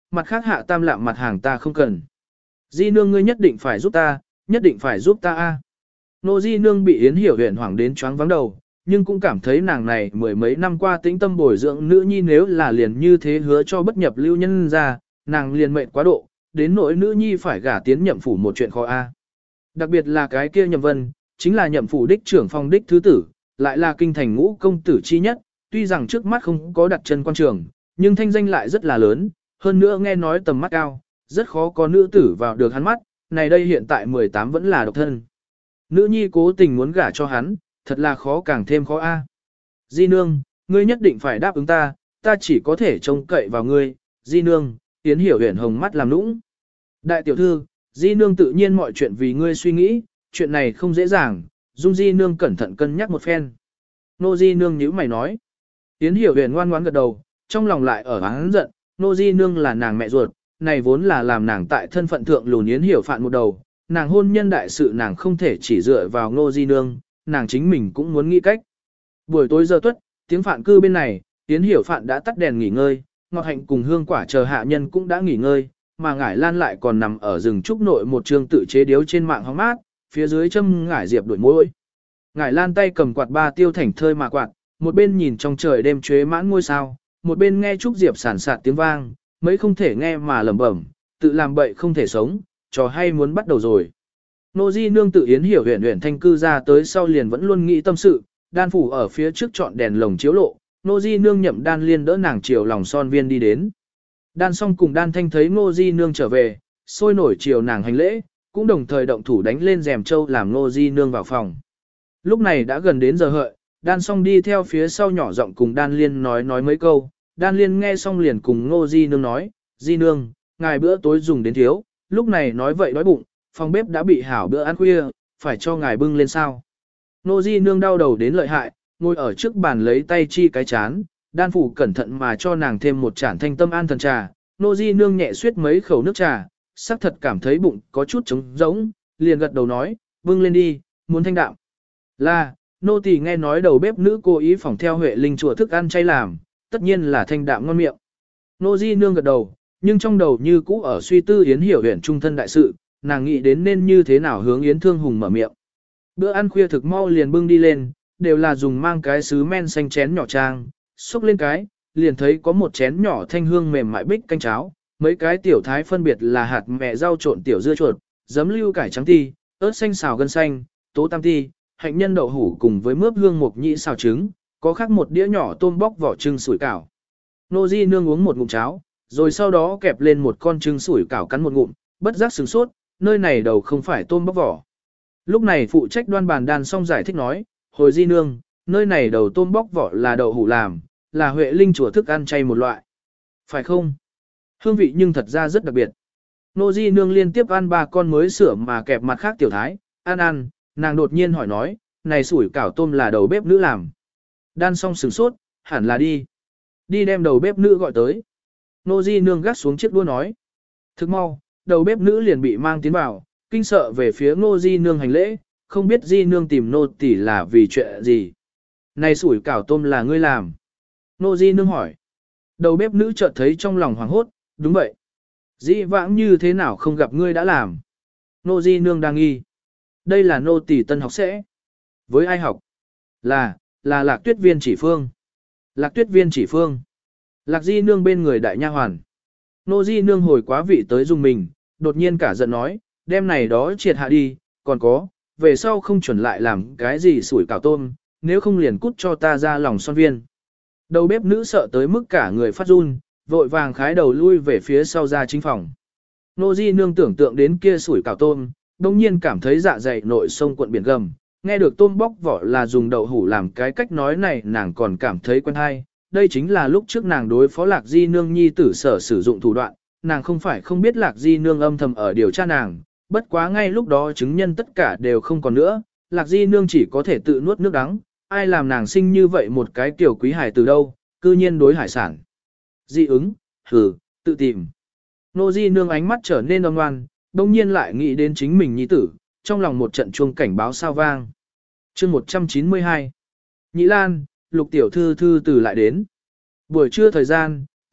mặt khác hạ tam lạm mặt hàng ta không cần. Di nương ngươi nhất định phải giúp ta, nhất định phải giúp ta a. Nô Di nương bị Yến Hiểu Huyền hoảng đến choáng vắng đầu, nhưng cũng cảm thấy nàng này mười mấy năm qua tĩnh tâm bồi dưỡng nữ nhi nếu là liền như thế hứa cho bất nhập lưu nhân ra, nàng liền mệnh quá độ, đến nỗi nữ nhi phải gả tiến nhậm phủ một chuyện khó a. Đặc biệt là cái kia Nhậm Vân, chính là nhậm phủ đích trưởng phong đích thứ tử, lại là kinh thành ngũ công tử chi nhất, tuy rằng trước mắt không có đặt chân quan trường, nhưng thanh danh lại rất là lớn, hơn nữa nghe nói tầm mắt cao, rất khó có nữ tử vào được hắn mắt, này đây hiện tại mười tám vẫn là độc thân. Nữ nhi cố tình muốn gả cho hắn, thật là khó càng thêm khó a. Di nương, ngươi nhất định phải đáp ứng ta, ta chỉ có thể trông cậy vào ngươi, Di nương, Yến Hiểu Huyền hồng mắt làm nũng. Đại tiểu thư, Di nương tự nhiên mọi chuyện vì ngươi suy nghĩ, chuyện này không dễ dàng, dung Di nương cẩn thận cân nhắc một phen. Nô Di nương nhíu mày nói. Yến Hiểu Huyền ngoan ngoãn gật đầu, trong lòng lại ở hắn giận, Nô Di nương là nàng mẹ ruột, này vốn là làm nàng tại thân phận thượng lùn Yến Hiểu Phạn một đầu, nàng hôn nhân đại sự nàng không thể chỉ dựa vào Nô Di nương, nàng chính mình cũng muốn nghĩ cách. Buổi tối giờ tuất, tiếng Phạn cư bên này, Yến Hiểu Phạn đã tắt đèn nghỉ ngơi, Ngọt Hạnh cùng Hương Quả chờ hạ nhân cũng đã nghỉ ngơi, mà Ngải Lan lại còn nằm ở rừng trúc nội một trường tự chế điếu trên mạng hóng mát, phía dưới châm ngải diệp đuổi môi. Ngải Lan tay cầm quạt ba tiêu thảnh thơi mà quạt, một bên nhìn trong trời đêm chuế mãn ngôi sao, một bên nghe trúc diệp sản sạt tiếng vang, mấy không thể nghe mà lẩm bẩm, tự làm bậy không thể sống, trò hay muốn bắt đầu rồi. Nô Di nương tự Yến Hiểu Huyền Huyền thanh cư ra tới sau liền vẫn luôn nghĩ tâm sự, đan phủ ở phía trước chọn đèn lồng chiếu lộ, Nô Di nương nhậm đan liên đỡ nàng chiều lòng son viên đi đến. Đan xong cùng đan thanh thấy Nô Di nương trở về, sôi nổi chiều nàng hành lễ, cũng đồng thời động thủ đánh lên rèm châu làm Nô Di nương vào phòng. Lúc này đã gần đến giờ hợi, đan xong đi theo phía sau nhỏ giọng cùng đan liên nói nói mấy câu, đan liên nghe xong liền cùng Nô Di nương nói, Di nương, ngài bữa tối dùng đến thiếu, lúc này nói vậy đói bụng, phòng bếp đã bị hảo bữa ăn khuya, phải cho ngài bưng lên sao. Nô Di nương đau đầu đến lợi hại, ngồi ở trước bàn lấy tay chi cái chán, đan phủ cẩn thận mà cho nàng thêm một chản thanh tâm an thần trà, Nô Di nương nhẹ suyết mấy khẩu nước trà, sắc thật cảm thấy bụng có chút trống rỗng, liền gật đầu nói, bưng lên đi, muốn thanh đạm. Là, nô tỳ nghe nói đầu bếp nữ cố ý phỏng theo Huệ Linh chùa thức ăn chay làm, tất nhiên là thanh đạm ngon miệng. Nô Di nương gật đầu, nhưng trong đầu như cũ ở suy tư Yến Hiểu Huyền trung thân đại sự, nàng nghĩ đến nên như thế nào hướng Yến Thương Hùng mở miệng. Bữa ăn khuya thực mau liền bưng đi lên, đều là dùng mang cái sứ men xanh chén nhỏ trang, xúc lên cái, liền thấy có một chén nhỏ thanh hương mềm mại bích canh cháo, mấy cái tiểu thái phân biệt là hạt mẹ rau trộn tiểu dưa chuột, giấm lưu cải trắng ti, ớt xanh xào gân xanh, tố tam ti, hạnh nhân đậu hủ cùng với mướp hương mộc nhĩ xào trứng, có khác một đĩa nhỏ tôm bóc vỏ trứng sủi cảo. Nô Di nương uống một ngụm cháo, rồi sau đó kẹp lên một con trứng sủi cảo cắn một ngụm, bất giác sửng sốt, nơi này đầu không phải tôm bóc vỏ. Lúc này phụ trách đoan bàn đàn xong giải thích nói, hồi Di nương, nơi này đầu tôm bóc vỏ là đậu hủ làm, là Huệ Linh chùa thức ăn chay một loại. Phải không? Hương vị nhưng thật ra rất đặc biệt. Nô Di nương liên tiếp ăn ba con mới sửa mà kẹp mặt khác tiểu thái, ăn ăn, nàng đột nhiên hỏi nói, này sủi cảo tôm là đầu bếp nữ làm. Đan xong sửng sốt, hẳn là đi. Đi đem đầu bếp nữ gọi tới. Nô Di nương gắt xuống chiếc đũa nói. Thức mau, đầu bếp nữ liền bị mang tiến vào, kinh sợ về phía Nô Di nương hành lễ, không biết Di nương tìm nô tỳ là vì chuyện gì. Này sủi cảo tôm là ngươi làm. Nô Di nương hỏi. Đầu bếp nữ chợt thấy trong lòng hoảng hốt, đúng vậy. Dĩ vãng như thế nào không gặp ngươi đã làm. Nô Di nương đang nghi. Đây là nô tỳ tân học sẽ. Với ai học? Là, là lạc tuyết viên chỉ phương. Lạc tuyết viên chỉ phương. Lạc Di nương bên người đại nha hoàn. Nô Di nương hồi quá vị tới dùng mình, đột nhiên cả giận nói, đem này đó triệt hạ đi, còn có, về sau không chuẩn lại làm cái gì sủi cảo tôm, nếu không liền cút cho ta ra lòng son viên. Đầu bếp nữ sợ tới mức cả người phát run, vội vàng khái đầu lui về phía sau ra chính phòng. Nô Di nương tưởng tượng đến kia sủi cảo tôm, đông nhiên cảm thấy dạ dày nội sông cuộn biển gầm, nghe được tôm bóc vỏ là dùng đậu hủ làm cái cách nói này nàng còn cảm thấy quen hay. Đây chính là lúc trước nàng đối phó Lạc Di nương nhi tử sở sử dụng thủ đoạn, nàng không phải không biết Lạc Di nương âm thầm ở điều tra nàng, bất quá ngay lúc đó chứng nhân tất cả đều không còn nữa, Lạc Di nương chỉ có thể tự nuốt nước đắng, ai làm nàng sinh như vậy một cái tiểu quý hải từ đâu, cư nhiên đối hải sản. Di ứng, hừ, tự tìm. Nô Di nương ánh mắt trở nên oan ngoan, đông nhiên lại nghĩ đến chính mình nhi tử, trong lòng một trận chuông cảnh báo sao vang. Chương một trăm chín mươi hai. Nhĩ Lan, Lục tiểu thư thư từ lại đến. Buổi trưa thời gian,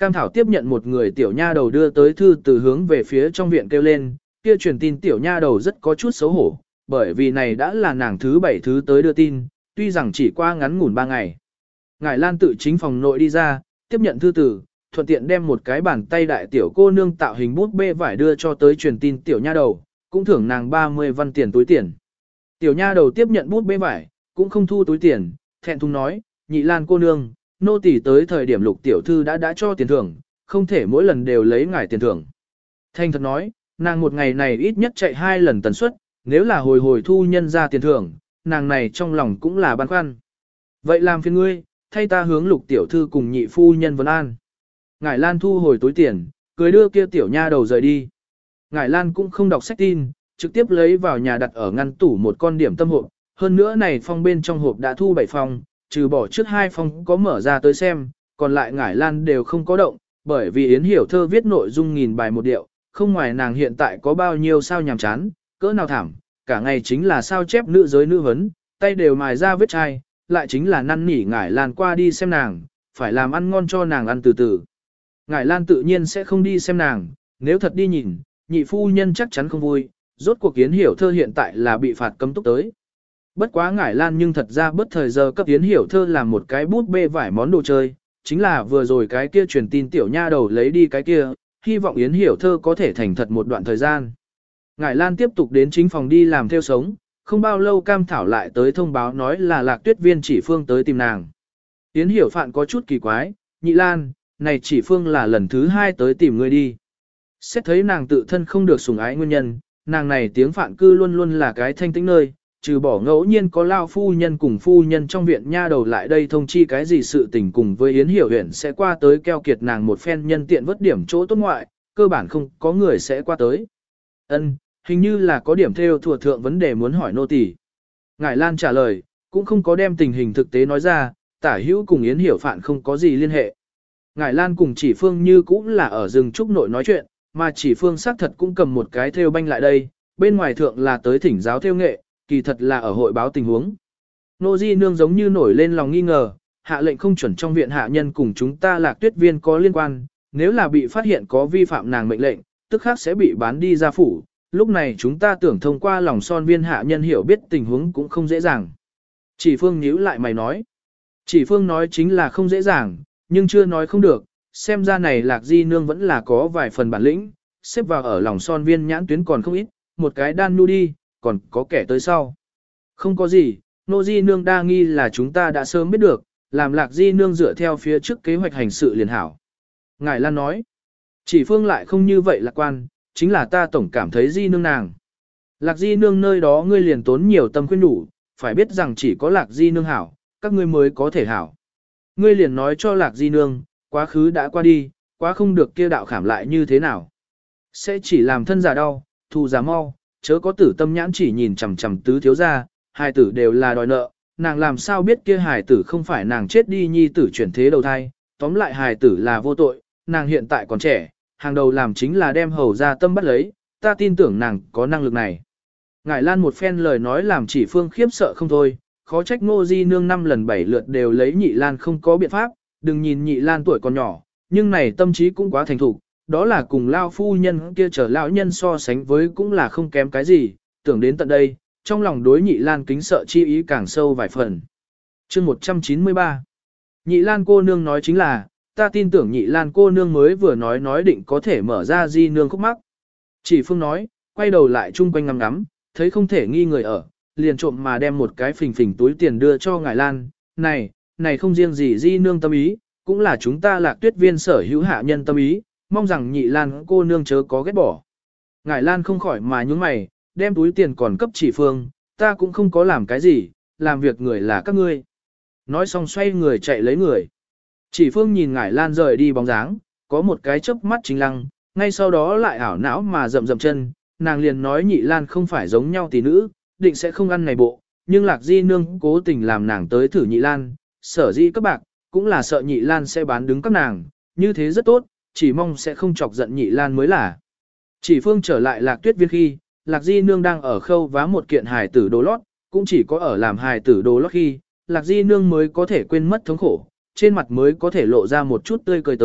Cam Thảo tiếp nhận một người tiểu nha đầu đưa tới thư từ hướng về phía trong viện kêu lên, kia truyền tin tiểu nha đầu rất có chút xấu hổ, bởi vì này đã là nàng thứ bảy thứ tới đưa tin, tuy rằng chỉ qua ngắn ngủn ba ngày. Ngải Lan tự chính phòng nội đi ra, tiếp nhận thư từ, thuận tiện đem một cái bàn tay đại tiểu cô nương tạo hình bút bê vải đưa cho tới truyền tin tiểu nha đầu, cũng thưởng nàng ba mươi văn tiền túi tiền. Tiểu nha đầu tiếp nhận bút bê vải, cũng không thu túi tiền, thẹn thùng nói, Nhị Lan cô nương, nô tỳ tới thời điểm Lục tiểu thư đã đã cho tiền thưởng, không thể mỗi lần đều lấy ngải tiền thưởng. Thanh thật nói, nàng một ngày này ít nhất chạy hai lần tần suất, nếu là hồi hồi thu nhân ra tiền thưởng, nàng này trong lòng cũng là băn khoăn. Vậy làm phiền ngươi, thay ta hướng Lục tiểu thư cùng nhị phu nhân vấn an. Ngải Lan thu hồi túi tiền, cười đưa kia tiểu nha đầu rời đi. Ngải Lan cũng không đọc sách tin, trực tiếp lấy vào nhà đặt ở ngăn tủ một con điểm tâm hộp. Hơn nữa này phong bên trong hộp đã thu bảy phong, trừ bỏ trước hai phong có mở ra tới xem, còn lại Ngải Lan đều không có động, bởi vì Yến Hiểu Thơ viết nội dung nghìn bài một điệu, không ngoài nàng hiện tại có bao nhiêu sao nhàm chán, cỡ nào thảm, cả ngày chính là sao chép nữ giới nữ vấn, tay đều mài ra vết chai, lại chính là năn nỉ Ngải Lan qua đi xem nàng, phải làm ăn ngon cho nàng ăn từ từ. Ngải Lan tự nhiên sẽ không đi xem nàng, nếu thật đi nhìn, nhị phu nhân chắc chắn không vui, rốt cuộc Yến Hiểu Thơ hiện tại là bị phạt cấm túc tới. Bất quá Ngải Lan nhưng thật ra bất thời giờ cấp Yến Hiểu Thơ làm một cái bút bê vải món đồ chơi, chính là vừa rồi cái kia truyền tin tiểu nha đầu lấy đi cái kia, hy vọng Yến Hiểu Thơ có thể thành thật một đoạn thời gian. Ngải Lan tiếp tục đến chính phòng đi làm theo sống, không bao lâu Cam Thảo lại tới thông báo nói là Lạc Tuyết Viên Chỉ Phương tới tìm nàng. Yến Hiểu Phạn có chút kỳ quái, Nhị Lan, này Chỉ Phương là lần thứ hai tới tìm ngươi đi. Xét thấy nàng tự thân không được sủng ái nguyên nhân, nàng này tiếng Phạn cư luôn luôn là cái thanh tĩnh nơi, trừ bỏ ngẫu nhiên có lao phu nhân cùng phu nhân trong viện nha đầu lại đây thông chi cái gì sự tình cùng với Yến Hiểu Huyền sẽ qua tới keo kiệt nàng một phen nhân tiện vớt điểm chỗ tốt ngoại, cơ bản không có người sẽ qua tới. Ân, hình như là có điểm theo thuộc thượng vấn đề muốn hỏi nô tỳ. Ngải Lan trả lời, cũng không có đem tình hình thực tế nói ra, tả hữu cùng Yến Hiểu Phạn không có gì liên hệ. Ngải Lan cùng Chỉ Phương như cũng là ở rừng trúc nội nói chuyện, mà Chỉ Phương xác thật cũng cầm một cái theo banh lại đây, bên ngoài thượng là tới thỉnh giáo theo nghệ, kỳ thật là ở hội báo tình huống. Nô Di Nương giống như nổi lên lòng nghi ngờ, hạ lệnh không chuẩn trong viện hạ nhân cùng chúng ta Lạc Tuyết Viên có liên quan, nếu là bị phát hiện có vi phạm nàng mệnh lệnh, tức khác sẽ bị bán đi ra phủ. Lúc này chúng ta tưởng thông qua lòng son viên hạ nhân hiểu biết tình huống cũng không dễ dàng. Chỉ Phương nhíu lại mày nói. Chỉ Phương nói chính là không dễ dàng, nhưng chưa nói không được, xem ra này Lạc Di Nương vẫn là có vài phần bản lĩnh, xếp vào ở lòng son viên nhãn tuyến còn không ít, một cái đan nu đi, còn có kẻ tới sau. Không có gì, Nô Di Nương đa nghi là chúng ta đã sớm biết được, làm Lạc Di Nương dựa theo phía trước kế hoạch hành sự liền hảo. Ngải Lan nói, Chỉ Phương lại không như vậy lạc quan, chính là ta tổng cảm thấy Di Nương nàng. Lạc Di Nương nơi đó ngươi liền tốn nhiều tâm khuyên đủ, phải biết rằng chỉ có Lạc Di Nương hảo, các ngươi mới có thể hảo. Ngươi liền nói cho Lạc Di Nương, quá khứ đã qua đi, quá không được kia đạo khảm lại như thế nào. Sẽ chỉ làm thân già đau, thù già mau, chớ có tử tâm nhãn chỉ nhìn chằm chằm tứ thiếu gia, hài tử đều là đòi nợ, nàng làm sao biết kia hài tử không phải nàng chết đi nhi tử chuyển thế đầu thai, tóm lại hài tử là vô tội, nàng hiện tại còn trẻ, hàng đầu làm chính là đem hầu ra tâm bắt lấy, ta tin tưởng nàng có năng lực này. Ngải Lan một phen lời nói làm Chỉ Phương khiếp sợ không thôi, khó trách Ngô Di Nương năm lần bảy lượt đều lấy Nhị Lan không có biện pháp, đừng nhìn Nhị Lan tuổi còn nhỏ, nhưng này tâm trí cũng quá thành thục, đó là cùng lao phu nhân kia trở lão nhân so sánh với cũng là không kém cái gì, tưởng đến tận đây, trong lòng đối Nhị Lan kính sợ chi ý càng sâu vài phần. Chương một trăm chín mươi ba Nhị Lan cô nương nói chính là, ta tin tưởng Nhị Lan cô nương mới vừa nói nói định có thể mở ra Di Nương khúc mắc. Chỉ Phương nói, quay đầu lại chung quanh ngắm ngắm, thấy không thể nghi người ở, liền trộm mà đem một cái phình phình túi tiền đưa cho Ngải Lan, này, này không riêng gì Di Nương tâm ý, cũng là chúng ta Lạc Tuyết Viên sở hữu hạ nhân tâm ý, mong rằng Nhị Lan cô nương chớ có ghét bỏ. Ngải Lan không khỏi mà nhúng mày, đem túi tiền còn cấp Chỉ Phương, ta cũng không có làm cái gì, làm việc người là các ngươi. Nói xong xoay người chạy lấy người. Chỉ Phương nhìn Ngải Lan rời đi bóng dáng, có một cái chớp mắt chính lăng, ngay sau đó lại ảo não mà rậm rậm chân, nàng liền nói Nhị Lan không phải giống nhau tỷ nữ, định sẽ không ăn này bộ, nhưng Lạc Di Nương cố tình làm nàng tới thử Nhị Lan, sở dĩ các bạc, cũng là sợ Nhị Lan sẽ bán đứng các nàng, như thế rất tốt, chỉ mong sẽ không chọc giận Nhị Lan mới là. Chỉ Phương trở lại Lạc Tuyết Viên khi, Lạc Di Nương đang ở khâu vá một kiện hài tử đồ lót, cũng chỉ có ở làm hài tử đồ lót khi, Lạc Di Nương mới có thể quên mất thống khổ, trên mặt mới có thể lộ ra một chút tươi cười tới,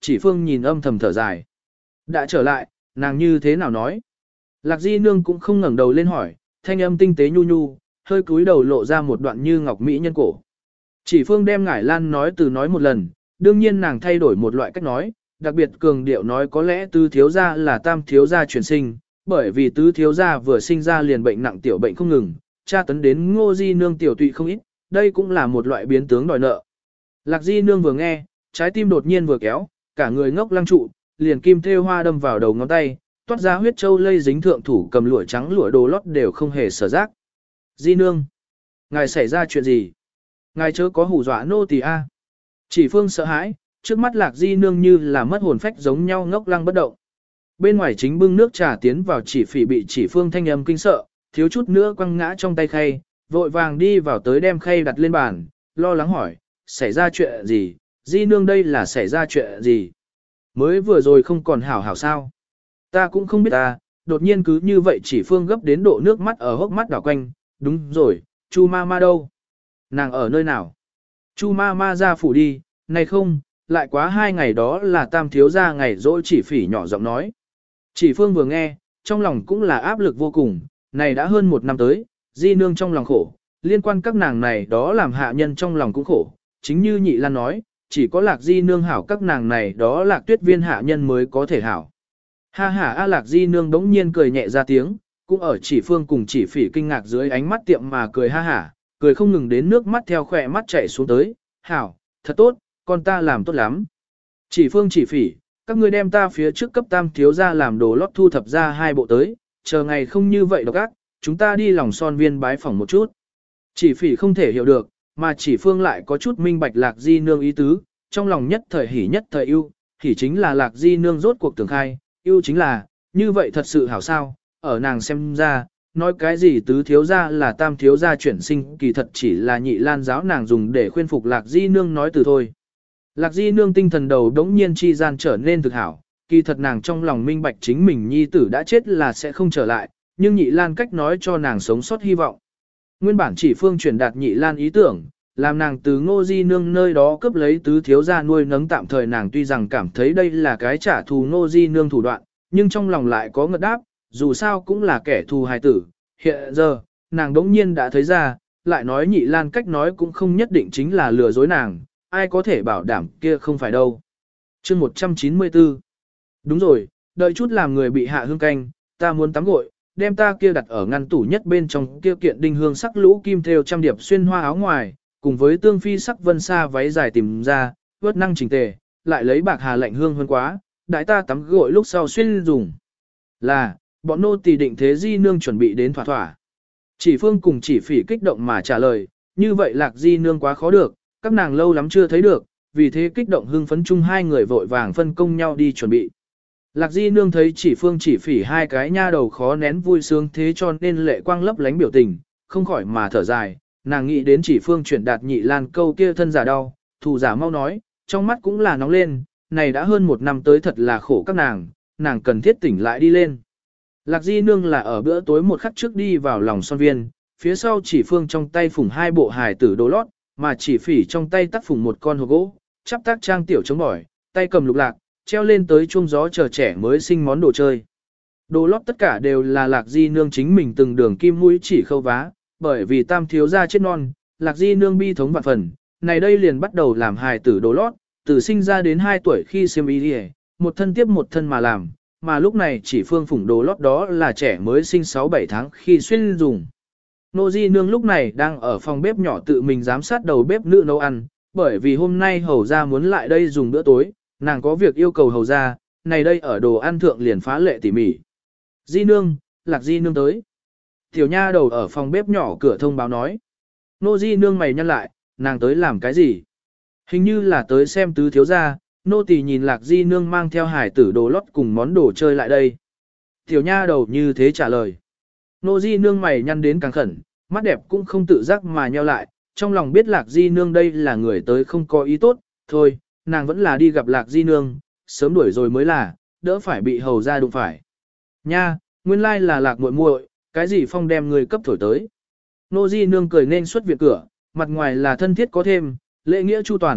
chỉ phương nhìn âm thầm thở dài. Đã trở lại, nàng như thế nào nói? Lạc Di Nương cũng không ngẩng đầu lên hỏi, thanh âm tinh tế nhu nhu, hơi cúi đầu lộ ra một đoạn như ngọc mỹ nhân cổ. Chỉ phương đem Ngải Lan nói từ nói một lần, đương nhiên nàng thay đổi một loại cách nói, đặc biệt cường điệu nói có lẽ tứ thiếu gia là tam thiếu gia chuyển sinh, bởi vì tứ thiếu gia vừa sinh ra liền bệnh nặng tiểu bệnh không ngừng, tra tấn đến Ngô Di Nương tiểu tụy không ít, đây cũng là một loại biến tướng đòi nợ. Lạc Di Nương vừa nghe, trái tim đột nhiên vừa kéo, cả người ngốc lăng trụ, liền kim thêu hoa đâm vào đầu ngón tay, toát ra huyết châu lây dính thượng thủ cầm lụa trắng lụa đồ lót đều không hề sở giác. Di Nương, ngài xảy ra chuyện gì? Ngài chớ có hù dọa nô tỳ a. Chỉ phương sợ hãi, trước mắt Lạc Di Nương như là mất hồn phách giống nhau ngốc lăng bất động. Bên ngoài chính bưng nước trà tiến vào chỉ phỉ bị chỉ phương thanh âm kinh sợ, thiếu chút nữa quăng ngã trong tay khay, vội vàng đi vào tới đem khay đặt lên bàn, lo lắng hỏi, xảy ra chuyện gì, Di Nương đây là xảy ra chuyện gì? Mới vừa rồi không còn hảo hảo sao? Ta cũng không biết ta, đột nhiên cứ như vậy chỉ phương gấp đến độ nước mắt ở hốc mắt đảo quanh, đúng rồi, Chu ma ma đâu? Nàng ở nơi nào? Chu ma ma ra phủ đi, này không, lại quá hai ngày đó là tam thiếu gia ngày dỗ chỉ phỉ nhỏ giọng nói. Chỉ phương vừa nghe, trong lòng cũng là áp lực vô cùng, này đã hơn một năm tới, Di Nương trong lòng khổ, liên quan các nàng này đó làm hạ nhân trong lòng cũng khổ, chính như Nhị Lan nói, chỉ có Lạc Di Nương hảo các nàng này đó Lạc Tuyết Viên hạ nhân mới có thể hảo. Ha ha a Lạc Di Nương đống nhiên cười nhẹ ra tiếng, cũng ở chỉ phương cùng chỉ phỉ kinh ngạc dưới ánh mắt tiệm mà cười ha hả, cười không ngừng đến nước mắt theo khỏe mắt chảy xuống tới, hảo, thật tốt, con ta làm tốt lắm. Chỉ phương chỉ phỉ, các ngươi đem ta phía trước cấp tam thiếu ra làm đồ lót thu thập ra hai bộ tới, chờ ngày không như vậy độc ác, chúng ta đi lòng son viên bái phỏng một chút. Chỉ phỉ không thể hiểu được, mà chỉ phương lại có chút minh bạch Lạc Di Nương ý tứ, trong lòng nhất thời hỉ nhất thời ưu, hỉ chính là Lạc Di Nương rốt cuộc tưởng khai, ưu chính là, như vậy thật sự hảo sao, ở nàng xem ra, nói cái gì tứ thiếu gia là tam thiếu gia chuyển sinh kỳ thật chỉ là Nhị Lan giáo nàng dùng để khuyên phục Lạc Di Nương nói từ thôi. Lạc Di Nương tinh thần đầu đống nhiên chi gian trở nên thực hảo, kỳ thật nàng trong lòng minh bạch chính mình nhi tử đã chết là sẽ không trở lại, nhưng Nhị Lan cách nói cho nàng sống sót hy vọng. Nguyên bản chỉ phương truyền đạt Nhị Lan ý tưởng, làm nàng từ Ngô Di Nương nơi đó cướp lấy tứ thiếu gia nuôi nấng tạm thời nàng tuy rằng cảm thấy đây là cái trả thù Ngô Di Nương thủ đoạn, nhưng trong lòng lại có ngợt đáp, dù sao cũng là kẻ thù hài tử. Hiện giờ, nàng đống nhiên đã thấy ra, lại nói Nhị Lan cách nói cũng không nhất định chính là lừa dối nàng, ai có thể bảo đảm kia không phải đâu. Chương một trăm chín mươi tư. Đúng rồi, đợi chút làm người bị hạ hương canh, ta muốn tắm gội, đem ta kia đặt ở ngăn tủ nhất bên trong kia kiện đinh hương sắc lũ kim thêu trăm điệp xuyên hoa áo ngoài, cùng với tương phi sắc vân sa váy dài tìm ra, vớt năng chỉnh tề, lại lấy bạc hà lạnh hương hơn quá, đại ta tắm gội lúc sau xuyên dùng. Là, bọn nô tỳ định thế Di Nương chuẩn bị đến thỏa thỏa. Chỉ phương cùng chỉ phỉ kích động mà trả lời, như vậy Lạc Di Nương quá khó được, các nàng lâu lắm chưa thấy được, vì thế kích động hưng phấn chung hai người vội vàng phân công nhau đi chuẩn bị. Lạc Di Nương thấy chỉ phương chỉ phỉ hai cái nha đầu khó nén vui sướng thế cho nên lệ quang lấp lánh biểu tình, không khỏi mà thở dài, nàng nghĩ đến chỉ phương chuyển đạt Nhị Lan câu kia thân giả đau, thù giả mau nói, trong mắt cũng là nóng lên, này đã hơn một năm tới thật là khổ các nàng, nàng cần thiết tỉnh lại đi lên. Lạc Di Nương là ở bữa tối một khắc trước đi vào lòng son viên, phía sau chỉ phương trong tay phủng hai bộ hài tử đồ lót, mà chỉ phỉ trong tay tắt phủng một con hộp gỗ, chắp tác trang tiểu chống bỏi, tay cầm lục lạc, treo lên tới chuông gió chờ trẻ mới sinh món đồ chơi. Đồ lót tất cả đều là Lạc Di Nương chính mình từng đường kim mũi chỉ khâu vá, bởi vì tam thiếu gia chết non, Lạc Di Nương bi thống vạn phần, này đây liền bắt đầu làm hài tử đồ lót, từ sinh ra đến hai tuổi khi xiêm y đi, một thân tiếp một thân mà làm, mà lúc này chỉ phương phủng đồ lót đó là trẻ mới sinh sáu bảy tháng khi xuyên dùng. Nô Di Nương lúc này đang ở phòng bếp nhỏ tự mình giám sát đầu bếp nữ nấu ăn, bởi vì hôm nay hầu ra muốn lại đây dùng bữa tối, nàng có việc yêu cầu hầu ra, này đây ở đồ ăn thượng liền phá lệ tỉ mỉ. Di Nương, Lạc Di Nương tới. Tiểu nha đầu ở phòng bếp nhỏ cửa thông báo nói. Nô Di Nương mày nhăn lại, nàng tới làm cái gì? Hình như là tới xem tứ thiếu gia, nô tỳ nhìn Lạc Di Nương mang theo hải tử đồ lót cùng món đồ chơi lại đây. Tiểu nha đầu như thế trả lời. Nô Di Nương mày nhăn đến càng khẩn, mắt đẹp cũng không tự giác mà nheo lại, trong lòng biết Lạc Di Nương đây là người tới không có ý tốt, thôi, nàng vẫn là đi gặp Lạc Di Nương, sớm đuổi rồi mới là, đỡ phải bị hầu ra đụng phải. Nha, nguyên lai là Lạc muội muội, cái gì phong đem người cấp thổi tới. Nô Di Nương cười nên xuất viện cửa, mặt ngoài là thân thiết có thêm, lễ nghĩa chu toàn,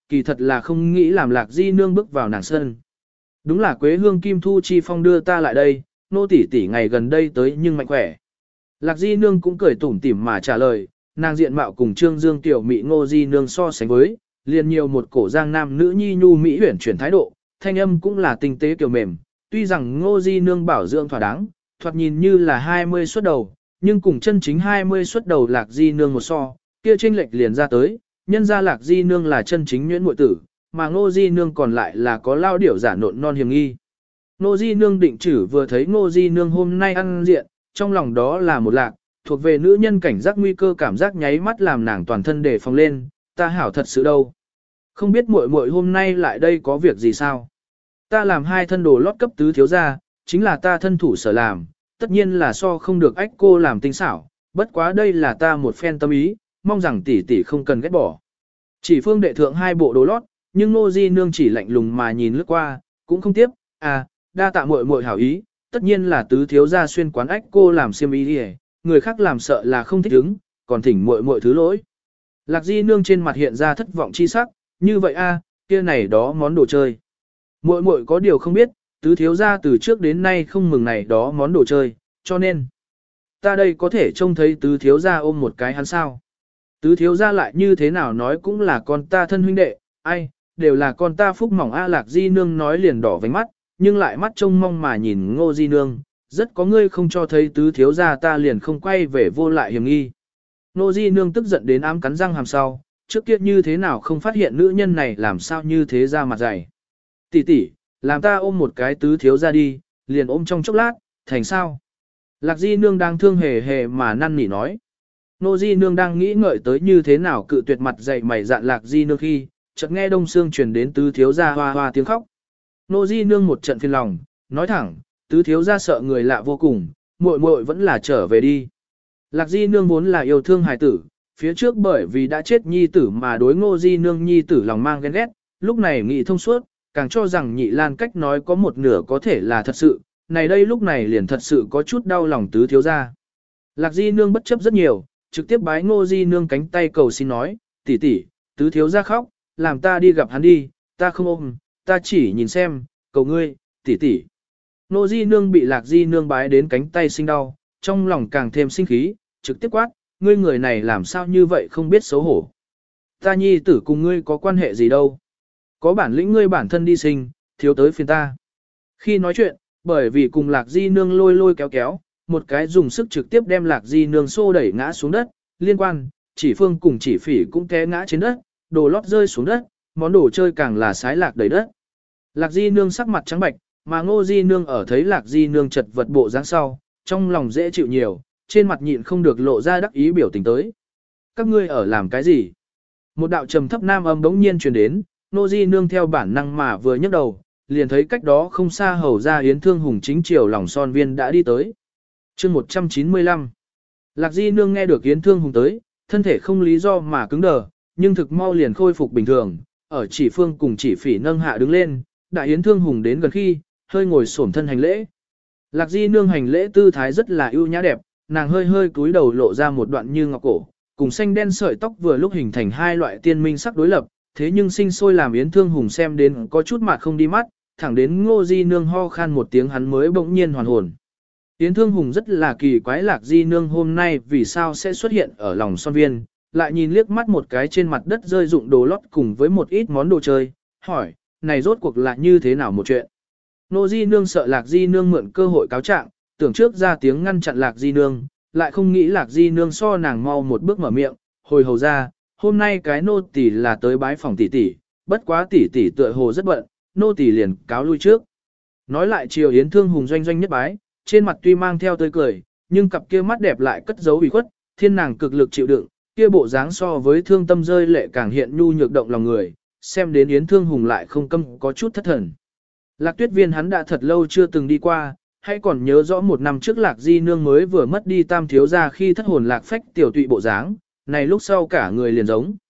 kỳ thật là không nghĩ làm Lạc Di nương bước vào nàng sân. Đúng là Quế Hương Kim Thu Chi Phong đưa ta lại đây, nô tỷ tỷ ngày gần đây tới nhưng mạnh khỏe. Lạc Di nương cũng cười tủm tỉm mà trả lời, nàng diện mạo cùng Trương Dương tiểu mỹ Ngô Di nương so sánh với, liền nhiều một cổ giang nam nữ nhi nhu mỹ huyển chuyển thái độ, thanh âm cũng là tinh tế kiểu mềm, tuy rằng Ngô Di nương bảo dưỡng thỏa đáng, thoạt nhìn như là hai mươi xuất đầu, nhưng cùng chân chính hai mươi xuất đầu Lạc Di nương một so, kia chênh lệch liền ra tới, nhân ra Lạc Di nương là chân chính nhuyễn muội tử, mà Ngô Di nương còn lại là có lao điểu giả nộn non hiểm nghi. Ngô Di nương định chử vừa thấy Ngô Di nương hôm nay ăn diện, trong lòng đó là một lạc, thuộc về nữ nhân cảnh giác nguy cơ cảm giác nháy mắt làm nàng toàn thân đề phòng lên, ta hảo thật sự đâu. Không biết muội muội hôm nay lại đây có việc gì sao? Ta làm hai thân đồ lót cấp tứ thiếu gia, chính là ta thân thủ sở làm, tất nhiên là so không được ách cô làm tinh xảo, bất quá đây là ta một phen tâm ý, mong rằng tỷ tỷ không cần ghét bỏ. Chỉ phương đệ thượng hai bộ đồ lót, nhưng Ngô Di nương chỉ lạnh lùng mà nhìn lướt qua, cũng không tiếp, à, đa tạ muội muội hảo ý, tất nhiên là tứ thiếu gia xuyên quán ách cô làm xiêm y đi, người khác làm sợ là không thích ứng, còn thỉnh muội muội thứ lỗi. Lạc Di nương trên mặt hiện ra thất vọng chi sắc, như vậy a, kia này đó món đồ chơi. Muội muội có điều không biết, tứ thiếu gia từ trước đến nay không mừng này đó món đồ chơi, cho nên ta đây có thể trông thấy tứ thiếu gia ôm một cái hắn sao. Tứ thiếu gia lại như thế nào nói cũng là con ta thân huynh đệ, ai, đều là con ta phúc mỏng a. Lạc Di nương nói liền đỏ vành mắt, nhưng lại mắt trông mong mà nhìn Ngô Di nương, rất có ngươi không cho thấy tứ thiếu gia ta liền không quay về vô lại hiểm nghi. Ngô Di nương tức giận đến ám cắn răng hàm sau, trước kia như thế nào không phát hiện nữ nhân này làm sao như thế ra mặt dày. Tỷ tỷ, làm ta ôm một cái tứ thiếu gia đi, liền ôm trong chốc lát, thành sao? Lạc Di nương đang thương hề hề mà năn nỉ nói. Ngô Di nương đang nghĩ ngợi tới như thế nào cự tuyệt mặt dày mày dạn Lạc Di nương khi, chợt nghe đông xương truyền đến tứ thiếu gia hoa hoa tiếng khóc. Ngô Di nương một trận phiền lòng, nói thẳng, tứ thiếu gia sợ người lạ vô cùng, muội muội vẫn là trở về đi. Lạc Di nương vốn là yêu thương hài tử, phía trước bởi vì đã chết nhi tử mà đối Ngô Di nương nhi tử lòng mang ghen ghét, lúc này nghĩ thông suốt, càng cho rằng nhị lan cách nói có một nửa có thể là thật sự, này đây lúc này liền thật sự có chút đau lòng tứ thiếu gia. Lạc Di nương bất chấp rất nhiều, trực tiếp bái Ngô Di nương cánh tay cầu xin nói, tỷ tỷ, tứ thiếu gia khóc, làm ta đi gặp hắn đi, ta không ôm, ta chỉ nhìn xem, cầu ngươi, tỷ tỷ. Ngô Di nương bị Lạc Di nương bái đến cánh tay sinh đau, trong lòng càng thêm sinh khí, trực tiếp quát, ngươi người này làm sao như vậy không biết xấu hổ. Ta nhi tử cùng ngươi có quan hệ gì đâu. Có bản lĩnh ngươi bản thân đi sinh, thiếu tới phiền ta. Khi nói chuyện, bởi vì cùng Lạc Di nương lôi lôi kéo kéo, một cái dùng sức trực tiếp đem Lạc Di nương xô đẩy ngã xuống đất, liên quan, chỉ phương cùng chỉ phỉ cũng té ngã trên đất, đồ lót rơi xuống đất, món đồ chơi càng là sái lạc đầy đất. Lạc Di nương sắc mặt trắng bạch, mà Ngô Di nương ở thấy Lạc Di nương chật vật bộ dáng sau, trong lòng dễ chịu nhiều, trên mặt nhịn không được lộ ra đắc ý biểu tình tới. Các ngươi ở làm cái gì? Một đạo trầm thấp nam âm bỗng nhiên truyền đến, Ngô Di nương theo bản năng mà vừa nhấc đầu, liền thấy cách đó không xa hầu ra Yến Thương Hùng chính chiều lòng son viên đã đi tới. Chương một trăm chín mươi lăm. Lạc Di nương nghe được Yến Thương Hùng tới, thân thể không lý do mà cứng đờ, nhưng thực mau liền khôi phục bình thường, ở chỉ phương cùng chỉ phỉ nâng hạ đứng lên, đại Yến Thương Hùng đến gần khi, hơi ngồi xổm thân hành lễ. Lạc Di nương hành lễ tư thái rất là ưu nhã đẹp, nàng hơi hơi cúi đầu lộ ra một đoạn như ngọc cổ, cùng xanh đen sợi tóc vừa lúc hình thành hai loại tiên minh sắc đối lập, thế nhưng sinh sôi làm Yến Thương Hùng xem đến có chút mặt không đi mắt, thẳng đến Ngô Di nương ho khan một tiếng hắn mới bỗng nhiên hoàn hồn. Yến Thương Hùng rất là kỳ quái Lạc Di nương hôm nay vì sao sẽ xuất hiện ở lòng son viên, lại nhìn liếc mắt một cái trên mặt đất rơi dụng đồ lót cùng với một ít món đồ chơi, hỏi, này rốt cuộc là như thế nào một chuyện. Ngô Di nương sợ Lạc Di nương mượn cơ hội cáo trạng, tưởng trước ra tiếng ngăn chặn Lạc Di nương, lại không nghĩ Lạc Di nương so nàng mau một bước mở miệng, hồi hầu ra, hôm nay cái nô tỳ là tới bái phòng tỷ tỷ, bất quá tỷ tỷ tựa hồ rất bận, nô tỳ liền cáo lui trước. Nói lại chiều Yến Thương Hùng doanh doanh nhất bái, trên mặt tuy mang theo tươi cười, nhưng cặp kia mắt đẹp lại cất giấu ủy khuất, thiên nàng cực lực chịu đựng, kia bộ dáng so với thương tâm rơi lệ càng hiện nhu nhược động lòng người, xem đến Yến Thương Hùng lại không câm có chút thất thần. Lạc Tuyết Viên hắn đã thật lâu chưa từng đi qua, hay còn nhớ rõ một năm trước Lạc Di nương mới vừa mất đi tam thiếu gia khi thất hồn lạc phách tiểu tụy bộ dáng, này lúc sau cả người liền giống.